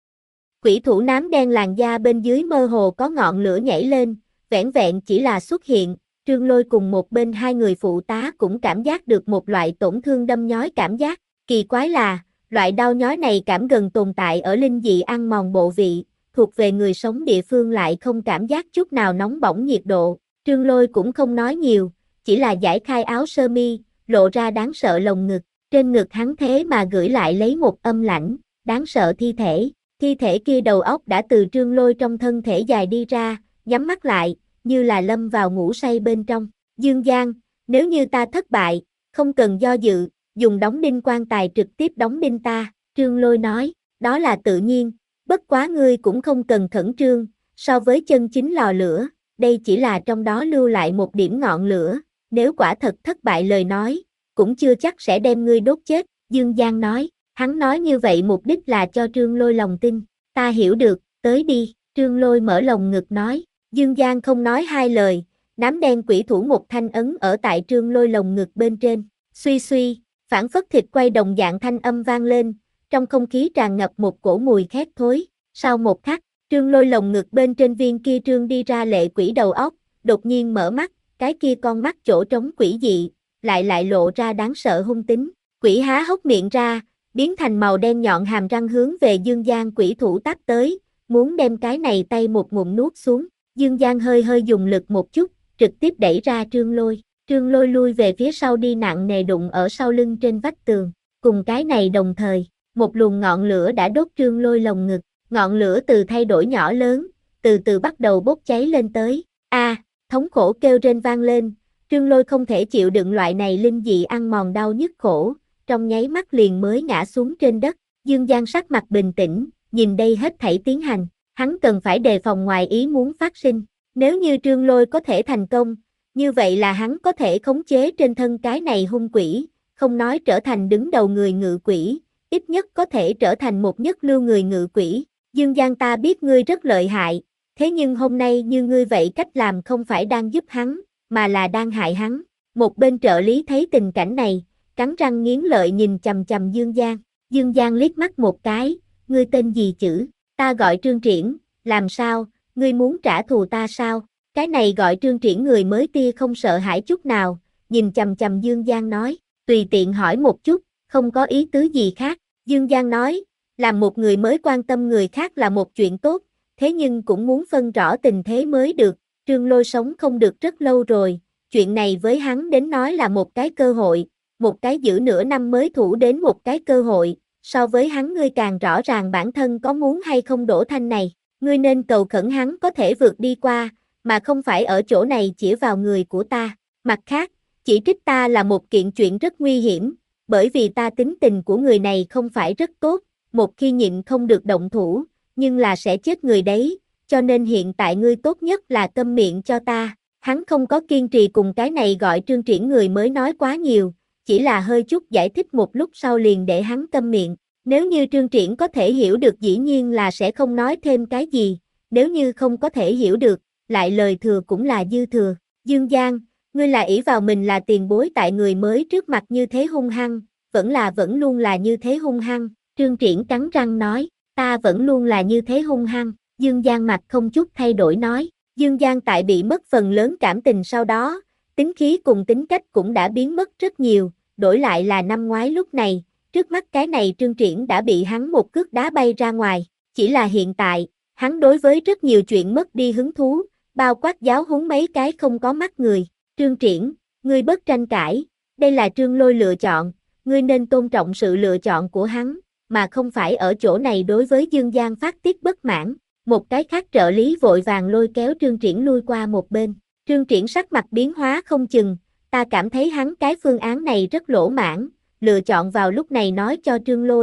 Quỷ thủ nám đen làn da bên dưới mơ hồ có ngọn lửa nhảy lên, vẻn vẹn chỉ là xuất hiện, Trương Lôi cùng một bên hai người phụ tá cũng cảm giác được một loại tổn thương đâm nhói cảm giác, kỳ quái là, loại đau nhói này cảm gần tồn tại ở linh dị ăn mòn bộ vị, thuộc về người sống địa phương lại không cảm giác chút nào nóng bỏng nhiệt độ, Trương Lôi cũng không nói nhiều, chỉ là giải khai áo sơ mi, lộ ra đáng sợ lồng ngực, trên ngực hắn thế mà gửi lại lấy một âm lãnh, đáng sợ thi thể, thi thể kia đầu óc đã từ Trương Lôi trong thân thể dài đi ra, nhắm mắt lại, như là lâm vào ngủ say bên trong, Dương Giang, nếu như ta thất bại, không cần do dự, dùng đóng đinh quan tài trực tiếp đóng đinh ta, Trương Lôi nói, đó là tự nhiên, bất quá ngươi cũng không cần khẩn trương, so với chân chính lò lửa, đây chỉ là trong đó lưu lại một điểm ngọn lửa, nếu quả thật thất bại lời nói, cũng chưa chắc sẽ đem ngươi đốt chết, Dương Giang nói, hắn nói như vậy mục đích là cho Trương Lôi lòng tin, ta hiểu được, tới đi, Trương Lôi mở lồng ngực nói, Dương Giang không nói hai lời, nám đen quỷ thủ một thanh ấn ở tại Trương Lôi lồng ngực bên trên, suy suy, phản phất thịt quay đồng dạng thanh âm vang lên, trong không khí tràn ngập một cổ mùi khét thối, sau một khắc, Trương Lôi lồng ngực bên trên viên kia trương đi ra lệ quỷ đầu óc, đột nhiên mở mắt, cái kia con mắt chỗ trống quỷ dị, lại lại lộ ra đáng sợ hung tính, quỷ há hốc miệng ra, biến thành màu đen nhọn hàm răng hướng về Dương Giang quỷ thủ táp tới, muốn đem cái này tay một ngụm nuốt xuống, Dương Giang hơi hơi dùng lực một chút, trực tiếp đẩy ra Trương Lôi, Trương Lôi lui về phía sau đi nặng nề đụng ở sau lưng trên vách tường, cùng cái này đồng thời, một luồng ngọn lửa đã đốt Trương Lôi lồng ngực, ngọn lửa từ thay đổi nhỏ lớn, từ từ bắt đầu bốc cháy lên tới, a à, thống khổ kêu rên vang lên, Trương Lôi không thể chịu đựng loại này linh dị ăn mòn đau nhức khổ, trong nháy mắt liền mới ngã xuống trên đất, Dương Giang sắc mặt bình tĩnh, nhìn đây hết thảy tiến hành, hắn cần phải đề phòng ngoài ý muốn phát sinh, nếu như Trương Lôi có thể thành công, như vậy là hắn có thể khống chế trên thân cái này hung quỷ, không nói trở thành đứng đầu người ngự quỷ, ít nhất có thể trở thành một nhất lưu người ngự quỷ, Dương Giang ta biết ngươi rất lợi hại, thế nhưng hôm nay như ngươi vậy cách làm không phải đang giúp hắn, mà là đang hại hắn, một bên trợ lý thấy tình cảnh này, cắn răng nghiến lợi nhìn chằm chằm Dương Giang, Dương Giang liếc mắt một cái, ngươi tên gì chữ, ta gọi Trương Triển, làm sao, ngươi muốn trả thù ta sao, cái này gọi Trương Triển người mới tia không sợ hãi chút nào, nhìn chằm chằm Dương Giang nói, tùy tiện hỏi một chút, không có ý tứ gì khác, Dương Giang nói, làm một người mới quan tâm người khác là một chuyện tốt, thế nhưng cũng muốn phân rõ tình thế mới được, Trương Lôi sống không được rất lâu rồi, chuyện này với hắn đến nói là một cái cơ hội, một cái giữ nửa năm mới thủ đến một cái cơ hội, so với hắn ngươi càng rõ ràng bản thân có muốn hay không đổ thanh này, ngươi nên cầu khẩn hắn có thể vượt đi qua, mà không phải ở chỗ này chỉ vào người của ta, mặt khác, chỉ trích ta là một kiện chuyện rất nguy hiểm, bởi vì ta tính tình của người này không phải rất tốt, một khi nhịn không được động thủ, nhưng là sẽ chết người đấy, cho nên hiện tại ngươi tốt nhất là câm miệng cho ta, hắn không có kiên trì cùng cái này gọi Trương Triển người mới nói quá nhiều, chỉ là hơi chút giải thích một lúc sau liền để hắn câm miệng, nếu như Trương Triển có thể hiểu được dĩ nhiên là sẽ không nói thêm cái gì, nếu như không có thể hiểu được, lại lời thừa cũng là dư thừa, Dương Giang, ngươi là ỷ vào mình là tiền bối tại người mới trước mặt như thế hung hăng, vẫn là vẫn luôn là như thế hung hăng, Trương Triển cắn răng nói, ta vẫn luôn là như thế hung hăng, Dương Giang mặt không chút thay đổi nói, Dương Giang tại bị mất phần lớn cảm tình sau đó, tính khí cùng tính cách cũng đã biến mất rất nhiều, đổi lại là năm ngoái lúc này, trước mắt cái này Trương Triển đã bị hắn một cước đá bay ra ngoài, chỉ là hiện tại, hắn đối với rất nhiều chuyện mất đi hứng thú, bao quát giáo huấn mấy cái không có mắt người, Trương Triển, ngươi bớt tranh cãi, đây là Trương Lôi lựa chọn, ngươi nên tôn trọng sự lựa chọn của hắn, mà không phải ở chỗ này đối với Dương Giang phát tiết bất mãn, một cái khác trợ lý vội vàng lôi kéo Trương Triển lui qua một bên, Trương Triển sắc mặt biến hóa không chừng, ta cảm thấy hắn cái phương án này rất lỗ mãng, lựa chọn vào lúc này nói cho Trương Lôi,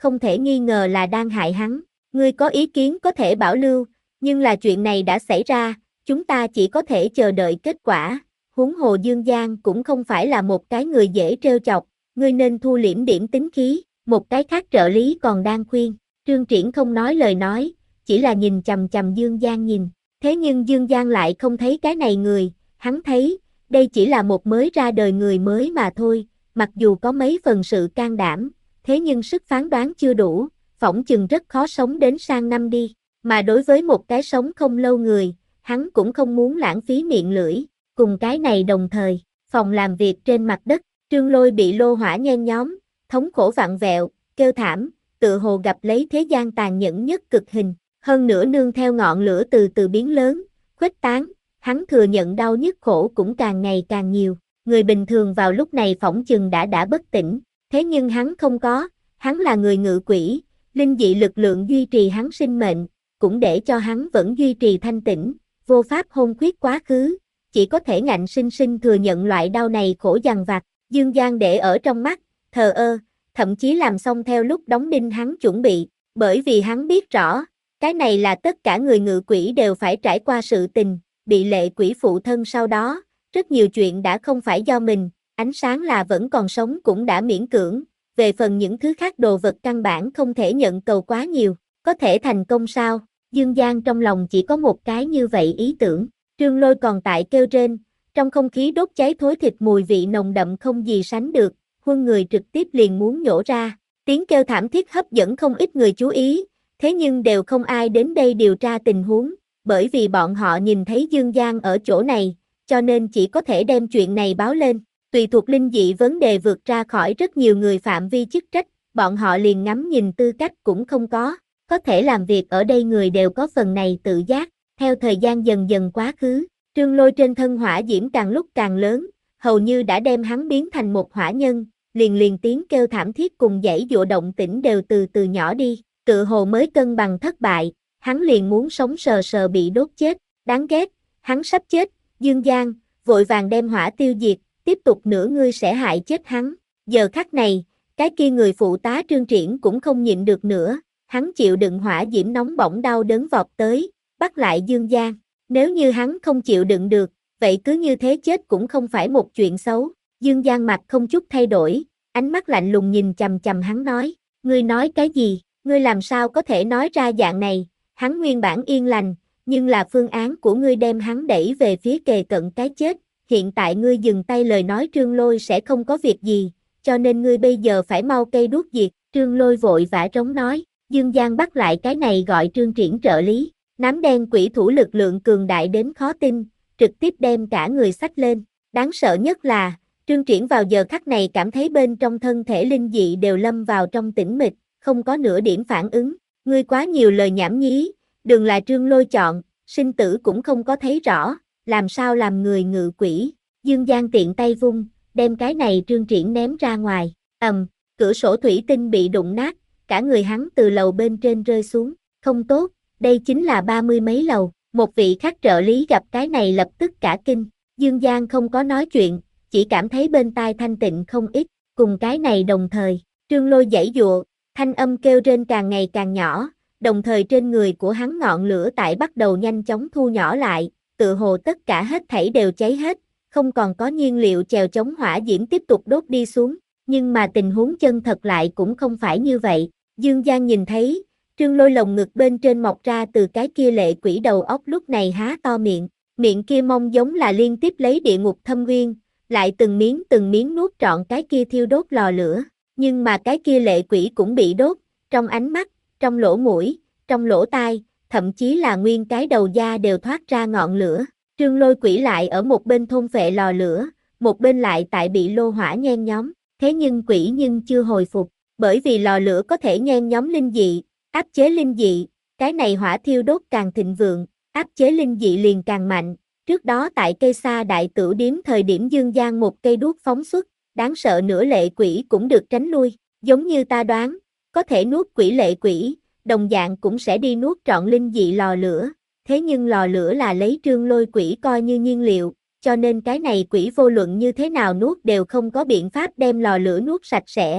không thể nghi ngờ là đang hại hắn. Ngươi có ý kiến có thể bảo lưu, nhưng là chuyện này đã xảy ra, chúng ta chỉ có thể chờ đợi kết quả. Huống hồ Dương Giang cũng không phải là một cái người dễ trêu chọc, ngươi nên thu liễm điểm tính khí. Một cái khác trợ lý còn đang khuyên. Trương Triển không nói lời nói, chỉ là nhìn chằm chằm Dương Giang nhìn. Thế nhưng Dương Giang lại không thấy cái này người, hắn thấy, đây chỉ là một mới ra đời người mới mà thôi, mặc dù có mấy phần sự can đảm, thế nhưng sức phán đoán chưa đủ, phỏng chừng rất khó sống đến sang năm đi. Mà đối với một cái sống không lâu người, hắn cũng không muốn lãng phí miệng lưỡi. Cùng cái này đồng thời, phòng làm việc trên mặt đất, Trương Lôi bị lô hỏa nhen nhóm, thống khổ vặn vẹo, kêu thảm, tự hồ gặp lấy thế gian tàn nhẫn nhất cực hình, hơn nữa nương theo ngọn lửa từ từ biến lớn, khuếch tán, hắn thừa nhận đau nhức khổ cũng càng ngày càng nhiều. Người bình thường vào lúc này phỏng chừng đã đã bất tỉnh, thế nhưng hắn không có, hắn là người ngự quỷ, linh dị lực lượng duy trì hắn sinh mệnh, cũng để cho hắn vẫn duy trì thanh tĩnh, vô pháp hôn khuyết quá khứ, chỉ có thể ngạnh sinh sinh thừa nhận loại đau này khổ dằn vặt. Dương Giang để ở trong mắt, thờ ơ, thậm chí làm xong theo lúc đóng đinh hắn chuẩn bị, bởi vì hắn biết rõ, cái này là tất cả người ngự quỷ đều phải trải qua sự tình, bị lệ quỷ phụ thân sau đó, rất nhiều chuyện đã không phải do mình, ánh sáng là vẫn còn sống cũng đã miễn cưỡng, về phần những thứ khác đồ vật căn bản không thể nhận cầu quá nhiều, có thể thành công sao? Dương Giang trong lòng chỉ có một cái như vậy ý tưởng. Trương Lôi còn tại kêu rên, trong không khí đốt cháy thối thịt mùi vị nồng đậm không gì sánh được, huân người trực tiếp liền muốn nhổ ra. Tiếng kêu thảm thiết hấp dẫn không ít người chú ý, thế nhưng đều không ai đến đây điều tra tình huống, bởi vì bọn họ nhìn thấy Dương Giang ở chỗ này, cho nên chỉ có thể đem chuyện này báo lên. Tùy thuộc linh dị vấn đề vượt ra khỏi rất nhiều người phạm vi chức trách, bọn họ liền ngắm nhìn tư cách cũng không có, có thể làm việc ở đây người đều có phần này tự giác. Theo thời gian dần dần quá khứ, Trương Lôi trên thân hỏa diễm càng lúc càng lớn, hầu như đã đem hắn biến thành một hỏa nhân, liền liền tiếng kêu thảm thiết cùng dãy dụa động tĩnh đều từ từ nhỏ đi, tự hồ mới cân bằng thất bại, hắn liền muốn sống sờ sờ bị đốt chết, đáng ghét, hắn sắp chết, Dương Giang, vội vàng đem hỏa tiêu diệt, tiếp tục nữa ngươi sẽ hại chết hắn. Giờ khắc này, cái kia người phụ tá Trương Triển cũng không nhịn được nữa, hắn chịu đựng hỏa diễm nóng bỏng đau đớn vọt tới, bắt lại Dương Giang, nếu như hắn không chịu đựng được, vậy cứ như thế chết cũng không phải một chuyện xấu. Dương Giang mặt không chút thay đổi, ánh mắt lạnh lùng nhìn chằm chằm hắn nói, ngươi nói cái gì, ngươi làm sao có thể nói ra dạng này, hắn nguyên bản yên lành, nhưng là phương án của ngươi đem hắn đẩy về phía kề cận cái chết, hiện tại ngươi dừng tay lời nói Trương Lôi sẽ không có việc gì, cho nên ngươi bây giờ phải mau cây đuốc diệt. Trương Lôi vội vã trống nói, Dương Giang bắt lại cái này gọi Trương Triển trợ lý. Nám đen quỷ thủ lực lượng cường đại đến khó tin, trực tiếp đem cả người xách lên. Đáng sợ nhất là, Trương Triển vào giờ khắc này cảm thấy bên trong thân thể linh dị đều lâm vào trong tĩnh mịch, không có nửa điểm phản ứng. Ngươi quá nhiều lời nhảm nhí, đường là Trương Lôi chọn, sinh tử cũng không có thấy rõ, làm sao làm người ngự quỷ. Dương Giang tiện tay vung, đem cái này Trương Triển ném ra ngoài. Ầm, cửa sổ thủy tinh bị đụng nát, cả người hắn từ lầu bên trên rơi xuống. Không tốt. Đây chính là ba mươi mấy lầu, một vị khác trợ lý gặp cái này lập tức cả kinh, Dương Giang không có nói chuyện, chỉ cảm thấy bên tai thanh tịnh không ít, cùng cái này đồng thời, Trương Lôi giãy giụa, thanh âm kêu rên càng ngày càng nhỏ, đồng thời trên người của hắn ngọn lửa tại bắt đầu nhanh chóng thu nhỏ lại, tự hồ tất cả hết thảy đều cháy hết, không còn có nhiên liệu chèo chống hỏa diễm tiếp tục đốt đi xuống, nhưng mà tình huống chân thật lại cũng không phải như vậy, Dương Giang nhìn thấy, Trương Lôi lồng ngực bên trên mọc ra từ cái kia lệ quỷ đầu óc lúc này há to miệng, miệng kia mong giống là liên tiếp lấy địa ngục thâm nguyên, lại từng miếng từng miếng nuốt trọn cái kia thiêu đốt lò lửa, nhưng mà cái kia lệ quỷ cũng bị đốt, trong ánh mắt, trong lỗ mũi, trong lỗ tai, thậm chí là nguyên cái đầu da đều thoát ra ngọn lửa. Trương Lôi quỷ lại ở một bên thôn phệ lò lửa, một bên lại tại bị lô hỏa nhen nhóm, thế nhưng quỷ nhưng chưa hồi phục, bởi vì lò lửa có thể nhen nhóm linh dị, áp chế linh dị, cái này hỏa thiêu đốt càng thịnh vượng, áp chế linh dị liền càng mạnh. Trước đó tại cây sa đại tửu điếm thời điểm Dương Giang một cây đuốc phóng xuất, đáng sợ nửa lệ quỷ cũng được tránh lui, giống như ta đoán, có thể nuốt quỷ lệ quỷ, đồng dạng cũng sẽ đi nuốt trọn linh dị lò lửa, thế nhưng lò lửa là lấy Trương Lôi quỷ coi như nhiên liệu, cho nên cái này quỷ vô luận như thế nào nuốt đều không có biện pháp đem lò lửa nuốt sạch sẽ,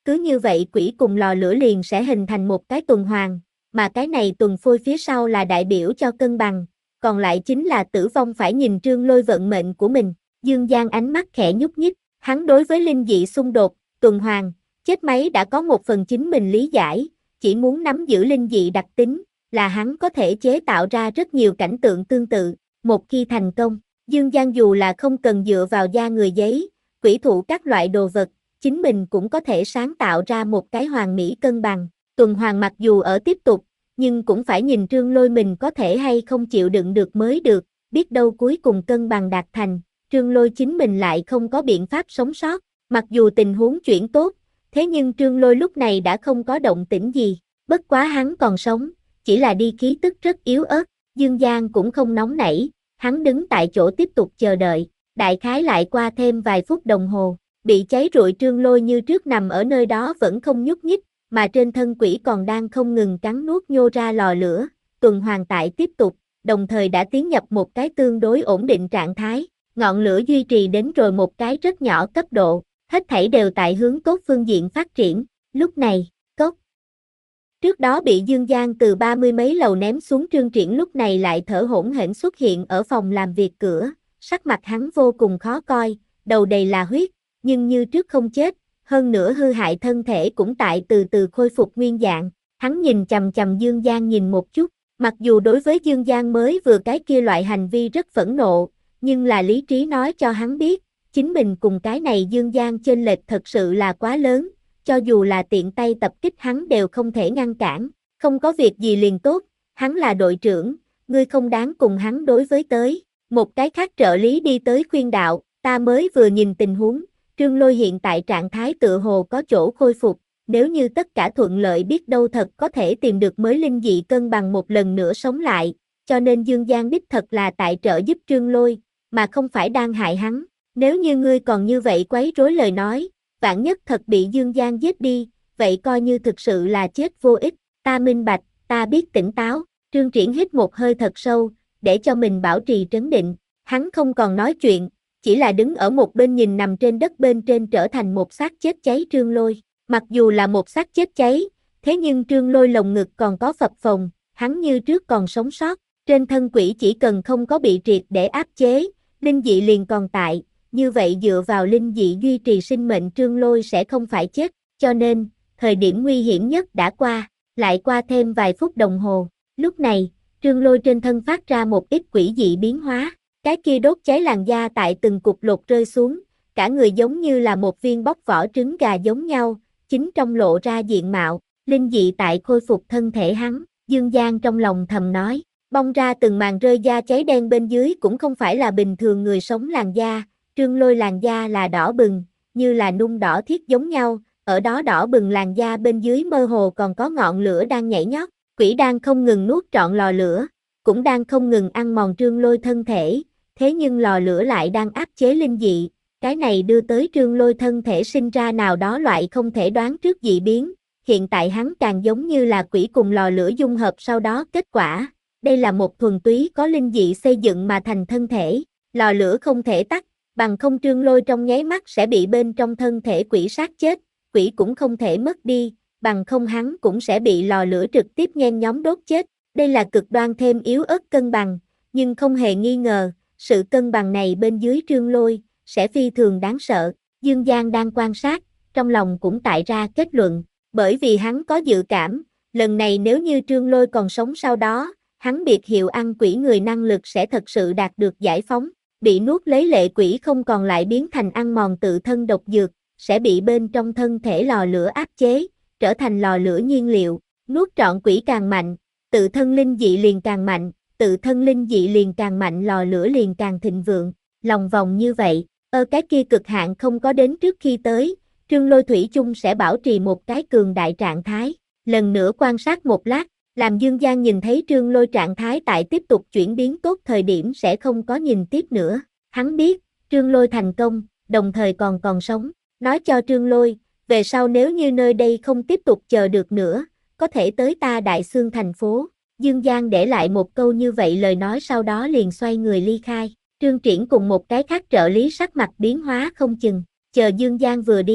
Cứ như vậy quỷ cùng lò lửa liền sẽ hình thành một cái tuần hoàn, mà cái này tuần phôi phía sau là đại biểu cho cân bằng, còn lại chính là tử vong phải nhìn Trương Lôi vận mệnh của mình. Dương Giang ánh mắt khẽ nhúc nhích, hắn đối với linh dị xung đột, tuần hoàn, chết máy đã có một phần chính mình lý giải, chỉ muốn nắm giữ linh dị đặc tính, là hắn có thể chế tạo ra rất nhiều cảnh tượng tương tự. Một khi thành công, Dương Giang dù là không cần dựa vào da người giấy, quỷ thụ các loại đồ vật, chính mình cũng có thể sáng tạo ra một cái hoàn mỹ cân bằng. Tuần hoàn mặc dù ở tiếp tục, nhưng cũng phải nhìn Trương Lôi mình có thể hay không chịu đựng được mới được, biết đâu cuối cùng cân bằng đạt thành, Trương Lôi chính mình lại không có biện pháp sống sót. Mặc dù tình huống chuyển tốt, thế nhưng Trương Lôi lúc này đã không có động tĩnh gì, bất quá hắn còn sống, chỉ là đi khí tức rất yếu ớt. Dương Giang cũng không nóng nảy, hắn đứng tại chỗ tiếp tục chờ đợi, đại khái lại qua thêm vài phút đồng hồ, bị cháy rụi Trương Lôi như trước nằm ở nơi đó vẫn không nhúc nhích, mà trên thân quỷ còn đang không ngừng cắn nuốt nhô ra lò lửa, tuần hoàn tại tiếp tục, đồng thời đã tiến nhập một cái tương đối ổn định trạng thái, ngọn lửa duy trì đến rồi một cái rất nhỏ cấp độ, hết thảy đều tại hướng tốt phương diện phát triển. Lúc này, cốc trước đó bị Dương Giang từ ba mươi mấy lầu ném xuống Trương Triển lúc này lại thở hổn hển xuất hiện ở phòng làm việc cửa, sắc mặt hắn vô cùng khó coi, đầu đầy là huyết, nhưng như trước không chết, hơn nữa hư hại thân thể cũng tại từ từ khôi phục nguyên dạng. Hắn nhìn chằm chằm Dương Giang nhìn một chút, mặc dù đối với Dương Giang mới vừa cái kia loại hành vi rất phẫn nộ, nhưng là lý trí nói cho hắn biết, chính mình cùng cái này Dương Giang chênh lệch thật sự là quá lớn, cho dù là tiện tay tập kích hắn đều không thể ngăn cản, không có việc gì liền tốt, hắn là đội trưởng, ngươi không đáng cùng hắn đối với tới. Một cái khác trợ lý đi tới khuyên đạo, ta mới vừa nhìn tình huống, Trương Lôi hiện tại trạng thái tựa hồ có chỗ khôi phục, nếu như tất cả thuận lợi biết đâu thật có thể tìm được mới linh dị cân bằng một lần nữa sống lại, cho nên Dương Giang đích thật là tại trợ giúp Trương Lôi, mà không phải đang hại hắn. Nếu như ngươi còn như vậy quấy rối lời nói, vạn nhất thật bị Dương Giang giết đi, vậy coi như thực sự là chết vô ích. Ta minh bạch, ta biết tỉnh táo. Trương Triển hít một hơi thật sâu, để cho mình bảo trì trấn định. Hắn không còn nói chuyện, chỉ là đứng ở một bên nhìn nằm trên đất bên trên trở thành một xác chết cháy Trương Lôi. Mặc dù là một xác chết cháy, thế nhưng Trương Lôi lồng ngực còn có phập phồng, hắn như trước còn sống sót. Trên thân quỷ chỉ cần không có bị triệt để áp chế, linh dị liền còn tại. Như vậy dựa vào linh dị duy trì sinh mệnh Trương Lôi sẽ không phải chết, cho nên, thời điểm nguy hiểm nhất đã qua, lại qua thêm vài phút đồng hồ. Lúc này, Trương Lôi trên thân phát ra một ít quỷ dị biến hóa, cái kia đốt cháy làn da tại từng cục lột rơi xuống, cả người giống như là một viên bóc vỏ trứng gà giống nhau, chính trong lộ ra diện mạo, linh dị tại khôi phục thân thể hắn. Dương Giang trong lòng thầm nói, bong ra từng màn rơi da cháy đen bên dưới cũng không phải là bình thường người sống làn da. Trương Lôi làn da là đỏ bừng, như là nung đỏ thiết giống nhau, ở đó đỏ bừng làn da bên dưới mơ hồ còn có ngọn lửa đang nhảy nhót, quỷ đang không ngừng nuốt trọn lò lửa, cũng đang không ngừng ăn mòn Trương Lôi thân thể, thế nhưng lò lửa lại đang áp chế linh dị, cái này đưa tới Trương Lôi thân thể sinh ra nào đó loại không thể đoán trước dị biến, hiện tại hắn càng giống như là quỷ cùng lò lửa dung hợp sau đó kết quả, đây là một thuần túy có linh dị xây dựng mà thành thân thể, lò lửa không thể tắt, bằng không Trương Lôi trong nháy mắt sẽ bị bên trong thân thể quỷ sát chết, quỷ cũng không thể mất đi, bằng không hắn cũng sẽ bị lò lửa trực tiếp nhen nhóm đốt chết. Đây là cực đoan thêm yếu ớt cân bằng, nhưng không hề nghi ngờ, sự cân bằng này bên dưới Trương Lôi sẽ phi thường đáng sợ. Dương Giang đang quan sát, trong lòng cũng tại ra kết luận, bởi vì hắn có dự cảm, lần này nếu như Trương Lôi còn sống sau đó, hắn biệt hiệu ăn quỷ người năng lực sẽ thật sự đạt được giải phóng. Bị nuốt lấy lệ quỷ không còn lại biến thành ăn mòn tự thân độc dược, sẽ bị bên trong thân thể lò lửa áp chế, trở thành lò lửa nhiên liệu, nuốt trọn quỷ càng mạnh, tự thân linh dị liền càng mạnh, tự thân linh dị liền càng mạnh lò lửa liền càng thịnh vượng, lòng vòng như vậy, ở cái kia cực hạn không có đến trước khi tới, Trương Lôi thủy chung sẽ bảo trì một cái cường đại trạng thái, lần nữa quan sát một lát, làm Dương Giang nhìn thấy Trương Lôi trạng thái tại tiếp tục chuyển biến tốt thời điểm sẽ không có nhìn tiếp nữa. Hắn biết, Trương Lôi thành công, đồng thời còn còn sống. Nói cho Trương Lôi, về sau nếu như nơi đây không tiếp tục chờ được nữa, có thể tới ta Đại Xương thành phố. Dương Giang để lại một câu như vậy lời nói sau đó liền xoay người ly khai. Trương Triển cùng một cái khác trợ lý sắc mặt biến hóa không chừng. Chờ Dương Giang vừa đi,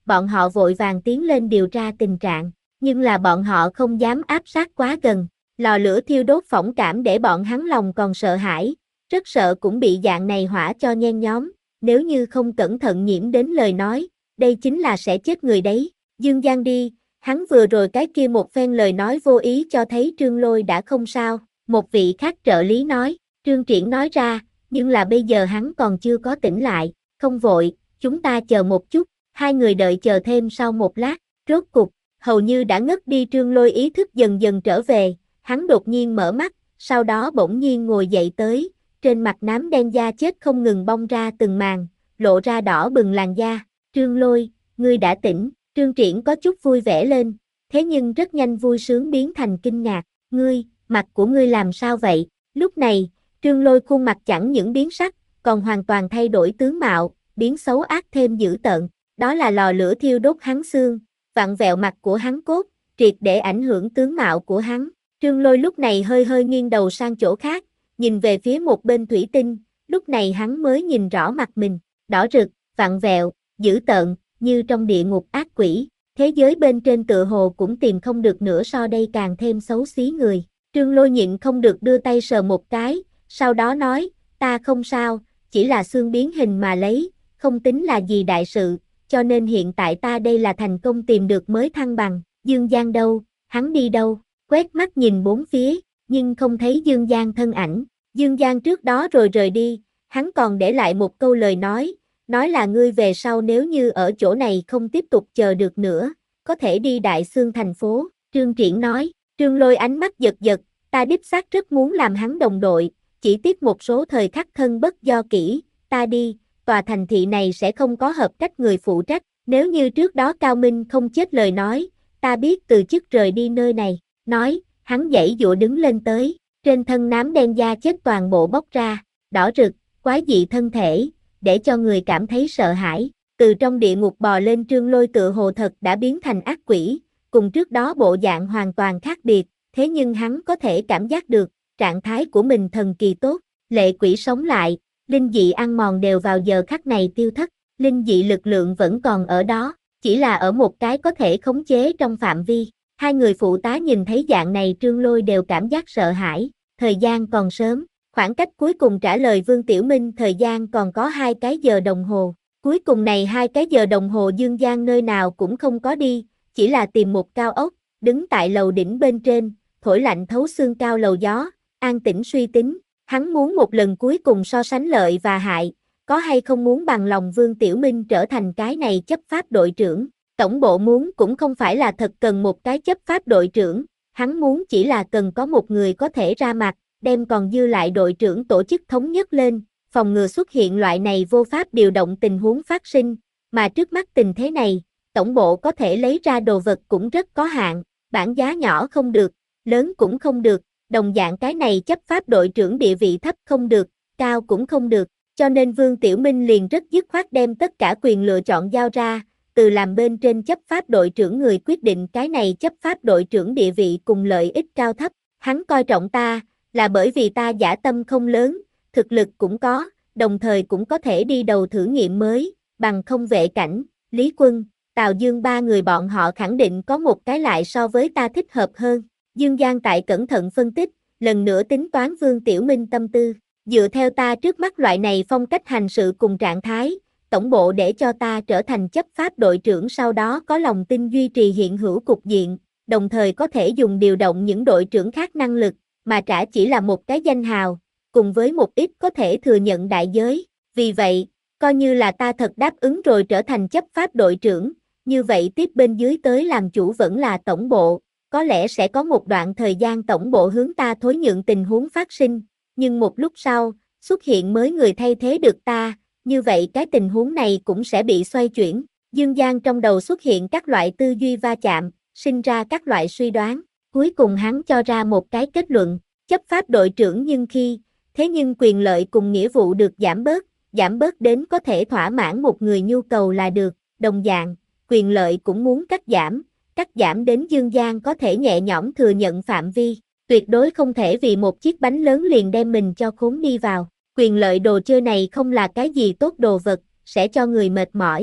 bọn họ vội vàng tiến lên điều tra tình trạng, nhưng là bọn họ không dám áp sát quá gần. Lò lửa thiêu đốt phỏng cảm để bọn hắn lòng còn sợ hãi, rất sợ cũng bị dạng này hỏa cho nhen nhóm, nếu như không cẩn thận nhiễm đến lời nói, đây chính là sẽ chết người đấy. Dương Giang đi, hắn vừa rồi cái kia một phen lời nói vô ý cho thấy Trương Lôi đã không sao, một vị khác trợ lý nói, Trương Triển nói ra, nhưng là bây giờ hắn còn chưa có tỉnh lại, không vội, chúng ta chờ một chút, hai người đợi chờ thêm sau một lát, rốt cục, hầu như đã ngất đi Trương Lôi ý thức dần dần trở về, hắn đột nhiên mở mắt, sau đó bỗng nhiên ngồi dậy tới, trên mặt nám đen da chết không ngừng bong ra từng màn, lộ ra đỏ bừng làn da, Trương Lôi, ngươi đã tỉnh, Trương Triển có chút vui vẻ lên, thế nhưng rất nhanh vui sướng biến thành kinh ngạc, ngươi, mặt của ngươi làm sao vậy, lúc này, Trương Lôi khuôn mặt chẳng những biến sắc, còn hoàn toàn thay đổi tướng mạo, biến xấu ác thêm dữ tợn, đó là lò lửa thiêu đốt hắn xương, vặn vẹo mặt của hắn cốt, triệt để ảnh hưởng tướng mạo của hắn. Trương Lôi lúc này hơi hơi nghiêng đầu sang chỗ khác, nhìn về phía một bên thủy tinh, lúc này hắn mới nhìn rõ mặt mình, đỏ rực, vặn vẹo, dữ tợn, như trong địa ngục ác quỷ, thế giới bên trên tựa hồ cũng tìm không được nữa so đây càng thêm xấu xí người. Trương Lôi nhịn không được đưa tay sờ một cái, sau đó nói, ta không sao, chỉ là xương biến hình mà lấy, không tính là gì đại sự, cho nên hiện tại ta đây là thành công tìm được mới thăng bằng, Dương Giang đâu, hắn đi đâu, quét mắt nhìn bốn phía, nhưng không thấy Dương Giang thân ảnh, Dương Giang trước đó rồi rời đi, hắn còn để lại một câu lời nói, nói là ngươi về sau nếu như ở chỗ này không tiếp tục chờ được nữa, có thể đi Đại Xương thành phố, Trương Triển nói, Trương Lôi ánh mắt giật giật, ta đích xác rất muốn làm hắn đồng đội, chỉ tiếc một số thời khắc thân bất do kỹ, ta đi, tòa thành thị này sẽ không có hợp trách người phụ trách, nếu như trước đó Cao Minh không chết lời nói, ta biết từ chức rời đi nơi này, nói, hắn giãy giụa đứng lên tới, trên thân nám đen da chết toàn bộ bốc ra, đỏ rực, quái dị thân thể, để cho người cảm thấy sợ hãi, từ trong địa ngục bò lên Trương Lôi tựa hồ thật đã biến thành ác quỷ, cùng trước đó bộ dạng hoàn toàn khác biệt, thế nhưng hắn có thể cảm giác được, trạng thái của mình thần kỳ tốt, lệ quỷ sống lại, linh dị ăn mòn đều vào giờ khắc này tiêu thất, linh dị lực lượng vẫn còn ở đó, chỉ là ở một cái có thể khống chế trong phạm vi. Hai người phụ tá nhìn thấy dạng này Trương Lôi đều cảm giác sợ hãi, thời gian còn sớm, khoảng cách cuối cùng trả lời Vương Tiểu Minh thời gian còn có hai cái giờ đồng hồ, cuối cùng này hai cái giờ đồng hồ Dương Giang nơi nào cũng không có đi, chỉ là tìm một cao ốc, đứng tại lầu đỉnh bên trên, thổi lạnh thấu xương cao lầu gió, an tĩnh suy tính, hắn muốn một lần cuối cùng so sánh lợi và hại, có hay không muốn bằng lòng Vương Tiểu Minh trở thành cái này chấp pháp đội trưởng. Tổng bộ muốn cũng không phải là thật cần một cái chấp pháp đội trưởng, hắn muốn chỉ là cần có một người có thể ra mặt, đem còn dư lại đội trưởng tổ chức thống nhất lên, phòng ngừa xuất hiện loại này vô pháp điều động tình huống phát sinh, mà trước mắt tình thế này, tổng bộ có thể lấy ra đồ vật cũng rất có hạn, bản giá nhỏ không được, lớn cũng không được, đồng dạng cái này chấp pháp đội trưởng địa vị thấp không được, cao cũng không được, cho nên Vương Tiểu Minh liền rất dứt khoát đem tất cả quyền lựa chọn giao ra. Từ làm bên trên chấp pháp đội trưởng người quyết định cái này chấp pháp đội trưởng địa vị cùng lợi ích cao thấp, hắn coi trọng ta, là bởi vì ta dã tâm không lớn, thực lực cũng có, đồng thời cũng có thể đi đầu thử nghiệm mới, bằng không Vệ Cảnh, Lý Quân, Tào Dương ba người bọn họ khẳng định có một cái lại so với ta thích hợp hơn. Dương Giang tại cẩn thận phân tích, lần nữa tính toán Vương Tiểu Minh tâm tư, dựa theo ta trước mắt loại này phong cách hành sự cùng trạng thái, tổng bộ để cho ta trở thành chấp pháp đội trưởng sau đó có lòng tin duy trì hiện hữu cục diện, đồng thời có thể dùng điều động những đội trưởng khác năng lực, mà trả chỉ là một cái danh hào, cùng với một ít có thể thừa nhận đại giới. Vì vậy, coi như là ta thật đáp ứng rồi trở thành chấp pháp đội trưởng, như vậy tiếp bên dưới tới làm chủ vẫn là tổng bộ, có lẽ sẽ có một đoạn thời gian tổng bộ hướng ta thối nhượng tình huống phát sinh, nhưng một lúc sau, xuất hiện mới người thay thế được ta. Như vậy cái tình huống này cũng sẽ bị xoay chuyển, Dương Giang trong đầu xuất hiện các loại tư duy va chạm, sinh ra các loại suy đoán, cuối cùng hắn cho ra một cái kết luận, chấp pháp đội trưởng nhưng khi, thế nhưng quyền lợi cùng nghĩa vụ được giảm bớt, giảm bớt đến có thể thỏa mãn một người nhu cầu là được, đồng dạng, quyền lợi cũng muốn cắt giảm, cắt giảm đến Dương Giang có thể nhẹ nhõm thừa nhận phạm vi, tuyệt đối không thể vì một chiếc bánh lớn liền đem mình cho khốn đi vào. Quyền lợi đồ chơi này không là cái gì tốt đồ vật, sẽ cho người mệt mỏi,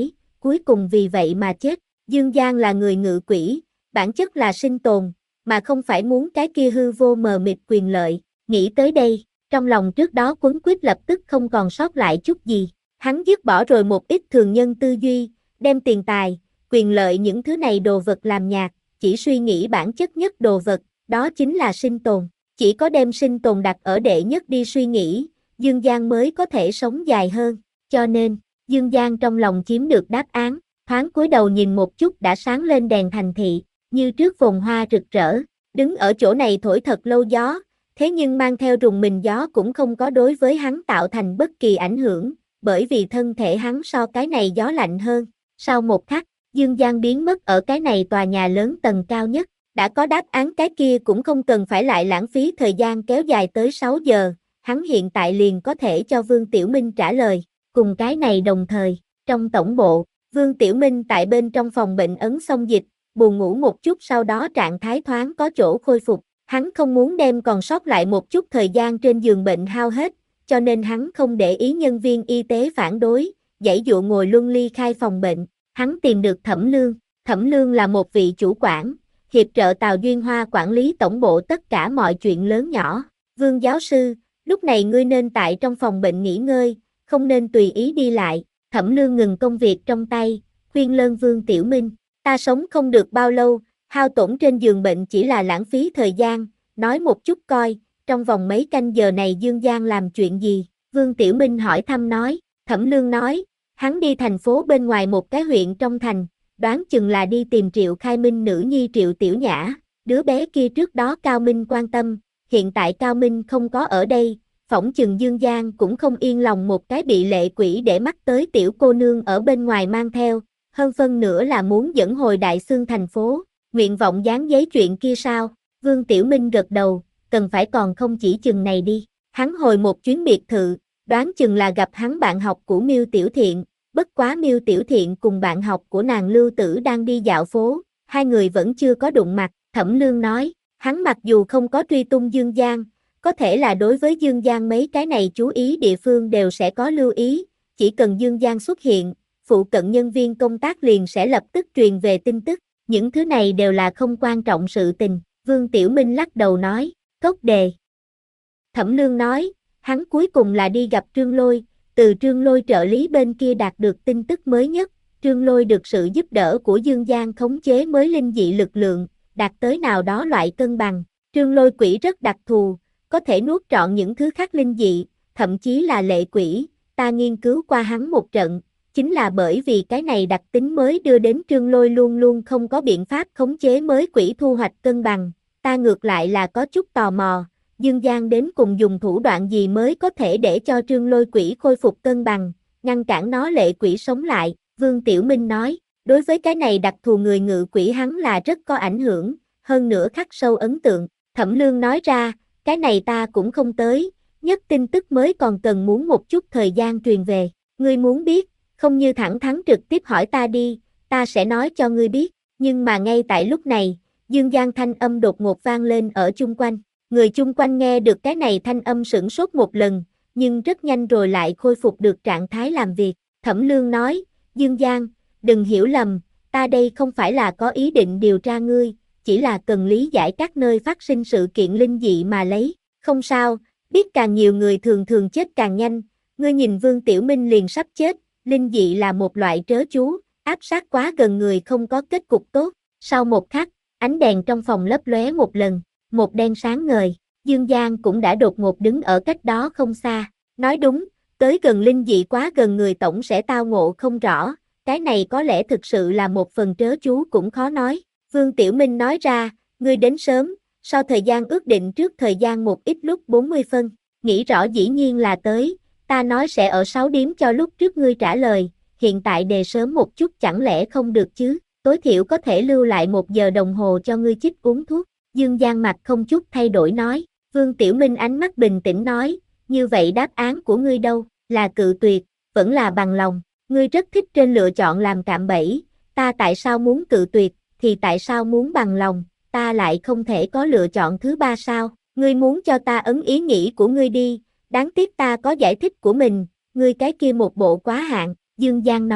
cuối cùng vì vậy mà chết. Dương Giang là người ngự quỷ, bản chất là sinh tồn, mà không phải muốn cái kia hư vô mờ mịt quyền lợi. Nghĩ tới đây, trong lòng trước đó quấn quýt lập tức không còn sót lại chút gì. Hắn dứt bỏ rồi một ít thường nhân tư duy, đem tiền tài, quyền lợi những thứ này đồ vật làm nhạt, chỉ suy nghĩ bản chất nhất đồ vật, đó chính là sinh tồn. Chỉ có đem sinh tồn đặt ở đệ nhất đi suy nghĩ, Dương Giang mới có thể sống dài hơn. Cho nên, Dương Giang trong lòng chiếm được đáp án, thoáng cúi đầu nhìn một chút đã sáng lên đèn thành thị, như trước phồn hoa rực rỡ. Đứng ở chỗ này thổi thật lâu gió, thế nhưng mang theo rùng mình gió cũng không có đối với hắn tạo thành bất kỳ ảnh hưởng, bởi vì thân thể hắn so cái này gió lạnh hơn. Sau một khắc, Dương Giang biến mất ở cái này tòa nhà lớn tầng cao nhất. Đã có đáp án cái kia cũng không cần phải lại lãng phí thời gian kéo dài tới sáu giờ, hắn hiện tại liền có thể cho Vương Tiểu Minh trả lời. Cùng cái này đồng thời, trong tổng bộ, Vương Tiểu Minh tại bên trong phòng bệnh ấn xong dịch, buồn ngủ một chút sau đó trạng thái thoáng có chỗ khôi phục. Hắn không muốn đem còn sót lại một chút thời gian trên giường bệnh hao hết, cho nên hắn không để ý nhân viên y tế phản đối, giãy dụa ngồi luân ly khai phòng bệnh. Hắn tìm được Thẩm Lương. Thẩm Lương là một vị chủ quản, hiệp trợ Tào Duyên Hoa quản lý tổng bộ tất cả mọi chuyện lớn nhỏ. Vương giáo sư, lúc này ngươi nên tại trong phòng bệnh nghỉ ngơi, không nên tùy ý đi lại. Thẩm Lương ngừng công việc trong tay, khuyên lơn Vương Tiểu Minh. Ta sống không được bao lâu, hao tổn trên giường bệnh chỉ là lãng phí thời gian, nói một chút coi, trong vòng mấy canh giờ này Dương Giang làm chuyện gì? Vương Tiểu Minh hỏi thăm nói. Thẩm Lương nói, hắn đi thành phố bên ngoài một cái huyện trong thành, đoán chừng là đi tìm Triệu Khai Minh nữ nhi Triệu Tiểu Nhã, đứa bé kia trước đó Cao Minh quan tâm, hiện tại Cao Minh không có ở đây, phỏng chừng Dương Giang cũng không yên lòng một cái bị lệ quỷ để mắt tới tiểu cô nương ở bên ngoài mang theo, hơn phân nữa là muốn dẫn hồi Đại Xương thành phố, nguyện vọng dán giấy chuyện kia sao? Vương Tiểu Minh gật đầu, cần phải còn không chỉ chừng này đi, hắn hồi một chuyến biệt thự, đoán chừng là gặp hắn bạn học của Miêu Tiểu Thiện. Bất quá Miêu Tiểu Thiện cùng bạn học của nàng Lưu Tử đang đi dạo phố, hai người vẫn chưa có đụng mặt. Thẩm Lương nói, hắn mặc dù không có truy tung Dương Giang, có thể là đối với Dương Giang mấy cái này chú ý địa phương đều sẽ có lưu ý, chỉ cần Dương Giang xuất hiện, phụ cận nhân viên công tác liền sẽ lập tức truyền về tin tức, những thứ này đều là không quan trọng sự tình. Vương Tiểu Minh lắc đầu nói, cốc đề. Thẩm Lương nói, hắn cuối cùng là đi gặp Trương Lôi, từ Trương Lôi trợ lý bên kia đạt được tin tức mới nhất, Trương Lôi được sự giúp đỡ của Dương Giang khống chế mới linh dị lực lượng, đạt tới nào đó loại cân bằng. Trương Lôi quỷ rất đặc thù, có thể nuốt trọn những thứ khác linh dị, thậm chí là lệ quỷ, ta nghiên cứu qua hắn một trận, chính là bởi vì cái này đặc tính mới đưa đến Trương Lôi luôn luôn không có biện pháp khống chế mới quỷ thu hoạch cân bằng, ta ngược lại là có chút tò mò. Dương Giang đến cùng dùng thủ đoạn gì mới có thể để cho Trương Lôi quỷ khôi phục cân bằng, ngăn cản nó lệ quỷ sống lại, Vương Tiểu Minh nói, đối với cái này đặc thù người ngự quỷ hắn là rất có ảnh hưởng, hơn nữa khắc sâu ấn tượng. Thẩm Lương nói ra, cái này ta cũng không tới, nhất tin tức mới còn cần muốn một chút thời gian truyền về, ngươi muốn biết, không như thẳng thắn trực tiếp hỏi ta đi, ta sẽ nói cho ngươi biết, nhưng mà ngay tại lúc này, Dương Giang thanh âm đột ngột vang lên ở chung quanh. Người chung quanh nghe được cái này thanh âm sửng sốt một lần, nhưng rất nhanh rồi lại khôi phục được trạng thái làm việc. Thẩm Lương nói, Dương Giang, đừng hiểu lầm, ta đây không phải là có ý định điều tra ngươi, chỉ là cần lý giải các nơi phát sinh sự kiện linh dị mà lấy. Không sao, biết càng nhiều người thường thường chết càng nhanh, ngươi nhìn Vương Tiểu Minh liền sắp chết, linh dị là một loại trớ chú, áp sát quá gần người không có kết cục tốt. Sau một khắc, ánh đèn trong phòng lấp lóe một lần. Một đen sáng ngời, Dương Giang cũng đã đột ngột đứng ở cách đó không xa. Nói đúng, tới gần linh dị quá gần người tổng sẽ tao ngộ không rõ, cái này có lẽ thực sự là một phần trớ chú cũng khó nói. Vương Tiểu Minh nói ra, ngươi đến sớm, so thời gian ước định trước thời gian một ít lúc bốn mươi phân, nghĩ rõ dĩ nhiên là tới, ta nói sẽ ở sáu điểm cho lúc trước ngươi trả lời, hiện tại đề sớm một chút chẳng lẽ không được chứ, tối thiểu có thể lưu lại một giờ đồng hồ cho ngươi chích uống thuốc. Dương Giang mặt không chút thay đổi nói, Vương Tiểu Minh ánh mắt bình tĩnh nói, như vậy đáp án của ngươi đâu, là cự tuyệt, vẫn là bằng lòng, ngươi rất thích trên lựa chọn làm cạm bẫy, ta tại sao muốn cự tuyệt, thì tại sao muốn bằng lòng, ta lại không thể có lựa chọn thứ ba sao, ngươi muốn cho ta ấn ý nghĩ của ngươi đi, đáng tiếc ta có giải thích của mình, ngươi cái kia một bộ quá hạn, Dương Giang nói,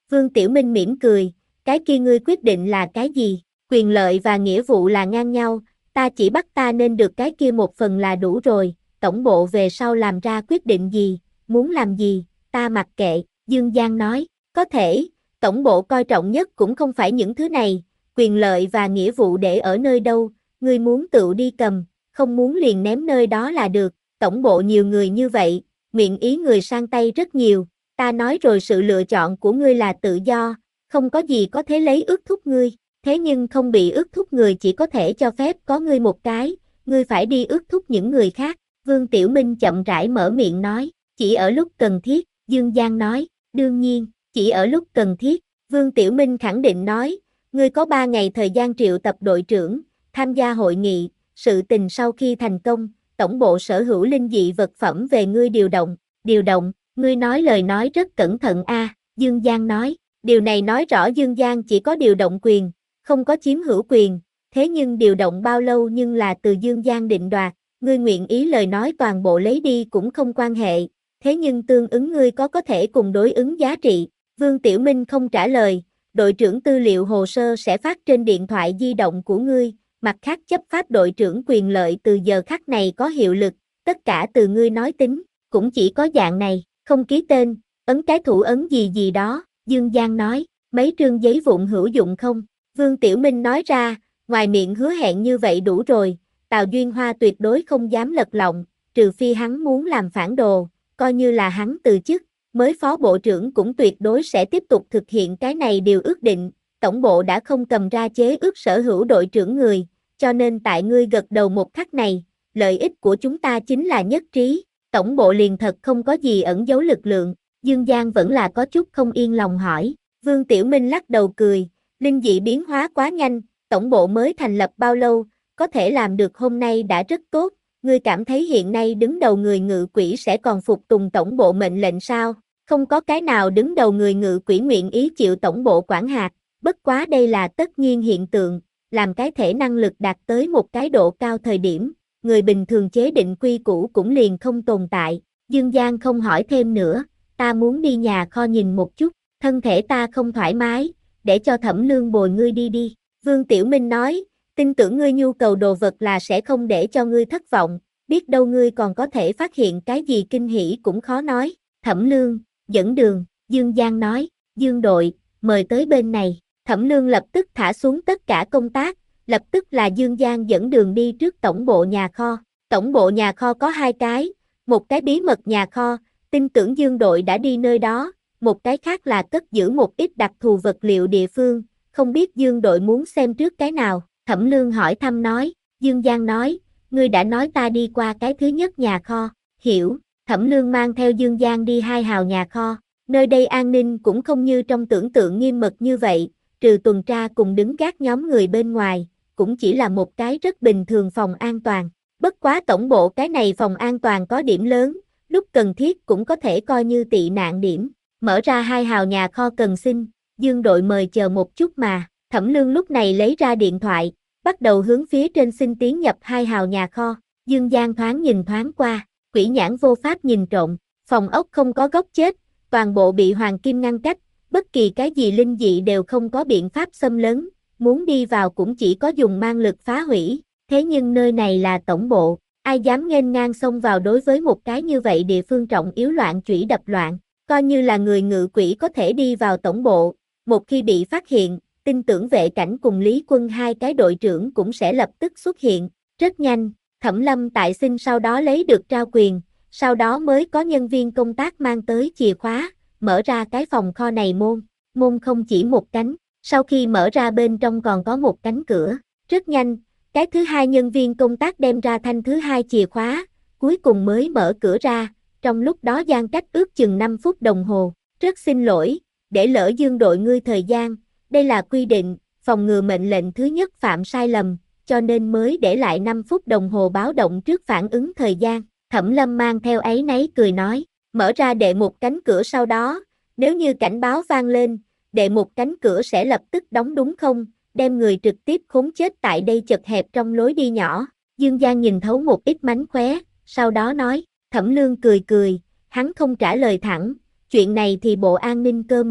Vương Tiểu Minh mỉm cười, cái kia ngươi quyết định là cái gì? Quyền lợi và nghĩa vụ là ngang nhau, ta chỉ bắt ta nên được cái kia một phần là đủ rồi, tổng bộ về sau làm ra quyết định gì, muốn làm gì, ta mặc kệ, Dương Giang nói, có thể, tổng bộ coi trọng nhất cũng không phải những thứ này, quyền lợi và nghĩa vụ để ở nơi đâu, ngươi muốn tự đi cầm, không muốn liền ném nơi đó là được, tổng bộ nhiều người như vậy, nguyện ý người sang tay rất nhiều, ta nói rồi sự lựa chọn của ngươi là tự do, không có gì có thể lấy ước thúc ngươi, thế nhưng không bị ước thúc người chỉ có thể cho phép có ngươi một cái, ngươi phải đi ước thúc những người khác, Vương Tiểu Minh chậm rãi mở miệng nói, chỉ ở lúc cần thiết, Dương Giang nói, đương nhiên, chỉ ở lúc cần thiết, Vương Tiểu Minh khẳng định nói, ngươi có ba ngày thời gian triệu tập đội trưởng, tham gia hội nghị, sự tình sau khi thành công, tổng bộ sở hữu linh dị vật phẩm về ngươi điều động, điều động, ngươi nói lời nói rất cẩn thận a, Dương Giang nói, điều này nói rõ Dương Giang chỉ có điều động quyền, không có chiếm hữu quyền, thế nhưng điều động bao lâu nhưng là từ Dương Giang định đoạt, ngươi nguyện ý lời nói toàn bộ lấy đi cũng không quan hệ, thế nhưng tương ứng ngươi có có thể cùng đối ứng giá trị, Vương Tiểu Minh không trả lời, đội trưởng tư liệu hồ sơ sẽ phát trên điện thoại di động của ngươi, mặt khác chấp pháp đội trưởng quyền lợi từ giờ khắc này có hiệu lực, tất cả từ ngươi nói tính, cũng chỉ có dạng này, không ký tên, ấn cái thủ ấn gì gì đó, Dương Giang nói, mấy trương giấy vụn hữu dụng không? Vương Tiểu Minh nói ra, ngoài miệng hứa hẹn như vậy đủ rồi, Tào Duyên Hoa tuyệt đối không dám lật lọng, trừ phi hắn muốn làm phản đồ, coi như là hắn từ chức, mới phó bộ trưởng cũng tuyệt đối sẽ tiếp tục thực hiện cái này điều ước định, tổng bộ đã không cầm ra chế ước sở hữu đội trưởng người, cho nên tại ngươi gật đầu một khắc này, lợi ích của chúng ta chính là nhất trí, tổng bộ liền thật không có gì ẩn giấu lực lượng, Dương Giang vẫn là có chút không yên lòng hỏi, Vương Tiểu Minh lắc đầu cười, linh dị biến hóa quá nhanh, tổng bộ mới thành lập bao lâu, có thể làm được hôm nay đã rất tốt, ngươi cảm thấy hiện nay đứng đầu người ngự quỷ sẽ còn phục tùng tổng bộ mệnh lệnh sao? Không có cái nào đứng đầu người ngự quỷ nguyện ý chịu tổng bộ quản hạt, bất quá đây là tất nhiên hiện tượng, làm cái thể năng lực đạt tới một cái độ cao thời điểm, người bình thường chế định quy củ cũng liền không tồn tại, Dương Giang không hỏi thêm nữa, ta muốn đi nhà kho nhìn một chút, thân thể ta không thoải mái, để cho Thẩm Lương bồi ngươi đi đi, Vương Tiểu Minh nói, tin tưởng ngươi nhu cầu đồ vật là sẽ không để cho ngươi thất vọng, biết đâu ngươi còn có thể phát hiện cái gì kinh hỉ cũng khó nói, Thẩm Lương, dẫn đường, Dương Giang nói, Dương đội, mời tới bên này, Thẩm Lương lập tức thả xuống tất cả công tác, lập tức là Dương Giang dẫn đường đi trước tổng bộ nhà kho, tổng bộ nhà kho có hai cái, một cái bí mật nhà kho, tin tưởng Dương đội đã đi nơi đó, một cái khác là cất giữ một ít đặc thù vật liệu địa phương, không biết Dương đội muốn xem trước cái nào, Thẩm Lương hỏi thăm nói, Dương Giang nói, ngươi đã nói ta đi qua cái thứ nhất nhà kho, hiểu, Thẩm Lương mang theo Dương Giang đi hai hào nhà kho, nơi đây an ninh cũng không như trong tưởng tượng nghiêm mật như vậy, trừ tuần tra cùng đứng gác nhóm người bên ngoài, cũng chỉ là một cái rất bình thường phòng an toàn, bất quá tổng bộ cái này phòng an toàn có điểm lớn, lúc cần thiết cũng có thể coi như tị nạn điểm, mở ra hai hào nhà kho cần xin, Dương đội mời chờ một chút mà, Thẩm Lương lúc này lấy ra điện thoại, bắt đầu hướng phía trên xin tiến nhập hai hào nhà kho, Dương Giang thoáng nhìn thoáng qua, quỷ nhãn vô pháp nhìn trộm, phòng ốc không có góc chết, toàn bộ bị hoàng kim ngăn cách, bất kỳ cái gì linh dị đều không có biện pháp xâm lấn, muốn đi vào cũng chỉ có dùng mang lực phá hủy, thế nhưng nơi này là tổng bộ, ai dám nghênh ngang xông vào đối với một cái như vậy địa phương trọng yếu loạn chủy đập loạn, coi như là người ngự quỷ có thể đi vào tổng bộ, một khi bị phát hiện, tin tưởng vệ cảnh cùng Lý Quân hai cái đội trưởng cũng sẽ lập tức xuất hiện, rất nhanh, Thẩm Lâm tại xin sau đó lấy được trao quyền, sau đó mới có nhân viên công tác mang tới chìa khóa, mở ra cái phòng kho này môn, môn không chỉ một cánh, sau khi mở ra bên trong còn có một cánh cửa, rất nhanh, cái thứ hai nhân viên công tác đem ra thanh thứ hai chìa khóa, cuối cùng mới mở cửa ra, trong lúc đó gian cách ước chừng năm phút đồng hồ, rất xin lỗi, để lỡ Dương đội ngươi thời gian, đây là quy định, phòng ngừa mệnh lệnh thứ nhất phạm sai lầm, cho nên mới để lại năm phút đồng hồ báo động trước phản ứng thời gian, Thẩm Lâm mang theo áy náy cười nói, mở ra đệ một cánh cửa sau đó, nếu như cảnh báo vang lên, đệ một cánh cửa sẽ lập tức đóng đúng không, đem người trực tiếp khốn chết tại đây chật hẹp trong lối đi nhỏ, Dương Giang nhìn thấu một ít mánh khóe, sau đó nói, Thẩm Lương cười cười, hắn không trả lời thẳng, chuyện này thì bộ an ninh cơ mật,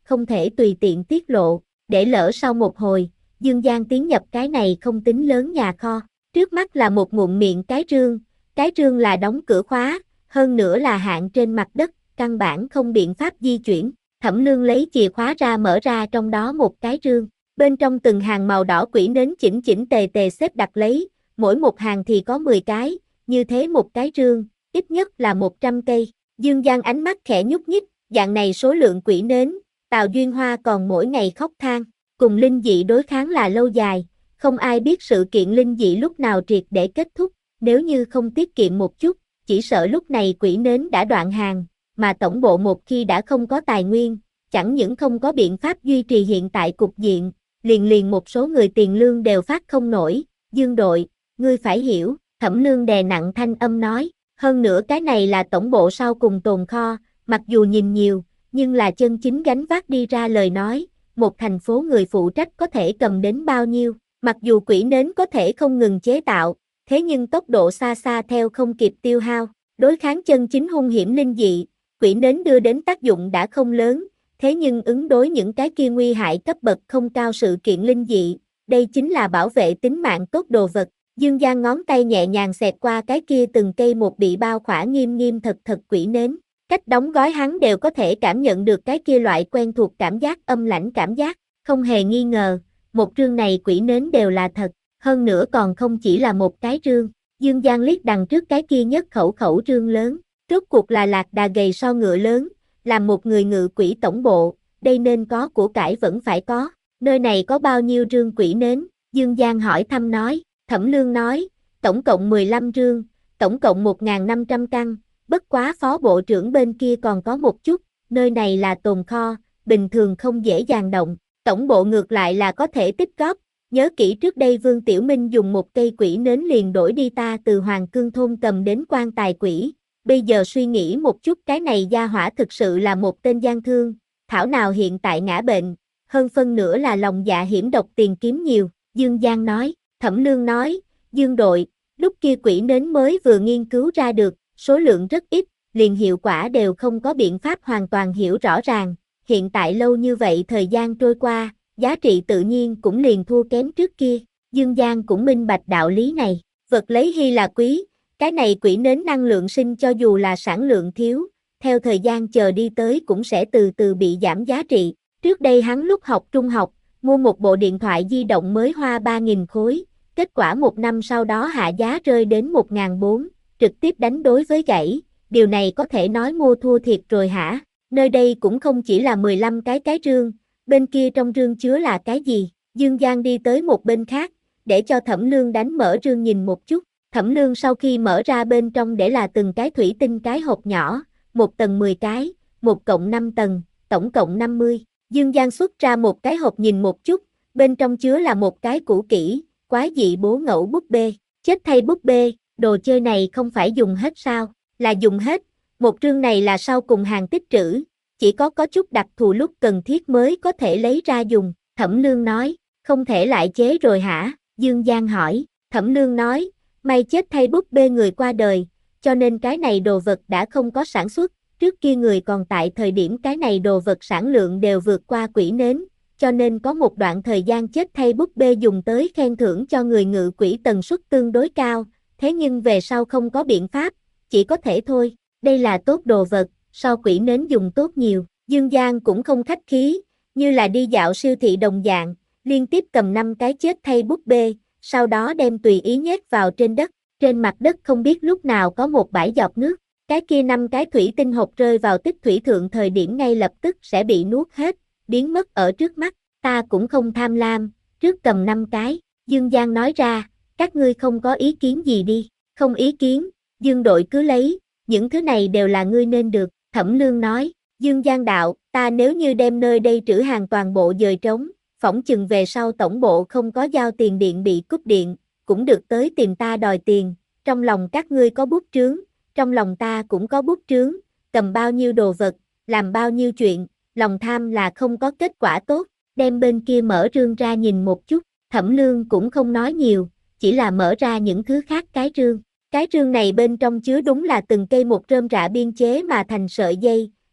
không thể tùy tiện tiết lộ, để lỡ sau một hồi, Dương Giang tiến nhập cái này không tính lớn nhà kho. Trước mắt là một ngụm miệng cái rương, cái rương là đóng cửa khóa, hơn nữa là hạn trên mặt đất, căn bản không biện pháp di chuyển. Thẩm Lương lấy chìa khóa ra mở ra trong đó một cái rương, bên trong từng hàng màu đỏ quỷ nến chỉnh chỉnh tề tề xếp đặt lấy, mỗi một hàng thì có mười cái, như thế một cái rương, ít nhất là một trăm cây. Dương Giang ánh mắt khẽ nhúc nhích, dạng này số lượng quỷ nến, Tào Duyên Hoa còn mỗi ngày khóc than, cùng linh dị đối kháng là lâu dài, không ai biết sự kiện linh dị lúc nào triệt để kết thúc, nếu như không tiết kiệm một chút, chỉ sợ lúc này quỷ nến đã đoạn hàng, mà tổng bộ một khi đã không có tài nguyên, chẳng những không có biện pháp duy trì hiện tại cục diện, liền liền một số người tiền lương đều phát không nổi. Dương đội, ngươi phải hiểu, Thẩm Lương đè nặng thanh âm nói, hơn nữa cái này là tổng bộ sau cùng tồn kho, mặc dù nhìn nhiều, nhưng là chân chính gánh vác đi ra lời nói, một thành phố người phụ trách có thể cầm đến bao nhiêu, mặc dù quỷ nến có thể không ngừng chế tạo, thế nhưng tốc độ xa xa theo không kịp tiêu hao, đối kháng chân chính hung hiểm linh dị, quỷ nến đưa đến tác dụng đã không lớn, thế nhưng ứng đối những cái kia nguy hại cấp bậc không cao sự kiện linh dị, đây chính là bảo vệ tính mạng tốt đồ vật. Dương Giang ngón tay nhẹ nhàng xẹt qua cái kia từng cây một bị bao khỏa nghiêm nghiêm thật thật quỷ nến, cách đóng gói hắn đều có thể cảm nhận được cái kia loại quen thuộc cảm giác âm lãnh cảm giác, không hề nghi ngờ, một rương này quỷ nến đều là thật, hơn nữa còn không chỉ là một cái rương. Dương Giang liếc đằng trước cái kia nhất khẩu khẩu rương lớn, rốt cuộc là lạc đà gầy so ngựa lớn, làm một người ngự quỷ tổng bộ, đây nên có của cải vẫn phải có, nơi này có bao nhiêu rương quỷ nến, Dương Giang hỏi thăm nói, Thẩm Lương nói, tổng cộng mười lăm rương, tổng cộng một nghìn năm trăm căn, bất quá phó bộ trưởng bên kia còn có một chút, nơi này là tồn kho, bình thường không dễ dàng động, tổng bộ ngược lại là có thể tích góp, nhớ kỹ trước đây Vương Tiểu Minh dùng một cây quỷ nến liền đổi đi ta từ Hoàng Cương thôn cầm đến quan tài quỷ, bây giờ suy nghĩ một chút cái này gia hỏa thực sự là một tên gian thương, thảo nào hiện tại ngã bệnh, hơn phân nửa là lòng dạ hiểm độc tiền kiếm nhiều, Dương Giang nói. Thẩm Lương nói, Dương đội, lúc kia quỷ nến mới vừa nghiên cứu ra được, số lượng rất ít, liền hiệu quả đều không có biện pháp hoàn toàn hiểu rõ ràng, hiện tại lâu như vậy thời gian trôi qua, giá trị tự nhiên cũng liền thua kém trước kia, Dương Giang cũng minh bạch đạo lý này, vật lấy hy là quý, cái này quỷ nến năng lượng sinh cho dù là sản lượng thiếu, theo thời gian chờ đi tới cũng sẽ từ từ bị giảm giá trị, trước đây hắn lúc học trung học, mua một bộ điện thoại di động mới hoa ba nghìn khối, kết quả một năm sau đó hạ giá rơi đến một nghìn bốn trăm, trực tiếp đánh đối với gãy, điều này có thể nói mua thua thiệt rồi hả? Nơi đây cũng không chỉ là mười lăm cái cái rương, bên kia trong rương chứa là cái gì? Dương Giang đi tới một bên khác, để cho Thẩm Lương đánh mở rương nhìn một chút, Thẩm Lương sau khi mở ra bên trong để là từng cái thủy tinh cái hộp nhỏ, một tầng mười cái, một cộng năm tầng, tổng cộng năm mươi. Dương Giang xuất ra một cái hộp nhìn một chút, bên trong chứa là một cái cũ kỹ, quái dị bố ngẫu búp bê, chết thay búp bê, đồ chơi này không phải dùng hết sao, là dùng hết, một rương này là sau cùng hàng tích trữ, chỉ có có chút đặc thù lúc cần thiết mới có thể lấy ra dùng, Thẩm Lương nói, không thể lại chế rồi hả, Dương Giang hỏi, Thẩm Lương nói, may chết thay búp bê người qua đời, cho nên cái này đồ vật đã không có sản xuất. Trước kia người còn tại thời điểm cái này đồ vật sản lượng đều vượt qua quỷ nến, cho nên có một đoạn thời gian chết thay búp bê dùng tới khen thưởng cho người ngự quỷ tần suất tương đối cao, thế nhưng về sau không có biện pháp, chỉ có thể thôi, đây là tốt đồ vật, so quỷ nến dùng tốt nhiều, Dương Giang cũng không khách khí, như là đi dạo siêu thị đồng dạng, liên tiếp cầm năm cái chết thay búp bê, sau đó đem tùy ý nhét vào trên đất, trên mặt đất không biết lúc nào có một bãi giọt nước. Cái kia năm cái thủy tinh hộp rơi vào tích thủy thượng thời điểm ngay lập tức sẽ bị nuốt hết, biến mất ở trước mắt, ta cũng không tham lam, trước cầm năm cái, Dương Giang nói ra, các ngươi không có ý kiến gì đi, không ý kiến, Dương đội cứ lấy, những thứ này đều là ngươi nên được, Thẩm Lương nói, Dương Giang đạo, ta nếu như đem nơi đây trữ hàng toàn bộ dời trống, phỏng chừng về sau tổng bộ không có giao tiền điện bị cúp điện, cũng được tới tìm ta đòi tiền, trong lòng các ngươi có bút trướng. Trong lòng ta cũng có bút trướng, cầm bao nhiêu đồ vật, làm bao nhiêu chuyện, lòng tham là không có kết quả tốt, đem bên kia mở rương ra nhìn một chút, Thẩm Lương cũng không nói nhiều, chỉ là mở ra những thứ khác cái rương. Cái rương này bên trong chứa đúng là từng cây một rơm rạ biên chế mà thành sợi dây,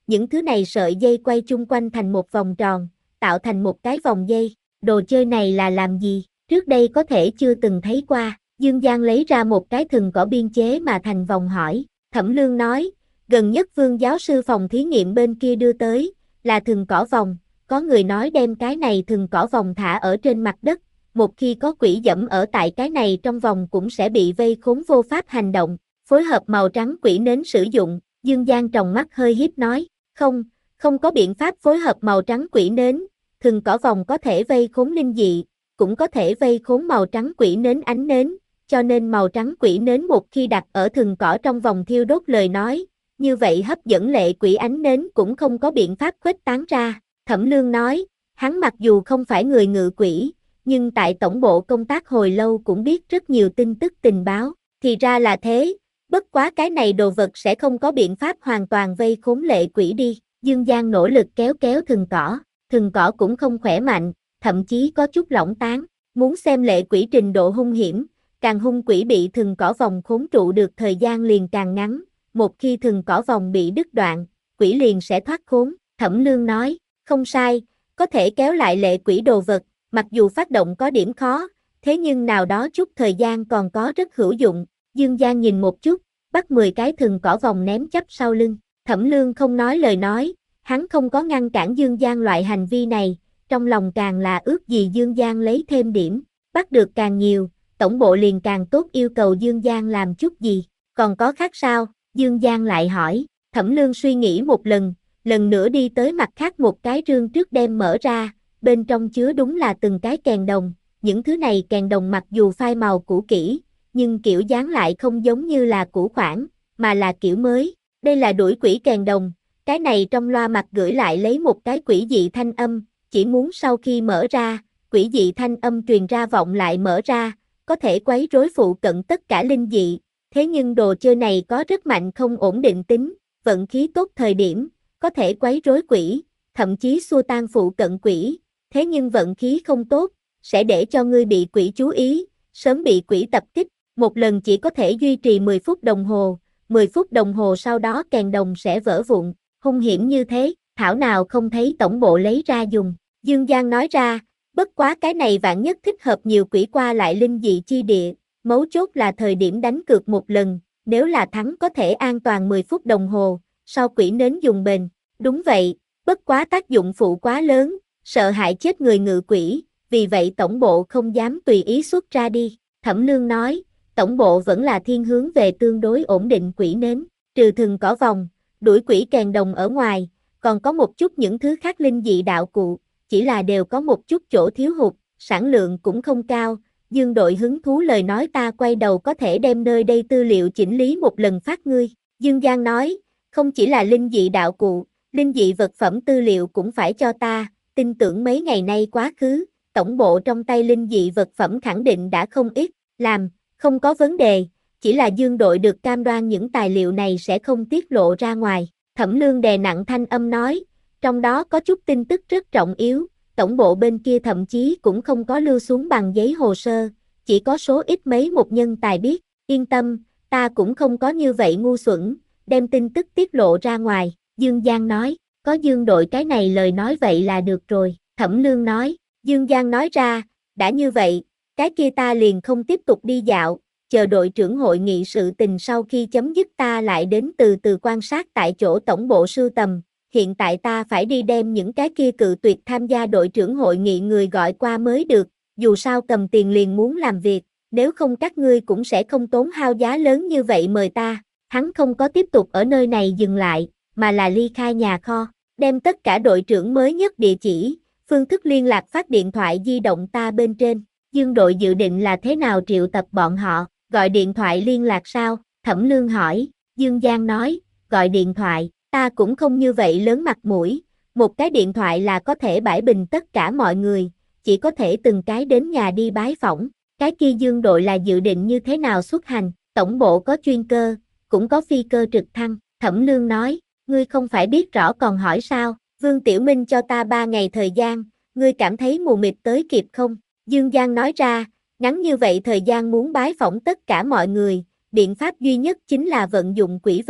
những thứ này sợi dây quay chung quanh thành một vòng tròn, tạo thành một cái vòng dây. Đồ chơi này là làm gì? Trước đây có thể chưa từng thấy qua. Dương Giang lấy ra một cái thừng cỏ biên chế mà thành vòng hỏi. Thẩm Lương nói, gần nhất Vương giáo sư phòng thí nghiệm bên kia đưa tới, là thừng cỏ vòng. Có người nói đem cái này thừng cỏ vòng thả ở trên mặt đất, một khi có quỷ dẫm ở tại cái này trong vòng cũng sẽ bị vây khốn vô pháp hành động. Phối hợp màu trắng quỷ nến sử dụng, Dương Giang tròng mắt hơi híp nói, không, không có biện pháp phối hợp màu trắng quỷ nến, thừng cỏ vòng có thể vây khốn linh dị, cũng có thể vây khốn màu trắng quỷ nến ánh nến, cho nên màu trắng quỷ nến một khi đặt ở thừng cỏ trong vòng thiêu đốt lời nói, như vậy hấp dẫn lệ quỷ ánh nến cũng không có biện pháp khuếch tán ra. Thẩm Lương nói, hắn mặc dù không phải người ngự quỷ, nhưng tại tổng bộ công tác hồi lâu cũng biết rất nhiều tin tức tình báo, thì ra là thế, bất quá cái này đồ vật sẽ không có biện pháp hoàn toàn vây khốn lệ quỷ đi. Dương Giang nỗ lực kéo kéo thừng cỏ, thừng cỏ cũng không khỏe mạnh, thậm chí có chút lỏng tán, muốn xem lệ quỷ trình độ hung hiểm, càng hung quỷ bị thừng cỏ vòng khốn trụ được thời gian liền càng ngắn, một khi thừng cỏ vòng bị đứt đoạn, quỷ liền sẽ thoát khốn. Thẩm Lương nói, không sai, có thể kéo lại lệ quỷ đồ vật, mặc dù phát động có điểm khó, thế nhưng nào đó chút thời gian còn có rất hữu dụng. Dương Giang nhìn một chút, bắt mười cái thừng cỏ vòng ném chắp sau lưng. Thẩm Lương không nói lời nói, hắn không có ngăn cản Dương Giang loại hành vi này, trong lòng càng là ước gì Dương Giang lấy thêm điểm, bắt được càng nhiều, tổng bộ liền càng tốt yêu cầu Dương Giang làm chút gì. Còn có khác sao? Dương Giang lại hỏi. Thẩm Lương suy nghĩ một lần, lần nữa đi tới mặt khác một cái rương trước đem mở ra, bên trong chứa đúng là từng cái kèn đồng, những thứ này kèn đồng mặc dù phai màu cũ kỹ, nhưng kiểu dáng lại không giống như là cũ khoản, mà là kiểu mới. Đây là đuổi quỷ kèn đồng, cái này trong loa mặt gửi lại lấy một cái quỷ dị thanh âm, chỉ muốn sau khi mở ra, quỷ dị thanh âm truyền ra vọng lại mở ra, có thể quấy rối phụ cận tất cả linh dị. Thế nhưng đồ chơi này có rất mạnh không ổn định tính, vận khí tốt thời điểm, có thể quấy rối quỷ, thậm chí xua tan phụ cận quỷ, thế nhưng vận khí không tốt, sẽ để cho ngươi bị quỷ chú ý, sớm bị quỷ tập kích, một lần chỉ có thể duy trì mười phút đồng hồ, mười phút đồng hồ sau đó kèn đồng sẽ vỡ vụn, hung hiểm như thế, thảo nào không thấy tổng bộ lấy ra dùng. Dương Giang nói ra, bất quá cái này vạn nhất thích hợp nhiều quỷ qua lại linh dị chi địa, mấu chốt là thời điểm đánh cược một lần, nếu là thắng có thể an toàn mười phút đồng hồ, sau quỷ nến dùng bền. Đúng vậy, bất quá tác dụng phụ quá lớn, sợ hại chết người ngự quỷ, vì vậy tổng bộ không dám tùy ý xuất ra đi. Thẩm Lương nói, tổng bộ vẫn là thiên hướng về tương đối ổn định quỷ nến, trừ thừng cỏ vòng, đuổi quỷ kèn đồng ở ngoài, còn có một chút những thứ khác linh dị đạo cụ, chỉ là đều có một chút chỗ thiếu hụt, sản lượng cũng không cao. Dương đội hứng thú lời nói ta quay đầu có thể đem nơi đây tư liệu chỉnh lý một lần phát ngươi. Dương Giang nói, không chỉ là linh dị đạo cụ, linh dị vật phẩm tư liệu cũng phải cho ta, tin tưởng mấy ngày nay quá khứ, tổng bộ trong tay linh dị vật phẩm khẳng định đã không ít, làm, không có vấn đề, chỉ là Dương đội được cam đoan những tài liệu này sẽ không tiết lộ ra ngoài. Thẩm Lương đè nặng thanh âm nói, trong đó có chút tin tức rất trọng yếu, tổng bộ bên kia thậm chí cũng không có lưu xuống bằng giấy hồ sơ, chỉ có số ít mấy một nhân tài biết, yên tâm, ta cũng không có như vậy ngu xuẩn, đem tin tức tiết lộ ra ngoài. Dương Giang nói, có Dương đội cái này lời nói vậy là được rồi. Thẩm Lương nói, Dương Giang nói ra, đã như vậy, cái kia ta liền không tiếp tục đi dạo, chờ đội trưởng hội nghị sự tình sau khi chấm dứt ta lại đến từ từ quan sát tại chỗ tổng bộ sưu tầm. Hiện tại ta phải đi đem những cái kia cự tuyệt tham gia đội trưởng hội nghị người gọi qua mới được, dù sao cầm tiền liền muốn làm việc, nếu không các ngươi cũng sẽ không tốn hao giá lớn như vậy mời ta. Hắn không có tiếp tục ở nơi này dừng lại, mà là ly khai nhà kho, đem tất cả đội trưởng mới nhất địa chỉ, phương thức liên lạc phát điện thoại di động ta bên trên. Dương đội dự định là thế nào triệu tập bọn họ, gọi điện thoại liên lạc sao? Thẩm Lương hỏi. Dương Giang nói, gọi điện thoại, ta cũng không như vậy lớn mặt mũi, một cái điện thoại là có thể bãi bình tất cả mọi người, chỉ có thể từng cái đến nhà đi bái phỏng. Cái kia Dương đội là dự định như thế nào xuất hành? Tổng bộ có chuyên cơ, cũng có phi cơ trực thăng. Thẩm Lương nói, ngươi không phải biết rõ còn hỏi sao? Vương Tiểu Minh cho ta ba ngày thời gian, ngươi cảm thấy mù mịt tới kịp không? Dương Giang nói ra, ngắn như vậy thời gian muốn bái phỏng tất cả mọi người, biện pháp duy nhất chính là vận dụng quỷ vực,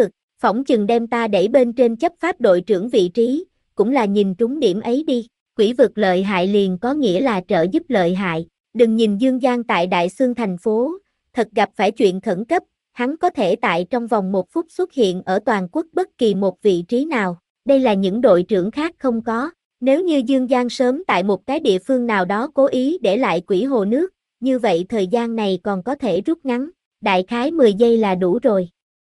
phỏng chừng đem ta đẩy bên trên chấp pháp đội trưởng vị trí, cũng là nhìn trúng điểm ấy đi. Quỷ vực lợi hại liền có nghĩa là trợ giúp lợi hại. Đừng nhìn Dương Giang tại Đại Xương thành phố, thật gặp phải chuyện khẩn cấp, hắn có thể tại trong vòng một phút xuất hiện ở toàn quốc bất kỳ một vị trí nào. Đây là những đội trưởng khác không có. Nếu như Dương Giang sớm tại một cái địa phương nào đó cố ý để lại quỷ hồ nước, như vậy thời gian này còn có thể rút ngắn, đại khái mười giây là đủ rồi.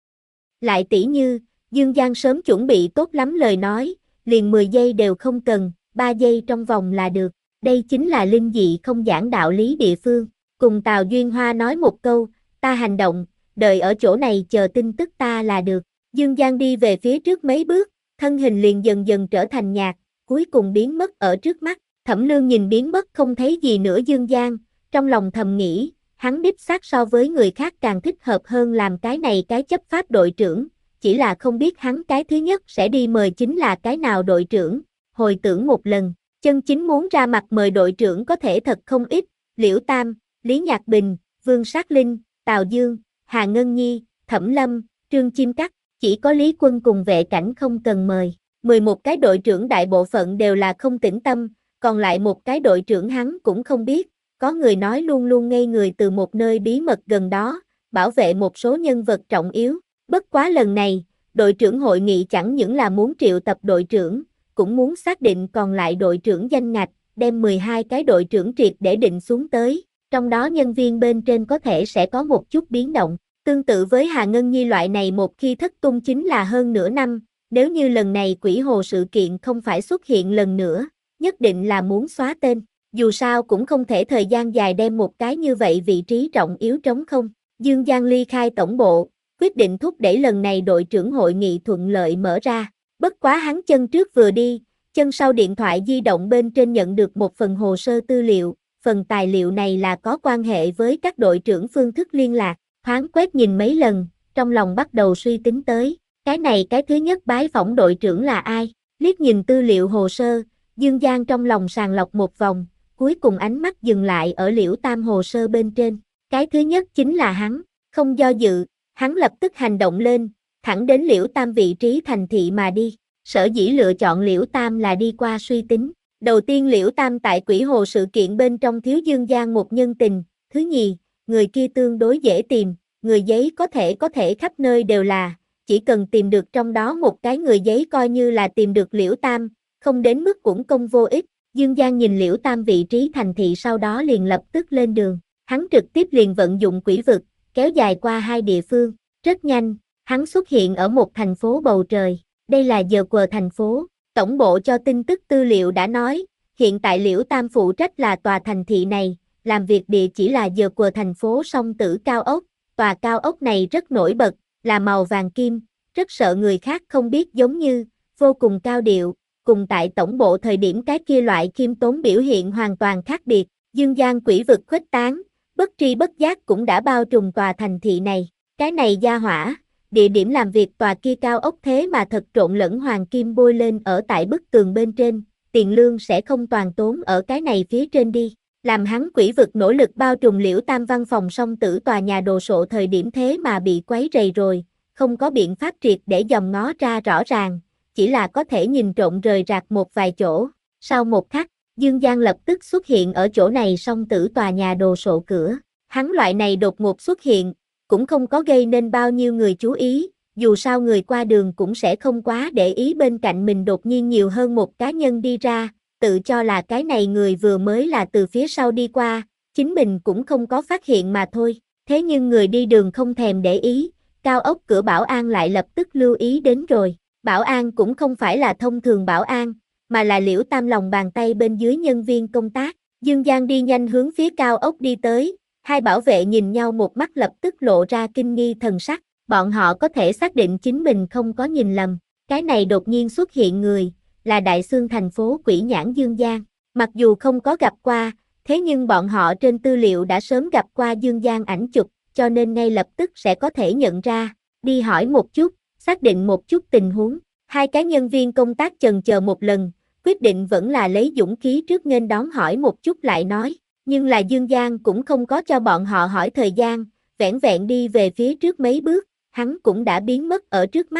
Lại tỷ như, Dương Giang sớm chuẩn bị tốt lắm lời nói, liền mười giây đều không cần, ba giây trong vòng là được. Đây chính là linh dị không giảng đạo lý địa phương. Cùng Tào Duyên Hoa nói một câu, ta hành động, đợi ở chỗ này chờ tin tức ta là được. Dương Giang đi về phía trước mấy bước, thân hình liền dần dần trở thành nhạt, cuối cùng biến mất ở trước mắt. Thẩm Lương nhìn biến mất không thấy gì nữa Dương Giang, trong lòng thầm nghĩ, hắn đích xác so với người khác càng thích hợp hơn làm cái này cái chấp pháp đội trưởng, chỉ là không biết hắn cái thứ nhất sẽ đi mời chính là cái nào đội trưởng. Hồi tưởng một lần, chân chính muốn ra mặt mời đội trưởng có thể thật không ít, Liễu Tam, Lý Nhạc Bình, Vương Sát Linh, Tào Dương, Hà Ngân Nhi, Thẩm Lâm, Trương Chim Cắt, chỉ có Lý Quân cùng vệ cảnh không cần mời. mười một cái đội trưởng đại bộ phận đều là không tĩnh tâm, còn lại một cái đội trưởng hắn cũng không biết, có người nói luôn luôn ngây người từ một nơi bí mật gần đó, bảo vệ một số nhân vật trọng yếu. Bất quá lần này, đội trưởng hội nghị chẳng những là muốn triệu tập đội trưởng, cũng muốn xác định còn lại đội trưởng danh ngạch, đem mười hai cái đội trưởng triệt để định xuống tới, trong đó nhân viên bên trên có thể sẽ có một chút biến động. Tương tự với Hà Ngân Nhi loại này một khi thất tung chính là hơn nửa năm, nếu như lần này quỷ hồ sự kiện không phải xuất hiện lần nữa, nhất định là muốn xóa tên, dù sao cũng không thể thời gian dài đem một cái như vậy vị trí trọng yếu trống không. Dương Giang ly khai tổng bộ, quyết định thúc đẩy lần này đội trưởng hội nghị thuận lợi mở ra. Bất quá hắn chân trước vừa đi, chân sau điện thoại di động bên trên nhận được một phần hồ sơ tư liệu, phần tài liệu này là có quan hệ với các đội trưởng phương thức liên lạc, thoáng quét nhìn mấy lần, trong lòng bắt đầu suy tính tới, cái này cái thứ nhất bái phỏng đội trưởng là ai, liếc nhìn tư liệu hồ sơ, Dương Giang trong lòng sàng lọc một vòng, cuối cùng ánh mắt dừng lại ở Liễu Tam hồ sơ bên trên, cái thứ nhất chính là hắn, không do dự, hắn lập tức hành động lên, thẳng đến Liễu Tam vị trí thành thị mà đi. Sở dĩ lựa chọn Liễu Tam là đi qua suy tính. Đầu tiên Liễu Tam tại quỷ hồ sự kiện bên trong thiếu Dương Giang một nhân tình. Thứ nhì, người kia tương đối dễ tìm, người giấy có thể có thể khắp nơi đều là, chỉ cần tìm được trong đó một cái người giấy coi như là tìm được Liễu Tam, không đến mức cũng công vô ích. Dương Giang nhìn Liễu Tam vị trí thành thị sau đó liền lập tức lên đường. Hắn trực tiếp liền vận dụng quỷ vực, kéo dài qua hai địa phương. Rất nhanh, hắn xuất hiện ở một thành phố bầu trời. Đây là giờ quờ thành phố, tổng bộ cho tin tức tư liệu đã nói, hiện tại Liễu Tam phụ trách là tòa thành thị này, làm việc địa chỉ là giờ quờ thành phố Song Tử cao ốc, tòa cao ốc này rất nổi bật, là màu vàng kim, rất sợ người khác không biết giống như, vô cùng cao điệu, cùng tại tổng bộ thời điểm cái kia loại khiêm tốn biểu hiện hoàn toàn khác biệt, Dương Giang quỷ vực khuếch tán, bất tri bất giác cũng đã bao trùm tòa thành thị này, cái này gia hỏa. Địa điểm làm việc tòa kia cao ốc thế mà thật trộn lẫn hoàng kim bôi lên ở tại bức tường bên trên, tiền lương sẽ không toàn tốn ở cái này phía trên đi. Làm hắn quỷ vực nỗ lực bao trùm Liễu Tam văn phòng Song Tử tòa nhà đồ sộ thời điểm thế mà bị quấy rầy rồi, không có biện pháp triệt để dòm ngó ra rõ ràng, chỉ là có thể nhìn trộn rời rạc một vài chỗ. Sau một khắc, Dương Giang lập tức xuất hiện ở chỗ này Song Tử tòa nhà đồ sộ cửa. Hắn loại này đột ngột xuất hiện, cũng không có gây nên bao nhiêu người chú ý, dù sao người qua đường cũng sẽ không quá để ý bên cạnh mình đột nhiên nhiều hơn một cá nhân đi ra, tự cho là cái này người vừa mới là từ phía sau đi qua, chính mình cũng không có phát hiện mà thôi. Thế nhưng người đi đường không thèm để ý, cao ốc cửa bảo an lại lập tức lưu ý đến rồi. Bảo an cũng không phải là thông thường bảo an, mà là Liễu Tam lòng bàn tay bên dưới nhân viên công tác. Dương Giang đi nhanh hướng phía cao ốc đi tới. Hai bảo vệ nhìn nhau một mắt lập tức lộ ra kinh nghi thần sắc, bọn họ có thể xác định chính mình không có nhìn lầm, cái này đột nhiên xuất hiện người, là Đại Xương thành phố Quỷ Nhãn Dương Giang, mặc dù không có gặp qua, thế nhưng bọn họ trên tư liệu đã sớm gặp qua Dương Giang ảnh chụp, cho nên ngay lập tức sẽ có thể nhận ra, đi hỏi một chút, xác định một chút tình huống, hai cái nhân viên công tác chần chờ một lần, quyết định vẫn là lấy dũng khí trước nghênh đón hỏi một chút lại nói. Nhưng là Dương Giang cũng không có cho bọn họ hỏi thời gian, vẻn vẹn đi về phía trước mấy bước, hắn cũng đã biến mất ở trước mắt,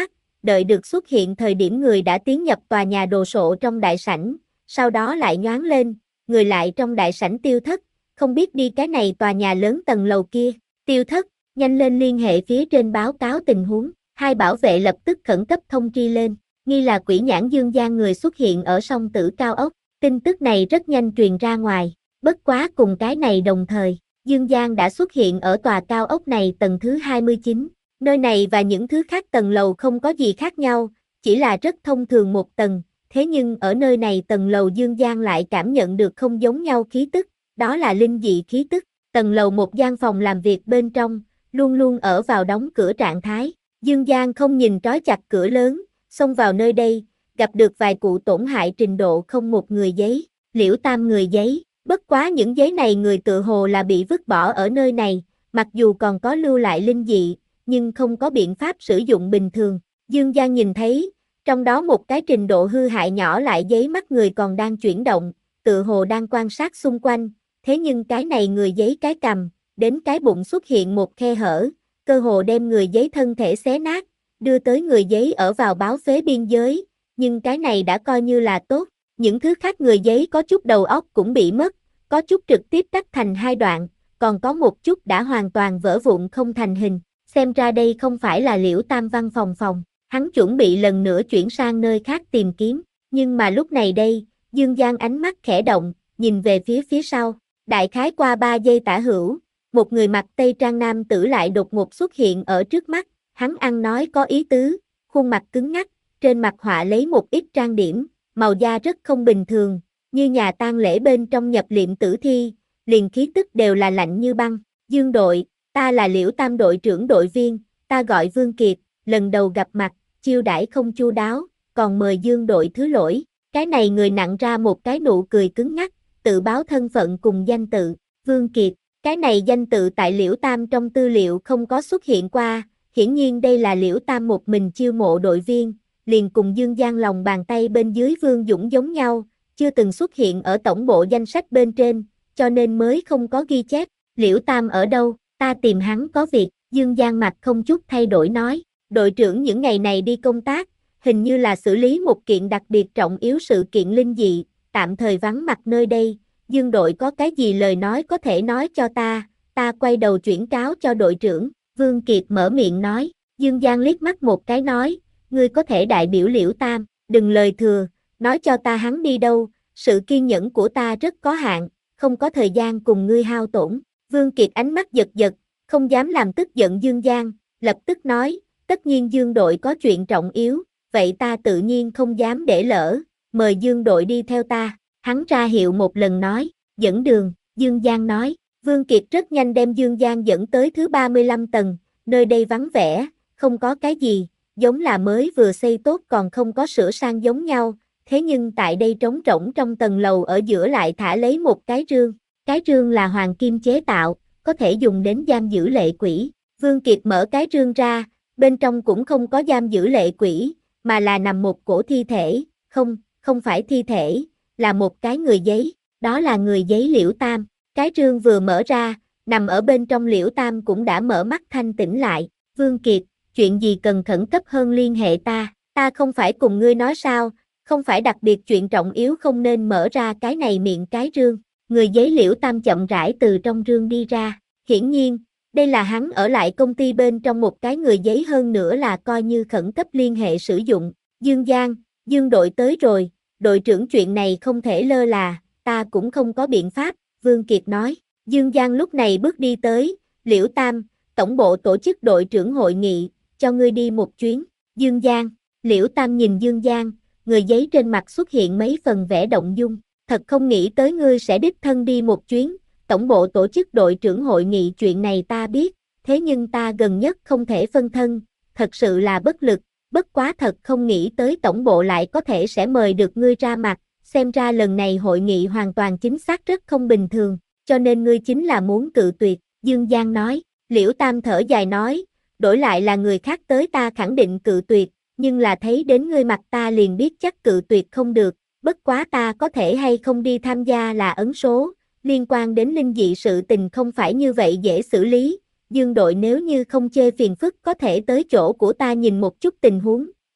đợi được xuất hiện thời điểm người đã tiến nhập tòa nhà đồ sộ trong đại sảnh, sau đó lại nhoáng lên, người lại trong đại sảnh tiêu thất, không biết đi cái này tòa nhà lớn tầng lầu kia, tiêu thất, nhanh lên liên hệ phía trên báo cáo tình huống, hai bảo vệ lập tức khẩn cấp thông tri lên, nghi là quỷ nhãn Dương Giang người xuất hiện ở song tử cao ốc, tin tức này rất nhanh truyền ra ngoài, bất quá cùng cái này đồng thời, Dương Giang đã xuất hiện ở tòa cao ốc này tầng thứ hai mươi chín, nơi này và những thứ khác tầng lầu không có gì khác nhau, chỉ là rất thông thường một tầng, thế nhưng ở nơi này tầng lầu Dương Giang lại cảm nhận được không giống nhau khí tức, đó là linh dị khí tức, tầng lầu một gian phòng làm việc bên trong, luôn luôn ở vào đóng cửa trạng thái, Dương Giang không nhìn trói chặt cửa lớn, xông vào nơi đây, gặp được vài cụ tổn hại trình độ không một người giấy, Liễu Tam người giấy, bất quá những giấy này người tự hồ là bị vứt bỏ ở nơi này, mặc dù còn có lưu lại linh dị, nhưng không có biện pháp sử dụng bình thường, Dương Giang nhìn thấy, trong đó một cái trình độ hư hại nhỏ lại giấy mắt người còn đang chuyển động, tự hồ đang quan sát xung quanh, thế nhưng cái này người giấy cái cằm, đến cái bụng xuất hiện một khe hở, cơ hồ đem người giấy thân thể xé nát, đưa tới người giấy ở vào báo phế biên giới, nhưng cái này đã coi như là tốt, những thứ khác người giấy có chút đầu óc cũng bị mất, có chút trực tiếp tách thành hai đoạn, còn có một chút đã hoàn toàn vỡ vụn không thành hình, xem ra đây không phải là Liễu Tam văn phòng phòng, hắn chuẩn bị lần nữa chuyển sang nơi khác tìm kiếm, nhưng mà lúc này đây, Dương Giang ánh mắt khẽ động, nhìn về phía phía sau, đại khái qua ba giây tả hữu, một người mặc tây trang nam tử lại đột ngột xuất hiện ở trước mắt, hắn ăn nói có ý tứ, khuôn mặt cứng ngắc, trên mặt họa lấy một ít trang điểm, màu da rất không bình thường, như nhà tang lễ bên trong nhập liệm tử thi, liền khí tức đều là lạnh như băng, Dương đội, ta là Liễu Tam đội trưởng đội viên, ta gọi Vương Kiệt, lần đầu gặp mặt, chiêu đãi không chu đáo, còn mời Dương đội thứ lỗi, cái này người nặng ra một cái nụ cười cứng ngắc, tự báo thân phận cùng danh tự, Vương Kiệt, cái này danh tự tại Liễu Tam trong tư liệu không có xuất hiện qua, hiển nhiên đây là Liễu Tam một mình chiêu mộ đội viên, liền cùng Dương Giang lòng bàn tay bên dưới Vương Dũng giống nhau, chưa từng xuất hiện ở tổng bộ danh sách bên trên, cho nên mới không có ghi chép, Liễu Tam ở đâu, ta tìm hắn có việc, Dương Giang mặt không chút thay đổi nói, đội trưởng những ngày này đi công tác, hình như là xử lý một kiện đặc biệt trọng yếu sự kiện linh dị, tạm thời vắng mặt nơi đây, Dương đội có cái gì lời nói có thể nói cho ta, ta quay đầu chuyển cáo cho đội trưởng, Vương Kiệt mở miệng nói, Dương Giang liếc mắt một cái nói, ngươi có thể đại biểu Liễu Tam, đừng lời thừa, nói cho ta hắn đi đâu, sự kiên nhẫn của ta rất có hạn, không có thời gian cùng ngươi hao tổn, Vương Kiệt ánh mắt giật giật, không dám làm tức giận Dương Giang, lập tức nói, tất nhiên Dương đội có chuyện trọng yếu, vậy ta tự nhiên không dám để lỡ, mời Dương đội đi theo ta, hắn ra hiệu một lần nói, dẫn đường, Dương Giang nói, Vương Kiệt rất nhanh đem Dương Giang dẫn tới thứ ba mươi lăm tầng, nơi đây vắng vẻ, không có cái gì, giống là mới vừa xây tốt còn không có sửa sang giống nhau, thế nhưng tại đây trống rỗng trong tầng lầu ở giữa lại thả lấy một cái rương, cái rương là hoàng kim chế tạo, có thể dùng đến giam giữ lệ quỷ, Vương Kiệt mở cái rương ra, bên trong cũng không có giam giữ lệ quỷ, mà là nằm một cổ thi thể, không, không phải thi thể, là một cái người giấy, đó là người giấy Liễu Tam, cái rương vừa mở ra, nằm ở bên trong Liễu Tam cũng đã mở mắt thanh tỉnh lại, Vương Kiệt, chuyện gì cần khẩn cấp hơn liên hệ ta, ta không phải cùng ngươi nói sao, không phải đặc biệt chuyện trọng yếu không nên mở ra cái này miệng cái rương, người giấy Liễu Tam chậm rãi từ trong rương đi ra, hiển nhiên, đây là hắn ở lại công ty bên trong một cái người giấy hơn nữa là coi như khẩn cấp liên hệ sử dụng, Dương Giang, Dương đội tới rồi, đội trưởng chuyện này không thể lơ là, ta cũng không có biện pháp, Vương Kiệt nói, Dương Giang lúc này bước đi tới, Liễu Tam, tổng bộ tổ chức đội trưởng hội nghị, cho ngươi đi một chuyến, Dương Giang, Liễu Tam nhìn Dương Giang, người giấy trên mặt xuất hiện mấy phần vẻ động dung, thật không nghĩ tới ngươi sẽ đích thân đi một chuyến, tổng bộ tổ chức đội trưởng hội nghị chuyện này ta biết, thế nhưng ta gần nhất không thể phân thân, thật sự là bất lực, bất quá thật không nghĩ tới tổng bộ lại có thể sẽ mời được ngươi ra mặt, xem ra lần này hội nghị hoàn toàn chính xác rất không bình thường, cho nên ngươi chính là muốn cự tuyệt, Dương Giang nói, Liễu Tam thở dài nói, đổi lại là người khác tới ta khẳng định cự tuyệt, nhưng là thấy đến ngươi mặt ta liền biết chắc cự tuyệt không được, bất quá ta có thể hay không đi tham gia là ấn số, liên quan đến linh dị sự tình không phải như vậy dễ xử lý, Dương đội nếu như không chê phiền phức có thể tới chỗ của ta nhìn một chút tình huống,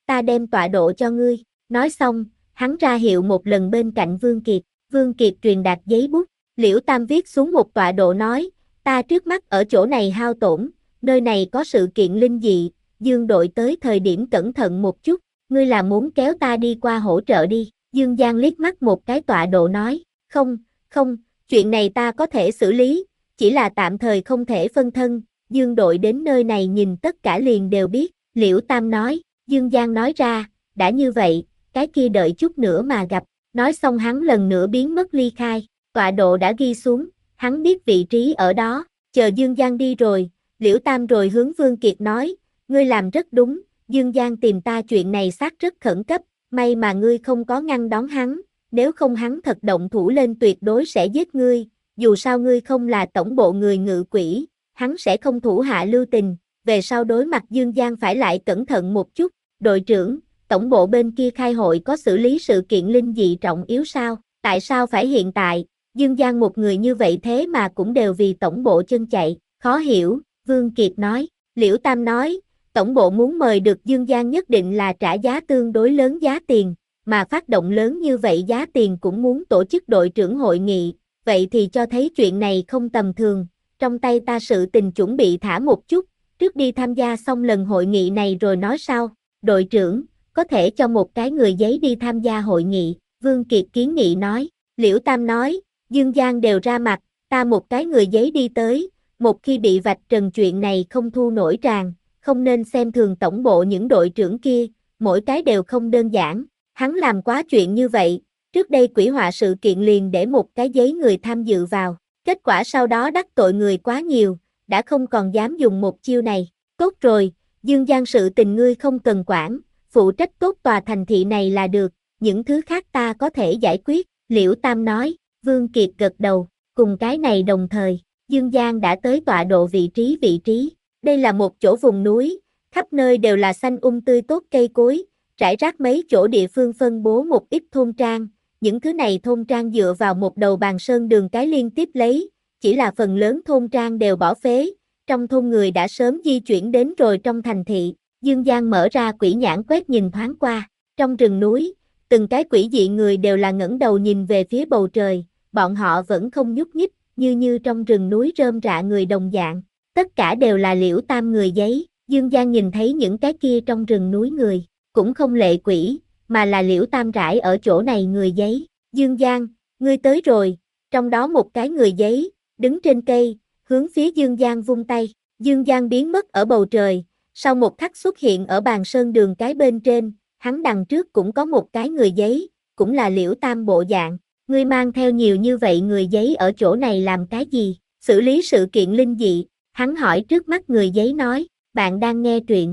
ta đem tọa độ cho ngươi. Nói xong, hắn ra hiệu một lần bên cạnh Vương Kiệt. Vương Kiệt truyền đạt giấy bút, Liễu Tam viết xuống một tọa độ nói, ta trước mắt ở chỗ này hao tổn, nơi này có sự kiện linh dị, Dương đội tới thời điểm cẩn thận một chút, ngươi là muốn kéo ta đi qua hỗ trợ đi. Dương Giang liếc mắt một cái tọa độ nói, không, không, chuyện này ta có thể xử lý, chỉ là tạm thời không thể phân thân, Dương đội đến nơi này nhìn tất cả liền đều biết, Liễu Tam nói, Dương Giang nói ra, đã như vậy, cái kia đợi chút nữa mà gặp, nói xong hắn lần nữa biến mất ly khai, tọa độ đã ghi xuống, hắn biết vị trí ở đó, chờ Dương Giang đi rồi, Liễu Tam rồi hướng Vương Kiệt nói, ngươi làm rất đúng, Dương Giang tìm ta chuyện này xác rất khẩn cấp, may mà ngươi không có ngăn đón hắn, nếu không hắn thật động thủ lên tuyệt đối sẽ giết ngươi, dù sao ngươi không là tổng bộ người ngự quỷ, hắn sẽ không thủ hạ lưu tình, về sau đối mặt Dương Giang phải lại cẩn thận một chút, đội trưởng, tổng bộ bên kia khai hội có xử lý sự kiện linh dị trọng yếu sao, tại sao phải hiện tại, Dương Giang một người như vậy thế mà cũng đều vì tổng bộ chân chạy, khó hiểu, Vương Kiệt nói, Liễu Tam nói, tổng bộ muốn mời được Dương Giang nhất định là trả giá tương đối lớn giá tiền, mà phát động lớn như vậy giá tiền cũng muốn tổ chức đội trưởng hội nghị, vậy thì cho thấy chuyện này không tầm thường, trong tay ta sự tình chuẩn bị thả một chút, trước đi tham gia xong lần hội nghị này rồi nói sau, đội trưởng, có thể cho một cái người giấy đi tham gia hội nghị, Vương Kiệt kiến nghị nói, Liễu Tam nói, Dương Giang đều ra mặt, ta một cái người giấy đi tới, một khi bị vạch trần chuyện này không thu nổi tràng, không nên xem thường tổng bộ những đội trưởng kia, mỗi cái đều không đơn giản, hắn làm quá chuyện như vậy, trước đây quỷ họa sự kiện liền để một cái giấy người tham dự vào, kết quả sau đó đắc tội người quá nhiều, đã không còn dám dùng một chiêu này, tốt rồi, Dương Giang sự tình ngươi không cần quản, phụ trách tốt tòa thành thị này là được, những thứ khác ta có thể giải quyết, Liễu Tam nói, Vương Kiệt gật đầu, cùng cái này đồng thời, Dương Giang đã tới tọa độ vị trí vị trí, đây là một chỗ vùng núi, khắp nơi đều là xanh um tươi tốt cây cối, rải rác mấy chỗ địa phương phân bố một ít thôn trang, những thứ này thôn trang dựa vào một đầu bàn sơn đường cái liên tiếp lấy, chỉ là phần lớn thôn trang đều bỏ phế, trong thôn người đã sớm di chuyển đến rồi trong thành thị, Dương Giang mở ra quỷ nhãn quét nhìn thoáng qua, trong rừng núi, từng cái quỷ dị người đều là ngẩng đầu nhìn về phía bầu trời, bọn họ vẫn không nhúc nhích, như như trong rừng núi rơm rạ người đồng dạng, tất cả đều là Liễu Tam người giấy, Dương Giang nhìn thấy những cái kia trong rừng núi người, cũng không lệ quỷ, mà là Liễu Tam rải ở chỗ này người giấy, Dương Giang, ngươi tới rồi, trong đó một cái người giấy, đứng trên cây, hướng phía Dương Giang vung tay, Dương Giang biến mất ở bầu trời, sau một khắc xuất hiện ở bàn sơn đường cái bên trên, hắn đằng trước cũng có một cái người giấy, cũng là Liễu Tam bộ dạng, ngươi mang theo nhiều như vậy người giấy ở chỗ này làm cái gì, xử lý sự kiện linh dị, hắn hỏi trước mắt người giấy nói, bạn đang nghe truyện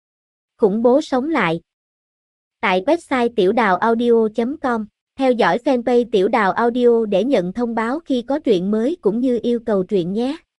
khủng bố sống lại. Tại website tiểu đào audio chấm com, theo dõi fanpage Tiểu Đào Audio để nhận thông báo khi có truyện mới cũng như yêu cầu truyện nhé.